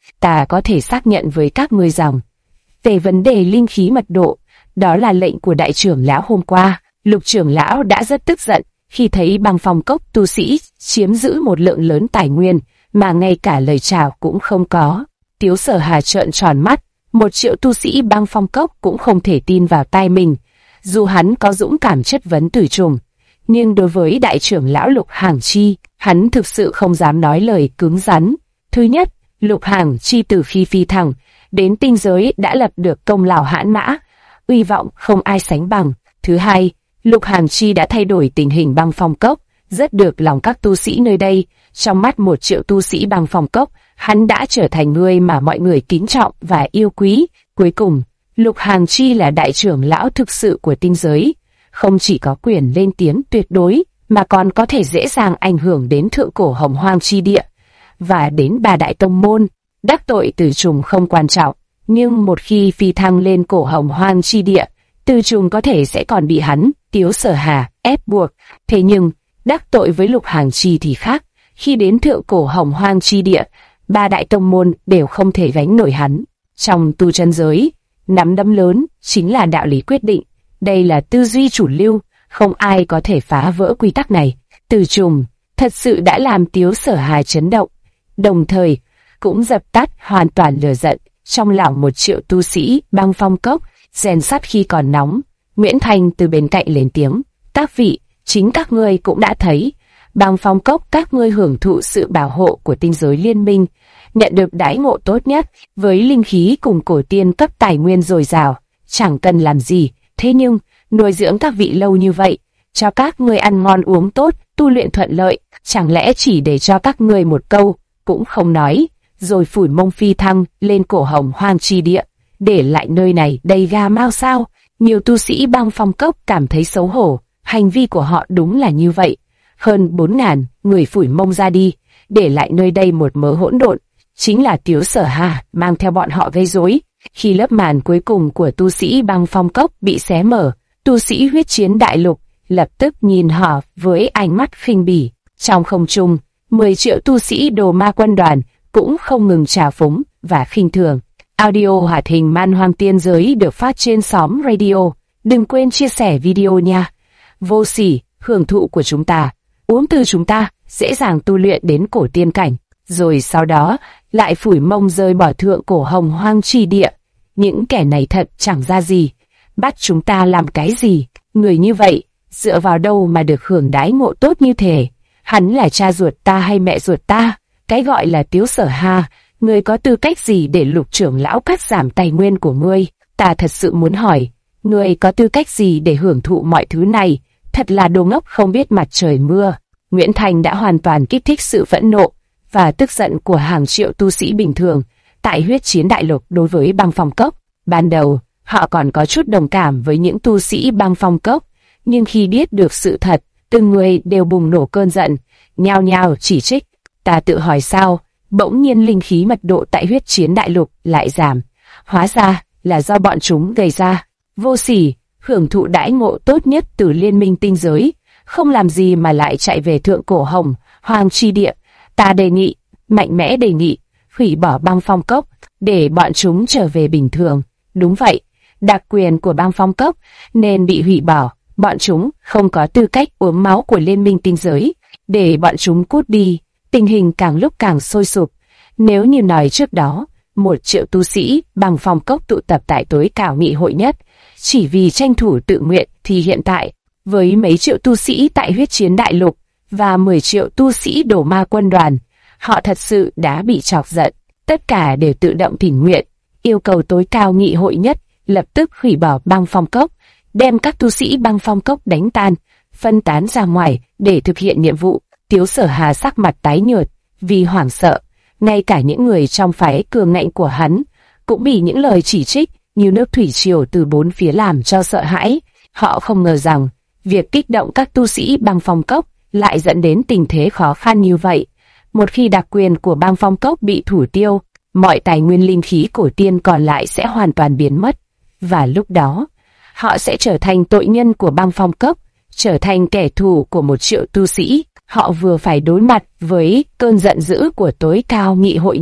Ta có thể xác nhận với các ngươi rằng, về vấn đề linh khí mật độ, đó là lệnh của đại trưởng lão hôm qua. Lục trưởng lão đã rất tức giận khi thấy Băng Phong Cốc tu sĩ chiếm giữ một lượng lớn tài nguyên mà ngay cả lời chào cũng không có. Tiếu Sở Hà trợn tròn mắt, 1 triệu tu sĩ Băng Phong Cốc cũng không thể tin vào tai mình. Dù hắn có dũng cảm chất vấn Tử Trùng, nhưng đối với đại trưởng lão Lục Hàng Chi, hắn thực sự không dám nói lời cứng rắn. Thứ nhất, Lục Hàng Chi từ khi phi thăng đến tinh giới đã lập được công lao hãn mã, uy vọng không ai sánh bằng. Thứ hai, Lục Hàng Chi đã thay đổi tình hình Băng Phong Cốc, rất được lòng các tu sĩ nơi đây. Trong mắt 1 triệu tu sĩ Băng Phong Cốc, hắn đã trở thành người mà mọi người kính trọng và yêu quý. Cuối cùng, Lục Hàng Chi là đại trưởng lão thực sự của tinh giới, không chỉ có quyền lên tiếng tuyệt đối, mà còn có thể dễ dàng ảnh hưởng đến thượng cổ Hồng Hoang chi địa và đến 3 đại tông môn. Đắc tội Tử Trùng không quan trọng, nhưng một khi phi thăng lên cổ Hồng Hoang chi địa, Tử Trùng có thể sẽ còn bị hắn, Tiếu Sở Hà, ép buộc. Thế nhưng, đắc tội với Lục Hàng Chi thì khác, khi đến thượng cổ Hồng Hoang chi địa, 3 đại tông môn đều không thể gánh nổi hắn. Trong tu chân giới, nắm đấm lớn chính là đạo lý quyết định. Đây là tư duy chủ lưu, không ai có thể phá vỡ quy tắc này. Tử Trùng thật sự đã làm Tiếu Sở Hà chấn động, đồng thời cũng dập tắt hoàn toàn lửa giận trong lòng 1 triệu tu sĩ Băng Phong Cốc. Rèn sắt khi còn nóng. Nguyễn Thành từ bên cạnh lên tiếng, các vị, chính các ngươi cũng đã thấy, Băng Phong Cốc các ngươi hưởng thụ sự bảo hộ của tinh giới liên minh, nhận được đãi ngộ tốt nhất, với linh khí cùng cổ tiên cấp tài nguyên dồi dào, chẳng cần làm gì. Thế nhưng, nuôi dưỡng các vị lâu như vậy, cho các ngươi ăn ngon uống tốt, tu luyện thuận lợi, chẳng lẽ chỉ để cho các ngươi một câu cũng không nói, rồi phủi mông phi thăng lên cổ Hồng Hoang chi địa, để lại nơi này đầy gà mau sao? Nhiều tu sĩ Băng Phong Cốc cảm thấy xấu hổ, hành vi của họ đúng là như vậy. Hơn 4.000 người phủi mông ra đi, để lại nơi đây một mớ hỗn độn, chính là Tiếu Sở Hà mang theo bọn họ gây rối. Khi lớp màn cuối cùng của tu sĩ Băng Phong Cốc bị xé mở, tu sĩ Huyết Chiến Đại Lục lập tức nhìn họ với ánh mắt khinh bỉ. Trong không trung, 10 triệu tu sĩ Đồ Ma Quân đoàn cũng không ngừng trào phúng và khinh thường. Audio hoạt hình Man Hoang Tiên Giới được phát trên xóm radio. Đừng quên chia sẻ video nha. Vô sỉ, hưởng thụ của chúng ta, uống từ chúng ta, dễ dàng tu luyện đến cổ tiên cảnh, rồi sau đó lại phủi mông rơi bỏ thượng cổ Hồng Hoang chi địa. Những kẻ này thật chẳng ra gì, bắt chúng ta làm cái gì? Người như vậy, dựa vào đâu mà được hưởng đãi ngộ tốt như thế? Hắn là cha ruột ta hay mẹ ruột ta? Cái gọi là Tiếu Sở Hà, ngươi có tư cách gì để Lục trưởng lão cắt giảm tài nguyên của ngươi? Ta thật sự muốn hỏi, ngươi có tư cách gì để hưởng thụ mọi thứ này? Thật là đồ ngốc không biết mặt trời mưa. Nguyễn Thành đã hoàn toàn kích thích sự phẫn nộ và tức giận của hàng triệu tu sĩ bình thường tại Huyết Chiến Đại Lục đối với Băng Phong Cốc. Ban đầu, họ còn có chút đồng cảm với những tu sĩ Băng Phong Cốc, nhưng khi biết được sự thật, từng người đều bùng nổ cơn giận, nhao nhao chỉ trích. Ta tự hỏi sao, bỗng nhiên linh khí mật độ tại Huyết Chiến Đại Lục lại giảm. Hóa ra là do bọn chúng gây ra. Vô sỉ, hưởng thụ đãi ngộ tốt nhất từ liên minh tinh giới, không làm gì mà lại chạy về thượng cổ Hồng Hoang chi địa. Ta đề nghị, mạnh mẽ đề nghị, hủy bỏ Băng Phong Cốc, để bọn chúng trở về bình thường. Đúng vậy, đặc quyền của Băng Phong Cốc nên bị hủy bỏ. Bọn chúng không có tư cách uống máu của liên minh tinh giới, để bọn chúng cút đi. Tình hình càng lúc càng sôi sục. Nếu như nói trước đó, 1 triệu tu sĩ Băng Phong Cốc tụ tập tại tối cao nghị hội nhất, chỉ vì tranh thủ tự nguyện, thì hiện tại, với mấy triệu tu sĩ tại Huyết Chiến Đại Lục và 10 triệu tu sĩ Đồ Ma Quân đoàn, họ thật sự đã bị chọc giận. Tất cả đều tự động thỉnh nguyện, yêu cầu tối cao nghị hội nhất lập tức hủy bỏ Băng Phong Cốc, đem các tu sĩ Băng Phong Cốc đánh tan, phân tán ra ngoài để thực hiện nhiệm vụ. Tiếu Sở Hà sắc mặt tái nhợt vì hoảng sợ, ngay cả những người trong phái cường ngạnh của hắn cũng bị những lời chỉ trích như nước thủy triều từ bốn phía làm cho sợ hãi. Họ không ngờ rằng việc kích động các tu sĩ Băng Phong Cốc lại dẫn đến tình thế khó khăn như vậy. Một khi đặc quyền của Băng Phong Cốc bị thủ tiêu, mọi tài nguyên linh khí cổ tiên còn lại sẽ hoàn toàn biến mất, và lúc đó họ sẽ trở thành tội nhân của Băng Phong Cốc, trở thành kẻ thù của 1 triệu tu sĩ. Họ vừa phải đối mặt với cơn giận dữ của tối cao nghị hội nhất,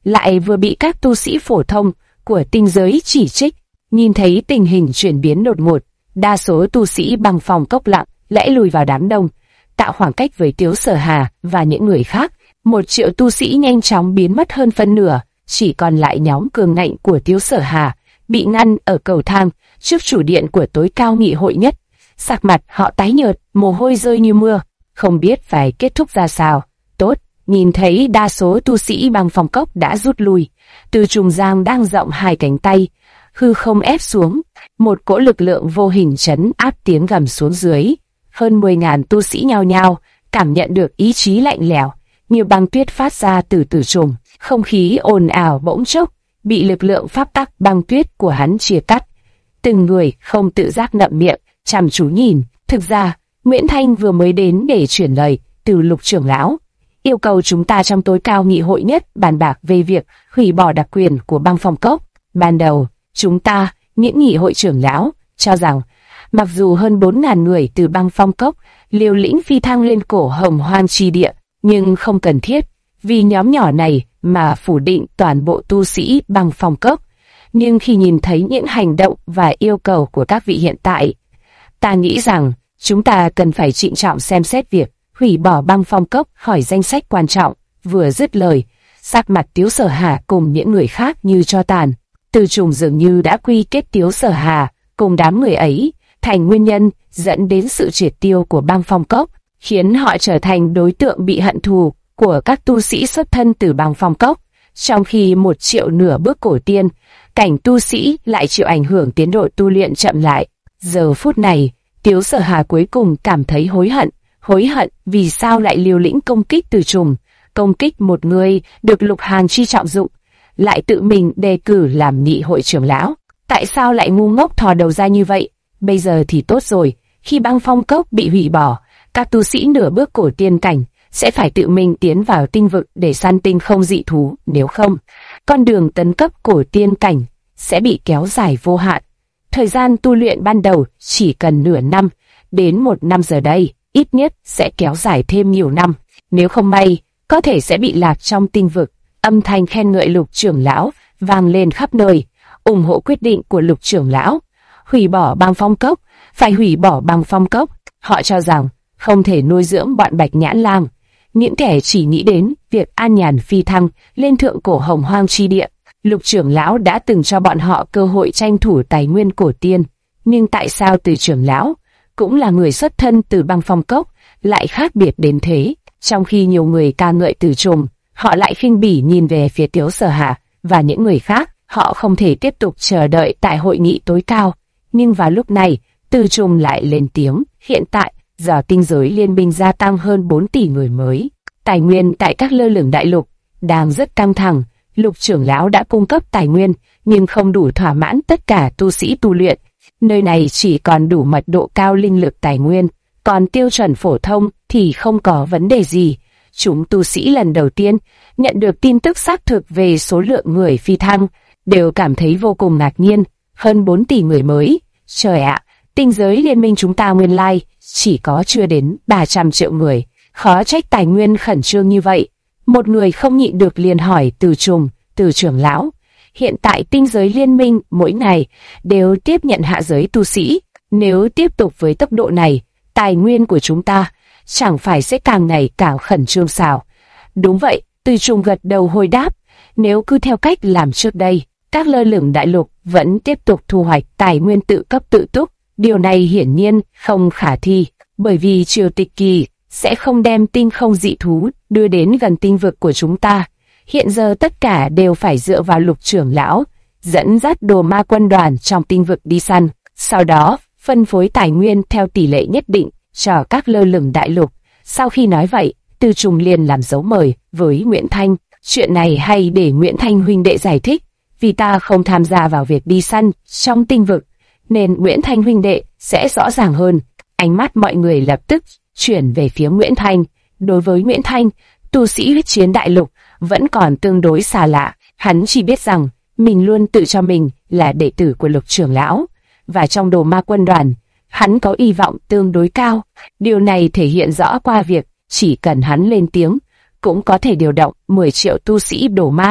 lại vừa bị các tu sĩ phổ thông của tinh giới chỉ trích. Nhìn thấy tình hình chuyển biến đột ngột, đa số tu sĩ băng phong cốc lặng lẽ lùi vào đám đông, tạo khoảng cách với Tiếu Sở Hà và những người khác. 1 triệu tu sĩ nhanh chóng biến mất hơn phân nửa, chỉ còn lại nhóm cường ngạnh của Tiếu Sở Hà, bị ngăn ở cầu thang trước chủ điện của tối cao nghị hội nhất. Sắc mặt họ tái nhợt, mồ hôi rơi như mưa, không biết phải kết thúc ra sao. Tốt, nhìn thấy đa số tu sĩ băng phong cốc đã rút lui, Từ Trùng Giang đang rộng 2 cánh tay, hư không ép xuống, một cỗ lực lượng vô hình trấn áp tiếng gầm xuống dưới. Hơn 10.000 tu sĩ nhao nhao cảm nhận được ý chí lạnh lẽo như băng tuyết phát ra từ Từ Trùng. Không khí ồn ào bỗng chốc bị lực lượng pháp tắc băng tuyết của hắn chia cắt. Từng người không tự giác ngậm miệng, chăm chú nhìn. Thực ra, Nguyễn Thanh vừa mới đến để chuyển lời từ Lục trưởng lão, yêu cầu chúng ta trong tối cao nghị hội nhất bàn bạc về việc hủy bỏ đặc quyền của băng phong cốc. Ban đầu, chúng ta, những nghị hội trưởng lão, cho rằng mặc dù hơn 4.000 người từ băng phong cốc liều lĩnh phi thăng lên cổ Hồng Hoang chi địa, nhưng không cần thiết vì nhóm nhỏ này mà phủ định toàn bộ tu sĩ băng phong cốc. Nhưng khi nhìn thấy những hành động và yêu cầu của các vị hiện tại, ta nghĩ rằng chúng ta cần phải trịnh trọng xem xét việc hủy bỏ băng phong cốc khỏi danh sách quan trọng. Vừa dứt lời, sắc mặt Tiếu Sở Hà cùng những người khác như tro tàn. Từ Trùng dường như đã quy kết Tiếu Sở Hà cùng đám người ấy thành nguyên nhân dẫn đến sự triệt tiêu của băng phong cốc, khiến họ trở thành đối tượng bị hận thù của các tu sĩ xuất thân từ băng phong cốc. Trong khi 1 triệu nửa bước cổ tiên, cảnh tu sĩ lại chịu ảnh hưởng tiến độ tu luyện chậm lại. Giờ phút này, Tiếu Sở Hà cuối cùng cảm thấy hối hận vì sao lại liều lĩnh công kích Từ Trùng, công kích một người được Lục Hàn Chi trọng dụng, lại tự mình đề cử làm nghị hội trưởng lão. Tại sao lại ngu ngốc thò đầu ra như vậy? Bây giờ thì tốt rồi, khi băng phong cốc bị hủy bỏ, các tu sĩ nửa bước cổ tiên cảnh sẽ phải tự mình tiến vào tinh vực để săn tinh không dị thú, nếu không, con đường tấn cấp cổ tiên cảnh sẽ bị kéo dài vô hạn. Thời gian tu luyện ban đầu chỉ cần nửa năm, đến 1 năm giờ đây, ít nhất sẽ kéo dài thêm nhiều năm. Nếu không may, có thể sẽ bị lạc trong tinh vực. Âm thanh khen ngợi Lục trưởng lão vang lên khắp nơi, ủng hộ quyết định của Lục trưởng lão. Hủy bỏ băng phong cốc, phải hủy bỏ băng phong cốc. Họ cho rằng không thể nuôi dưỡng bọn Bạch Nhãn Lang, những kẻ chỉ nghĩ đến việc an nhàn phi thăng lên thượng cổ Hồng Hoang chi địa. Lục trưởng lão đã từng cho bọn họ cơ hội tranh thủ tài nguyên cổ tiên, nhưng tại sao Từ trưởng lão, cũng là người xuất thân từ băng phong cốc, lại khác biệt đến thế? Trong khi nhiều người ca ngợi Từ Trùng, họ lại khinh bỉ nhìn về phía Tiếu Sở Hà và những người khác. Họ không thể tiếp tục chờ đợi tại hội nghị tối cao. Nhưng vào lúc này, Từ Trùng lại lên tiếng. Hiện tại, giờ tinh giới liên minh gia tăng hơn 4 tỷ người mới. Tài nguyên tại các lơ lửng đại lục đang rất căng thẳng. Lục trưởng lão đã cung cấp tài nguyên, nhưng không đủ thỏa mãn tất cả tu sĩ tu luyện. Nơi này chỉ còn đủ mật độ cao linh lực tài nguyên, còn tiêu chuẩn phổ thông thì không có vấn đề gì. Chúng tu sĩ lần đầu tiên nhận được tin tức xác thực về số lượng người phi thăng, đều cảm thấy vô cùng ngạc nhiên. Hơn 4 tỷ người mới. Trời ạ, tinh giới liên minh chúng ta nguyên lai chỉ có chưa đến 300 triệu người. Khó trách tài nguyên khẩn trương như vậy. Một người không nhịn được liền hỏi Từ Trùng, Từ trưởng lão, hiện tại tinh giới liên minh mỗi ngày đều tiếp nhận hạ giới tu sĩ. Nếu tiếp tục với tốc độ này, tài nguyên của chúng ta chẳng phải sẽ càng ngày càng khẩn trương sao? Đúng vậy, Từ Trùng gật đầu hồi đáp. Nếu cứ theo cách làm trước đây, các lơ lửng đại lục vẫn tiếp tục thu hoạch tài nguyên tự cấp tự túc. Điều này hiển nhiên không khả thi, bởi vì Triều Tịch Kỳ sẽ không đem tinh không dị thú đưa đến gần tinh vực của chúng ta. Hiện giờ tất cả đều phải dựa vào Lục trưởng lão dẫn dắt đồ ma quân đoàn trong tinh vực đi săn, sau đó phân phối tài nguyên theo tỷ lệ nhất định cho các lơ lửng đại lục. Sau khi nói vậy, Từ Trùng liền làm dấu mời với Nguyễn Thanh. Chuyện này hay để Nguyễn Thanh huynh đệ giải thích, vì ta không tham gia vào việc đi săn trong tinh vực, nên Nguyễn Thanh huynh đệ sẽ rõ ràng hơn. Ánh mắt mọi người lập tức chuyển về phía Nguyễn Thanh. Đối với Nguyễn Thanh, tu sĩ huyết chiến đại lục vẫn còn tương đối xa lạ. Hắn chỉ biết rằng mình luôn tự cho mình là đệ tử của Lục trưởng lão, và trong đồ ma quân đoàn, hắn có hy vọng tương đối cao. Điều này thể hiện rõ qua việc chỉ cần hắn lên tiếng, cũng có thể điều động 10 triệu tu sĩ đồ ma,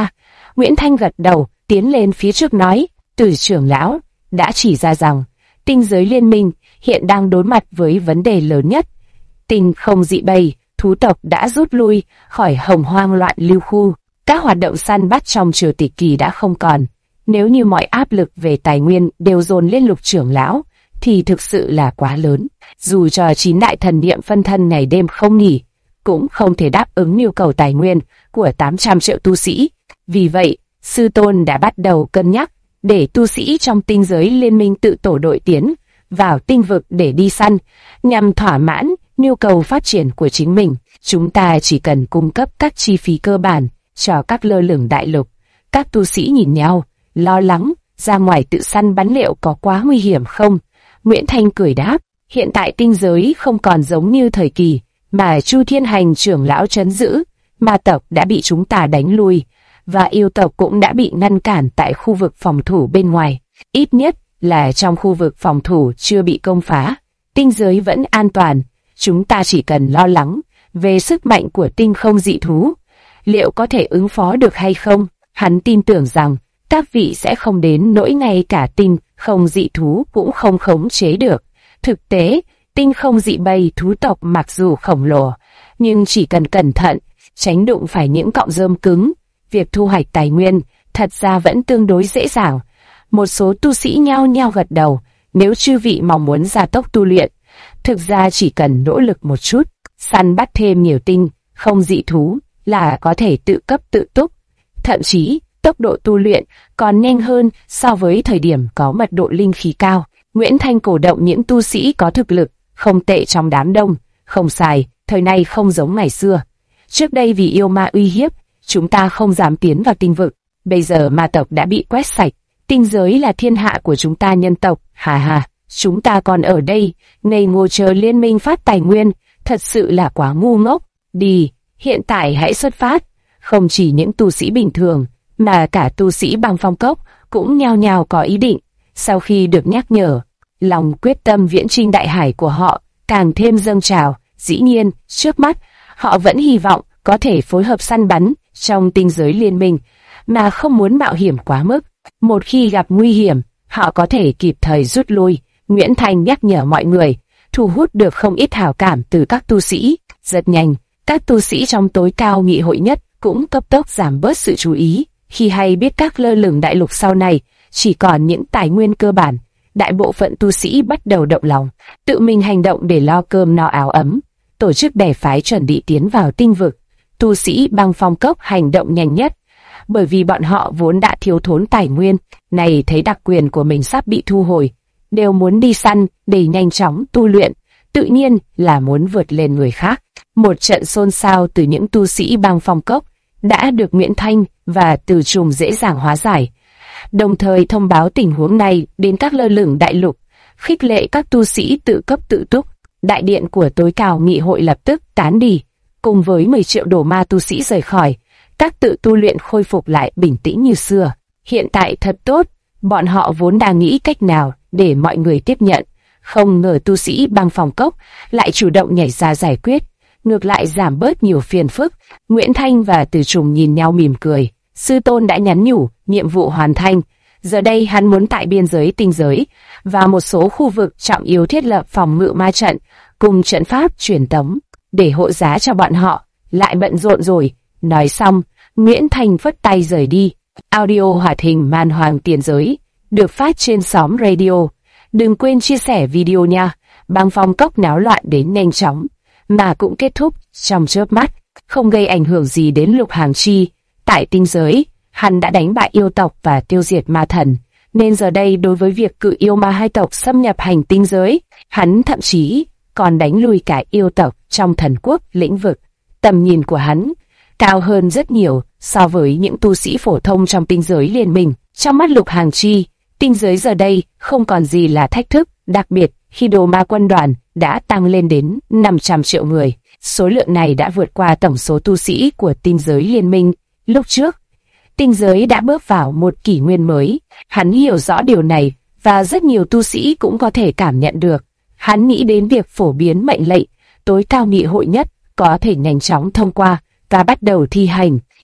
Nguyễn Thanh gật đầu, tiến lên phía trước nói, Từ trưởng lão đã chỉ ra rằng tinh giới liên minh hiện đang đối mặt với vấn đề lớn nhất. Tinh không dị bầy, thú tộc đã rút lui khỏi hồng hoang loạn lưu khu. Các hoạt động săn bắt trong triều tịch kỳ đã không còn. Nếu như mọi áp lực về tài nguyên đều dồn lên Lục trưởng lão, thì thực sự là quá lớn. Dù cho 9 đại thần niệm phân thân ngày đêm không nghỉ, cũng không thể đáp ứng nhu cầu tài nguyên của 800 triệu tu sĩ. Vì vậy, sư tôn đã bắt đầu cân nhắc để tu sĩ trong tinh giới liên minh tự tổ đội tiến vào tinh vực để đi săn, nhằm thỏa mãn nhu cầu phát triển của chính mình. Chúng ta chỉ cần cung cấp các chi phí cơ bản cho các lơ lửng đại lục. Các tu sĩ nhìn nhau, lo lắng, ra ngoài tự săn bắn liệu có quá nguy hiểm không? Nguyễn Thanh cười đáp, hiện tại tinh giới không còn giống như thời kỳ mà Chu Thiên Hành trưởng lão trấn giữ, ma tộc đã bị chúng ta đánh lui, và yêu tộc cũng đã bị ngăn cản tại khu vực phòng thủ bên ngoài. Ít nhất là trong khu vực phòng thủ chưa bị công phá, tinh giới vẫn an toàn. Chúng ta chỉ cần lo lắng về sức mạnh của tinh không dị thú. Liệu có thể ứng phó được hay không? Hắn tin tưởng rằng các vị sẽ không đến nỗi ngay cả tinh không dị thú cũng không khống chế được. Thực tế, tinh không dị bầy thú tộc mặc dù khổng lồ, nhưng chỉ cần cẩn thận, tránh đụng phải những cọng rơm cứng, việc thu hoạch tài nguyên thật ra vẫn tương đối dễ dàng. Một số tu sĩ nhao nhao gật đầu. Nếu chư vị mong muốn gia tốc tu luyện, thực ra chỉ cần nỗ lực một chút, săn bắt thêm nhiều tinh không dị thú là có thể tự cấp tự túc. Thậm chí, tốc độ tu luyện còn nhanh hơn so với thời điểm có mật độ linh khí cao. Nguyễn Thanh cổ động những tu sĩ có thực lực không tệ trong đám đông. Không sai, thời nay không giống ngày xưa. Trước đây vì yêu ma uy hiếp, chúng ta không dám tiến vào tinh vực. Bây giờ ma tộc đã bị quét sạch, tinh giới là thiên hạ của chúng ta nhân tộc. Hà hà, chúng ta còn ở đây, ngây ngô chờ liên minh phát tài nguyên, thật sự là quá ngu ngốc. Đi, hiện tại hãy xuất phát. Không chỉ những tu sĩ bình thường, mà cả tu sĩ băng phong cốc cũng nhao nhao có ý định. Sau khi được nhắc nhở, lòng quyết tâm viễn chinh đại hải của họ càng thêm dâng trào. Dĩ nhiên, trước mắt, họ vẫn hy vọng có thể phối hợp săn bắn trong tinh giới liên minh, mà không muốn mạo hiểm quá mức. Một khi gặp nguy hiểm, họ có thể kịp thời rút lui. Nguyễn Thanh nhắc nhở mọi người, thu hút được không ít hảo cảm từ các tu sĩ. Rất nhanh, các tu sĩ trong tối cao nghị hội nhất cũng cấp tốc giảm bớt sự chú ý. Khi hay biết các lơ lửng đại lục sau này chỉ còn những tài nguyên cơ bản, đại bộ phận tu sĩ bắt đầu động lòng, tự mình hành động để lo cơm no áo ấm, tổ chức bè phái chuẩn bị tiến vào tinh vực. Tu sĩ băng phong cốc hành động nhanh nhất, bởi vì bọn họ vốn đã thiếu thốn tài nguyên, này thấy đặc quyền của mình sắp bị thu hồi, đều muốn đi săn để nhanh chóng tu luyện, tự nhiên là muốn vượt lên người khác. Một trận xôn xao từ những tu sĩ băng phong cốc đã được Nguyễn Thanh và Từ Trùng dễ dàng hóa giải, đồng thời thông báo tình huống này đến các lơ lửng đại lục, khích lệ các tu sĩ tự cấp tự túc. Đại điện của tối cao nghị hội lập tức tán đi, cùng với 10 triệu đồ ma tu sĩ rời khỏi, các tự tu luyện khôi phục lại bình tĩnh như xưa. Hiện tại thật tốt, bọn họ vốn đang nghĩ cách nào để mọi người tiếp nhận, không ngờ tu sĩ băng phong cốc lại chủ động nhảy ra giải quyết, ngược lại giảm bớt nhiều phiền phức. Nguyễn Thanh và Từ Trùng nhìn nhau mỉm cười. Sư tôn đã nhắn nhủ, nhiệm vụ hoàn thành. Giờ đây hắn muốn tại biên giới tinh giới và một số khu vực trọng yếu thiết lập phòng ngự ma trận cùng trận pháp truyền tống để hộ giá cho bọn họ. Lại bận rộn rồi. Nói xong, Nguyễn Thanh phất tay rời đi. Audio hoạt hình Man Hoàng Tiền Giới được phát trên xóm radio. Đừng quên chia sẻ video nha. Băng phong cốc náo loạn đến nhanh chóng, mà cũng kết thúc trong chớp mắt, không gây ảnh hưởng gì đến Lục Hàng Chi. Tại tinh giới, hắn đã đánh bại yêu tộc và tiêu diệt ma thần, nên giờ đây đối với việc cự yêu ma hai tộc xâm nhập hành tinh giới, hắn thậm chí còn đánh lui cả yêu tộc trong thần quốc lĩnh vực. Tầm nhìn của hắn cao hơn rất nhiều so với những tu sĩ phổ thông trong tinh giới liên minh. Trong mắt Lục Hàng Chi, tinh giới giờ đây không còn gì là thách thức, đặc biệt khi đồ ma quân đoàn đã tăng lên đến 500 triệu người. Số lượng này đã vượt qua tổng số tu sĩ của tinh giới liên minh. Lúc trước, tinh giới đã bước vào một kỷ nguyên mới. Hắn hiểu rõ điều này và rất nhiều tu sĩ cũng có thể cảm nhận được. Hắn nghĩ đến việc phổ biến mệnh lệnh tối cao nghị hội nhất có thể nhanh chóng thông qua và bắt đầu thi hành.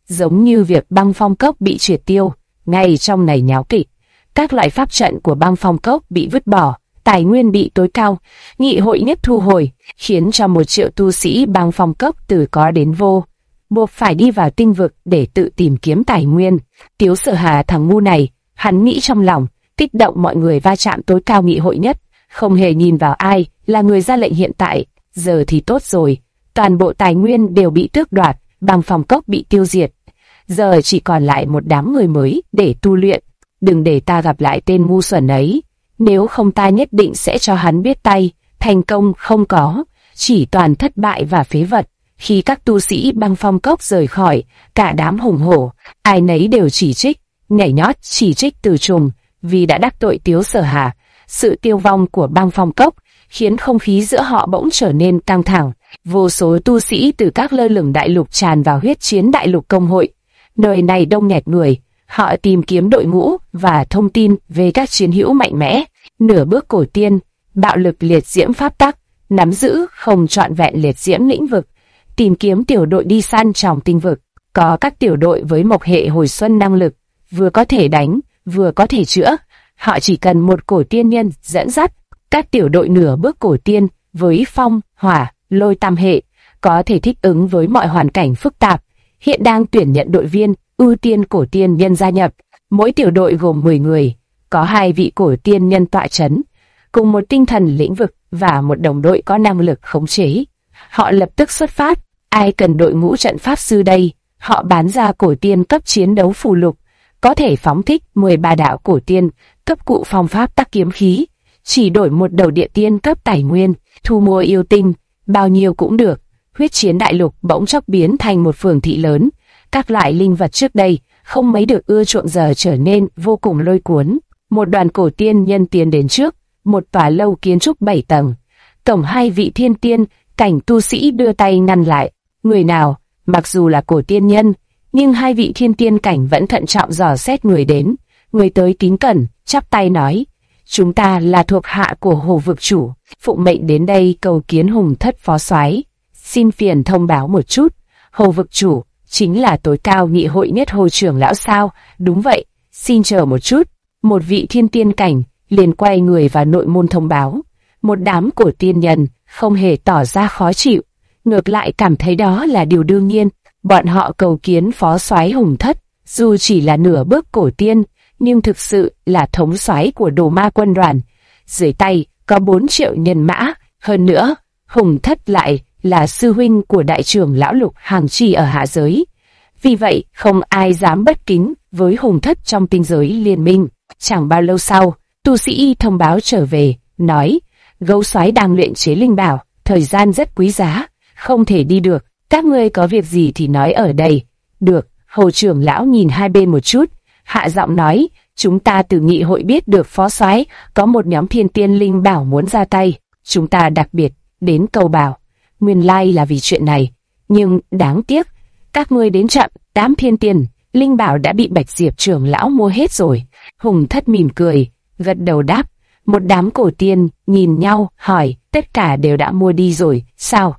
giống như việc băng phong cốc bị triệt tiêu. Ngay trong này nháo kịch, các loại pháp trận của băng phong cốc bị vứt bỏ, tài nguyên bị tối cao, nghị hội nhất thu hồi, khiến cho 1 triệu tu sĩ băng phong cốc từ có đến vô, buộc phải đi vào tinh vực để tự tìm kiếm tài nguyên. Tiếu Sở Hà thằng ngu này, hắn nghĩ trong lòng, kích động mọi người va chạm tối cao nghị hội nhất, không hề nhìn vào ai là người ra lệnh hiện tại. Giờ thì tốt rồi, toàn bộ tài nguyên đều bị tước đoạt, băng phong cốc bị tiêu diệt. Giờ chỉ còn lại một đám người mới để tu luyện. Đừng để ta gặp lại tên ngu xuẩn ấy, nếu không ta nhất định sẽ cho hắn biết tay. Thành công không có, chỉ toàn thất bại và phế vật. Khi các tu sĩ băng phong cốc rời khỏi, cả đám hùng hổ, ai nấy đều chỉ trích, nhảy nhót chỉ trích Từ Trùng vì đã đắc tội Tiếu Sở Hà. Sự tiêu vong của băng phong cốc khiến không khí giữa họ bỗng trở nên căng thẳng. Vô số tu sĩ từ các lơ lửng đại lục tràn vào huyết chiến đại lục công hội. Nơi này đông nghẹt người, họ tìm kiếm đội ngũ và thông tin về các chiến hữu mạnh mẽ. Nửa bước cổ tiên, bạo lực liệt diễm pháp tắc, nắm giữ không trọn vẹn liệt diễm lĩnh vực, tìm kiếm tiểu đội đi săn trong tinh vực. Có các tiểu đội với mộc hệ hồi xuân năng lực, vừa có thể đánh, vừa có thể chữa. Họ chỉ cần một cổ tiên nhân dẫn dắt. Các tiểu đội nửa bước cổ tiên với phong, hỏa, lôi tam hệ, có thể thích ứng với mọi hoàn cảnh phức tạp. Hiện đang tuyển nhận đội viên, ưu tiên cổ tiên nhân gia nhập. Mỗi tiểu đội gồm 10 người, có 2 vị cổ tiên nhân tọa chấn, cùng một tinh thần lĩnh vực và một đồng đội có năng lực khống chế. Họ lập tức xuất phát. Ai cần đội ngũ trận pháp sư đây? Họ bán ra cổ tiên cấp chiến đấu phù lục, có thể phóng thích 13 đạo cổ tiên cấp cụ phong pháp tắc kiếm khí, chỉ đổi một đầu địa tiên cấp tài nguyên, thu mua yêu tinh, bao nhiêu cũng được. Huyết chiến đại lục bỗng chốc biến thành một phường thị lớn. Các loại linh vật trước đây không mấy được ưa chuộng giờ trở nên vô cùng lôi cuốn. Một đoàn cổ tiên nhân tiến đến trước một tòa lâu kiến trúc 7 tầng. Tổng 2 vị thiên tiên cảnh tu sĩ đưa tay ngăn lại. Người nào? Mặc dù là cổ tiên nhân, nhưng 2 vị thiên tiên cảnh vẫn thận trọng dò xét người đến. Người tới kính cẩn, chắp tay nói: chúng ta là thuộc hạ của Hồ vực chủ, phụng mệnh đến đây cầu kiến Hùng Thất phó soái. Xin phiền thông báo một chút, Hồ vực chủ chính là tối cao nghị hội nhất Hồ trưởng lão sao? Đúng vậy, xin chờ một chút. Một vị thiên tiên cảnh liền quay người vào nội môn thông báo. Một đám cổ tiên nhân không hề tỏ ra khó chịu, ngược lại cảm thấy đó là điều đương nhiên. Bọn họ cầu kiến phó soái Hùng Thất, dù chỉ là nửa bước cổ tiên, nhưng thực sự là thống soái của Đồ Ma quân đoàn. Dưới tay có 4 triệu nhân mã, hơn nữa, Hùng Thất lại là sư huynh của đại trưởng lão Lục Hàng Chi ở hạ giới. Vì vậy, không ai dám bất kính với Hùng Thất trong tinh giới liên minh. Chẳng bao lâu sau, tu sĩ thông báo trở về, nói: Gấu soái đang luyện chế linh bảo, thời gian rất quý giá, không thể đi được. Các ngươi có việc gì thì nói ở đây. Được. Hồ trưởng lão nhìn hai bên một chút, hạ giọng nói: chúng ta từ nghị hội biết được phó soái có một nhóm thiên tiên linh bảo muốn ra tay, chúng ta đặc biệt đến cầu bảo. Nguyên lai là vì chuyện này, nhưng đáng tiếc các ngươi đến chậm. Đám thiên tiên linh bảo đã bị Bạch Diệp trưởng lão mua hết rồi. Hùng Thất mỉm cười, gật đầu đáp. Một đám cổ tiên nhìn nhau hỏi: tất cả đều đã mua đi rồi sao?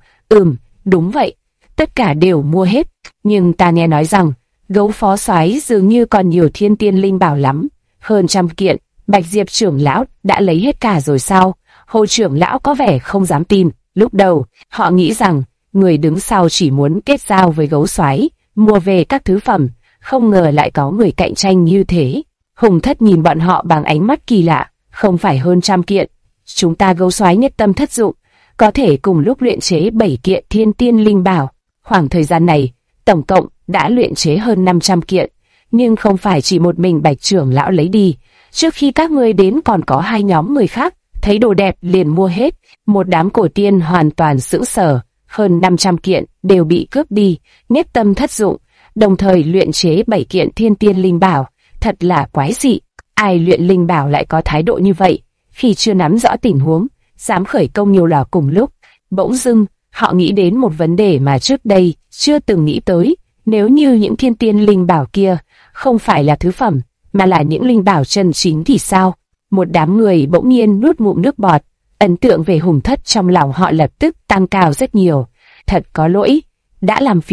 Đúng vậy, tất cả đều mua hết. Nhưng ta nghe nói rằng Gấu phó soái dường như còn nhiều thiên tiên linh bảo lắm, hơn 100 kiện. Bạch Diệp trưởng lão đã lấy hết cả rồi sao? Hồ trưởng lão có vẻ không dám tin. Lúc đầu họ nghĩ rằng người đứng sau chỉ muốn kết giao với Gấu soái, mua về các thứ phẩm, không ngờ lại có người cạnh tranh như thế. Hùng Thất nhìn bọn họ bằng ánh mắt kỳ lạ. Không phải hơn 100 kiện, chúng ta Gấu soái nhất tâm thất dụng, có thể cùng lúc luyện chế 7 kiện thiên tiên linh bảo. Khoảng thời gian này, tổng cộng đã luyện chế hơn 500 kiện, nhưng không phải chỉ một mình Bạch trưởng lão lấy đi. Trước khi các ngươi đến còn có 2 nhóm người khác, thấy đồ đẹp liền mua hết. Một đám cổ tiên hoàn toàn sững sờ, hơn 500 kiện đều bị cướp đi, nhất tâm thất dụng, đồng thời luyện chế 7 kiện thiên tiên linh bảo, thật là quái dị. Ai luyện linh bảo lại có thái độ như vậy, khi chưa nắm rõ tình huống, dám khởi công nhiều lò cùng lúc. Bỗng dưng, họ nghĩ đến một vấn đề mà trước đây chưa từng nghĩ tới. Nếu như những thiên tiên linh bảo kia không phải là thứ phẩm, mà là những linh bảo chân chính thì sao? Một đám người bỗng nhiên nuốt ngụm nước bọt. Ấn tượng về Hùng Thất trong lòng họ lập tức tăng cao rất nhiều. Thật có lỗi, đã làm phiền,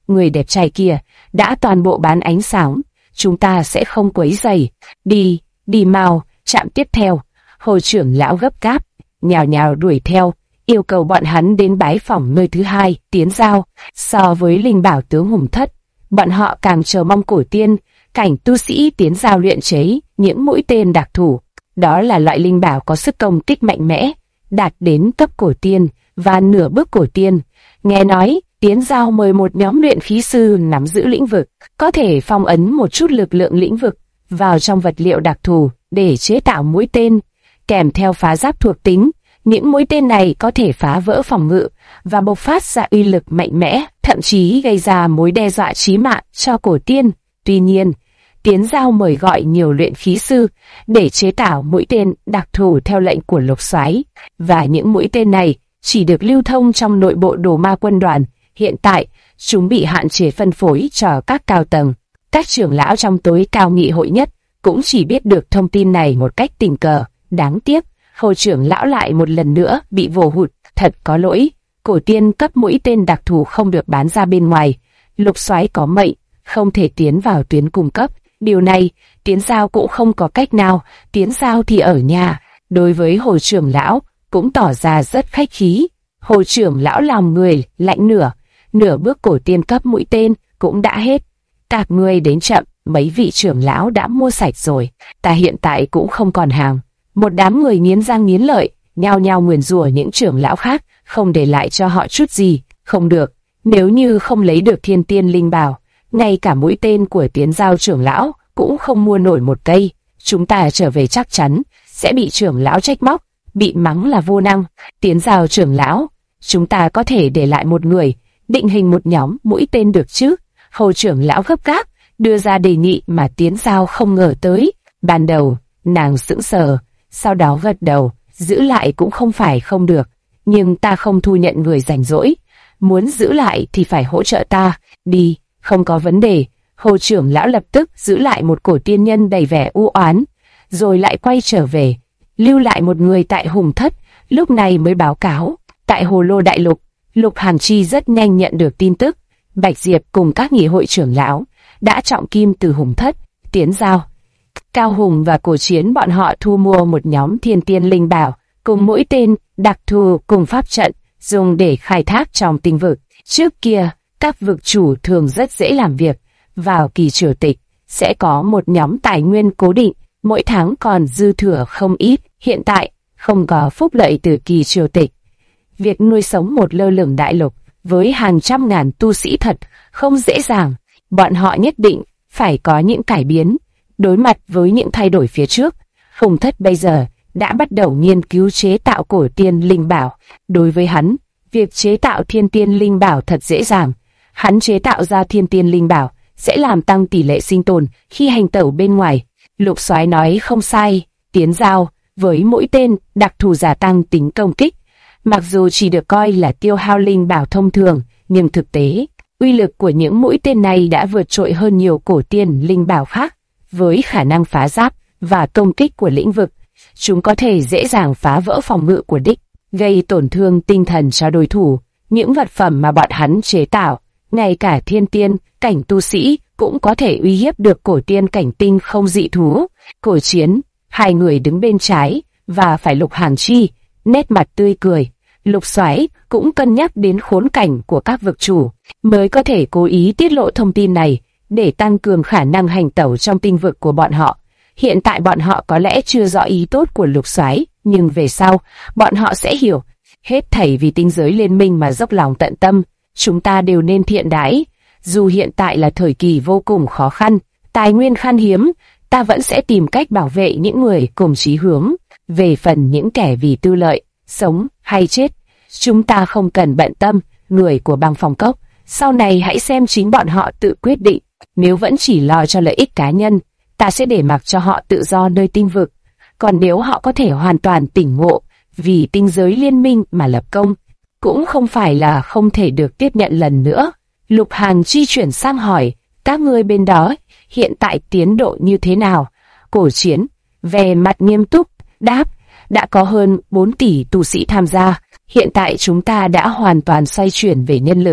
người đẹp trai kia đã toàn bộ bán ánh sáng, chúng ta sẽ không quấy rầy. Đi, đi mau, trạm tiếp theo. Hồ trưởng lão gấp gáp, nhào nhào đuổi theo, yêu cầu bọn hắn đến bái phỏng nơi thứ hai, Tiến Giao. So với linh bảo tướng Hùng Thất, bọn họ càng chờ mong cổ tiên, cảnh tu sĩ Tiến Giao luyện chế những mũi tên đặc thù. Đó là loại linh bảo có sức công kích mạnh mẽ, đạt đến cấp cổ tiên và nửa bước cổ tiên. Nghe nói, Tiến Giao mời một nhóm luyện khí sư nắm giữ lĩnh vực, có thể phong ấn một chút lực lượng lĩnh vực vào trong vật liệu đặc thù để chế tạo mũi tên, kèm theo phá giáp thuộc tính. Những mũi tên này có thể phá vỡ phòng ngự và bộc phát ra uy lực mạnh mẽ, thậm chí gây ra mối đe dọa chí mạng cho cổ tiên. Tuy nhiên, Tiến Giao mời gọi nhiều luyện khí sư để chế tạo mũi tên đặc thù theo lệnh của Lục Soái, và những mũi tên này chỉ được lưu thông trong nội bộ Đồ Ma quân đoàn. Hiện tại, chúng bị hạn chế phân phối cho các cao tầng. Các trưởng lão trong tối cao nghị hội nhất cũng chỉ biết được thông tin này một cách tình cờ. Đáng tiếc, Hồ trưởng lão lại một lần nữa bị vồ hụt. Thật có lỗi, cổ tiên cấp mũi tên đặc thù không được bán ra bên ngoài. Lục Soái có mệnh, không thể tiến vào tuyến cung cấp. Điều này, Tiến Giao cũng không có cách nào. Tiến Giao thì ở nhà. Đối với Hồ trưởng lão, cũng tỏ ra rất khách khí. Hồ trưởng lão lòng người lạnh nửa bước cổ tiên cấp mũi tên cũng đã hết. Các ngươi đến chậm, mấy vị trưởng lão đã mua sạch rồi, ta hiện tại cũng không còn hàng. Một đám người nghiến răng nghiến lợi, nhao nhao nguyền rủa những trưởng lão khác, không để lại cho họ chút gì. Không được, nếu như không lấy được thiên tiên linh bảo, ngay cả mũi tên của Tiến Giao trưởng lão cũng không mua nổi một cây. Chúng ta trở về chắc chắn sẽ bị trưởng lão trách móc, bị mắng là vô năng. Tiến Giao trưởng lão, chúng ta có thể để lại một người, định hình một nhóm mũi tên được chứ? Hồ trưởng lão gấp gáp đưa ra đề nghị mà Tiến Giao không ngờ tới. Ban đầu, nàng sững sờ, sau đó gật đầu, giữ lại cũng không phải không được, nhưng ta không thu nhận người rảnh rỗi, muốn giữ lại thì phải hỗ trợ ta. Đi, không có vấn đề. Hồ trưởng lão lập tức giữ lại một cổ tiên nhân đầy vẻ u oán, rồi lại quay trở về, lưu lại một người tại Hùng Thất. Lúc này mới báo cáo, tại Hồ Lô Đại Lục, Lục Hàn Chi rất nhanh nhận được tin tức, Bạch Diệp cùng các nghị hội trưởng lão đã trọng kim từ Hùng Thất, Tiến Giao, Cao Hùng và Cổ Chiến. Bọn họ thu mua một nhóm thiên tiên linh bảo cùng mũi tên đặc thù cùng pháp trận dùng để khai thác trong tinh vực. Trước kia, các vực chủ thường rất dễ làm việc, vào kỳ triều tịch sẽ có một nhóm tài nguyên cố định, mỗi tháng còn dư thừa không ít. Hiện tại, không có phúc lợi từ kỳ triều tịch, việc nuôi sống một lơ lửng đại lục với hàng trăm ngàn tu sĩ thật không dễ dàng. Bọn họ nhất định phải có những cải biến. Đối mặt với những thay đổi phía trước, Hùng Thất bây giờ đã bắt đầu nghiên cứu chế tạo cổ tiên linh bảo. Đối với hắn, việc chế tạo thiên tiên linh bảo thật dễ dàng. Hắn chế tạo ra thiên tiên linh bảo sẽ làm tăng tỷ lệ sinh tồn khi hành tẩu bên ngoài. Lục Soái nói không sai. Tiến Giao với mũi tên đặc thù gia tăng tính công kích, mặc dù chỉ được coi là tiêu hao linh bảo thông thường, nhưng thực tế, uy lực của những mũi tên này đã vượt trội hơn nhiều cổ tiên linh bảo khác. Với khả năng phá giáp và công kích của lĩnh vực, chúng có thể dễ dàng phá vỡ phòng ngự của địch, gây tổn thương tinh thần cho đối thủ. Những vật phẩm mà bọn hắn chế tạo, ngay cả thiên tiên cảnh tu sĩ cũng có thể uy hiếp được cổ tiên cảnh tinh không dị thú. Cổ Chiến, hai người đứng bên trái và phải Lục Hàn Chi, nét mặt tươi cười. Lục Soái cũng cân nhắc đến khốn cảnh của các vực chủ, mới có thể cố ý tiết lộ thông tin này để tăng cường khả năng hành tẩu trong tinh vực của bọn họ. Hiện tại bọn họ có lẽ chưa rõ ý tốt của Lục Soái, nhưng về sau, bọn họ sẽ hiểu. Hết thảy vì tinh giới liên minh mà dốc lòng tận tâm, chúng ta đều nên thiện đãi. Dù hiện tại là thời kỳ vô cùng khó khăn, tài nguyên khan hiếm, ta vẫn sẽ tìm cách bảo vệ những người cùng chí hướng. Về phần những kẻ vì tư lợi, sống hay chết, chúng ta không cần bận tâm. Người của băng phong cốc, sau này hãy xem chính bọn họ tự quyết định. Nếu vẫn chỉ lo cho lợi ích cá nhân, ta sẽ để mặc cho họ tự do nơi tinh vực. Còn nếu họ có thể hoàn toàn tỉnh ngộ, vì tinh giới liên minh mà lập công, cũng không phải là không thể được tiếp nhận lần nữa. Lục Hàn Chi chuyển sang hỏi, các ngươi bên đó, hiện tại tiến độ như thế nào? Cổ Chiến, về mặt nghiêm túc, đáp, đã có hơn 4 tỷ tu sĩ tham gia. Hiện tại chúng ta đã hoàn toàn xoay chuyển về nhân lực,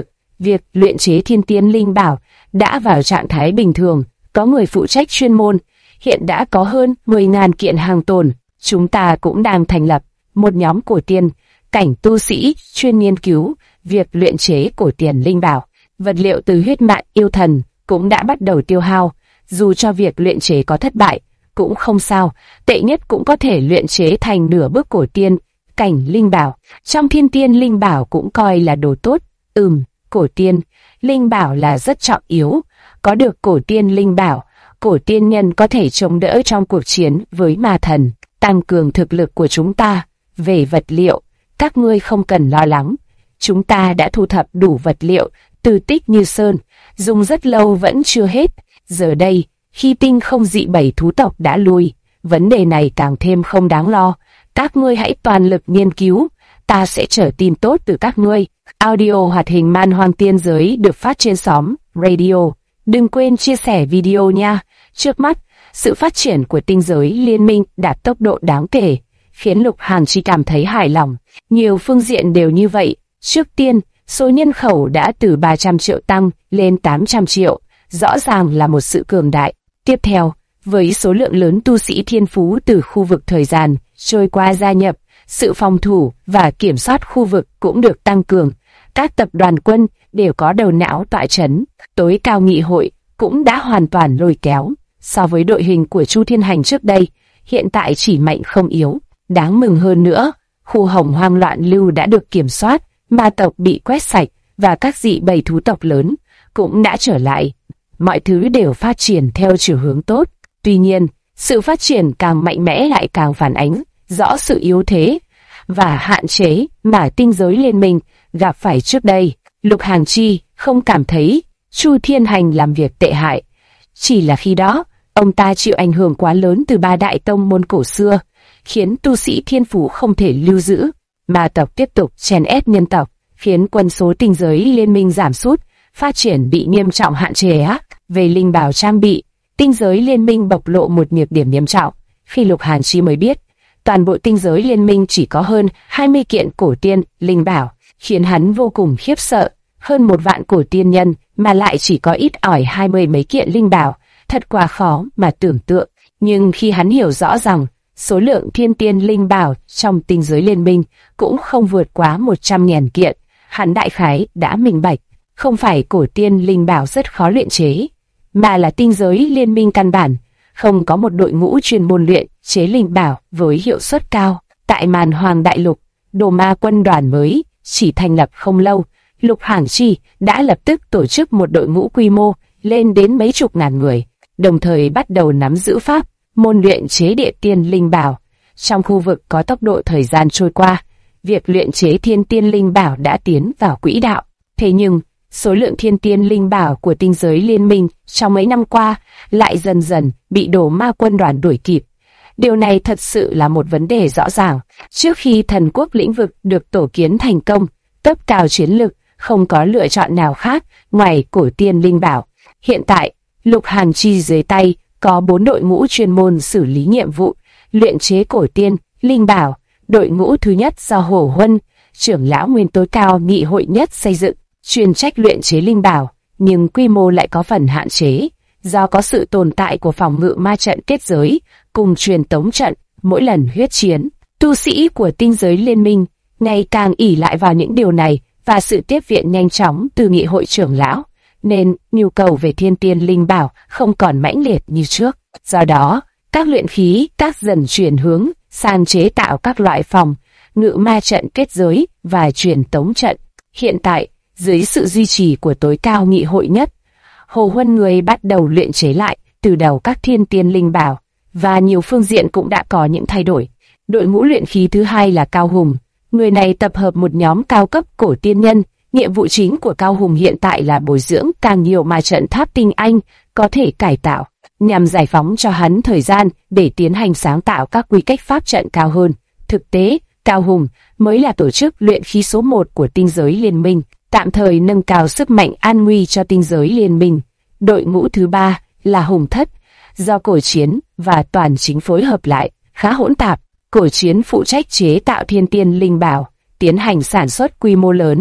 việc luyện chế thiên tiên linh bảo đã vào trạng thái bình thường, có người phụ trách chuyên môn, hiện đã có hơn 10.000 kiện hàng tồn. Chúng ta cũng đang thành lập một nhóm cổ tiên cảnh tu sĩ chuyên nghiên cứu việc luyện chế cổ tiền linh bảo. Vật liệu từ huyết mạch yêu thần cũng đã bắt đầu tiêu hao, dù cho việc luyện chế có thất bại cũng không sao, tệ nhất cũng có thể luyện chế thành nửa bước cổ tiên cảnh linh bảo. Trong thiên tiên linh bảo cũng coi là đồ tốt. Cổ tiên linh bảo là rất trọng yếu, có được cổ tiên linh bảo, cổ tiên nhân có thể chống đỡ trong cuộc chiến với ma thần, tăng cường thực lực của chúng ta. Về vật liệu, các ngươi không cần lo lắng, chúng ta đã thu thập đủ vật liệu từ Tích Như Sơn, dùng rất lâu vẫn chưa hết. Giờ đây, khi Tinh Không dị 7 thú tộc đã lui, vấn đề này càng thêm không đáng lo. Các ngươi hãy toàn lực nghiên cứu, ta sẽ chờ tin tốt từ các ngươi. Audio hoạt hình Man Hoang Tiên Giới được phát trên xóm Radio. Đừng quên chia sẻ video nha. Trước mắt, sự phát triển của tinh giới liên minh đạt tốc độ đáng kể, khiến Lục Hàn Chi cảm thấy hài lòng. Nhiều phương diện đều như vậy. Trước tiên, số nhân khẩu đã từ 300 triệu tăng lên 800 triệu, rõ ràng là một sự cường đại. Tiếp theo, với số lượng lớn tu sĩ thiên phú từ khu vực thời gian trôi qua gia nhập, sự phòng thủ và kiểm soát khu vực cũng được tăng cường. Các tập đoàn quân đều có đầu não tọa chấn, tối cao nghị hội cũng đã hoàn toàn lôi kéo. So với đội hình của Chu Thiên Hành trước đây, hiện tại chỉ mạnh không yếu. Đáng mừng hơn nữa, khu hồng hoang loạn lưu đã được kiểm soát, ma tộc bị quét sạch và các dị bầy thú tộc lớn cũng đã trở lại. Mọi thứ đều phát triển theo chiều hướng tốt. Tuy nhiên, sự phát triển càng mạnh mẽ lại càng phản ánh rõ sự yếu thế và hạn chế mà tinh giới liên minh gặp phải trước đây. Lục Hàn Chi không cảm thấy Chu Thiên Hành làm việc tệ hại, chỉ là khi đó ông ta chịu ảnh hưởng quá lớn từ 3 đại tông môn cổ xưa, khiến tu sĩ thiên phú không thể lưu giữ. Ma tộc tiếp tục chèn ép nhân tộc, khiến quân số tinh giới liên minh giảm sút, phát triển bị nghiêm trọng hạn chế. Về linh bảo trang bị, tinh giới liên minh bộc lộ một nhược điểm nghiêm trọng. Khi Lục Hàn Chi mới biết, toàn bộ tinh giới liên minh chỉ có hơn 20 kiện cổ tiên linh bảo, khiến hắn vô cùng khiếp sợ. Hơn 1 vạn cổ tiên nhân mà lại chỉ có ít ỏi 20 mấy kiện linh bảo, thật quá khó mà tưởng tượng. Nhưng khi hắn hiểu rõ rằng số lượng thiên tiên linh bảo trong tinh giới liên minh cũng không vượt quá 100.000 kiện, hắn đại khái đã minh bạch, không phải cổ tiên linh bảo rất khó luyện chế, mà là tinh giới liên minh căn bản không có một đội ngũ chuyên môn luyện chế linh bảo với hiệu suất cao. Tại Màn Hoàng Đại Lục, Đồ Ma quân đoàn mới chỉ thành lập không lâu, Lục Hàn Chi đã lập tức tổ chức một đội ngũ quy mô lên đến mấy chục ngàn người, đồng thời bắt đầu nắm giữ pháp môn luyện chế địa tiên linh bảo. Trong khu vực có tốc độ thời gian trôi qua, việc luyện chế thiên tiên linh bảo đã tiến vào quỹ đạo. Thế nhưng, số lượng thiên tiên linh bảo của tinh giới liên minh trong mấy năm qua lại dần dần bị Đồ Ma quân đoàn đuổi kịp. Điều này thật sự là một vấn đề rõ ràng. Trước khi thần quốc lĩnh vực được tổ kiến thành công, cấp cao chiến lực không có lựa chọn nào khác ngoài cổ tiên linh bảo. Hiện tại, Lục Hàn Chi dưới tay có 4 đội ngũ chuyên môn xử lý nhiệm vụ luyện chế cổ tiên linh bảo. Đội ngũ thứ nhất do Hổ Huân, trưởng lão nguyên tối cao nghị hội nhất xây dựng, chuyên trách luyện chế linh bảo, nhưng quy mô lại có phần hạn chế, do có sự tồn tại của phòng ngự ma trận kết giới cùng truyền tống trận. Mỗi lần huyết chiến, tu sĩ của tinh giới liên minh ngày càng ỷ lại vào những điều này và sự tiếp viện nhanh chóng từ nghị hội trưởng lão, nên nhu cầu về thiên tiên linh bảo không còn mãnh liệt như trước. Do đó, các luyện khí các dần chuyển hướng sang chế tạo các loại phòng ngự ma trận kết giới và truyền tống trận. Hiện tại, dưới sự duy trì của tối cao nghị hội nhất, Hồ Huân người bắt đầu luyện chế lại từ đầu các thiên tiên linh bảo, và nhiều phương diện cũng đã có những thay đổi. Đội ngũ luyện khí thứ hai là Cao Hùng. Người này tập hợp một nhóm cao cấp cổ tiên nhân. Nhiệm vụ chính của Cao Hùng hiện tại là bồi dưỡng càng nhiều ma trận tháp tinh anh có thể cải tạo, nhằm giải phóng cho hắn thời gian để tiến hành sáng tạo các quy cách pháp trận cao hơn. Thực tế, Cao Hùng mới là tổ chức luyện khí số 1 của tinh giới liên minh, tạm thời nâng cao sức mạnh an nguy cho tinh giới liên minh. Đội ngũ thứ ba là Hùng Thất, do Cổ Chiến và Toàn Chính phối hợp lại, khá hỗn tạp. Cổ Chiến phụ trách chế tạo thiên tiên linh bảo, tiến hành sản xuất quy mô lớn,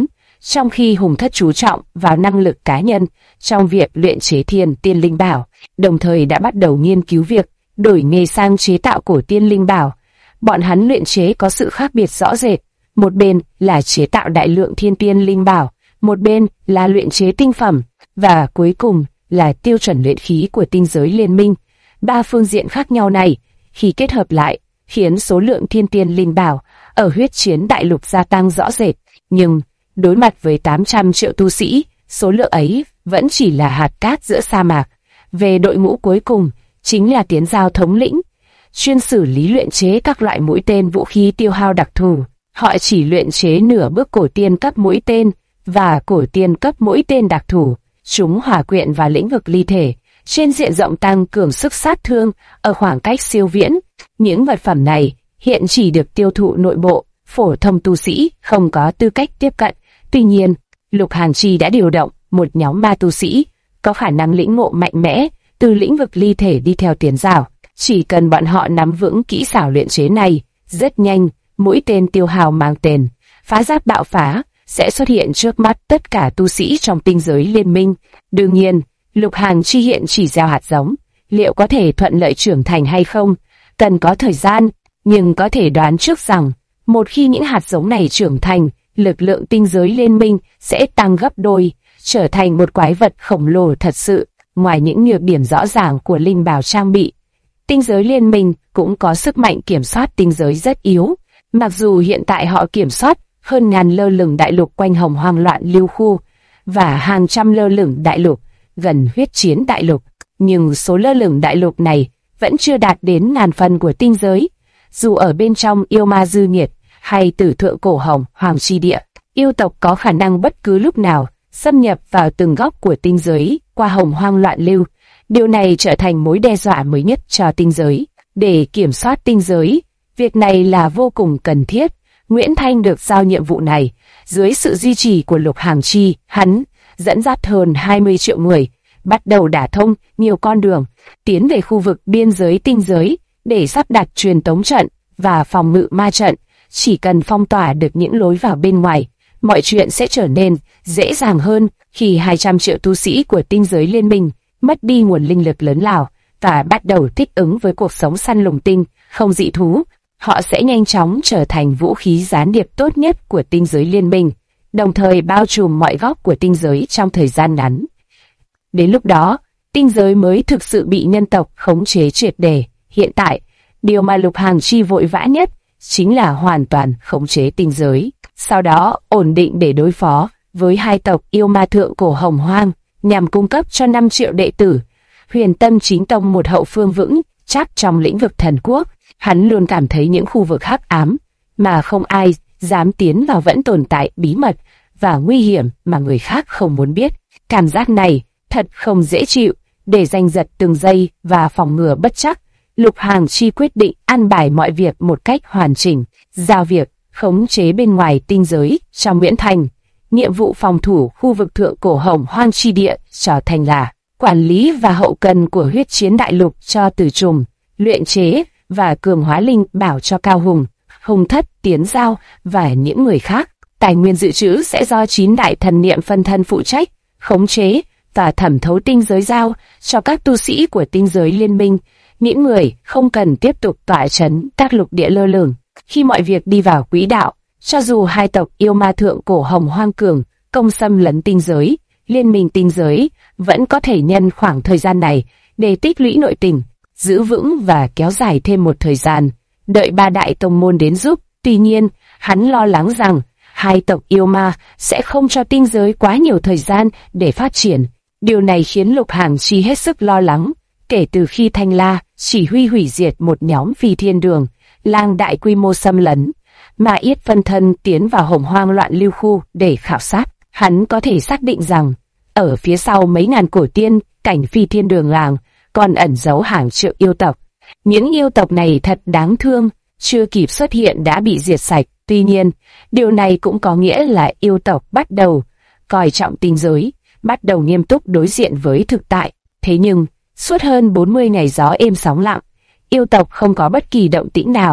trong khi Hùng Thất chú trọng vào năng lực cá nhân trong việc luyện chế thiên tiên linh bảo, đồng thời đã bắt đầu nghiên cứu việc đổi nghề sang chế tạo cổ tiên linh bảo. Bọn hắn luyện chế có sự khác biệt rõ rệt, một bên là chế tạo đại lượng thiên tiên linh bảo, một bên là luyện chế tinh phẩm, và cuối cùng là tiêu chuẩn luyện khí của tinh giới liên minh. Ba phương diện khác nhau này, khi kết hợp lại, khiến số lượng thiên tiên linh bảo ở huyết chiến đại lục gia tăng rõ rệt. Nhưng, đối mặt với 800 triệu tu sĩ, số lượng ấy vẫn chỉ là hạt cát giữa sa mạc. Về đội ngũ cuối cùng, chính là Tiến Giao thống lĩnh, chuyên xử lý luyện chế các loại mũi tên vũ khí tiêu hao đặc thù. Họ chỉ luyện chế nửa bước cổ tiên cấp mũi tên và cổ tiên cấp mũi tên đặc thù. Chúng hòa quyện vào lĩnh vực ly thể, trên diện rộng tăng cường sức sát thương ở khoảng cách siêu viễn. Những vật phẩm này hiện chỉ được tiêu thụ nội bộ, phổ thông tu sĩ không có tư cách tiếp cận. Tuy nhiên, Lục Hàn Chi đã điều động một nhóm ma tu sĩ có khả năng lĩnh ngộ mạnh mẽ từ lĩnh vực ly thể đi theo Tiến Giao. Chỉ cần bọn họ nắm vững kỹ xảo luyện chế này, rất nhanh, mũi tên tiêu hao mang tên Phá Giáp Bạo Phá sẽ xuất hiện trước mắt tất cả tu sĩ trong tinh giới liên minh. Đương nhiên, Lục Hàn Chi hiện chỉ gieo hạt giống, liệu có thể thuận lợi trưởng thành hay không, cần có thời gian, nhưng có thể đoán trước rằng, một khi những hạt giống này trưởng thành, lực lượng tinh giới liên minh sẽ tăng gấp đôi, trở thành một quái vật khổng lồ thật sự. Ngoài những nhược điểm rõ ràng của linh bảo trang bị, tinh giới liên minh cũng có sức mạnh kiểm soát tinh giới rất yếu. Mặc dù hiện tại họ kiểm soát hơn ngàn lơ lửng đại lục quanh Hồng Hoang Loạn Lưu khu và hàng trăm lơ lửng đại lục gần huyết chiến đại lục, nhưng số lơ lửng đại lục này vẫn chưa đạt đến ngàn phần của tinh giới. Dù ở bên trong yêu ma dư nghiệt hay tử thượng cổ Hồng Hoàng chi địa, yêu tộc có khả năng bất cứ lúc nào xâm nhập vào từng góc của tinh giới qua Hồng Hoang Loạn Lưu. Điều này trở thành mối đe dọa mới nhất cho tinh giới. Để kiểm soát tinh giới, việc này là vô cùng cần thiết. Nguyễn Thanh được giao nhiệm vụ này, dưới sự duy trì của Lục Hàn Chi, hắn dẫn dắt hơn 20 triệu người, bắt đầu đả thông nhiều con đường, tiến về khu vực biên giới tinh giới, để sắp đặt truyền tống trận và phòng ngự ma trận. Chỉ cần phong tỏa được những lối vào bên ngoài, mọi chuyện sẽ trở nên dễ dàng hơn. Khi 200 triệu tu sĩ của tinh giới liên minh mất đi nguồn linh lực lớn lao và bắt đầu thích ứng với cuộc sống săn lùng tinh, không dị thú, họ sẽ nhanh chóng trở thành vũ khí gián điệp tốt nhất của tinh giới liên minh, đồng thời bao trùm mọi góc của tinh giới trong thời gian ngắn. Đến lúc đó, tinh giới mới thực sự bị nhân tộc khống chế triệt để. Hiện tại, điều mà Lục Hàn Chi vội vã nhất chính là hoàn toàn khống chế tinh giới, sau đó ổn định để đối phó với hai tộc yêu ma thượng cổ Hồng Hoang, nhằm cung cấp cho 5 triệu đệ tử Huyền Tâm Chính Tông một hậu phương vững chắc trong lĩnh vực thần quốc. Hắn luôn cảm thấy những khu vực hắc ám mà không ai dám tiến vào vẫn tồn tại bí mật và nguy hiểm mà người khác không muốn biết. Cảm giác này thật không dễ chịu. Để giành giật từng giây và phòng ngừa bất trắc, Lục Hàn Chi quyết định an bài mọi việc một cách hoàn chỉnh, giao việc khống chế bên ngoài tinh giới cho Nguyễn Thành. Nhiệm vụ phòng thủ khu vực thượng cổ Hồng Hoang chi địa trở thành là quản lý và hậu cần của huyết chiến đại lục cho Từ Trùng, luyện chế và cường hóa linh bảo cho Cao Hùng, Hùng Thất, Tiến Giao và những người khác. Tài nguyên dự trữ sẽ do 9 đại thần niệm phân thân phụ trách, khống chế và thẩm thấu tinh giới giao cho các tu sĩ của tinh giới liên minh. Những người không cần tiếp tục tọa chấn các lục địa lơ lửng. Khi mọi việc đi vào quỹ đạo, cho dù hai tộc yêu ma thượng cổ Hồng Hoang cường công xâm lấn tinh giới, liên minh tinh giới vẫn có thể nhân khoảng thời gian này để tích lũy nội tình, giữ vững và kéo dài thêm một thời gian, đợi ba đại tông môn đến giúp. Tuy nhiên, hắn lo lắng rằng hai tộc yêu ma sẽ không cho tinh giới quá nhiều thời gian để phát triển. Điều này khiến Lục Hàn Chi hết sức lo lắng. Kể từ khi Thanh La chỉ huy hủy diệt một nhóm phi thiên đường, lang đại quy mô xâm lấn, mà Yết phân thân tiến vào Hồng Hoang Loạn Lưu khu để khảo sát, hắn có thể xác định rằng ở phía sau mấy ngàn cổ tiên cảnh phi thiên đường làng còn ẩn giấu hàng triệu yêu tộc. Những yêu tộc này thật đáng thương, chưa kịp xuất hiện đã bị diệt sạch. Tuy nhiên, điều này cũng có nghĩa là yêu tộc bắt đầu coi trọng tinh giới, bắt đầu nghiêm túc đối diện với thực tại. Thế nhưng, suốt hơn 40 ngày gió êm sóng lặng, yêu tộc không có bất kỳ động tĩnh nào.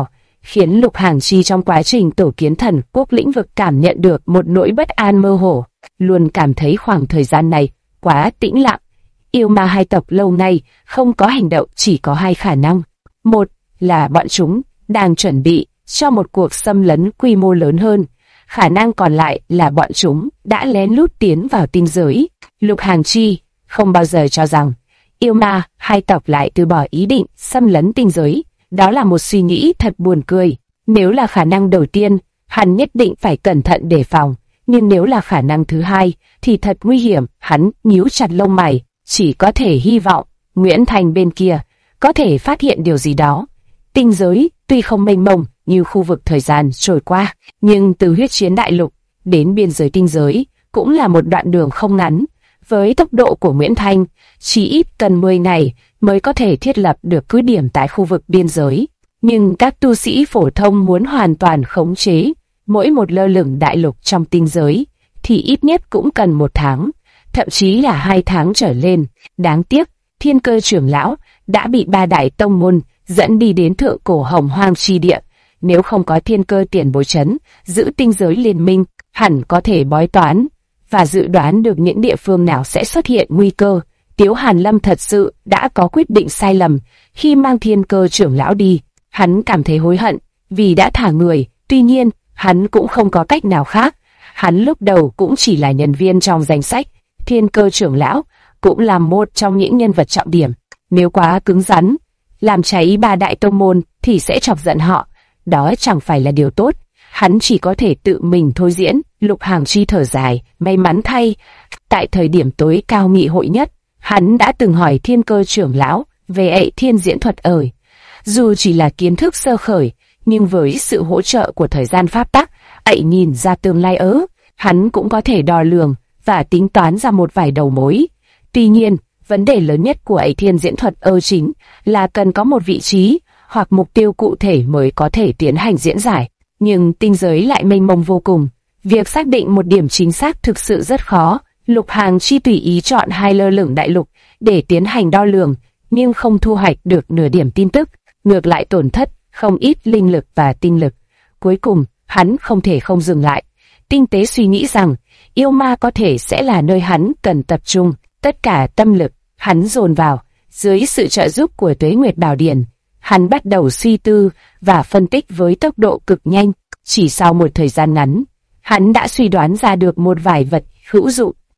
khiến Lục Hàng Chi trong quá trình tổ kiến Thần Quốc lĩnh vực cảm nhận được một nỗi bất an mơ hồ, luôn cảm thấy khoảng thời gian này quá tĩnh lặng. Yêu ma hai tộc lâu nay không có hành động, chỉ có hai khả năng. Một là bọn chúng đang chuẩn bị cho một cuộc xâm lấn quy mô lớn hơn. Khả năng còn lại là bọn chúng đã lén lút tiến vào tinh giới. Lục Hàng Chi không bao giờ cho rằng yêu ma hai tộc lại từ bỏ ý định xâm lấn tinh giới. Đó là một suy nghĩ thật buồn cười. Nếu là khả năng đầu tiên, hắn nhất định phải cẩn thận đề phòng. Nhưng nếu là khả năng thứ hai, thì thật nguy hiểm. Hắn nhíu chặt lông mày, chỉ có thể hy vọng Nguyễn Thành bên kia có thể phát hiện điều gì đó. Tinh giới tuy không mênh mông như khu vực thời gian trôi qua, nhưng từ huyết chiến đại lục đến biên giới tinh giới cũng là một đoạn đường không ngắn. Với tốc độ của Nguyễn Thanh, chỉ ít cần 10 ngày mới có thể thiết lập được cứ điểm tại khu vực biên giới. Nhưng các tu sĩ phổ thông muốn hoàn toàn khống chế mỗi một lơ lửng đại lục trong tinh giới thì ít nhất cũng cần 1 tháng, thậm chí là 2 tháng trở lên. Đáng tiếc, Thiên Cơ trưởng lão đã bị 3 đại tông môn dẫn đi đến thượng cổ Hồng Hoang chi địa. Nếu không có Thiên Cơ tiền bối trấn giữ tinh giới liên minh, hẳn có thể bói toán và dự đoán được những địa phương nào sẽ xuất hiện nguy cơ. Tiếu Hàn Lâm thật sự đã có quyết định sai lầm khi mang Thiên Cơ trưởng lão đi. Hắn cảm thấy hối hận vì đã thả người, tuy nhiên hắn cũng không có cách nào khác. Hắn lúc đầu cũng chỉ là nhân viên trong danh sách. Thiên Cơ trưởng lão cũng là một trong những nhân vật trọng điểm. Nếu quá cứng rắn, làm cháy 3 đại tông môn thì sẽ chọc giận họ. Đó chẳng phải là điều tốt. Hắn chỉ có thể tự mình thôi diễn. Lục Hàng Chi thở dài, may mắn thay. Tại thời điểm tối cao nghị hội nhất, hắn đã từng hỏi Thiên Cơ trưởng lão về ệ thiên diễn thuật ời. Dù chỉ là kiến thức sơ khởi, nhưng với sự hỗ trợ của thời gian pháp tắc, ậy nhìn ra tương lai hắn cũng có thể đo lường và tính toán ra một vài đầu mối. Tuy nhiên, vấn đề lớn nhất của ệ thiên diễn thuật chính là cần có một vị trí hoặc mục tiêu cụ thể mới có thể tiến hành diễn giải. Nhưng tinh giới lại mênh mông vô cùng. Việc xác định một điểm chính xác thực sự rất khó. Lục Hàng Chi tùy ý chọn 2 lơ lửng đại lục để tiến hành đo lường, nhưng không thu hoạch được nửa điểm tin tức, ngược lại tổn thất không ít linh lực và tinh lực. Cuối cùng, hắn không thể không dừng lại. Tinh tế suy nghĩ rằng, yêu ma có thể sẽ là nơi hắn cần tập trung. Tất cả tâm lực, hắn dồn vào. Dưới sự trợ giúp của Tuế Nguyệt Bảo Điển, hắn bắt đầu suy tư và phân tích với tốc độ cực nhanh. Chỉ sau một thời gian ngắn, hắn đã suy đoán ra được một vài vật hữu dụng